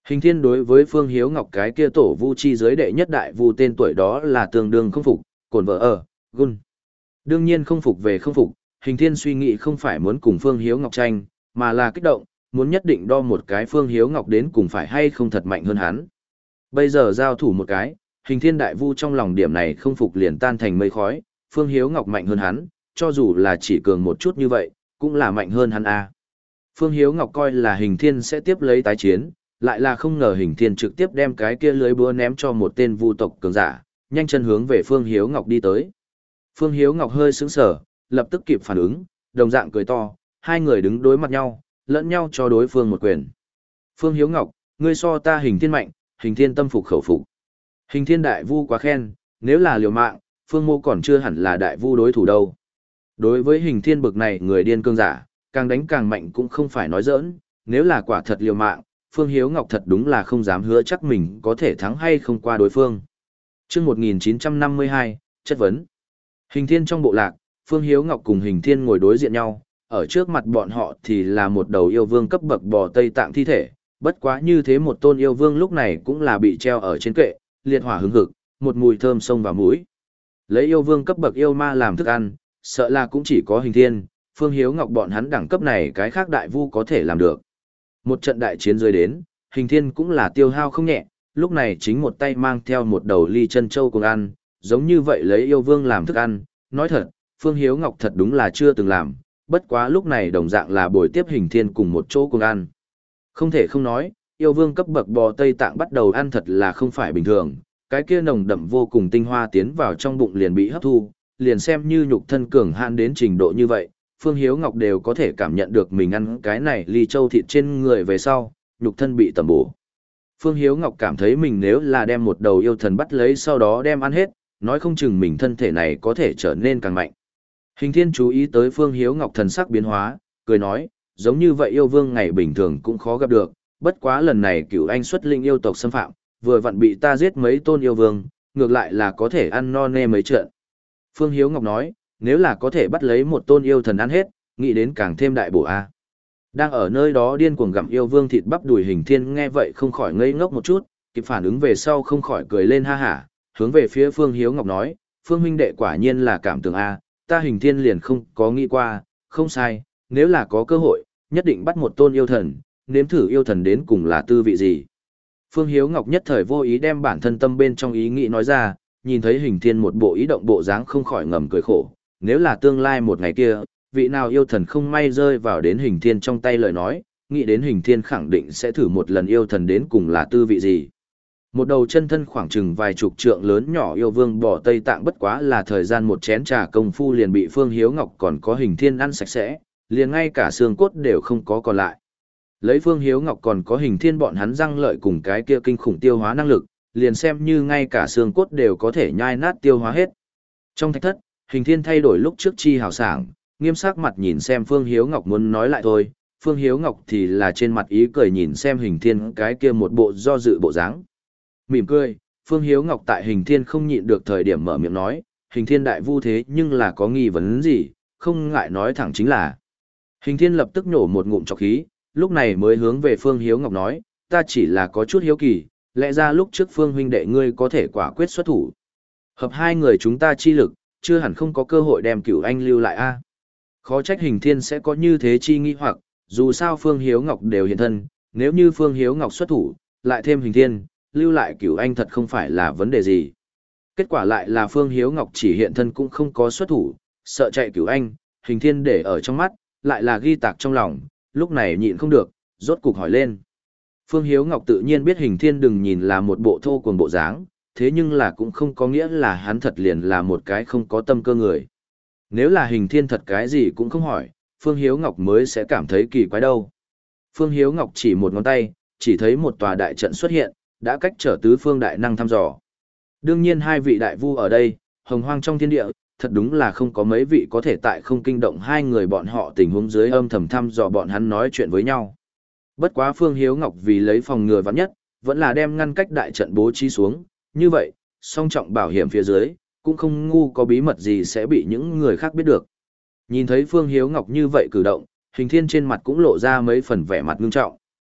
Hình thiên đối với Phương Hiếu Ngọc cái kia tổ vu chi giới đệ nhất đại vu tên tuổi đó là tương đương không phục, cồn vợ ở, gun. Đương nhiên không phục về không phục, hình thiên suy nghĩ không phải muốn cùng Phương Hiếu Ngọc tranh, mà là kích động, muốn nhất định đo một cái Phương Hiếu Ngọc đến cùng phải hay không thật mạnh hơn hắn. Bây giờ giao thủ một cái, hình thiên đại vu trong lòng điểm này không phục liền tan thành mây khói, Phương Hiếu Ngọc mạnh hơn hắn, cho dù là chỉ cường một chút như vậy, cũng là mạnh hơn hắn a. Phương Hiếu Ngọc coi là hình thiên sẽ tiếp lấy tái chiến, lại là không ngờ hình thiên trực tiếp đem cái kia lưới búa ném cho một tên vu tộc cường giả, nhanh chân hướng về Phương Hiếu Ngọc đi tới. Phương Hiếu Ngọc hơi sững sờ, lập tức kịp phản ứng, đồng dạng cười to, hai người đứng đối mặt nhau, lẫn nhau cho đối phương một quyền. Phương Hiếu Ngọc, ngươi so ta hình thiên mạnh, hình thiên tâm phục khẩu phục. Hình thiên đại vu quá khen, nếu là liều mạng, Phương Mô còn chưa hẳn là đại vu đối thủ đâu. Đối với hình thiên bực này người điên cương giả, càng đánh càng mạnh cũng không phải nói giỡn, nếu là quả thật liều mạng, Phương Hiếu Ngọc thật đúng là không dám hứa chắc mình có thể thắng hay không qua đối phương. Chương một nghìn chín trăm năm mươi hai, chất vấn. Hình thiên trong bộ lạc, Phương Hiếu Ngọc cùng hình thiên ngồi đối diện nhau, ở trước mặt bọn họ thì là một đầu yêu vương cấp bậc bò Tây Tạng thi thể, bất quá như thế một tôn yêu vương lúc này cũng là bị treo ở trên kệ, liệt hỏa hứng hực, một mùi thơm xông vào mũi. Lấy yêu vương cấp bậc yêu ma làm thức ăn, sợ là cũng chỉ có hình thiên, Phương Hiếu Ngọc bọn hắn đẳng cấp này cái khác đại vu có thể làm được. Một trận đại chiến rơi đến, hình thiên cũng là tiêu hao không nhẹ, lúc này chính một tay mang theo một đầu ly chân châu cùng ăn, giống như vậy lấy yêu vương làm thức ăn, nói thật, Phương Hiếu Ngọc thật đúng là chưa từng làm, bất quá lúc này đồng dạng là bồi tiếp hình thiên cùng một chỗ cùng ăn. Không thể không nói, yêu vương cấp bậc bò Tây Tạng bắt đầu ăn thật là không phải bình thường, cái kia nồng đậm vô cùng tinh hoa tiến vào trong bụng liền bị hấp thu, liền xem như nhục thân cường hạn đến trình độ như vậy, Phương Hiếu Ngọc đều có thể cảm nhận được mình ăn cái này ly châu thịt trên người về sau, nhục thân bị tầm bổ. Phương Hiếu Ngọc cảm thấy mình nếu là đem một đầu yêu thần bắt lấy sau đó đem ăn hết, nói không chừng mình thân thể này có thể trở nên càng mạnh. Hình thiên chú ý tới Phương Hiếu Ngọc thần sắc biến hóa, cười nói, giống như vậy yêu vương ngày bình thường cũng khó gặp được, bất quá lần này cửu anh xuất linh yêu tộc xâm phạm, vừa vặn bị ta giết mấy tôn yêu vương, ngược lại là có thể ăn no nê mấy trận. Phương Hiếu Ngọc nói, nếu là có thể bắt lấy một tôn yêu thần ăn hết, nghĩ đến càng thêm đại bổ a. Đang ở nơi đó điên cuồng gặm yêu vương thịt bắp đùi hình thiên nghe vậy không khỏi ngây ngốc một chút, kịp phản ứng về sau không khỏi cười lên ha hả, hướng về phía Phương Hiếu Ngọc nói, Phương huynh đệ quả nhiên là cảm tưởng a, ta hình thiên liền không có nghĩ qua, không sai, nếu là có cơ hội, nhất định bắt một tôn yêu thần, nếm thử yêu thần đến cùng là tư vị gì. Phương Hiếu Ngọc nhất thời vô ý đem bản thân tâm bên trong ý nghĩ nói ra, nhìn thấy hình thiên một bộ ý động bộ dáng không khỏi ngầm cười khổ, nếu là tương lai một ngày kia, vị nào yêu thần không may rơi vào đến hình thiên trong tay lời nói, nghĩ đến hình thiên khẳng định sẽ thử một lần yêu thần đến cùng là tư vị gì. Một đầu chân thân khoảng chừng vài chục trượng lớn nhỏ yêu vương bỏ Tây Tạng bất quá là thời gian một chén trà công phu liền bị Phương Hiếu Ngọc còn có hình thiên ăn sạch sẽ, liền ngay cả xương cốt đều không có còn lại. Lấy Phương Hiếu Ngọc còn có hình thiên bọn hắn răng lợi cùng cái kia kinh khủng tiêu hóa năng lực, liền xem như ngay cả xương cốt đều có thể nhai nát tiêu hóa hết. Trong thạch thất, hình thiên thay đổi lúc trước chi hào sảng, nghiêm sắc mặt nhìn xem Phương Hiếu Ngọc muốn nói lại thôi, Phương Hiếu Ngọc thì là trên mặt ý cười nhìn xem hình thiên cái kia một bộ do dự bộ dáng. Mỉm cười, Phương Hiếu Ngọc tại hình thiên không nhịn được thời điểm mở miệng nói, hình thiên đại vu thế nhưng là có nghi vấn gì, không ngại nói thẳng chính là. Hình thiên lập tức nổ một ngụm trọc khí, lúc này mới hướng về Phương Hiếu Ngọc nói, ta chỉ là có chút hiếu kỳ, lẽ ra lúc trước Phương huynh đệ ngươi có thể quả quyết xuất thủ. Hợp hai người chúng ta chi lực, chưa hẳn không có cơ hội đem cửu anh lưu lại a. Khó trách hình thiên sẽ có như thế chi nghi hoặc, dù sao Phương Hiếu Ngọc đều hiện thân, nếu như Phương Hiếu Ngọc xuất thủ, lại thêm hình thiên, lưu lại cửu anh thật không phải là vấn đề gì. Kết quả lại là Phương Hiếu Ngọc chỉ hiện thân cũng không có xuất thủ, sợ chạy cửu anh, hình thiên để ở trong mắt, lại là ghi tạc trong lòng, lúc này nhịn không được, rốt cục hỏi lên. Phương Hiếu Ngọc tự nhiên biết hình thiên đừng nhìn là một bộ thô cuồng bộ dáng, thế nhưng là cũng không có nghĩa là hắn thật liền là một cái không có tâm cơ người. Nếu là hình thiên thật cái gì cũng không hỏi, Phương Hiếu Ngọc mới sẽ cảm thấy kỳ quái đâu. Phương Hiếu Ngọc chỉ một ngón tay, chỉ thấy một tòa đại trận xuất hiện, đã cách trở tứ phương đại năng thăm dò. Đương nhiên hai vị đại vu ở đây, hồng hoang trong thiên địa, thật đúng là không có mấy vị có thể tại không kinh động hai người bọn họ tình huống dưới âm thầm thăm dò bọn hắn nói chuyện với nhau. Bất quá Phương Hiếu Ngọc vì lấy phòng ngừa vạn nhất, vẫn là đem ngăn cách đại trận bố trí xuống, như vậy, song trọng bảo hiểm phía dưới, cũng không ngu có bí mật gì sẽ bị những người khác biết được. Nhìn thấy Phương Hiếu Ngọc như vậy cử động, hình thiên trên mặt cũng lộ ra mấy phần vẻ mặt ngưng trọng.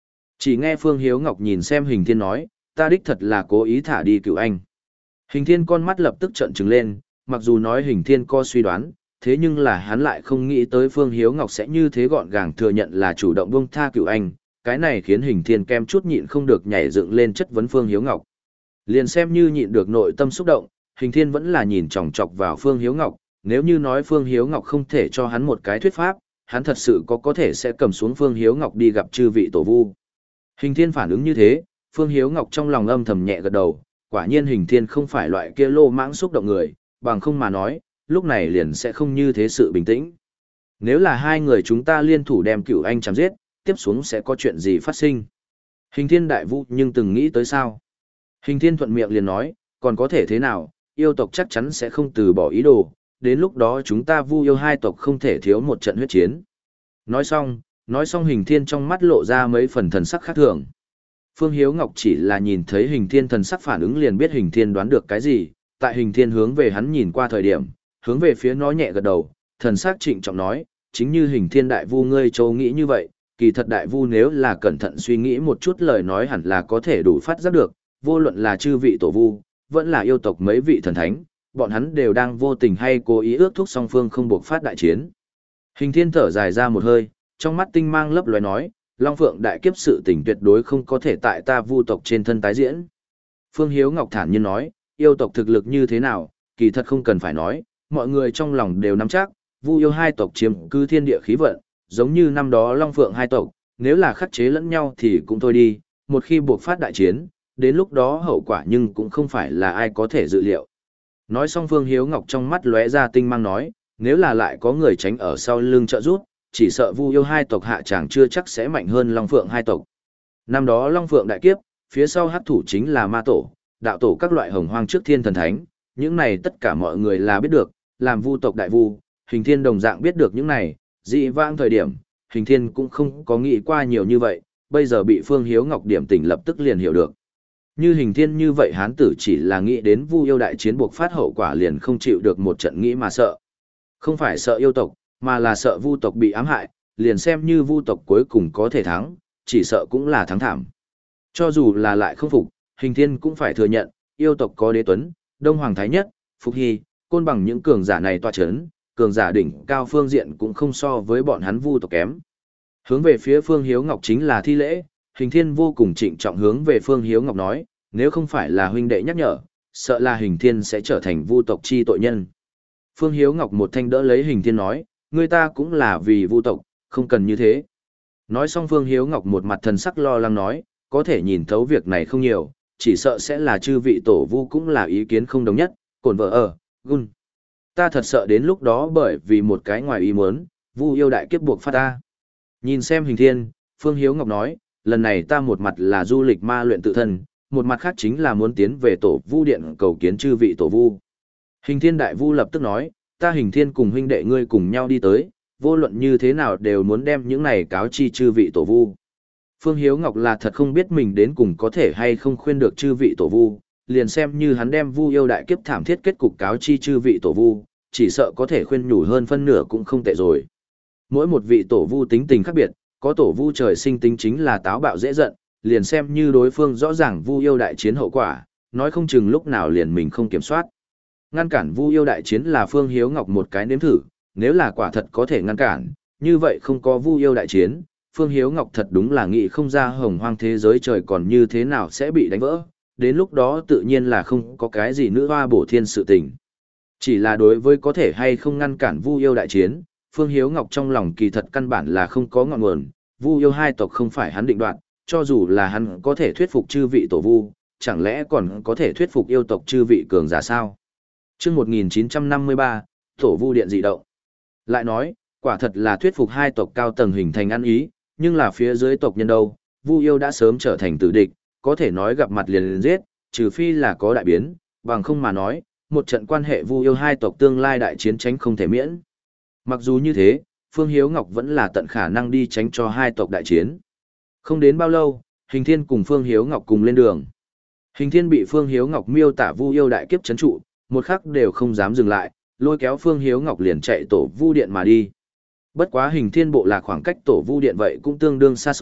Chỉ nghe Phương Hiếu Ngọc nhìn xem Hình Thiên nói, ta đích thật là cố ý thả đi cựu anh. Hình Thiên con mắt lập tức trợn trừng lên, mặc dù nói Hình Thiên có suy đoán, thế nhưng là hắn lại không nghĩ tới Phương Hiếu Ngọc sẽ như thế gọn gàng thừa nhận là chủ động buông tha cựu anh, cái này khiến Hình Thiên kem chút nhịn không được nhảy dựng lên chất vấn Phương Hiếu Ngọc. Liền xem như nhịn được nội tâm xúc động, Hình Thiên vẫn là nhìn chòng chọc vào Phương Hiếu Ngọc, nếu như nói Phương Hiếu Ngọc không thể cho hắn một cái thuyết pháp, hắn thật sự có có thể sẽ cầm xuống Phương Hiếu Ngọc đi gặp chư vị tổ vu. Hình Thiên phản ứng như thế, Phương Hiếu Ngọc trong lòng âm thầm nhẹ gật đầu, quả nhiên Hình Thiên không phải loại kia lô mãng xúc động người, bằng không mà nói, lúc này liền sẽ không như thế sự bình tĩnh. Nếu là hai người chúng ta liên thủ đem cửu anh chém giết, tiếp xuống sẽ có chuyện gì phát sinh? Hình Thiên đại vu nhưng từng nghĩ tới sao? Hình Thiên thuận miệng liền nói, còn có thể thế nào, yêu tộc chắc chắn sẽ không từ bỏ ý đồ, đến lúc đó chúng ta vu yêu hai tộc không thể thiếu một trận huyết chiến. Nói xong, nói xong Hình Thiên trong mắt lộ ra mấy phần thần sắc khác thường. Phương Hiếu Ngọc chỉ là nhìn thấy Hình Thiên thần sắc phản ứng liền biết Hình Thiên đoán được cái gì, tại Hình Thiên hướng về hắn nhìn qua thời điểm, hướng về phía nó nhẹ gật đầu, thần sắc trịnh trọng nói, chính như Hình Thiên đại vu ngươi châu nghĩ như vậy, kỳ thật đại vu nếu là cẩn thận suy nghĩ một chút lời nói hẳn là có thể đủ phát giác được, vô luận là chư vị tổ vu, vẫn là yêu tộc mấy vị thần thánh, bọn hắn đều đang vô tình hay cố ý ước thúc song phương không buộc phát đại chiến. Hình Thiên thở dài ra một hơi, trong mắt tinh mang lấp lóe nói, Long Phượng đại kiếp sự tình tuyệt đối không có thể tại ta vu tộc trên thân tái diễn. Phương Hiếu Ngọc thản nhiên nói, yêu tộc thực lực như thế nào, kỳ thật không cần phải nói, mọi người trong lòng đều nắm chắc, vu yêu hai tộc chiếm cứ thiên địa khí vận, giống như năm đó Long Phượng hai tộc, nếu là khắc chế lẫn nhau thì cũng thôi đi, một khi buộc phát đại chiến, đến lúc đó hậu quả nhưng cũng không phải là ai có thể dự liệu. Nói xong Phương Hiếu Ngọc trong mắt lóe ra tinh mang nói, nếu là lại có người tránh ở sau lưng trợ giúp, chỉ sợ vu yêu hai tộc hạ tràng chưa chắc sẽ mạnh hơn Long Phượng hai tộc. Năm đó Long Phượng đại kiếp, phía sau hắc thủ chính là ma tổ, đạo tổ các loại hồng hoang trước thiên thần thánh, những này tất cả mọi người là biết được, làm vu tộc đại vu, Hình Thiên đồng dạng biết được những này, dị vãng thời điểm, Hình Thiên cũng không có nghĩ qua nhiều như vậy, bây giờ bị Phương Hiếu Ngọc điểm tỉnh lập tức liền hiểu được. Như Hình Thiên như vậy hán tử chỉ là nghĩ đến vu yêu đại chiến buộc phát hậu quả liền không chịu được một trận nghĩ mà sợ. Không phải sợ yêu tộc, mà là sợ vu tộc bị ám hại, liền xem như vu tộc cuối cùng có thể thắng, chỉ sợ cũng là thắng thảm. Cho dù là lại không phục, Hình Thiên cũng phải thừa nhận, yêu tộc có Đế Tuấn, Đông Hoàng Thái Nhất, Phục Hy, Côn Bằng những cường giả này tọa chấn, cường giả đỉnh cao phương diện cũng không so với bọn hắn vu tộc kém. Hướng về phía Phương Hiếu Ngọc chính là thi lễ, Hình Thiên vô cùng trịnh trọng hướng về Phương Hiếu Ngọc nói, nếu không phải là huynh đệ nhắc nhở, sợ là Hình Thiên sẽ trở thành vu tộc chi tội nhân. Phương Hiếu Ngọc một thanh đỡ lấy Hình Thiên nói, người ta cũng là vì vu tộc, không cần như thế. Nói xong Phương Hiếu Ngọc một mặt thần sắc lo lắng nói, có thể nhìn thấu việc này không nhiều, chỉ sợ sẽ là chư vị tổ vu cũng là ý kiến không đồng nhất, cổn vợ ở, gun. Ta thật sợ đến lúc đó bởi vì một cái ngoài ý muốn, vu yêu đại kiếp buộc phát ta. Nhìn xem Hình Thiên, Phương Hiếu Ngọc nói, lần này ta một mặt là du lịch ma luyện tự thân, một mặt khác chính là muốn tiến về tổ vu điện cầu kiến chư vị tổ vu. Hình Thiên đại vu lập tức nói, ta Hình Thiên cùng huynh đệ ngươi cùng nhau đi tới, vô luận như thế nào đều muốn đem những này cáo chi chư vị tổ vu. Phương Hiếu Ngọc là thật không biết mình đến cùng có thể hay không khuyên được chư vị tổ vu, liền xem như hắn đem vu yêu đại kiếp thảm thiết kết cục cáo chi chư vị tổ vu, chỉ sợ có thể khuyên nhủ hơn phân nửa cũng không tệ rồi. Mỗi một vị tổ vu tính tình khác biệt, có tổ vu trời sinh tính chính là táo bạo dễ giận, liền xem như đối phương rõ ràng vu yêu đại chiến hậu quả, nói không chừng lúc nào liền mình không kiểm soát. Ngăn cản vu yêu đại chiến là Phương Hiếu Ngọc một cái nếm thử, nếu là quả thật có thể ngăn cản, như vậy không có vu yêu đại chiến, Phương Hiếu Ngọc thật đúng là nghĩ không ra hồng hoang thế giới trời còn như thế nào sẽ bị đánh vỡ, đến lúc đó tự nhiên là không có cái gì nữ hoa bổ thiên sự tình. Chỉ là đối với có thể hay không ngăn cản vu yêu đại chiến, Phương Hiếu Ngọc trong lòng kỳ thật căn bản là không có ngọn nguồn, vu yêu hai tộc không phải hắn định đoạt, cho dù là hắn có thể thuyết phục chư vị tổ vu, chẳng lẽ còn có thể thuyết phục yêu tộc chư vị cường giả sao? Chương một nghìn chín trăm năm mươi ba, Tổ vu điện dị động. Lại nói, quả thật là thuyết phục hai tộc cao tầng hình thành ăn ý, nhưng là phía dưới tộc nhân đâu, vu yêu đã sớm trở thành tử địch, có thể nói gặp mặt liền liền giết, trừ phi là có đại biến, bằng không mà nói, một trận quan hệ vu yêu hai tộc tương lai đại chiến tránh không thể miễn. Mặc dù như thế, Phương Hiếu Ngọc vẫn là tận khả năng đi tránh cho hai tộc đại chiến. Không đến bao lâu, Hình Thiên cùng Phương Hiếu Ngọc cùng lên đường. Hình Thiên bị Phương Hiếu Ngọc miêu tả vu yêu đại kiếp trấn trụ, một khắc đều không dám dừng lại, lôi kéo Phương Hiếu Ngọc liền chạy tổ vu điện mà đi. Bất quá Hình Thiên bộ lạc khoảng cách tổ vu điện vậy cũng tương đương xa xôi,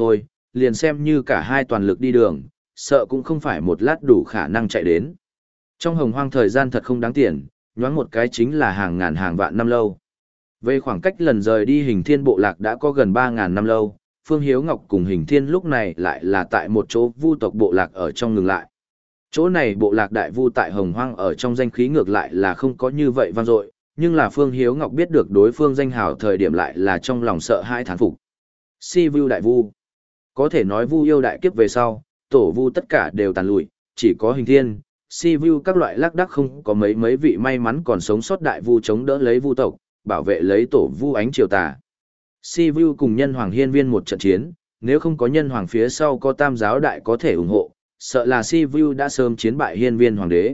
liền xem như cả hai toàn lực đi đường, sợ cũng không phải một lát đủ khả năng chạy đến. Trong hồng hoang thời gian thật không đáng tiền, nhoáng một cái chính là hàng ngàn hàng vạn năm lâu. Về khoảng cách lần rời đi Hình Thiên bộ lạc đã có gần ba ngàn năm lâu, Phương Hiếu Ngọc cùng Hình Thiên lúc này lại là tại một chỗ vu tộc bộ lạc ở trong ngừng lại. Chỗ này bộ lạc đại vu tại hồng hoang ở trong danh khí ngược lại là không có như vậy vang dội, nhưng là Phương Hiếu Ngọc biết được đối phương danh hào thời điểm lại là trong lòng sợ hãi thán phục. Si Vu đại vu. Có thể nói vu yêu đại kiếp về sau, tổ vu tất cả đều tàn lụi, chỉ có Hình Thiên, Si Vu các loại lác đác không có mấy mấy vị may mắn còn sống sót đại vu chống đỡ lấy vu tộc, bảo vệ lấy tổ vu ánh triều tà. Si Vu cùng nhân hoàng hiên viên một trận chiến, nếu không có nhân hoàng phía sau có tam giáo đại có thể ủng hộ, sợ là Si Vu đã sớm chiến bại hiên viên hoàng đế.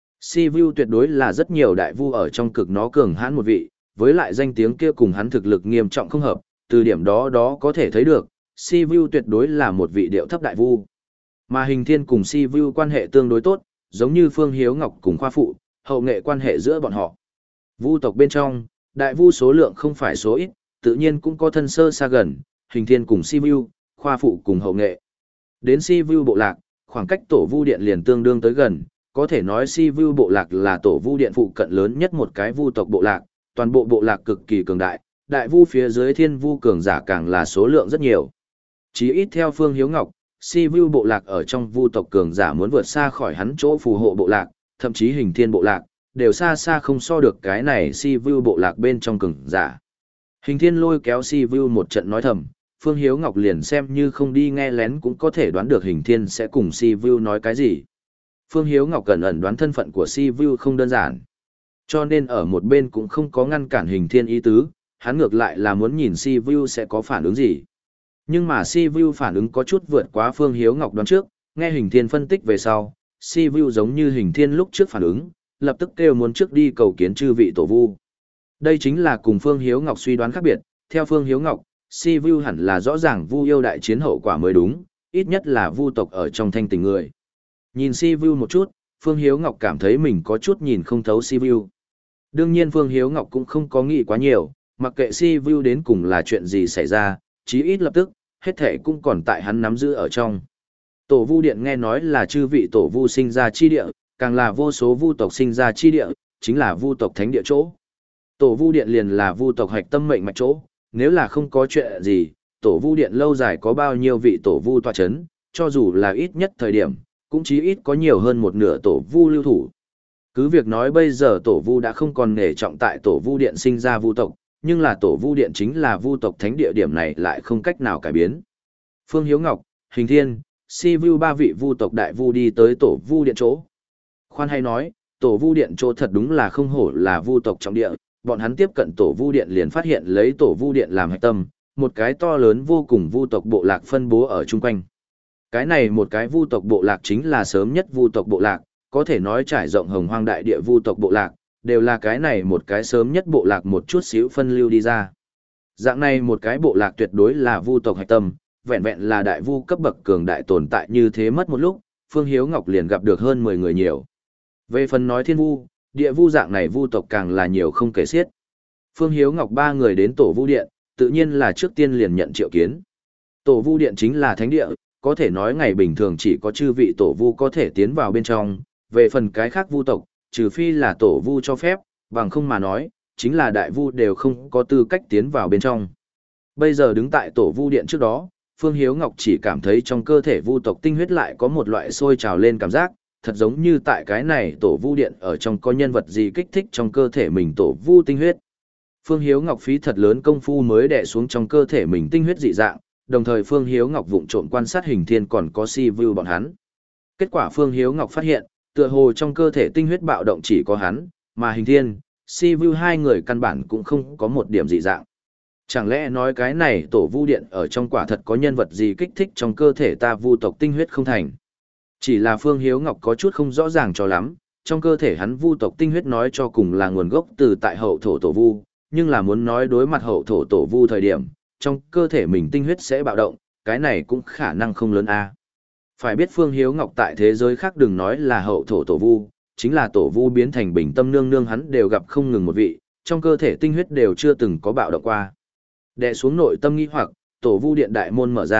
Si Vu tuyệt đối là rất nhiều đại vu ở trong cực nó cường hãn một vị, với lại danh tiếng kia cùng hắn thực lực nghiêm trọng không hợp, từ điểm đó đó có thể thấy được, Si Vu tuyệt đối là một vị điệu thấp đại vu. Mà Hình Thiên cùng Si Vu quan hệ tương đối tốt, giống như Phương Hiếu Ngọc cùng Khoa Phụ, hậu nghệ quan hệ giữa bọn họ. Vu tộc bên trong, đại vu số lượng không phải số ít, tự nhiên cũng có thân sơ xa gần, Hình Thiên cùng Si Vu, Khoa Phụ cùng hậu nghệ. Đến Si Vu bộ lạc, khoảng cách tổ vu điện liền tương đương tới gần, có thể nói Si Vu bộ lạc là tổ vu điện phụ cận lớn nhất một cái vu tộc bộ lạc, toàn bộ bộ lạc cực kỳ cường đại, đại vu phía dưới thiên vu cường giả càng là số lượng rất nhiều. Chí ít theo Phương Hiếu Ngọc, Si Vu bộ lạc ở trong vu tộc cường giả muốn vượt xa khỏi hắn chỗ phù hộ bộ lạc, thậm chí Hình Thiên bộ lạc, đều xa xa không so được cái này Si Vu bộ lạc bên trong cường giả. Hình Thiên lôi kéo Si Vu một trận nói thầm, Phương Hiếu Ngọc liền xem như không đi nghe lén cũng có thể đoán được Hình Thiên sẽ cùng Si Vu nói cái gì. Phương Hiếu Ngọc cẩn ẩn đoán thân phận của Si Vu không đơn giản. Cho nên ở một bên cũng không có ngăn cản Hình Thiên ý tứ, hắn ngược lại là muốn nhìn Si Vu sẽ có phản ứng gì. Nhưng mà Si Vu phản ứng có chút vượt quá Phương Hiếu Ngọc đoán trước, nghe Hình Thiên phân tích về sau, Si Vu giống như Hình Thiên lúc trước phản ứng, lập tức kêu muốn trước đi cầu kiến chư vị tổ vu. Đây chính là cùng Phương Hiếu Ngọc suy đoán khác biệt, theo Phương Hiếu Ngọc, Si Vu hẳn là rõ ràng vu yêu đại chiến hậu quả mới đúng, ít nhất là vu tộc ở trong thanh tình người. Nhìn Si Vu một chút, Phương Hiếu Ngọc cảm thấy mình có chút nhìn không thấu Si Vu. Đương nhiên Phương Hiếu Ngọc cũng không có nghĩ quá nhiều, mặc kệ Si Vu đến cùng là chuyện gì xảy ra, chí ít lập tức, hết thể cũng còn tại hắn nắm giữ ở trong. Tổ vu điện nghe nói là chư vị tổ vu sinh ra chi địa, càng là vô số vu tộc sinh ra chi địa, chính là vu tộc thánh địa chỗ. Tổ vu điện liền là vu tộc hạch tâm mệnh mạch chỗ, nếu là không có chuyện gì, tổ vu điện lâu dài có bao nhiêu vị tổ vu tọa chấn, cho dù là ít nhất thời điểm, cũng chí ít có nhiều hơn một nửa tổ vu lưu thủ. Cứ việc nói bây giờ tổ vu đã không còn nể trọng tại tổ vu điện sinh ra vu tộc, nhưng là tổ vu điện chính là vu tộc thánh địa điểm này lại không cách nào cải biến. Phương Hiếu Ngọc, Hình Thiên, Si Vu ba vị vu tộc đại vu đi tới tổ vu điện chỗ. Khoan hay nói, tổ vu điện chỗ thật đúng là không hổ là vu tộc trọng địa, bọn hắn tiếp cận tổ vu điện liền phát hiện lấy tổ vu điện làm hạch tâm, một cái to lớn vô cùng vu tộc bộ lạc phân bố ở chung quanh. Cái này một cái vu tộc bộ lạc chính là sớm nhất vu tộc bộ lạc, có thể nói trải rộng hồng hoang đại địa vu tộc bộ lạc, đều là cái này một cái sớm nhất bộ lạc một chút xíu phân lưu đi ra. Dạng này một cái bộ lạc tuyệt đối là vu tộc hạch tâm, vẹn vẹn là đại vu cấp bậc cường đại tồn tại như thế mất một lúc, Phương Hiếu Ngọc liền gặp được hơn mười người nhiều. Về phần nói thiên vu, địa vu dạng này vu tộc càng là nhiều không kể xiết. Phương Hiếu Ngọc ba người đến tổ vu điện, tự nhiên là trước tiên liền nhận triệu kiến. Tổ vu điện chính là thánh địa, có thể nói ngày bình thường chỉ có chư vị tổ vu có thể tiến vào bên trong, về phần cái khác vu tộc, trừ phi là tổ vu cho phép, bằng không mà nói, chính là đại vu đều không có tư cách tiến vào bên trong. Bây giờ đứng tại tổ vu điện trước đó, Phương Hiếu Ngọc chỉ cảm thấy trong cơ thể vu tộc tinh huyết lại có một loại sôi trào lên cảm giác, thật giống như tại cái này tổ vu điện ở trong có nhân vật gì kích thích trong cơ thể mình tổ vu tinh huyết. Phương Hiếu Ngọc phí thật lớn công phu mới đè xuống trong cơ thể mình tinh huyết dị dạng, đồng thời Phương Hiếu Ngọc vụng trộm quan sát Hình Thiên còn có Si Vu bọn hắn. Kết quả Phương Hiếu Ngọc phát hiện, tựa hồ trong cơ thể tinh huyết bạo động chỉ có hắn, mà Hình Thiên, Si Vu hai người căn bản cũng không có một điểm dị dạng. Chẳng lẽ nói cái này tổ vu điện ở trong quả thật có nhân vật gì kích thích trong cơ thể ta vu tộc tinh huyết không thành? Chỉ là Phương Hiếu Ngọc có chút không rõ ràng cho lắm, trong cơ thể hắn vu tộc tinh huyết nói cho cùng là nguồn gốc từ tại hậu thổ tổ vu, nhưng là muốn nói đối mặt hậu thổ tổ vu thời điểm, trong cơ thể mình tinh huyết sẽ bạo động, cái này cũng khả năng không lớn a. Phải biết Phương Hiếu Ngọc tại thế giới khác đừng nói là hậu thổ tổ vu, chính là tổ vu biến thành bình tâm nương nương hắn đều gặp không ngừng một vị, trong cơ thể tinh huyết đều chưa từng có bạo động qua. Đè xuống nội tâm nghi hoặc, tổ vu điện đại môn mở ra,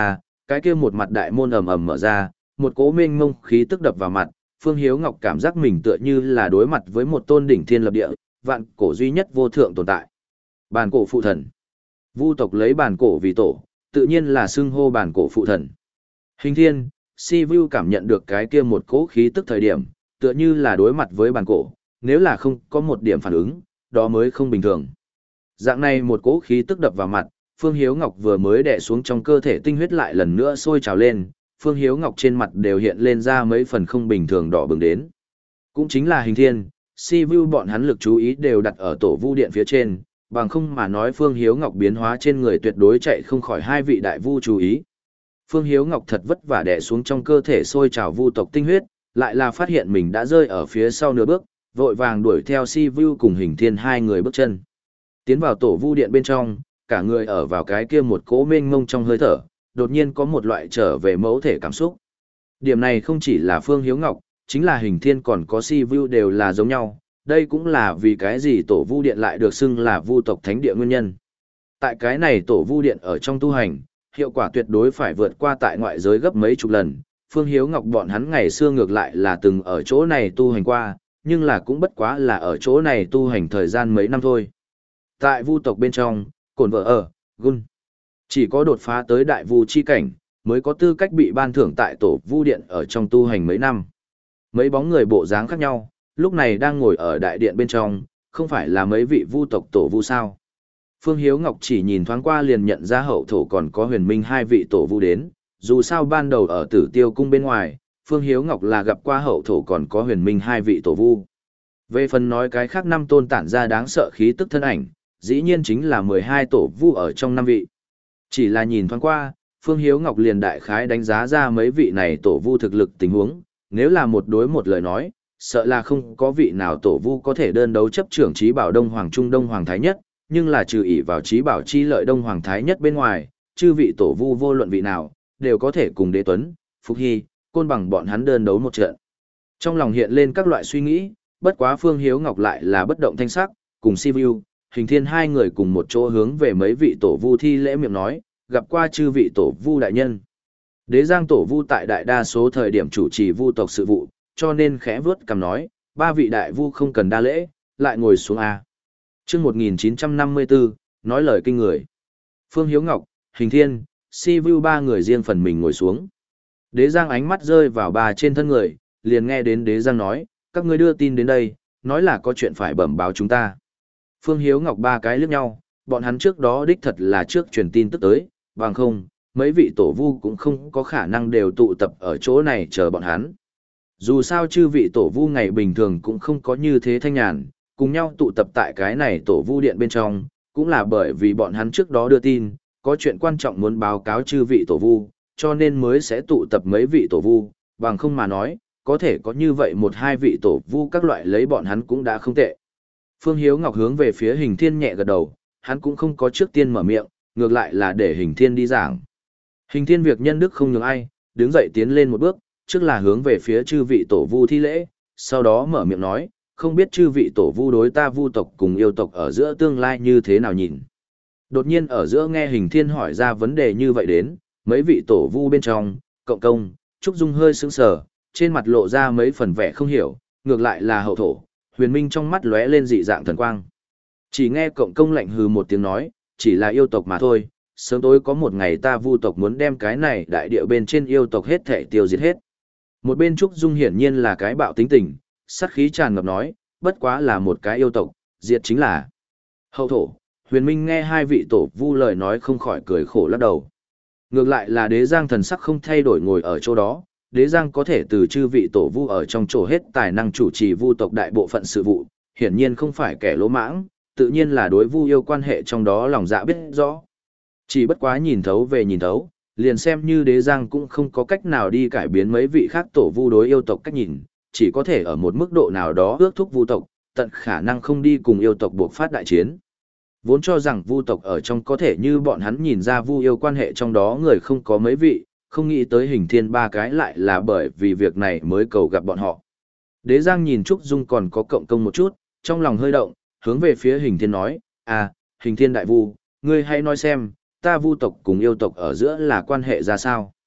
Cái kia một mặt đại môn ầm ầm mở ra, một cỗ mênh mông khí tức đập vào mặt, Phương Hiếu Ngọc cảm giác mình tựa như là đối mặt với một tôn đỉnh thiên lập địa, vạn cổ duy nhất vô thượng tồn tại. Bàn cổ phụ thần. Vu tộc lấy bàn cổ vì tổ, tự nhiên là xưng hô bàn cổ phụ thần. Hình thiên, si vu cảm nhận được cái kia một cỗ khí tức thời điểm, tựa như là đối mặt với bàn cổ, nếu là không có một điểm phản ứng, đó mới không bình thường. Dạng này một cỗ khí tức đập vào mặt, Phương Hiếu Ngọc vừa mới đè xuống trong cơ thể tinh huyết lại lần nữa sôi trào lên, Phương Hiếu Ngọc trên mặt đều hiện lên ra mấy phần không bình thường đỏ bừng đến. Cũng chính là hình thiên, si vu bọn hắn lực chú ý đều đặt ở tổ vu điện phía trên, bằng không mà nói Phương Hiếu Ngọc biến hóa trên người tuyệt đối chạy không khỏi hai vị đại vu chú ý. Phương Hiếu Ngọc thật vất vả đè xuống trong cơ thể sôi trào vu tộc tinh huyết, lại là phát hiện mình đã rơi ở phía sau nửa bước, vội vàng đuổi theo si vu cùng hình thiên hai người bước chân. Tiến vào tổ vu điện bên trong, cả người ở vào cái kia một cỗ mênh mông trong hơi thở, đột nhiên có một loại trở về mẫu thể cảm xúc. Điểm này không chỉ là Phương Hiếu Ngọc, chính là hình thiên còn có si vu đều là giống nhau, đây cũng là vì cái gì tổ vu điện lại được xưng là vu tộc thánh địa nguyên nhân. Tại cái này tổ vu điện ở trong tu hành, hiệu quả tuyệt đối phải vượt qua tại ngoại giới gấp mấy chục lần. Phương Hiếu Ngọc bọn hắn ngày xưa ngược lại là từng ở chỗ này tu hành qua, nhưng là cũng bất quá là ở chỗ này tu hành thời gian mấy năm thôi. Tại vu tộc bên trong, cổn vợ ở, gun. Chỉ có đột phá tới đại vu chi cảnh, mới có tư cách bị ban thưởng tại tổ vu điện ở trong tu hành mấy năm. Mấy bóng người bộ dáng khác nhau, lúc này đang ngồi ở đại điện bên trong, không phải là mấy vị vu tộc tổ vu sao. Phương Hiếu Ngọc chỉ nhìn thoáng qua liền nhận ra hậu thổ còn có huyền minh hai vị tổ vu đến, dù sao ban đầu ở tử tiêu cung bên ngoài, Phương Hiếu Ngọc là gặp qua hậu thổ còn có huyền minh hai vị tổ vu. Về phần nói cái khác năm tôn tản ra đáng sợ khí tức thân ảnh, dĩ nhiên chính là mười hai tổ vu ở trong năm vị. Chỉ là nhìn thoáng qua, Phương Hiếu Ngọc liền đại khái đánh giá ra mấy vị này tổ vu thực lực tình huống, nếu là một đối một lời nói, sợ là không có vị nào tổ vu có thể đơn đấu chấp trưởng trí bảo Đông Hoàng Trung Đông Hoàng Thái Nhất, nhưng là trừ ỷ vào trí bảo chi lợi Đông Hoàng Thái Nhất bên ngoài, chư vị tổ vu vô luận vị nào, đều có thể cùng Đế Tuấn, Phục Hy, Côn Bằng bọn hắn đơn đấu một trận. Trong lòng hiện lên các loại suy nghĩ, bất quá Phương Hiếu Ngọc lại là bất động thanh sắc, cùng Si Vu, Hình Thiên hai người cùng một chỗ hướng về mấy vị tổ vu thi lễ miệng nói, gặp qua chư vị tổ vu đại nhân. Đế Giang tổ vu tại đại đa số thời điểm chủ trì vu tộc sự vụ, cho nên khẽ vướt cằm nói, ba vị đại vu không cần đa lễ, lại ngồi xuống a. Chương một nghìn chín trăm năm mươi tư, nói lời kinh người. Phương Hiếu Ngọc, Hình Thiên, Si Vu ba người riêng phần mình ngồi xuống. Đế Giang ánh mắt rơi vào ba trên thân người, liền nghe đến Đế Giang nói, các ngươi đưa tin đến đây, nói là có chuyện phải bẩm báo chúng ta. Phương Hiếu Ngọc ba cái liếc nhau, bọn hắn trước đó đích thật là trước truyền tin tức tới, bằng không, mấy vị tổ vu cũng không có khả năng đều tụ tập ở chỗ này chờ bọn hắn. Dù sao chư vị tổ vu ngày bình thường cũng không có như thế thanh nhàn, cùng nhau tụ tập tại cái này tổ vu điện bên trong, cũng là bởi vì bọn hắn trước đó đưa tin, có chuyện quan trọng muốn báo cáo chư vị tổ vu, cho nên mới sẽ tụ tập mấy vị tổ vu, bằng không mà nói, có thể có như vậy một hai vị tổ vu các loại lấy bọn hắn cũng đã không tệ. Phương Hiếu Ngọc hướng về phía Hình Thiên nhẹ gật đầu, hắn cũng không có trước tiên mở miệng, ngược lại là để Hình Thiên đi giảng. Hình Thiên việc nhân đức không nhường ai, đứng dậy tiến lên một bước, trước là hướng về phía chư vị tổ vu thi lễ, sau đó mở miệng nói, không biết chư vị tổ vu đối ta vu tộc cùng yêu tộc ở giữa tương lai như thế nào nhìn. Đột nhiên ở giữa nghe Hình Thiên hỏi ra vấn đề như vậy đến, mấy vị tổ vu bên trong, Cộng Công, Trúc Dung hơi sững sờ, trên mặt lộ ra mấy phần vẻ không hiểu, ngược lại là hậu thổ, huyền minh trong mắt lóe lên dị dạng thần quang. Chỉ nghe Cộng Công lạnh hừ một tiếng nói, chỉ là yêu tộc mà thôi, sớm tối có một ngày ta vu tộc muốn đem cái này đại địa bên trên yêu tộc hết thể tiêu diệt hết. Một bên Trúc Dung hiển nhiên là cái bạo tính tình, sát khí tràn ngập nói, bất quá là một cái yêu tộc, diệt chính là hậu thổ. Huyền Minh nghe hai vị tổ vu lời nói không khỏi cười khổ lắc đầu. Ngược lại là Đế Giang thần sắc không thay đổi ngồi ở chỗ đó, Đế Giang có thể từ chư vị tổ vu ở trong chỗ hết tài năng chủ trì vu tộc đại bộ phận sự vụ, hiển nhiên không phải kẻ lỗ mãng, tự nhiên là đối vu yêu quan hệ trong đó lòng dạ biết rõ. Chỉ bất quá nhìn thấu về nhìn thấu, liền xem như Đế Giang cũng không có cách nào đi cải biến mấy vị khác tổ vu đối yêu tộc cách nhìn, chỉ có thể ở một mức độ nào đó ước thúc vu tộc, tận khả năng không đi cùng yêu tộc buộc phát đại chiến. Vốn cho rằng vu tộc ở trong có thể như bọn hắn nhìn ra vu yêu quan hệ trong đó người không có mấy vị, không nghĩ tới Hình Thiên ba cái lại là bởi vì việc này mới cầu gặp bọn họ. Đế Giang nhìn Trúc Dung còn có Cộng Công một chút, trong lòng hơi động, hướng về phía Hình Thiên nói, à, Hình Thiên đại vu, ngươi hãy nói xem, ta vu tộc cùng yêu tộc ở giữa là quan hệ ra sao?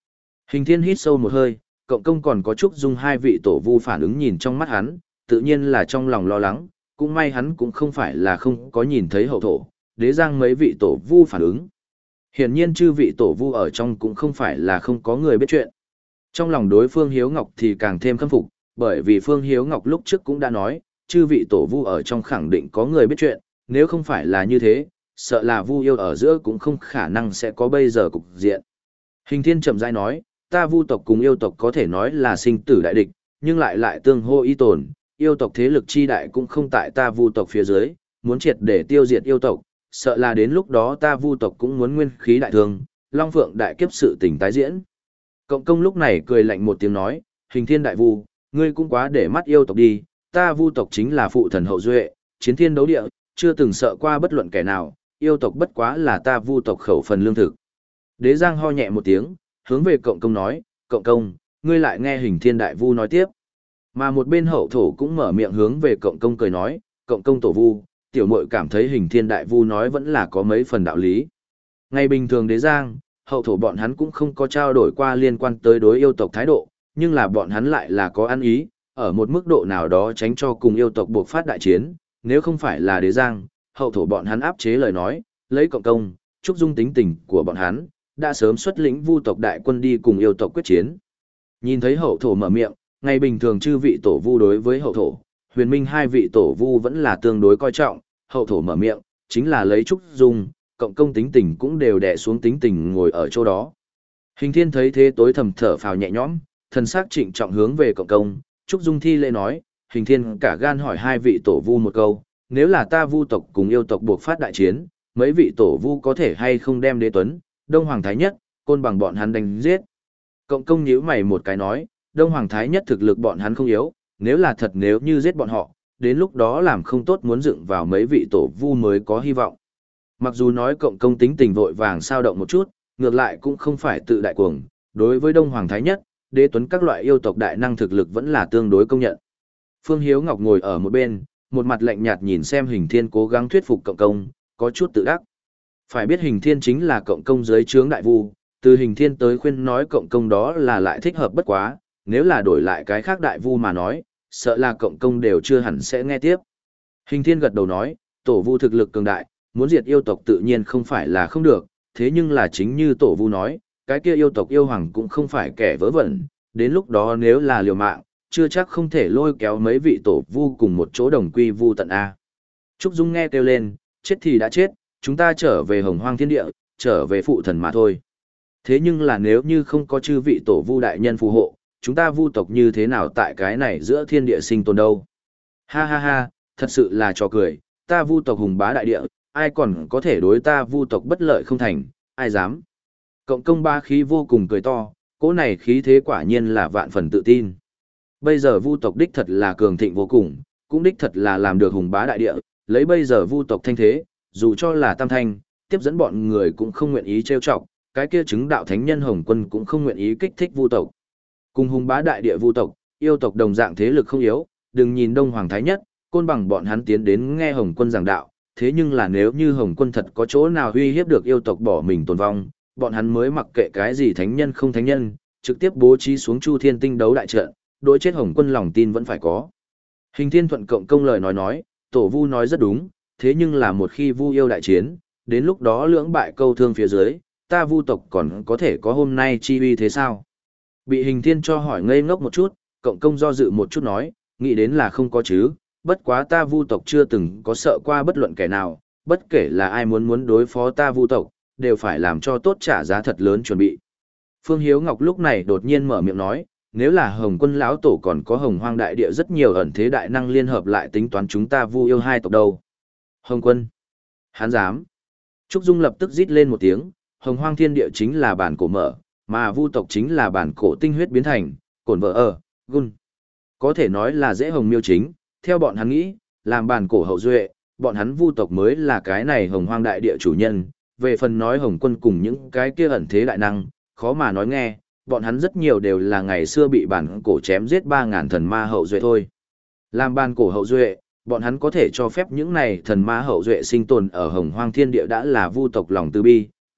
Hình thiên hít sâu một hơi, cộng công còn có Trúc Dung hai vị tổ vu phản ứng nhìn trong mắt hắn, tự nhiên là trong lòng lo lắng, cũng may hắn cũng không phải là không có nhìn thấy hậu thổ, đế giang mấy vị tổ vu phản ứng. Hiển nhiên chư vị tổ vu ở trong cũng không phải là không có người biết chuyện. Trong lòng đối Phương Hiếu Ngọc thì càng thêm khâm phục, bởi vì Phương Hiếu Ngọc lúc trước cũng đã nói, chư vị tổ vu ở trong khẳng định có người biết chuyện, nếu không phải là như thế, sợ là vu yêu ở giữa cũng không khả năng sẽ có bây giờ cục diện. Hình thiên chậm rãi nói, ta vu tộc cùng yêu tộc có thể nói là sinh tử đại địch, nhưng lại lại tương hô y tồn, yêu tộc thế lực chi đại cũng không tại ta vu tộc phía dưới, muốn triệt để tiêu diệt yêu tộc, sợ là đến lúc đó ta vu tộc cũng muốn nguyên khí đại thương, long phượng đại kiếp sự tình tái diễn. Cộng công lúc này cười lạnh một tiếng nói, hình thiên đại vu, ngươi cũng quá để mắt yêu tộc đi, ta vu tộc chính là phụ thần hậu duệ, chiến thiên đấu địa, chưa từng sợ qua bất luận kẻ nào, yêu tộc bất quá là ta vu tộc khẩu phần lương thực. Đế Giang ho nhẹ một tiếng, hướng về cộng công nói, cộng công, ngươi lại nghe hình thiên đại vu nói tiếp. Mà một bên hậu thổ cũng mở miệng hướng về cộng công cười nói, cộng công tổ vu, tiểu muội cảm thấy hình thiên đại vu nói vẫn là có mấy phần đạo lý. Ngày bình thường Đế Giang, hậu thổ bọn hắn cũng không có trao đổi qua liên quan tới đối yêu tộc thái độ, nhưng là bọn hắn lại là có ăn ý, ở một mức độ nào đó tránh cho cùng yêu tộc buộc phát đại chiến, nếu không phải là Đế Giang, hậu thổ bọn hắn áp chế lời nói, lấy cộng công, Trúc Dung tính tình của bọn hắn, đã sớm xuất lĩnh vu tộc đại quân đi cùng yêu tộc quyết chiến. Nhìn thấy hậu thổ mở miệng, ngày bình thường chư vị tổ vu đối với hậu thổ, huyền minh hai vị tổ vu vẫn là tương đối coi trọng, hậu thổ mở miệng, chính là lấy Trúc Dung, cộng công tính tình cũng đều đè xuống tính tình ngồi ở chỗ đó. Hình thiên thấy thế tối thầm thở phào nhẹ nhõm, thần sắc trịnh trọng hướng về cộng công, Trúc Dung thi lễ nói, hình thiên cả gan hỏi hai vị tổ vu một câu, nếu là ta vu tộc cùng yêu tộc buộc phát đại chiến, mấy vị tổ vu có thể hay không đem đế tuấn, Đông Hoàng Thái Nhất, côn bằng bọn hắn đánh giết. Cộng công nhíu mày một cái nói, Đông Hoàng Thái Nhất thực lực bọn hắn không yếu, nếu là thật nếu như giết bọn họ, đến lúc đó làm không tốt muốn dựng vào mấy vị tổ vu mới có hy vọng. Mặc dù nói cộng công tính tình vội vàng sao động một chút, ngược lại cũng không phải tự đại cuồng, đối với Đông Hoàng Thái Nhất, đế tuấn các loại yêu tộc đại năng thực lực vẫn là tương đối công nhận. Phương Hiếu Ngọc ngồi ở một bên, một mặt lạnh nhạt nhìn xem hình thiên cố gắng thuyết phục cộng công, có chút tự đắc. Phải biết hình thiên chính là cộng công dưới trướng đại vu, từ hình thiên tới khuyên nói cộng công đó là lại thích hợp bất quá, nếu là đổi lại cái khác đại vu mà nói, sợ là cộng công đều chưa hẳn sẽ nghe tiếp. Hình thiên gật đầu nói, tổ vu thực lực cường đại, muốn diệt yêu tộc tự nhiên không phải là không được, thế nhưng là chính như tổ vu nói, cái kia yêu tộc yêu hoàng cũng không phải kẻ vớ vẩn, đến lúc đó nếu là liều mạng, chưa chắc không thể lôi kéo mấy vị tổ vu cùng một chỗ đồng quy vu tận A. Trúc Dung nghe kêu lên, chết thì đã chết, chúng ta trở về hồng hoang thiên địa, trở về phụ thần mà thôi. Thế nhưng là nếu như không có chư vị tổ vu đại nhân phù hộ, chúng ta vu tộc như thế nào tại cái này giữa thiên địa sinh tồn đâu? Ha ha ha, thật sự là trò cười, ta vu tộc hùng bá đại địa, ai còn có thể đối ta vu tộc bất lợi không thành, ai dám? Cộng công ba khí vô cùng cười to, cỗ này khí thế quả nhiên là vạn phần tự tin. Bây giờ vu tộc đích thật là cường thịnh vô cùng, cũng đích thật là làm được hùng bá đại địa, lấy bây giờ vu tộc thanh thế, dù cho là tam thanh, tiếp dẫn bọn người cũng không nguyện ý trêu chọc, cái kia chứng đạo thánh nhân Hồng Quân cũng không nguyện ý kích thích vu tộc. Cùng hùng bá đại địa vu tộc, yêu tộc đồng dạng thế lực không yếu, đừng nhìn Đông Hoàng Thái Nhất, côn bằng bọn hắn tiến đến nghe Hồng Quân giảng đạo, thế nhưng là nếu như Hồng Quân thật có chỗ nào uy hiếp được yêu tộc bỏ mình tồn vong, bọn hắn mới mặc kệ cái gì thánh nhân không thánh nhân, trực tiếp bố trí xuống Chu Thiên Tinh đấu đại trận, đối chết Hồng Quân lòng tin vẫn phải có. Hình Thiên thuận cộng công lời nói nói, tổ vu nói rất đúng, thế nhưng là một khi vu yêu đại chiến, đến lúc đó lưỡng bại câu thương phía dưới, ta vu tộc còn có thể có hôm nay chi uy thế sao? Bị Hình Thiên cho hỏi ngây ngốc một chút, cộng công do dự một chút nói, nghĩ đến là không có chứ, bất quá ta vu tộc chưa từng có sợ qua bất luận kẻ nào, bất kể là ai muốn muốn đối phó ta vu tộc, đều phải làm cho tốt trả giá thật lớn chuẩn bị. Phương Hiếu Ngọc lúc này đột nhiên mở miệng nói, nếu là Hồng Quân lão tổ còn có Hồng Hoang đại địa rất nhiều ẩn thế đại năng liên hợp lại tính toán chúng ta vu yêu hai tộc đâu. Hồng Quân, hắn dám. Trúc Dung lập tức rít lên một tiếng, Hồng Hoang thiên địa chính là bản cổ mở, mà vu tộc chính là bản cổ tinh huyết biến thành, cổn vợ ở, gun. Có thể nói là dễ hồng miêu chính, theo bọn hắn nghĩ, làm bản cổ hậu duệ, bọn hắn vu tộc mới là cái này Hồng Hoang đại địa chủ nhân. Về phần nói Hồng Quân cùng những cái kia ẩn thế đại năng, khó mà nói nghe, bọn hắn rất nhiều đều là ngày xưa bị bản cổ chém giết ba ngàn thần ma hậu duệ thôi. Làm bản cổ hậu duệ, bọn hắn có thể cho phép những này thần ma hậu duệ sinh tồn ở Hồng Hoang thiên địa đã là vu tộc lòng từ bi,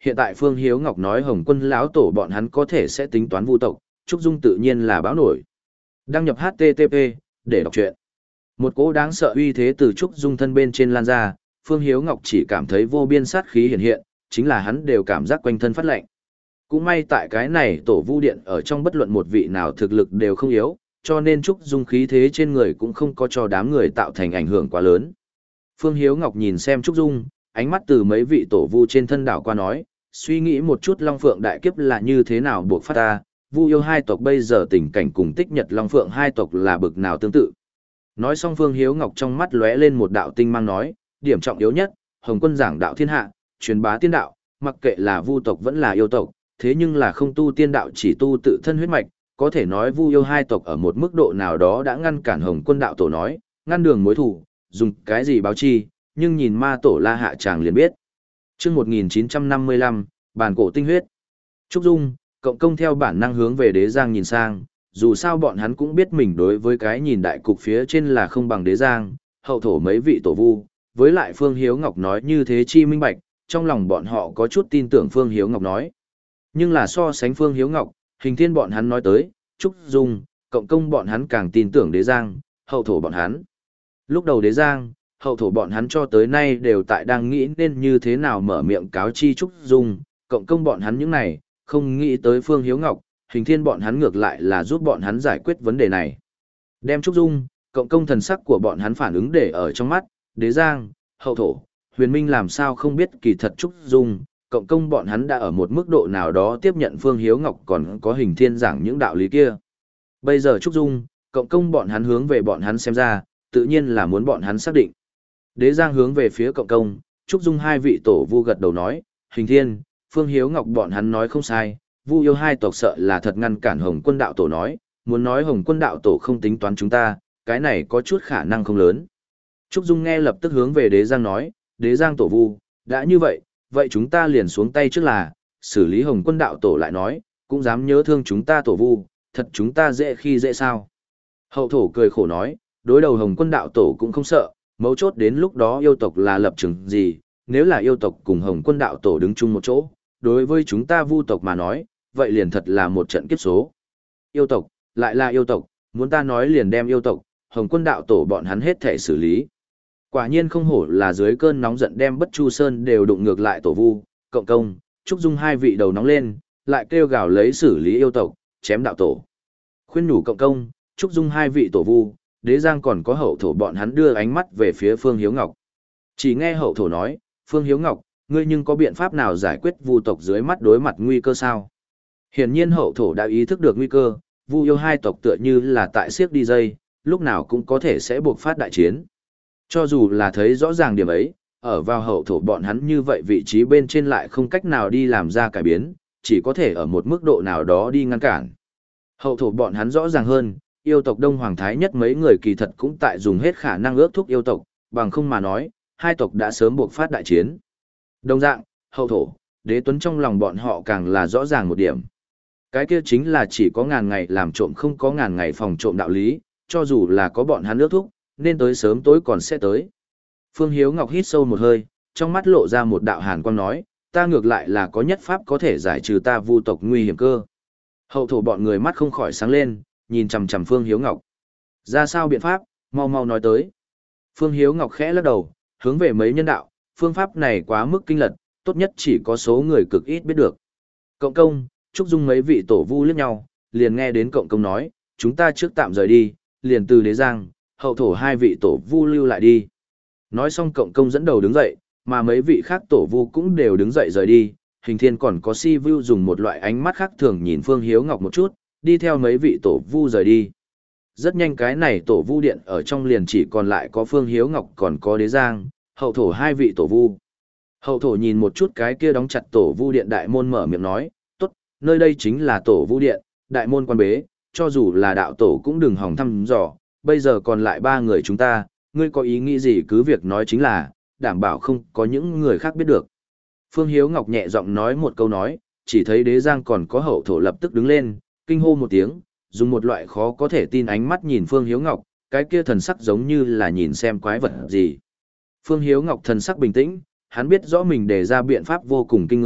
Hiện tại Phương Hiếu Ngọc nói Hồng Quân lão tổ bọn hắn có thể sẽ tính toán vu tộc, Trúc Dung tự nhiên là báo nổi. Đăng nhập hát tê tê pê để đọc truyện. Một cỗ đáng sợ uy thế từ Trúc Dung thân bên trên lan ra, Phương Hiếu Ngọc chỉ cảm thấy vô biên sát khí hiện hiện, chính là hắn đều cảm giác quanh thân phát lạnh. Cũng may tại cái này tổ vu điện ở trong bất luận một vị nào thực lực đều không yếu, cho nên Trúc Dung khí thế trên người cũng không có cho đám người tạo thành ảnh hưởng quá lớn. Phương Hiếu Ngọc nhìn xem Trúc Dung, ánh mắt từ mấy vị tổ vu trên thân đảo qua nói, suy nghĩ một chút Long Phượng đại kiếp là như thế nào buộc phát ta, vu yêu hai tộc bây giờ tình cảnh cùng tích nhật Long Phượng hai tộc là bực nào tương tự. Nói xong Phương Hiếu Ngọc trong mắt lóe lên một đạo tinh mang nói, điểm trọng yếu nhất, Hồng Quân giảng đạo thiên hạ, truyền bá tiên đạo, mặc kệ là vu tộc vẫn là yêu tộc, thế nhưng là không tu tiên đạo chỉ tu tự thân huyết mạch, có thể nói vu yêu hai tộc ở một mức độ nào đó đã ngăn cản Hồng Quân đạo tổ nói, ngăn đường mối thủ, dùng cái gì báo chi, nhưng nhìn ma tổ La Hạ chàng liền biết. Chương một nghìn chín trăm năm mươi lăm, bản cổ tinh huyết. Trúc Dung, cộng công theo bản năng hướng về Đế Giang nhìn sang, dù sao bọn hắn cũng biết mình đối với cái nhìn đại cục phía trên là không bằng Đế Giang, hậu thổ mấy vị tổ vu, với lại Phương Hiếu Ngọc nói như thế chi minh bạch, trong lòng bọn họ có chút tin tưởng Phương Hiếu Ngọc nói. Nhưng là so sánh Phương Hiếu Ngọc, Hình Thiên bọn hắn nói tới, Trúc Dung, cộng công bọn hắn càng tin tưởng Đế Giang, hậu thổ bọn hắn. Lúc đầu Đế Giang, hậu thổ bọn hắn cho tới nay đều tại đang nghĩ nên như thế nào mở miệng cáo chi Trúc Dung, cộng công bọn hắn những này, không nghĩ tới Phương Hiếu Ngọc, Hình Thiên bọn hắn ngược lại là giúp bọn hắn giải quyết vấn đề này. Đem Trúc Dung, cộng công thần sắc của bọn hắn phản ứng để ở trong mắt, Đế Giang, hậu thổ, Huyền Minh làm sao không biết kỳ thật Trúc Dung, cộng công bọn hắn đã ở một mức độ nào đó tiếp nhận Phương Hiếu Ngọc còn có Hình Thiên giảng những đạo lý kia. Bây giờ Trúc Dung, cộng công bọn hắn hướng về bọn hắn xem ra, tự nhiên là muốn bọn hắn xác định. Đế Giang hướng về phía cộng công, Trúc Dung hai vị tổ vu gật đầu nói, Hình Thiên, Phương Hiếu Ngọc bọn hắn nói không sai, vu yêu hai tộc sợ là thật ngăn cản Hồng Quân đạo tổ nói, muốn nói Hồng Quân đạo tổ không tính toán chúng ta, cái này có chút khả năng không lớn. Trúc Dung nghe lập tức hướng về Đế Giang nói, Đế Giang tổ vu, đã như vậy, vậy chúng ta liền xuống tay trước là, xử lý Hồng Quân đạo tổ lại nói, cũng dám nhớ thương chúng ta tổ vu, thật chúng ta dễ khi dễ sao. Hậu thổ cười khổ nói, đối đầu Hồng Quân đạo tổ cũng không sợ, mấu chốt đến lúc đó yêu tộc là lập trường gì, nếu là yêu tộc cùng Hồng Quân đạo tổ đứng chung một chỗ, đối với chúng ta vu tộc mà nói, vậy liền thật là một trận kiếp số. Yêu tộc, lại là yêu tộc, muốn ta nói liền đem yêu tộc, Hồng Quân đạo tổ bọn hắn hết thể xử lý. Quả nhiên không hổ là dưới cơn nóng giận đem Bất Chu Sơn đều đụng ngược lại tổ vu, cộng công, Trúc Dung hai vị đầu nóng lên, lại kêu gào lấy xử lý yêu tộc, chém đạo tổ. Khuyên nhủ cộng công, Trúc Dung hai vị tổ vu, Đế Giang còn có hậu thổ bọn hắn đưa ánh mắt về phía Phương Hiếu Ngọc. Chỉ nghe hậu thổ nói, Phương Hiếu Ngọc, ngươi nhưng có biện pháp nào giải quyết vu tộc dưới mắt đối mặt nguy cơ sao? Hiển nhiên hậu thổ đã ý thức được nguy cơ, vu yêu hai tộc tựa như là tại siếc đi dây, lúc nào cũng có thể sẽ buộc phát đại chiến. Cho dù là thấy rõ ràng điểm ấy, ở vào hậu thổ bọn hắn như vậy vị trí bên trên lại không cách nào đi làm ra cải biến, chỉ có thể ở một mức độ nào đó đi ngăn cản. Hậu thổ bọn hắn rõ ràng hơn, yêu tộc Đông Hoàng Thái nhất mấy người kỳ thật cũng tại dùng hết khả năng ước thúc yêu tộc, bằng không mà nói, hai tộc đã sớm buộc phát đại chiến. Đồng dạng, hậu thổ, Đế Tuấn trong lòng bọn họ càng là rõ ràng một điểm. Cái kia chính là chỉ có ngàn ngày làm trộm không có ngàn ngày phòng trộm đạo lý, cho dù là có bọn hắn ước thúc, nên tới sớm tối còn sẽ tới. Phương Hiếu Ngọc hít sâu một hơi, trong mắt lộ ra một đạo hàn quang nói, ta ngược lại là có nhất pháp có thể giải trừ ta vu tộc nguy hiểm cơ. Hậu thổ bọn người mắt không khỏi sáng lên, nhìn chằm chằm Phương Hiếu Ngọc. Ra sao biện pháp, mau mau nói tới. Phương Hiếu Ngọc khẽ lắc đầu, hướng về mấy nhân đạo, phương pháp này quá mức kinh lật, tốt nhất chỉ có số người cực ít biết được. Cộng công, Trúc Dung mấy vị tổ vu liếc nhau, liền nghe đến cộng công nói, chúng ta trước tạm rời đi, liền từ Đế Giang, hậu thổ hai vị tổ vu lưu lại đi. Nói xong cộng công dẫn đầu đứng dậy, mà mấy vị khác tổ vu cũng đều đứng dậy rời đi, Hình Thiên còn có Si Vu dùng một loại ánh mắt khác thường nhìn Phương Hiếu Ngọc một chút, đi theo mấy vị tổ vu rời đi. Rất nhanh cái này tổ vu điện ở trong liền chỉ còn lại có Phương Hiếu Ngọc còn có Đế Giang, hậu thổ hai vị tổ vu. Hậu thổ nhìn một chút cái kia đóng chặt tổ vu điện đại môn mở miệng nói, tốt, nơi đây chính là tổ vu điện, đại môn quan bế, cho dù là đạo tổ cũng đừng hòng thăm dò, bây giờ còn lại ba người chúng ta, ngươi có ý nghĩ gì cứ việc nói chính là, đảm bảo không có những người khác biết được. Phương Hiếu Ngọc nhẹ giọng nói một câu nói, chỉ thấy Đế Giang còn có hậu thổ lập tức đứng lên, kinh hô một tiếng, dùng một loại khó có thể tin ánh mắt nhìn Phương Hiếu Ngọc, cái kia thần sắc giống như là nhìn xem quái vật gì. Phương Hiếu Ngọc thần sắc bình tĩnh, hắn biết rõ mình đề ra biện pháp vô cùng kinh người,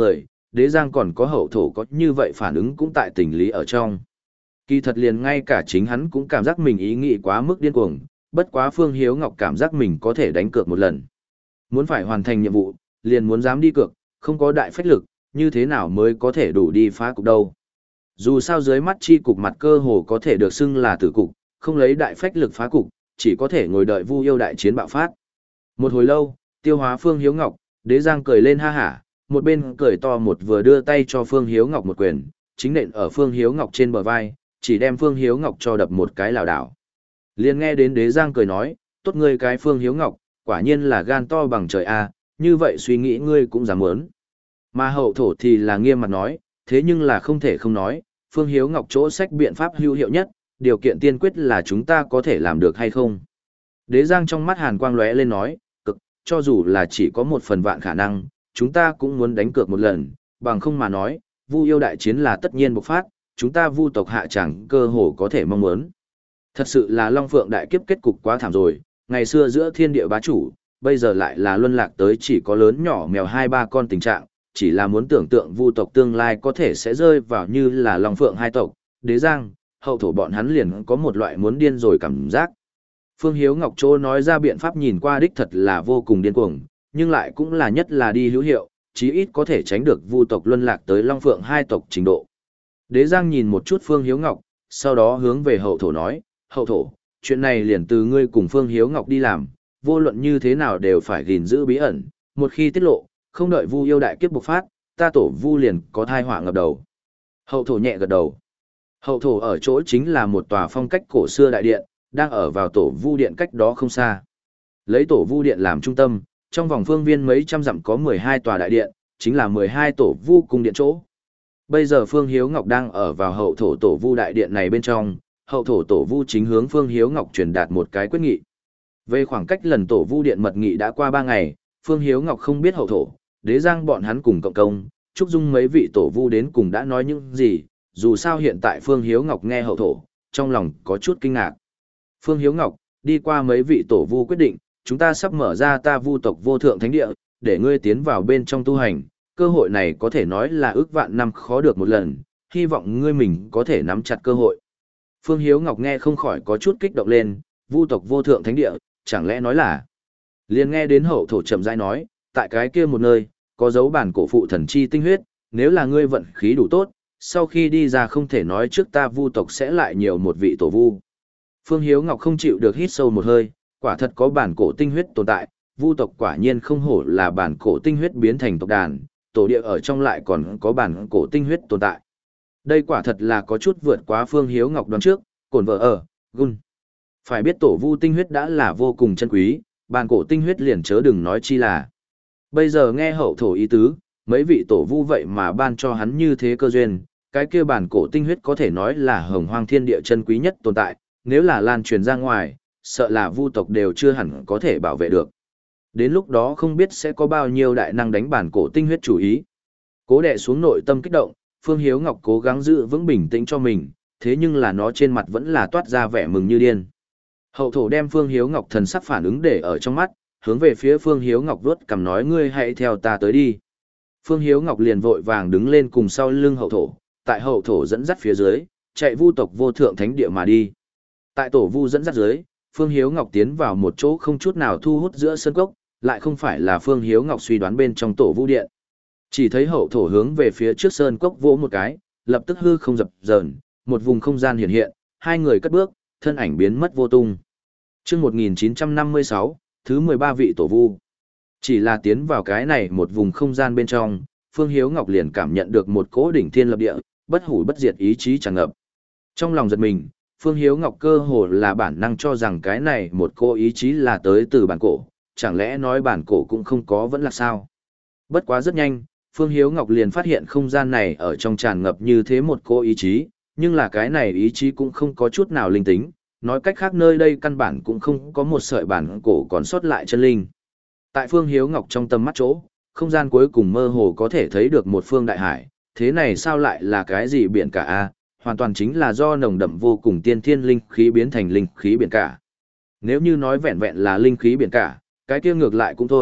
đế giang còn có hậu thổ có như vậy phản ứng cũng tại tình lý ở trong. Kỳ thật liền ngay cả chính hắn cũng cảm giác mình ý nghĩ quá mức điên cuồng, bất quá Phương Hiếu Ngọc cảm giác mình có thể đánh cược một lần. Muốn phải hoàn thành nhiệm vụ, liền muốn dám đi cược, không có đại phách lực, như thế nào mới có thể đủ đi phá cục đâu. Dù sao dưới mắt chi cục mặt cơ hồ có thể được xưng là tử cục, không lấy đại phách lực phá cục, chỉ có thể ngồi đợi Vu Yêu đại chiến bạo phát. Một hồi lâu, tiêu hóa Phương Hiếu Ngọc, đế giang cười lên ha hả, một bên cười to một vừa đưa tay cho Phương Hiếu Ngọc một quyền, chính nện ở Phương Hiếu Ngọc trên bờ vai, chỉ đem Phương Hiếu Ngọc cho đập một cái lảo đảo. Liền nghe đến đế giang cười nói, tốt ngươi cái Phương Hiếu Ngọc, quả nhiên là gan to bằng trời a, như vậy suy nghĩ ngươi cũng dám muốn. Mà hậu thổ thì là nghiêm mặt nói, thế nhưng là không thể không nói, Phương Hiếu Ngọc chỗ sách biện pháp hữu hiệu nhất, điều kiện tiên quyết là chúng ta có thể làm được hay không. Đế giang trong mắt hàn quang lóe lên nói, cực, cho dù là chỉ có một phần vạn khả năng, chúng ta cũng muốn đánh cược một lần, bằng không mà nói, Vu Yêu đại chiến là tất nhiên bộc phát, chúng ta Vu tộc hạ chẳng cơ hồ có thể mong muốn. Thật sự là Long Phượng đại kiếp kết cục quá thảm rồi, ngày xưa giữa thiên địa bá chủ, bây giờ lại là luân lạc tới chỉ có lớn nhỏ mèo hai ba con tình trạng, chỉ là muốn tưởng tượng Vu tộc tương lai có thể sẽ rơi vào như là Long Phượng hai tộc, đế giang, hậu thổ bọn hắn liền có một loại muốn điên rồi cảm giác. Phương Hiếu Ngọc Chỗ nói ra biện pháp nhìn qua đích thật là vô cùng điên cuồng, nhưng lại cũng là nhất là đi hữu hiệu, chí ít có thể tránh được Vu tộc luân lạc tới Long Phượng hai tộc trình độ. Đế giang nhìn một chút Phương Hiếu Ngọc, sau đó hướng về hậu thổ nói, hậu thổ, chuyện này liền từ ngươi cùng Phương Hiếu Ngọc đi làm, vô luận như thế nào đều phải gìn giữ bí ẩn, một khi tiết lộ, không đợi Vu Yêu đại kiếp bộc phát, ta tổ Vu liền có thai họa ngập đầu. Hậu thổ nhẹ gật đầu. Hậu thổ ở chỗ chính là một tòa phong cách cổ xưa đại điện, đang ở vào tổ Vu điện cách đó không xa. Lấy tổ Vu điện làm trung tâm, trong vòng phương viên mấy trăm dặm có mười hai tòa đại điện, chính là mười hai tổ Vu cung điện chỗ. Bây giờ Phương Hiếu Ngọc đang ở vào hậu thổ tổ Vu đại điện này bên trong, hậu thổ tổ Vu chính hướng Phương Hiếu Ngọc truyền đạt một cái quyết nghị. Về khoảng cách lần tổ Vu điện mật nghị đã qua ba ngày, Phương Hiếu Ngọc không biết hậu thổ, đế giang bọn hắn cùng cộng công, Trúc Dung mấy vị tổ Vu đến cùng đã nói những gì, dù sao hiện tại Phương Hiếu Ngọc nghe hậu thổ, trong lòng có chút kinh ngạc. Phương Hiếu Ngọc, đi qua mấy vị tổ Vu quyết định, chúng ta sắp mở ra ta Vu tộc vô thượng thánh địa, để ngươi tiến vào bên trong tu hành, cơ hội này có thể nói là ước vạn năm khó được một lần, hy vọng ngươi mình có thể nắm chặt cơ hội. Phương Hiếu Ngọc nghe không khỏi có chút kích động lên, Vu tộc vô thượng thánh địa, chẳng lẽ nói là. Liền nghe đến hậu thổ chậm rãi nói, tại cái kia một nơi, có dấu bản cổ phụ thần chi tinh huyết, nếu là ngươi vận khí đủ tốt, sau khi đi ra không thể nói trước ta Vu tộc sẽ lại nhiều một vị tổ Vu. Phương Hiếu Ngọc không chịu được hít sâu một hơi, quả thật có bản cổ tinh huyết tồn tại, Vu tộc quả nhiên không hổ là bản cổ tinh huyết biến thành tộc đàn, tổ địa ở trong lại còn có bản cổ tinh huyết tồn tại. Đây quả thật là có chút vượt quá Phương Hiếu Ngọc đoán trước, cổn vợ ở, gun. Phải biết tổ Vu tinh huyết đã là vô cùng chân quý, bản cổ tinh huyết liền chớ đừng nói chi là. Bây giờ nghe hậu thổ ý tứ, mấy vị tổ Vu vậy mà ban cho hắn như thế cơ duyên, cái kia bản cổ tinh huyết có thể nói là hồng hoang thiên địa chân quý nhất tồn tại, nếu là lan truyền ra ngoài, sợ là Vu tộc đều chưa hẳn có thể bảo vệ được. Đến lúc đó không biết sẽ có bao nhiêu đại năng đánh bản cổ tinh huyết chủ ý. Cố đè xuống nội tâm kích động, Phương Hiếu Ngọc cố gắng giữ vững bình tĩnh cho mình, thế nhưng là nó trên mặt vẫn là toát ra vẻ mừng như điên. Hậu thổ đem Phương Hiếu Ngọc thần sắc phản ứng để ở trong mắt, hướng về phía Phương Hiếu Ngọc vuốt cằm nói ngươi hãy theo ta tới đi. Phương Hiếu Ngọc liền vội vàng đứng lên cùng sau lưng hậu thổ, tại hậu thổ dẫn dắt phía dưới, chạy Vu tộc vô thượng thánh địa mà đi. Tại tổ Vu dẫn dắt dưới, Phương Hiếu Ngọc tiến vào một chỗ không chút nào thu hút giữa sân cốc, lại không phải là Phương Hiếu Ngọc suy đoán bên trong tổ Vu điện. Chỉ thấy hậu thổ hướng về phía trước sơn cốc vỗ một cái, lập tức hư không dập dờn, một vùng không gian hiện hiện, hai người cất bước, thân ảnh biến mất vô tung. Chương một nghìn chín trăm năm mươi sáu, thứ mười ba vị tổ Vu. Chỉ là tiến vào cái này một vùng không gian bên trong, Phương Hiếu Ngọc liền cảm nhận được một cỗ đỉnh thiên lập địa, bất hủ bất diệt ý chí tràn ngập. Trong lòng giật mình, Phương Hiếu Ngọc cơ hồ là bản năng cho rằng cái này một cỗ ý chí là tới từ bản cổ, chẳng lẽ nói bản cổ cũng không có vẫn là sao? Bất quá rất nhanh, Phương Hiếu Ngọc liền phát hiện không gian này ở trong tràn ngập như thế một cỗ ý chí, nhưng là cái này ý chí cũng không có chút nào linh tính, nói cách khác nơi đây căn bản cũng không có một sợi bản cổ còn sót lại chân linh. Tại Phương Hiếu Ngọc trong tầm mắt chỗ, không gian cuối cùng mơ hồ có thể thấy được một phương đại hải, thế này sao lại là cái gì biển cả a? Hoàn toàn chính là do nồng đậm vô cùng tiên thiên linh khí biến thành linh khí biển cả. Nếu như nói vẹn vẹn là linh khí biển cả, cái kia ngược lại cũng thôi,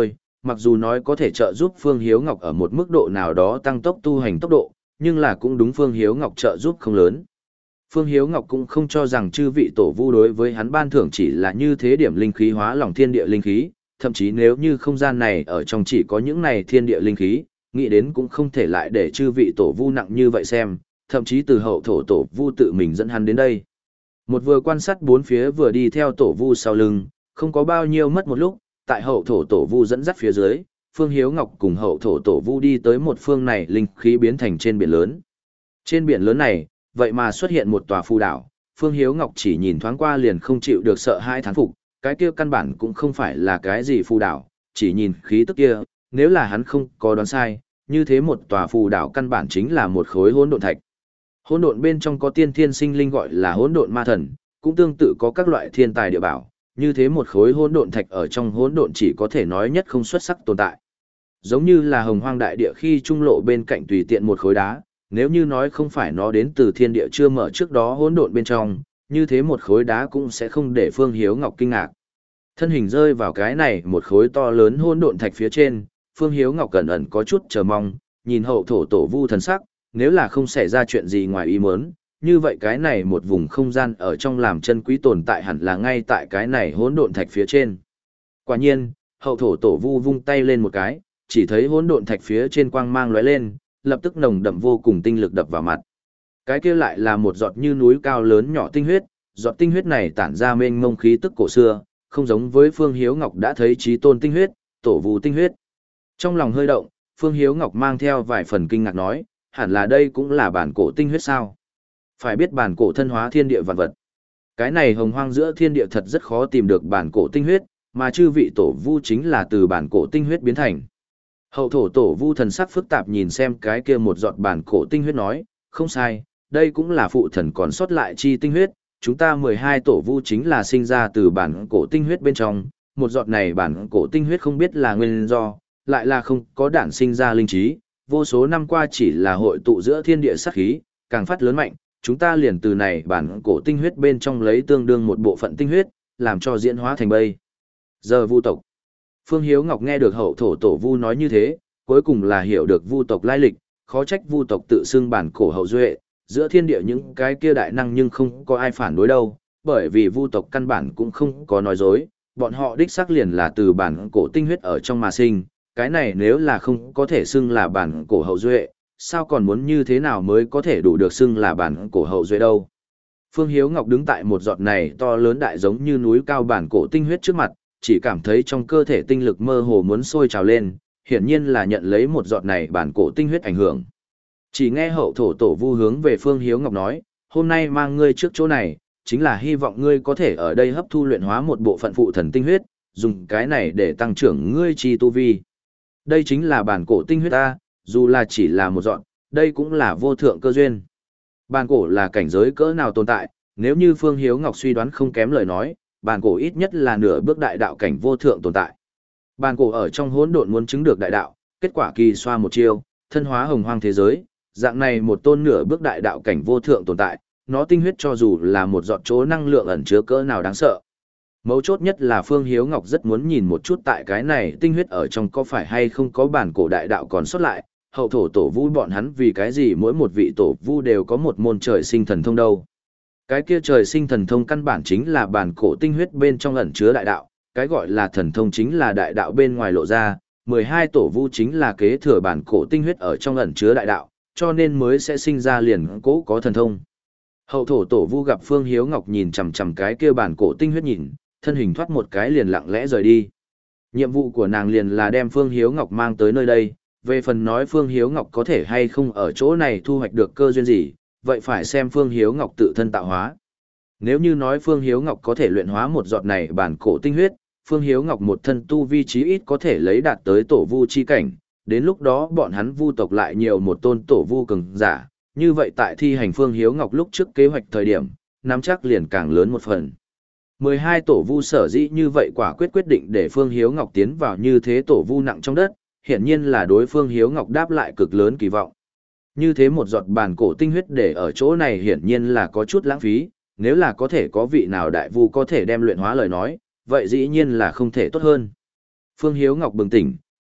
mặc dù nói có thể trợ giúp Phương Hiếu Ngọc ở một mức độ nào đó tăng tốc tu hành tốc độ, nhưng là cũng đúng Phương Hiếu Ngọc trợ giúp không lớn. Phương Hiếu Ngọc cũng không cho rằng chư vị tổ vu đối với hắn ban thưởng chỉ là như thế điểm linh khí hóa lòng thiên địa linh khí, thậm chí nếu như không gian này ở trong chỉ có những này thiên địa linh khí, nghĩ đến cũng không thể lại để chư vị tổ vu nặng như vậy xem, thậm chí từ hậu thổ tổ vu tự mình dẫn hắn đến đây. Một vừa quan sát bốn phía vừa đi theo tổ vu sau lưng, không có bao nhiêu mất một lúc, tại hậu thổ tổ vu dẫn dắt phía dưới, Phương Hiếu Ngọc cùng hậu thổ tổ vu đi tới một phương này linh khí biến thành trên biển lớn. Trên biển lớn này, vậy mà xuất hiện một tòa phù đảo, Phương Hiếu Ngọc chỉ nhìn thoáng qua liền không chịu được sợ hai thán phục, cái kia căn bản cũng không phải là cái gì phù đảo, chỉ nhìn khí tức kia, nếu là hắn không có đoán sai, như thế một tòa phù đảo căn bản chính là một khối hỗn độn thạch. Hỗn độn bên trong có tiên thiên sinh linh gọi là hỗn độn ma thần, cũng tương tự có các loại thiên tài địa bảo, như thế một khối hỗn độn thạch ở trong hỗn độn chỉ có thể nói nhất không xuất sắc tồn tại. Giống như là hồng hoang đại địa khi trung lộ bên cạnh tùy tiện một khối đá, nếu như nói không phải nó đến từ thiên địa chưa mở trước đó hỗn độn bên trong, như thế một khối đá cũng sẽ không để Phương Hiếu Ngọc kinh ngạc. Thân hình rơi vào cái này một khối to lớn hỗn độn thạch phía trên, Phương Hiếu Ngọc cẩn ẩn có chút chờ mong, nhìn hậu thổ tổ vu thần sắc, nếu là không xảy ra chuyện gì ngoài ý muốn, như vậy cái này một vùng không gian ở trong làm chân quý tồn tại hẳn là ngay tại cái này hỗn độn thạch phía trên. Quả nhiên, hậu thổ tổ vu vung tay lên một cái, chỉ thấy hỗn độn thạch phía trên quang mang lóe lên, lập tức nồng đậm vô cùng tinh lực đập vào mặt. Cái kia lại là một giọt như núi cao lớn nhỏ tinh huyết, giọt tinh huyết này tản ra mênh mông khí tức cổ xưa, không giống với Phương Hiếu Ngọc đã thấy chí tôn tinh huyết, tổ vu tinh huyết. Trong lòng hơi động, Phương Hiếu Ngọc mang theo vài phần kinh ngạc nói, hẳn là đây cũng là bản cổ tinh huyết sao? Phải biết bản cổ thân hóa thiên địa vạn vật. Cái này hồng hoang giữa thiên địa thật rất khó tìm được bản cổ tinh huyết, mà chư vị tổ vu chính là từ bản cổ tinh huyết biến thành. Hậu thổ tổ vu thần sắc phức tạp nhìn xem cái kia một giọt bản cổ tinh huyết nói, không sai, đây cũng là phụ thần còn sót lại chi tinh huyết, chúng ta mười hai tổ vu chính là sinh ra từ bản cổ tinh huyết bên trong, một giọt này bản cổ tinh huyết không biết là nguyên do, lại là không có đản sinh ra linh trí, vô số năm qua chỉ là hội tụ giữa thiên địa sát khí, càng phát lớn mạnh, chúng ta liền từ này bản cổ tinh huyết bên trong lấy tương đương một bộ phận tinh huyết, làm cho diễn hóa thành bây giờ vu tộc. Phương Hiếu Ngọc nghe được hậu thổ tổ vu nói như thế, cuối cùng là hiểu được vu tộc lai lịch, khó trách vu tộc tự xưng bản cổ hậu duệ, giữa thiên địa những cái kia đại năng nhưng không có ai phản đối đâu, bởi vì vu tộc căn bản cũng không có nói dối, bọn họ đích xác liền là từ bản cổ tinh huyết ở trong mà sinh, cái này nếu là không có thể xưng là bản cổ hậu duệ, sao còn muốn như thế nào mới có thể đủ được xưng là bản cổ hậu duệ đâu. Phương Hiếu Ngọc đứng tại một giọt này to lớn đại giống như núi cao bản cổ tinh huyết trước mặt, chỉ cảm thấy trong cơ thể tinh lực mơ hồ muốn sôi trào lên, hiển nhiên là nhận lấy một giọt này bản cổ tinh huyết ảnh hưởng. Chỉ nghe hậu thổ tổ vu hướng về Phương Hiếu Ngọc nói, hôm nay mang ngươi trước chỗ này, chính là hy vọng ngươi có thể ở đây hấp thu luyện hóa một bộ phận phụ thần tinh huyết, dùng cái này để tăng trưởng ngươi chi tu vi. Đây chính là bản cổ tinh huyết ta, dù là chỉ là một giọt, đây cũng là vô thượng cơ duyên. Bản cổ là cảnh giới cỡ nào tồn tại, nếu như Phương Hiếu Ngọc suy đoán không kém lời nói, bản cổ ít nhất là nửa bước đại đạo cảnh vô thượng tồn tại. Bản cổ ở trong hỗn độn muốn chứng được đại đạo, kết quả kỳ xoa một chiêu, thân hóa hồng hoang thế giới, dạng này một tôn nửa bước đại đạo cảnh vô thượng tồn tại, nó tinh huyết cho dù là một giọt chỗ năng lượng ẩn chứa cỡ nào đáng sợ. Mấu chốt nhất là Phương Hiếu Ngọc rất muốn nhìn một chút tại cái này tinh huyết ở trong có phải hay không có bản cổ đại đạo còn sót lại, hậu thổ tổ vu bọn hắn vì cái gì mỗi một vị tổ vu đều có một môn trời sinh thần thông đâu. Cái kia trời sinh thần thông căn bản chính là bản cổ tinh huyết bên trong ẩn chứa đại đạo, cái gọi là thần thông chính là đại đạo bên ngoài lộ ra, mười hai tổ vu chính là kế thừa bản cổ tinh huyết ở trong ẩn chứa đại đạo, cho nên mới sẽ sinh ra liền cố có thần thông. Hậu thổ tổ vu gặp Phương Hiếu Ngọc nhìn chằm chằm cái kia bản cổ tinh huyết nhìn, thân hình thoát một cái liền lặng lẽ rời đi. Nhiệm vụ của nàng liền là đem Phương Hiếu Ngọc mang tới nơi đây, về phần nói Phương Hiếu Ngọc có thể hay không ở chỗ này thu hoạch được cơ duyên gì, vậy phải xem Phương Hiếu Ngọc tự thân tạo hóa. Nếu như nói Phương Hiếu Ngọc có thể luyện hóa một giọt này bản cổ tinh huyết, Phương Hiếu Ngọc một thân tu vi chí ít có thể lấy đạt tới tổ vu chi cảnh, đến lúc đó bọn hắn vu tộc lại nhiều một tôn tổ vu cường giả, như vậy tại thi hành Phương Hiếu Ngọc lúc trước kế hoạch thời điểm, nắm chắc liền càng lớn một phần. mười hai tổ vu sở dĩ như vậy quả quyết quyết định để Phương Hiếu Ngọc tiến vào như thế tổ vu nặng trong đất, hiển nhiên là đối Phương Hiếu Ngọc đáp lại cực lớn kỳ vọng. Như thế một giọt bản cổ tinh huyết để ở chỗ này hiển nhiên là có chút lãng phí, nếu là có thể có vị nào đại vu có thể đem luyện hóa lời nói, vậy dĩ nhiên là không thể tốt hơn. Phương Hiếu Ngọc bừng tỉnh,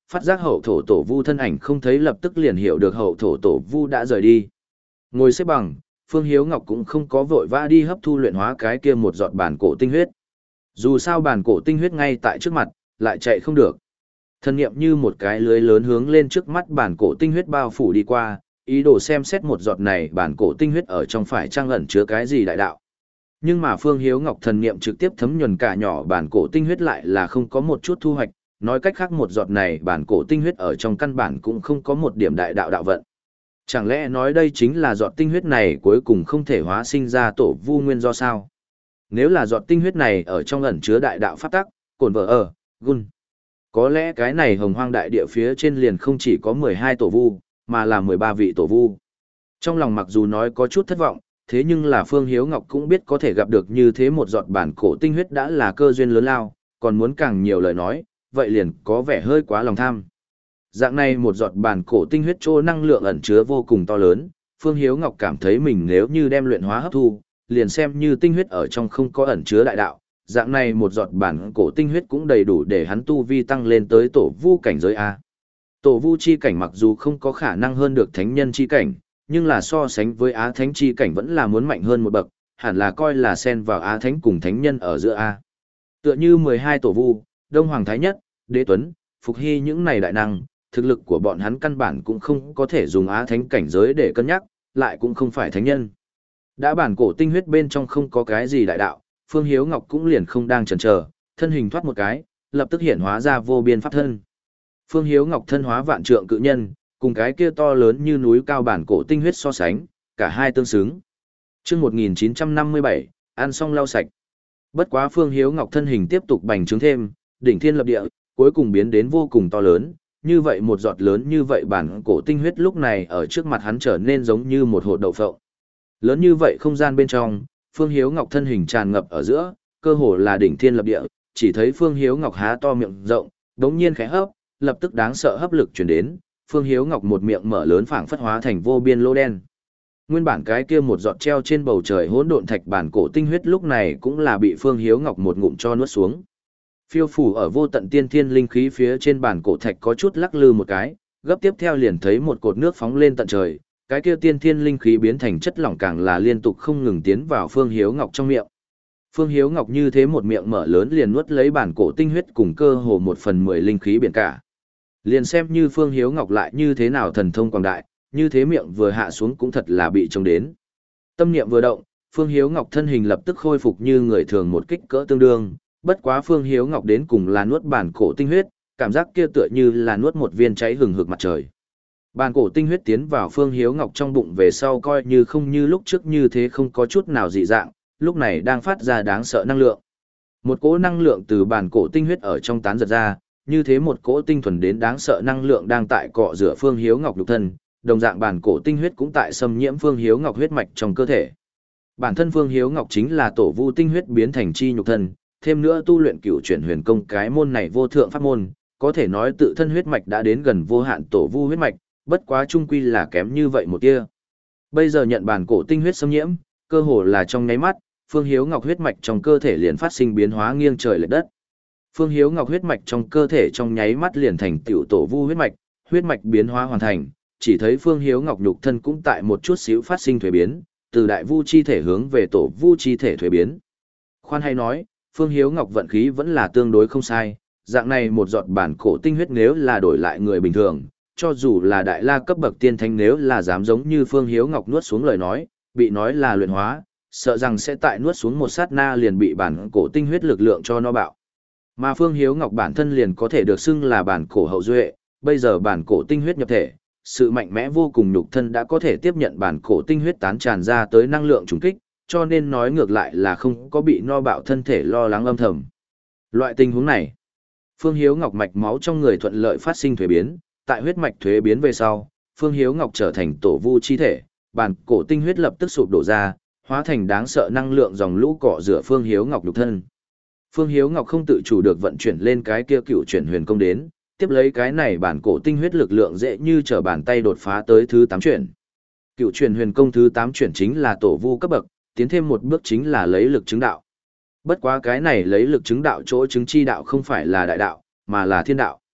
phát giác hậu thổ tổ vu thân ảnh không thấy lập tức liền hiểu được hậu thổ tổ vu đã rời đi. Ngồi xếp bằng, Phương Hiếu Ngọc cũng không có vội vã đi hấp thu luyện hóa cái kia một giọt bản cổ tinh huyết. Dù sao bản cổ tinh huyết ngay tại trước mặt, lại chạy không được. Thân niệm như một cái lưới lớn hướng lên trước mắt bản cổ tinh huyết bao phủ đi qua, ý đồ xem xét một giọt này bản cổ tinh huyết ở trong phải trang ẩn chứa cái gì đại đạo. Nhưng mà Phương Hiếu Ngọc thần niệm trực tiếp thấm nhuần cả nhỏ bản cổ tinh huyết lại là không có một chút thu hoạch, nói cách khác một giọt này bản cổ tinh huyết ở trong căn bản cũng không có một điểm đại đạo đạo vận. Chẳng lẽ nói đây chính là giọt tinh huyết này cuối cùng không thể hóa sinh ra tổ vu nguyên do sao? Nếu là giọt tinh huyết này ở trong ẩn chứa đại đạo pháp tắc, cồn vợ ở, gun. Có lẽ cái này hồng hoang đại địa phía trên liền không chỉ có mười hai tổ vu, mà là mười ba vị tổ vu. Trong lòng mặc dù nói có chút thất vọng, thế nhưng là Phương Hiếu Ngọc cũng biết có thể gặp được như thế một giọt bản cổ tinh huyết đã là cơ duyên lớn lao, còn muốn càng nhiều lời nói, vậy liền có vẻ hơi quá lòng tham. Dạng này một giọt bản cổ tinh huyết chỗ năng lượng ẩn chứa vô cùng to lớn, Phương Hiếu Ngọc cảm thấy mình nếu như đem luyện hóa hấp thu, liền xem như tinh huyết ở trong không có ẩn chứa đại đạo, dạng này một giọt bản cổ tinh huyết cũng đầy đủ để hắn tu vi tăng lên tới tổ vu cảnh giới A. Tổ vu chi cảnh mặc dù không có khả năng hơn được thánh nhân chi cảnh, nhưng là so sánh với á thánh chi cảnh vẫn là muốn mạnh hơn một bậc, hẳn là coi là xen vào á thánh cùng thánh nhân ở giữa A. Tựa như mười hai tổ vu, Đông Hoàng Thái Nhất, Đế Tuấn, Phục Hy những này đại năng, thực lực của bọn hắn căn bản cũng không có thể dùng á thánh cảnh giới để cân nhắc, lại cũng không phải thánh nhân. Đã bản cổ tinh huyết bên trong không có cái gì đại đạo, Phương Hiếu Ngọc cũng liền không đang chần chờ, thân hình thoát một cái, lập tức hiện hóa ra vô biên pháp thân. Phương Hiếu Ngọc thân hóa vạn trượng cự nhân, cùng cái kia to lớn như núi cao bản cổ tinh huyết so sánh, cả hai tương xứng. Chương một nghìn chín trăm năm mươi bảy, ăn xong lau sạch. Bất quá Phương Hiếu Ngọc thân hình tiếp tục bành trướng thêm, đỉnh thiên lập địa, cuối cùng biến đến vô cùng to lớn, như vậy một giọt lớn như vậy bản cổ tinh huyết lúc này ở trước mặt hắn trở nên giống như một hột đậu phộng. Lớn như vậy không gian bên trong, Phương Hiếu Ngọc thân hình tràn ngập ở giữa, cơ hồ là đỉnh thiên lập địa, chỉ thấy Phương Hiếu Ngọc há to miệng rộng, đống nhiên khẽ hấp, lập tức đáng sợ hấp lực truyền đến, Phương Hiếu Ngọc một miệng mở lớn phảng phất hóa thành vô biên lô đen. Nguyên bản cái kia một giọt treo trên bầu trời hỗn độn thạch bản cổ tinh huyết lúc này cũng là bị Phương Hiếu Ngọc một ngụm cho nuốt xuống. Phiêu phủ ở vô tận tiên thiên linh khí phía trên bản cổ thạch có chút lắc lư một cái, gấp tiếp theo liền thấy một cột nước phóng lên tận trời, cái kia tiên thiên linh khí biến thành chất lỏng càng là liên tục không ngừng tiến vào Phương Hiếu Ngọc trong miệng. Phương Hiếu Ngọc như thế một miệng mở lớn liền nuốt lấy bản cổ tinh huyết cùng cơ hồ một phần mười linh khí biển cả. Liền xem như Phương Hiếu Ngọc lại như thế nào thần thông quảng đại, như thế miệng vừa hạ xuống cũng thật là bị trông đến. Tâm niệm vừa động, Phương Hiếu Ngọc thân hình lập tức khôi phục như người thường một kích cỡ tương đương, bất quá Phương Hiếu Ngọc đến cùng là nuốt bản cổ tinh huyết, cảm giác kia tựa như là nuốt một viên cháy hừng hực mặt trời. Bản cổ tinh huyết tiến vào Phương Hiếu Ngọc trong bụng về sau coi như không như lúc trước như thế không có chút nào dị dạng, lúc này đang phát ra đáng sợ năng lượng. Một cỗ năng lượng từ bản cổ tinh huyết ở trong tán giật ra, như thế một cỗ tinh thuần đến đáng sợ năng lượng đang tại cọ rửa Phương Hiếu Ngọc nhục thân, đồng dạng bản cổ tinh huyết cũng tại xâm nhiễm Phương Hiếu Ngọc huyết mạch trong cơ thể. Bản thân Phương Hiếu Ngọc chính là tổ vu tinh huyết biến thành chi nhục thân, thêm nữa tu luyện cửu chuyển huyền công cái môn này vô thượng pháp môn, có thể nói tự thân huyết mạch đã đến gần vô hạn tổ vu huyết mạch, bất quá chung quy là kém như vậy một tia. Bây giờ nhận bản cổ tinh huyết xâm nhiễm, cơ hồ là trong nháy mắt, Phương Hiếu Ngọc huyết mạch trong cơ thể liền phát sinh biến hóa nghiêng trời lệch đất. Phương Hiếu Ngọc huyết mạch trong cơ thể trong nháy mắt liền thành tiểu tổ vu huyết mạch, huyết mạch biến hóa hoàn thành, chỉ thấy Phương Hiếu Ngọc nhục thân cũng tại một chút xíu phát sinh thuế biến, từ đại vu chi thể hướng về tổ vu chi thể thuế biến. Khoan hay nói, Phương Hiếu Ngọc vận khí vẫn là tương đối không sai, dạng này một giọt bản cổ tinh huyết nếu là đổi lại người bình thường, cho dù là đại la cấp bậc tiên thánh nếu là dám giống như Phương Hiếu Ngọc nuốt xuống lời nói, bị nói là luyện hóa, sợ rằng sẽ tại nuốt xuống một sát na liền bị bản cổ tinh huyết lực lượng cho nó bạo. Mà Phương Hiếu Ngọc bản thân liền có thể được xưng là bản cổ hậu duệ, bây giờ bản cổ tinh huyết nhập thể, sự mạnh mẽ vô cùng nhục thân đã có thể tiếp nhận bản cổ tinh huyết tán tràn ra tới năng lượng trùng kích, cho nên nói ngược lại là không có bị no bạo thân thể lo lắng âm thầm. Loại tình huống này, Phương Hiếu Ngọc mạch máu trong người thuận lợi phát sinh thuế biến, tại huyết mạch thuế biến về sau, Phương Hiếu Ngọc trở thành tổ vu chi thể, bản cổ tinh huyết lập tức sụp đổ ra, hóa thành đáng sợ năng lượng dòng lũ cọ rửa Phương Hiếu Ngọc nhục thân. Phương Hiếu Ngọc không tự chủ được vận chuyển lên cái kia cựu chuyển huyền công đến, tiếp lấy cái này bản cổ tinh huyết lực lượng dễ như trở bàn tay đột phá tới thứ tám chuyển. Cựu chuyển huyền công thứ tám chuyển chính là tổ vu cấp bậc, tiến thêm một bước chính là lấy lực chứng đạo. Bất quá cái này lấy lực chứng đạo chỗ chứng chi đạo không phải là đại đạo, mà là thiên đạo.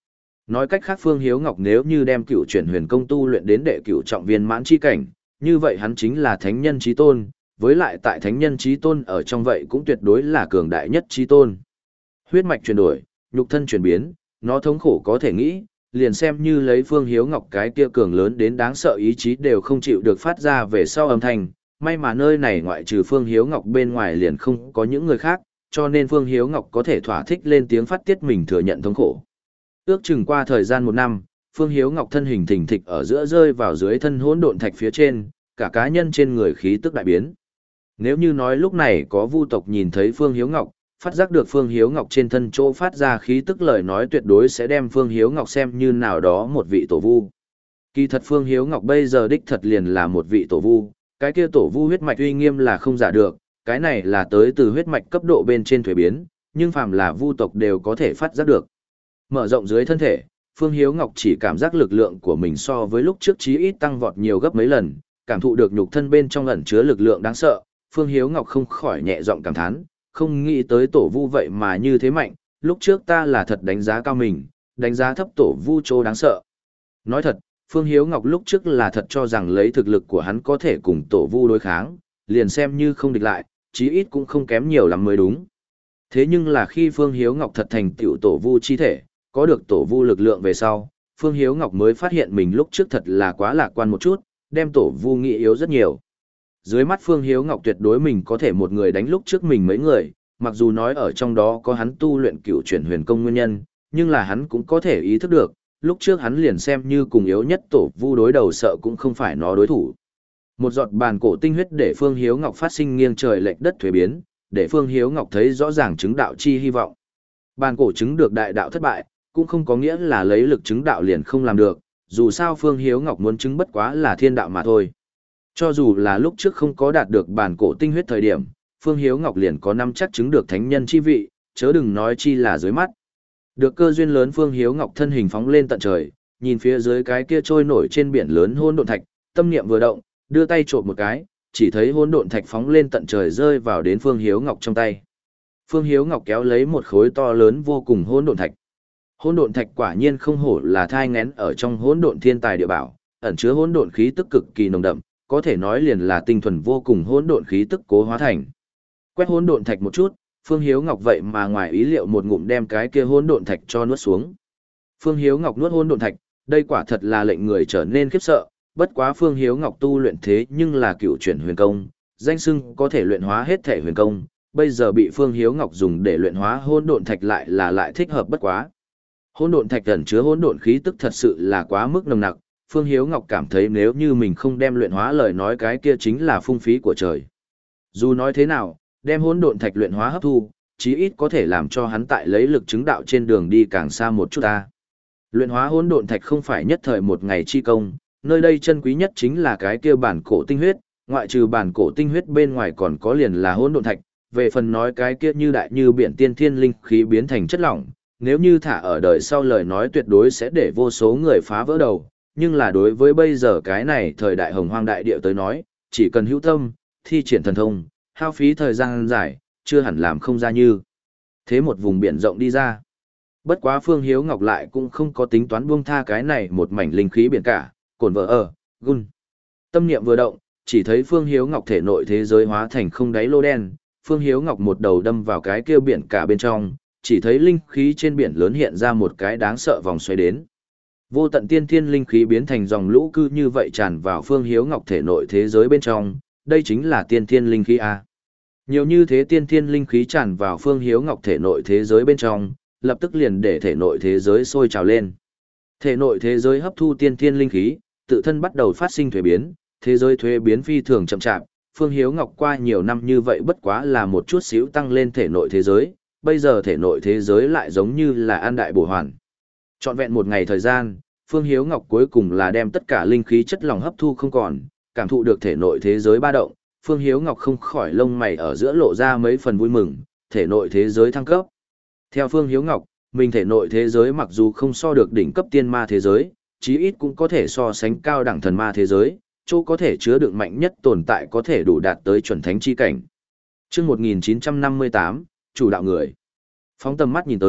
Nói cách khác Phương Hiếu Ngọc nếu như đem cựu chuyển huyền công tu luyện đến đệ cửu trọng viên mãn chi cảnh, như vậy hắn chính là thánh nhân chí tôn, với lại tại thánh nhân chí tôn ở trong vậy cũng tuyệt đối là cường đại nhất chí tôn. Huyết mạch chuyển đổi, nhục thân chuyển biến, nó thống khổ có thể nghĩ, liền xem như lấy Phương Hiếu Ngọc cái kia cường lớn đến đáng sợ ý chí đều không chịu được phát ra về sau âm thanh, may mà nơi này ngoại trừ Phương Hiếu Ngọc bên ngoài liền không có những người khác, cho nên Phương Hiếu Ngọc có thể thỏa thích lên tiếng phát tiết mình thừa nhận thống khổ. Ước chừng qua thời gian một năm, Phương Hiếu Ngọc thân hình thình thịch ở giữa rơi vào dưới thân hỗn độn thạch phía trên, cả cá nhân trên người khí tức đại biến. Nếu như nói lúc này có vu tộc nhìn thấy Phương Hiếu Ngọc, phát giác được Phương Hiếu Ngọc trên thân chỗ phát ra khí tức lời nói tuyệt đối sẽ đem Phương Hiếu Ngọc xem như nào đó một vị tổ vu. Kỳ thật Phương Hiếu Ngọc bây giờ đích thật liền là một vị tổ vu, cái kia tổ vu huyết mạch uy nghiêm là không giả được, cái này là tới từ huyết mạch cấp độ bên trên thuế biến, nhưng phàm là vu tộc đều có thể phát giác được. Mở rộng dưới thân thể, Phương Hiếu Ngọc chỉ cảm giác lực lượng của mình so với lúc trước chí ít tăng vọt nhiều gấp mấy lần, cảm thụ được nhục thân bên trong ẩn chứa lực lượng đáng sợ, Phương Hiếu Ngọc không khỏi nhẹ giọng cảm thán, không nghĩ tới tổ vu vậy mà như thế mạnh, lúc trước ta là thật đánh giá cao mình, đánh giá thấp tổ vu chỗ đáng sợ. Nói thật, Phương Hiếu Ngọc lúc trước là thật cho rằng lấy thực lực của hắn có thể cùng tổ vu đối kháng, liền xem như không địch lại, chí ít cũng không kém nhiều lắm mới đúng. Thế nhưng là khi Phương Hiếu Ngọc thật thành tiểu tổ vu chi thể, có được tổ vu lực lượng về sau, Phương Hiếu Ngọc mới phát hiện mình lúc trước thật là quá lạc quan một chút, đem tổ vu nghĩ yếu rất nhiều. Dưới mắt Phương Hiếu Ngọc tuyệt đối mình có thể một người đánh lúc trước mình mấy người, mặc dù nói ở trong đó có hắn tu luyện cựu chuyển huyền công nguyên nhân, nhưng là hắn cũng có thể ý thức được, lúc trước hắn liền xem như cùng yếu nhất tổ vu đối đầu sợ cũng không phải nó đối thủ. Một giọt bàn cổ tinh huyết để Phương Hiếu Ngọc phát sinh nghiêng trời lệch đất thuế biến, để Phương Hiếu Ngọc thấy rõ ràng chứng đạo chi hy vọng. Bàn cổ chứng được đại đạo thất bại, cũng không có nghĩa là lấy lực chứng đạo liền không làm được, dù sao Phương Hiếu Ngọc muốn chứng bất quá là thiên đạo mà thôi. Cho dù là lúc trước không có đạt được bản cổ tinh huyết thời điểm, Phương Hiếu Ngọc liền có năm chắc chứng được thánh nhân chi vị, chớ đừng nói chi là dưới mắt. Được cơ duyên lớn Phương Hiếu Ngọc thân hình phóng lên tận trời, nhìn phía dưới cái kia trôi nổi trên biển lớn hỗn độn thạch, tâm niệm vừa động, đưa tay trộm một cái, chỉ thấy hỗn độn thạch phóng lên tận trời rơi vào đến Phương Hiếu Ngọc trong tay. Phương Hiếu Ngọc kéo lấy một khối to lớn vô cùng hỗn độn thạch. Hỗn độn thạch quả nhiên không hổ là thai nghén ở trong hỗn độn thiên tài địa bảo, ẩn chứa hỗn độn khí tức cực kỳ nồng đậm, có thể nói liền là tinh thuần vô cùng hỗn độn khí tức cố hóa thành. Quét hỗn độn thạch một chút, Phương Hiếu Ngọc vậy mà ngoài ý liệu một ngụm đem cái kia hỗn độn thạch cho nuốt xuống. Phương Hiếu Ngọc nuốt hỗn độn thạch, đây quả thật là lệnh người trở nên khiếp sợ, bất quá Phương Hiếu Ngọc tu luyện thế nhưng là cựu chuyển huyền công, danh xưng có thể luyện hóa hết thể huyền công, bây giờ bị Phương Hiếu Ngọc dùng để luyện hóa hỗn độn thạch lại là lại thích hợp bất quá. Hỗn độn thạch ẩn chứa hỗn độn khí tức thật sự là quá mức nồng nặc, Phương Hiếu Ngọc cảm thấy nếu như mình không đem luyện hóa lời nói cái kia chính là phung phí của trời. Dù nói thế nào, đem hỗn độn thạch luyện hóa hấp thu, chí ít có thể làm cho hắn tại lấy lực chứng đạo trên đường đi càng xa một chút ta. Luyện hóa hỗn độn thạch không phải nhất thời một ngày chi công, nơi đây chân quý nhất chính là cái kia bản cổ tinh huyết, ngoại trừ bản cổ tinh huyết bên ngoài còn có liền là hỗn độn thạch, về phần nói cái kia như đại như biển tiên thiên linh khí biến thành chất lỏng, nếu như thả ở đời sau lời nói tuyệt đối sẽ để vô số người phá vỡ đầu, nhưng là đối với bây giờ cái này thời đại hồng hoang đại địa tới nói, chỉ cần hữu tâm, thi triển thần thông, hao phí thời gian dài, chưa hẳn làm không ra như thế một vùng biển rộng đi ra. Bất quá Phương Hiếu Ngọc lại cũng không có tính toán buông tha cái này một mảnh linh khí biển cả, cồn vợ ở, gun. Tâm niệm vừa động, chỉ thấy Phương Hiếu Ngọc thể nội thế giới hóa thành không đáy lô đen, Phương Hiếu Ngọc một đầu đâm vào cái kia biển cả bên trong, chỉ thấy linh khí trên biển lớn hiện ra một cái đáng sợ vòng xoáy đến. Vô tận tiên thiên linh khí biến thành dòng lũ cư như vậy tràn vào Phương Hiếu Ngọc thể nội thế giới bên trong, đây chính là tiên thiên linh khí a. Nhiều như thế tiên thiên linh khí tràn vào Phương Hiếu Ngọc thể nội thế giới bên trong, lập tức liền để thể nội thế giới sôi trào lên. Thể nội thế giới hấp thu tiên thiên linh khí, tự thân bắt đầu phát sinh thuế biến, thế giới thuế biến phi thường chậm chạp. Phương Hiếu Ngọc qua nhiều năm như vậy bất quá là một chút xíu tăng lên thể nội thế giới, bây giờ thể nội thế giới lại giống như là an đại bổ hoàn. Trọn vẹn một ngày thời gian, Phương Hiếu Ngọc cuối cùng là đem tất cả linh khí chất lỏng hấp thu không còn, cảm thụ được thể nội thế giới ba động, Phương Hiếu Ngọc không khỏi lông mày ở giữa lộ ra mấy phần vui mừng, thể nội thế giới thăng cấp. Theo Phương Hiếu Ngọc, mình thể nội thế giới mặc dù không so được đỉnh cấp tiên ma thế giới, chí ít cũng có thể so sánh cao đẳng thần ma thế giới, chỗ có thể chứa đựng mạnh nhất tồn tại có thể đủ đạt tới chuẩn thánh chi cảnh. Chương một nghìn chín trăm năm mươi tám, chủ đạo người. Phóng tầm mắt nhìn tới,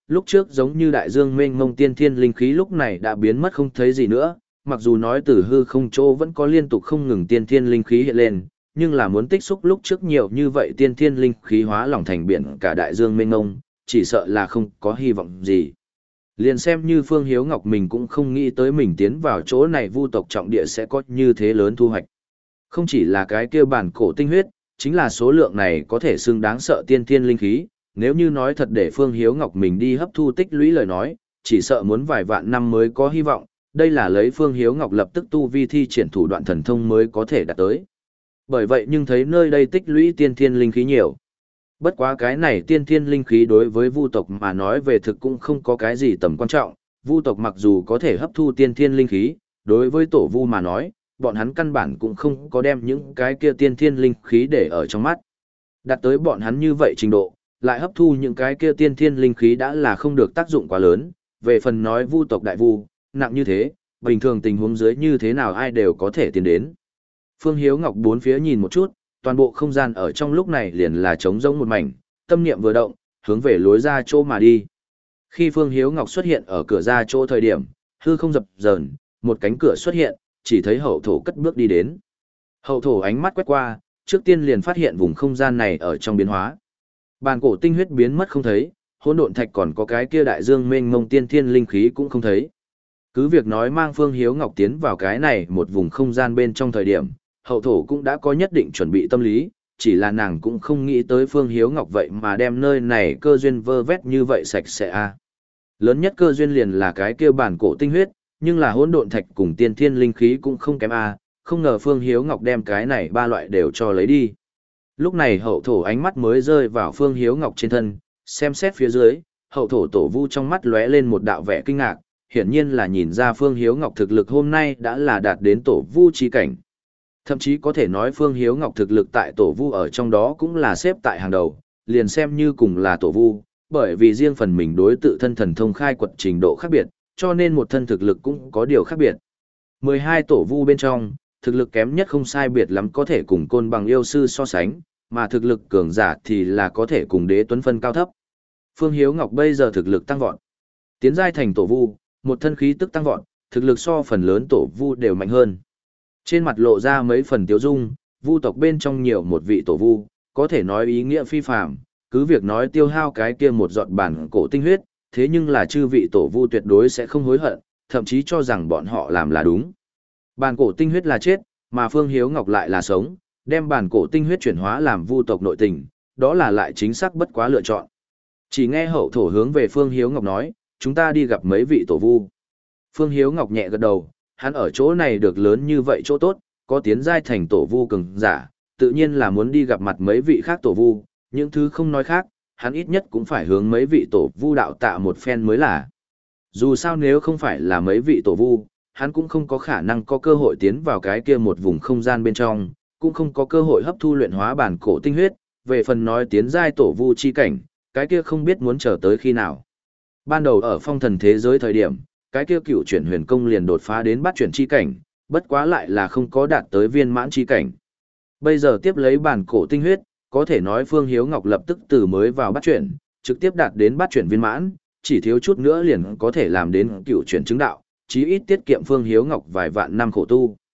lúc trước giống như đại dương mênh mông tiên thiên linh khí lúc này đã biến mất không thấy gì nữa, mặc dù nói từ hư không chỗ vẫn có liên tục không ngừng tiên thiên linh khí hiện lên, nhưng là muốn tích xúc lúc trước nhiều như vậy tiên thiên linh khí hóa lỏng thành biển cả đại dương mênh mông, chỉ sợ là không có hy vọng gì. Liền xem như Phương Hiếu Ngọc mình cũng không nghĩ tới mình tiến vào chỗ này vu tộc trọng địa sẽ có như thế lớn thu hoạch. Không chỉ là cái kia bản cổ tinh huyết, chính là số lượng này có thể xưng đáng sợ tiên thiên linh khí, nếu như nói thật để Phương Hiếu Ngọc mình đi hấp thu tích lũy lời nói, chỉ sợ muốn vài vạn năm mới có hy vọng, đây là lấy Phương Hiếu Ngọc lập tức tu vi thi triển thủ đoạn thần thông mới có thể đạt tới. Bởi vậy nhưng thấy nơi đây tích lũy tiên thiên linh khí nhiều. Bất quá cái này tiên thiên linh khí đối với vu tộc mà nói về thực cũng không có cái gì tầm quan trọng, vu tộc mặc dù có thể hấp thu tiên thiên linh khí, đối với tổ vu mà nói, bọn hắn căn bản cũng không có đem những cái kia tiên thiên linh khí để ở trong mắt. Đạt tới bọn hắn như vậy trình độ, lại hấp thu những cái kia tiên thiên linh khí đã là không được tác dụng quá lớn, về phần nói vu tộc đại vu, nặng như thế, bình thường tình huống dưới như thế nào ai đều có thể tiến đến. Phương Hiếu Ngọc bốn phía nhìn một chút, toàn bộ không gian ở trong lúc này liền là trống rỗng một mảnh, tâm niệm vừa động, hướng về lối ra chỗ mà đi. Khi Phương Hiếu Ngọc xuất hiện ở cửa ra chỗ thời điểm, hư không dập dờn, một cánh cửa xuất hiện, chỉ thấy hậu thổ cất bước đi đến. Hậu thổ ánh mắt quét qua, trước tiên liền phát hiện vùng không gian này ở trong biến hóa. Bàn cổ tinh huyết biến mất không thấy, hỗn độn thạch còn có cái kia đại dương mênh mông tiên thiên linh khí cũng không thấy. Cứ việc nói mang Phương Hiếu Ngọc tiến vào cái này một vùng không gian bên trong thời điểm, hậu thổ cũng đã có nhất định chuẩn bị tâm lý, chỉ là nàng cũng không nghĩ tới Phương Hiếu Ngọc vậy mà đem nơi này cơ duyên vơ vét như vậy sạch sẽ a. Lớn nhất cơ duyên liền là cái kia bản cổ tinh huyết, nhưng là hỗn độn thạch cùng tiên thiên linh khí cũng không kém a, không ngờ Phương Hiếu Ngọc đem cái này ba loại đều cho lấy đi. Lúc này hậu thổ ánh mắt mới rơi vào Phương Hiếu Ngọc trên thân, xem xét phía dưới, hậu thổ tổ vu trong mắt lóe lên một đạo vẻ kinh ngạc, hiển nhiên là nhìn ra Phương Hiếu Ngọc thực lực hôm nay đã là đạt đến tổ vu chi cảnh. Thậm chí có thể nói Phương Hiếu Ngọc thực lực tại tổ vu ở trong đó cũng là xếp tại hàng đầu, liền xem như cùng là tổ vu, bởi vì riêng phần mình đối tự thân thần thông khai quật trình độ khác biệt, cho nên một thân thực lực cũng có điều khác biệt. mười hai tổ vu bên trong, thực lực kém nhất không sai biệt lắm có thể cùng côn bằng yêu sư so sánh, mà thực lực cường giả thì là có thể cùng đế tuấn phân cao thấp. Phương Hiếu Ngọc bây giờ thực lực tăng vọt, tiến giai thành tổ vu, một thân khí tức tăng vọt, thực lực so phần lớn tổ vu đều mạnh hơn. Trên mặt lộ ra mấy phần tiêu dung, vu tộc bên trong nhiều một vị tổ vu, có thể nói ý nghĩa phi phàm, cứ việc nói tiêu hao cái kia một giọt bản cổ tinh huyết, thế nhưng là chư vị tổ vu tuyệt đối sẽ không hối hận, thậm chí cho rằng bọn họ làm là đúng. Bản cổ tinh huyết là chết, mà Phương Hiếu Ngọc lại là sống, đem bản cổ tinh huyết chuyển hóa làm vu tộc nội tình, đó là lại chính xác bất quá lựa chọn. Chỉ nghe hậu thổ hướng về Phương Hiếu Ngọc nói, chúng ta đi gặp mấy vị tổ vu. Phương Hiếu Ngọc nhẹ gật đầu, hắn ở chỗ này được lớn như vậy chỗ tốt, có tiến giai thành tổ vu cường giả, tự nhiên là muốn đi gặp mặt mấy vị khác tổ vu, những thứ không nói khác, hắn ít nhất cũng phải hướng mấy vị tổ vu đạo tạ một phen mới là. Dù sao nếu không phải là mấy vị tổ vu, hắn cũng không có khả năng có cơ hội tiến vào cái kia một vùng không gian bên trong, cũng không có cơ hội hấp thu luyện hóa bản cổ tinh huyết, về phần nói tiến giai tổ vu chi cảnh, cái kia không biết muốn chờ tới khi nào. Ban đầu ở phong thần thế giới thời điểm, cái kia cựu chuyển huyền công liền đột phá đến bát chuyển chi cảnh, bất quá lại là không có đạt tới viên mãn chi cảnh. Bây giờ tiếp lấy bản cổ tinh huyết, có thể nói Phương Hiếu Ngọc lập tức từ mới vào bát chuyển, trực tiếp đạt đến bát chuyển viên mãn, chỉ thiếu chút nữa liền có thể làm đến cựu chuyển chứng đạo, chí ít tiết kiệm Phương Hiếu Ngọc vài vạn năm khổ tu.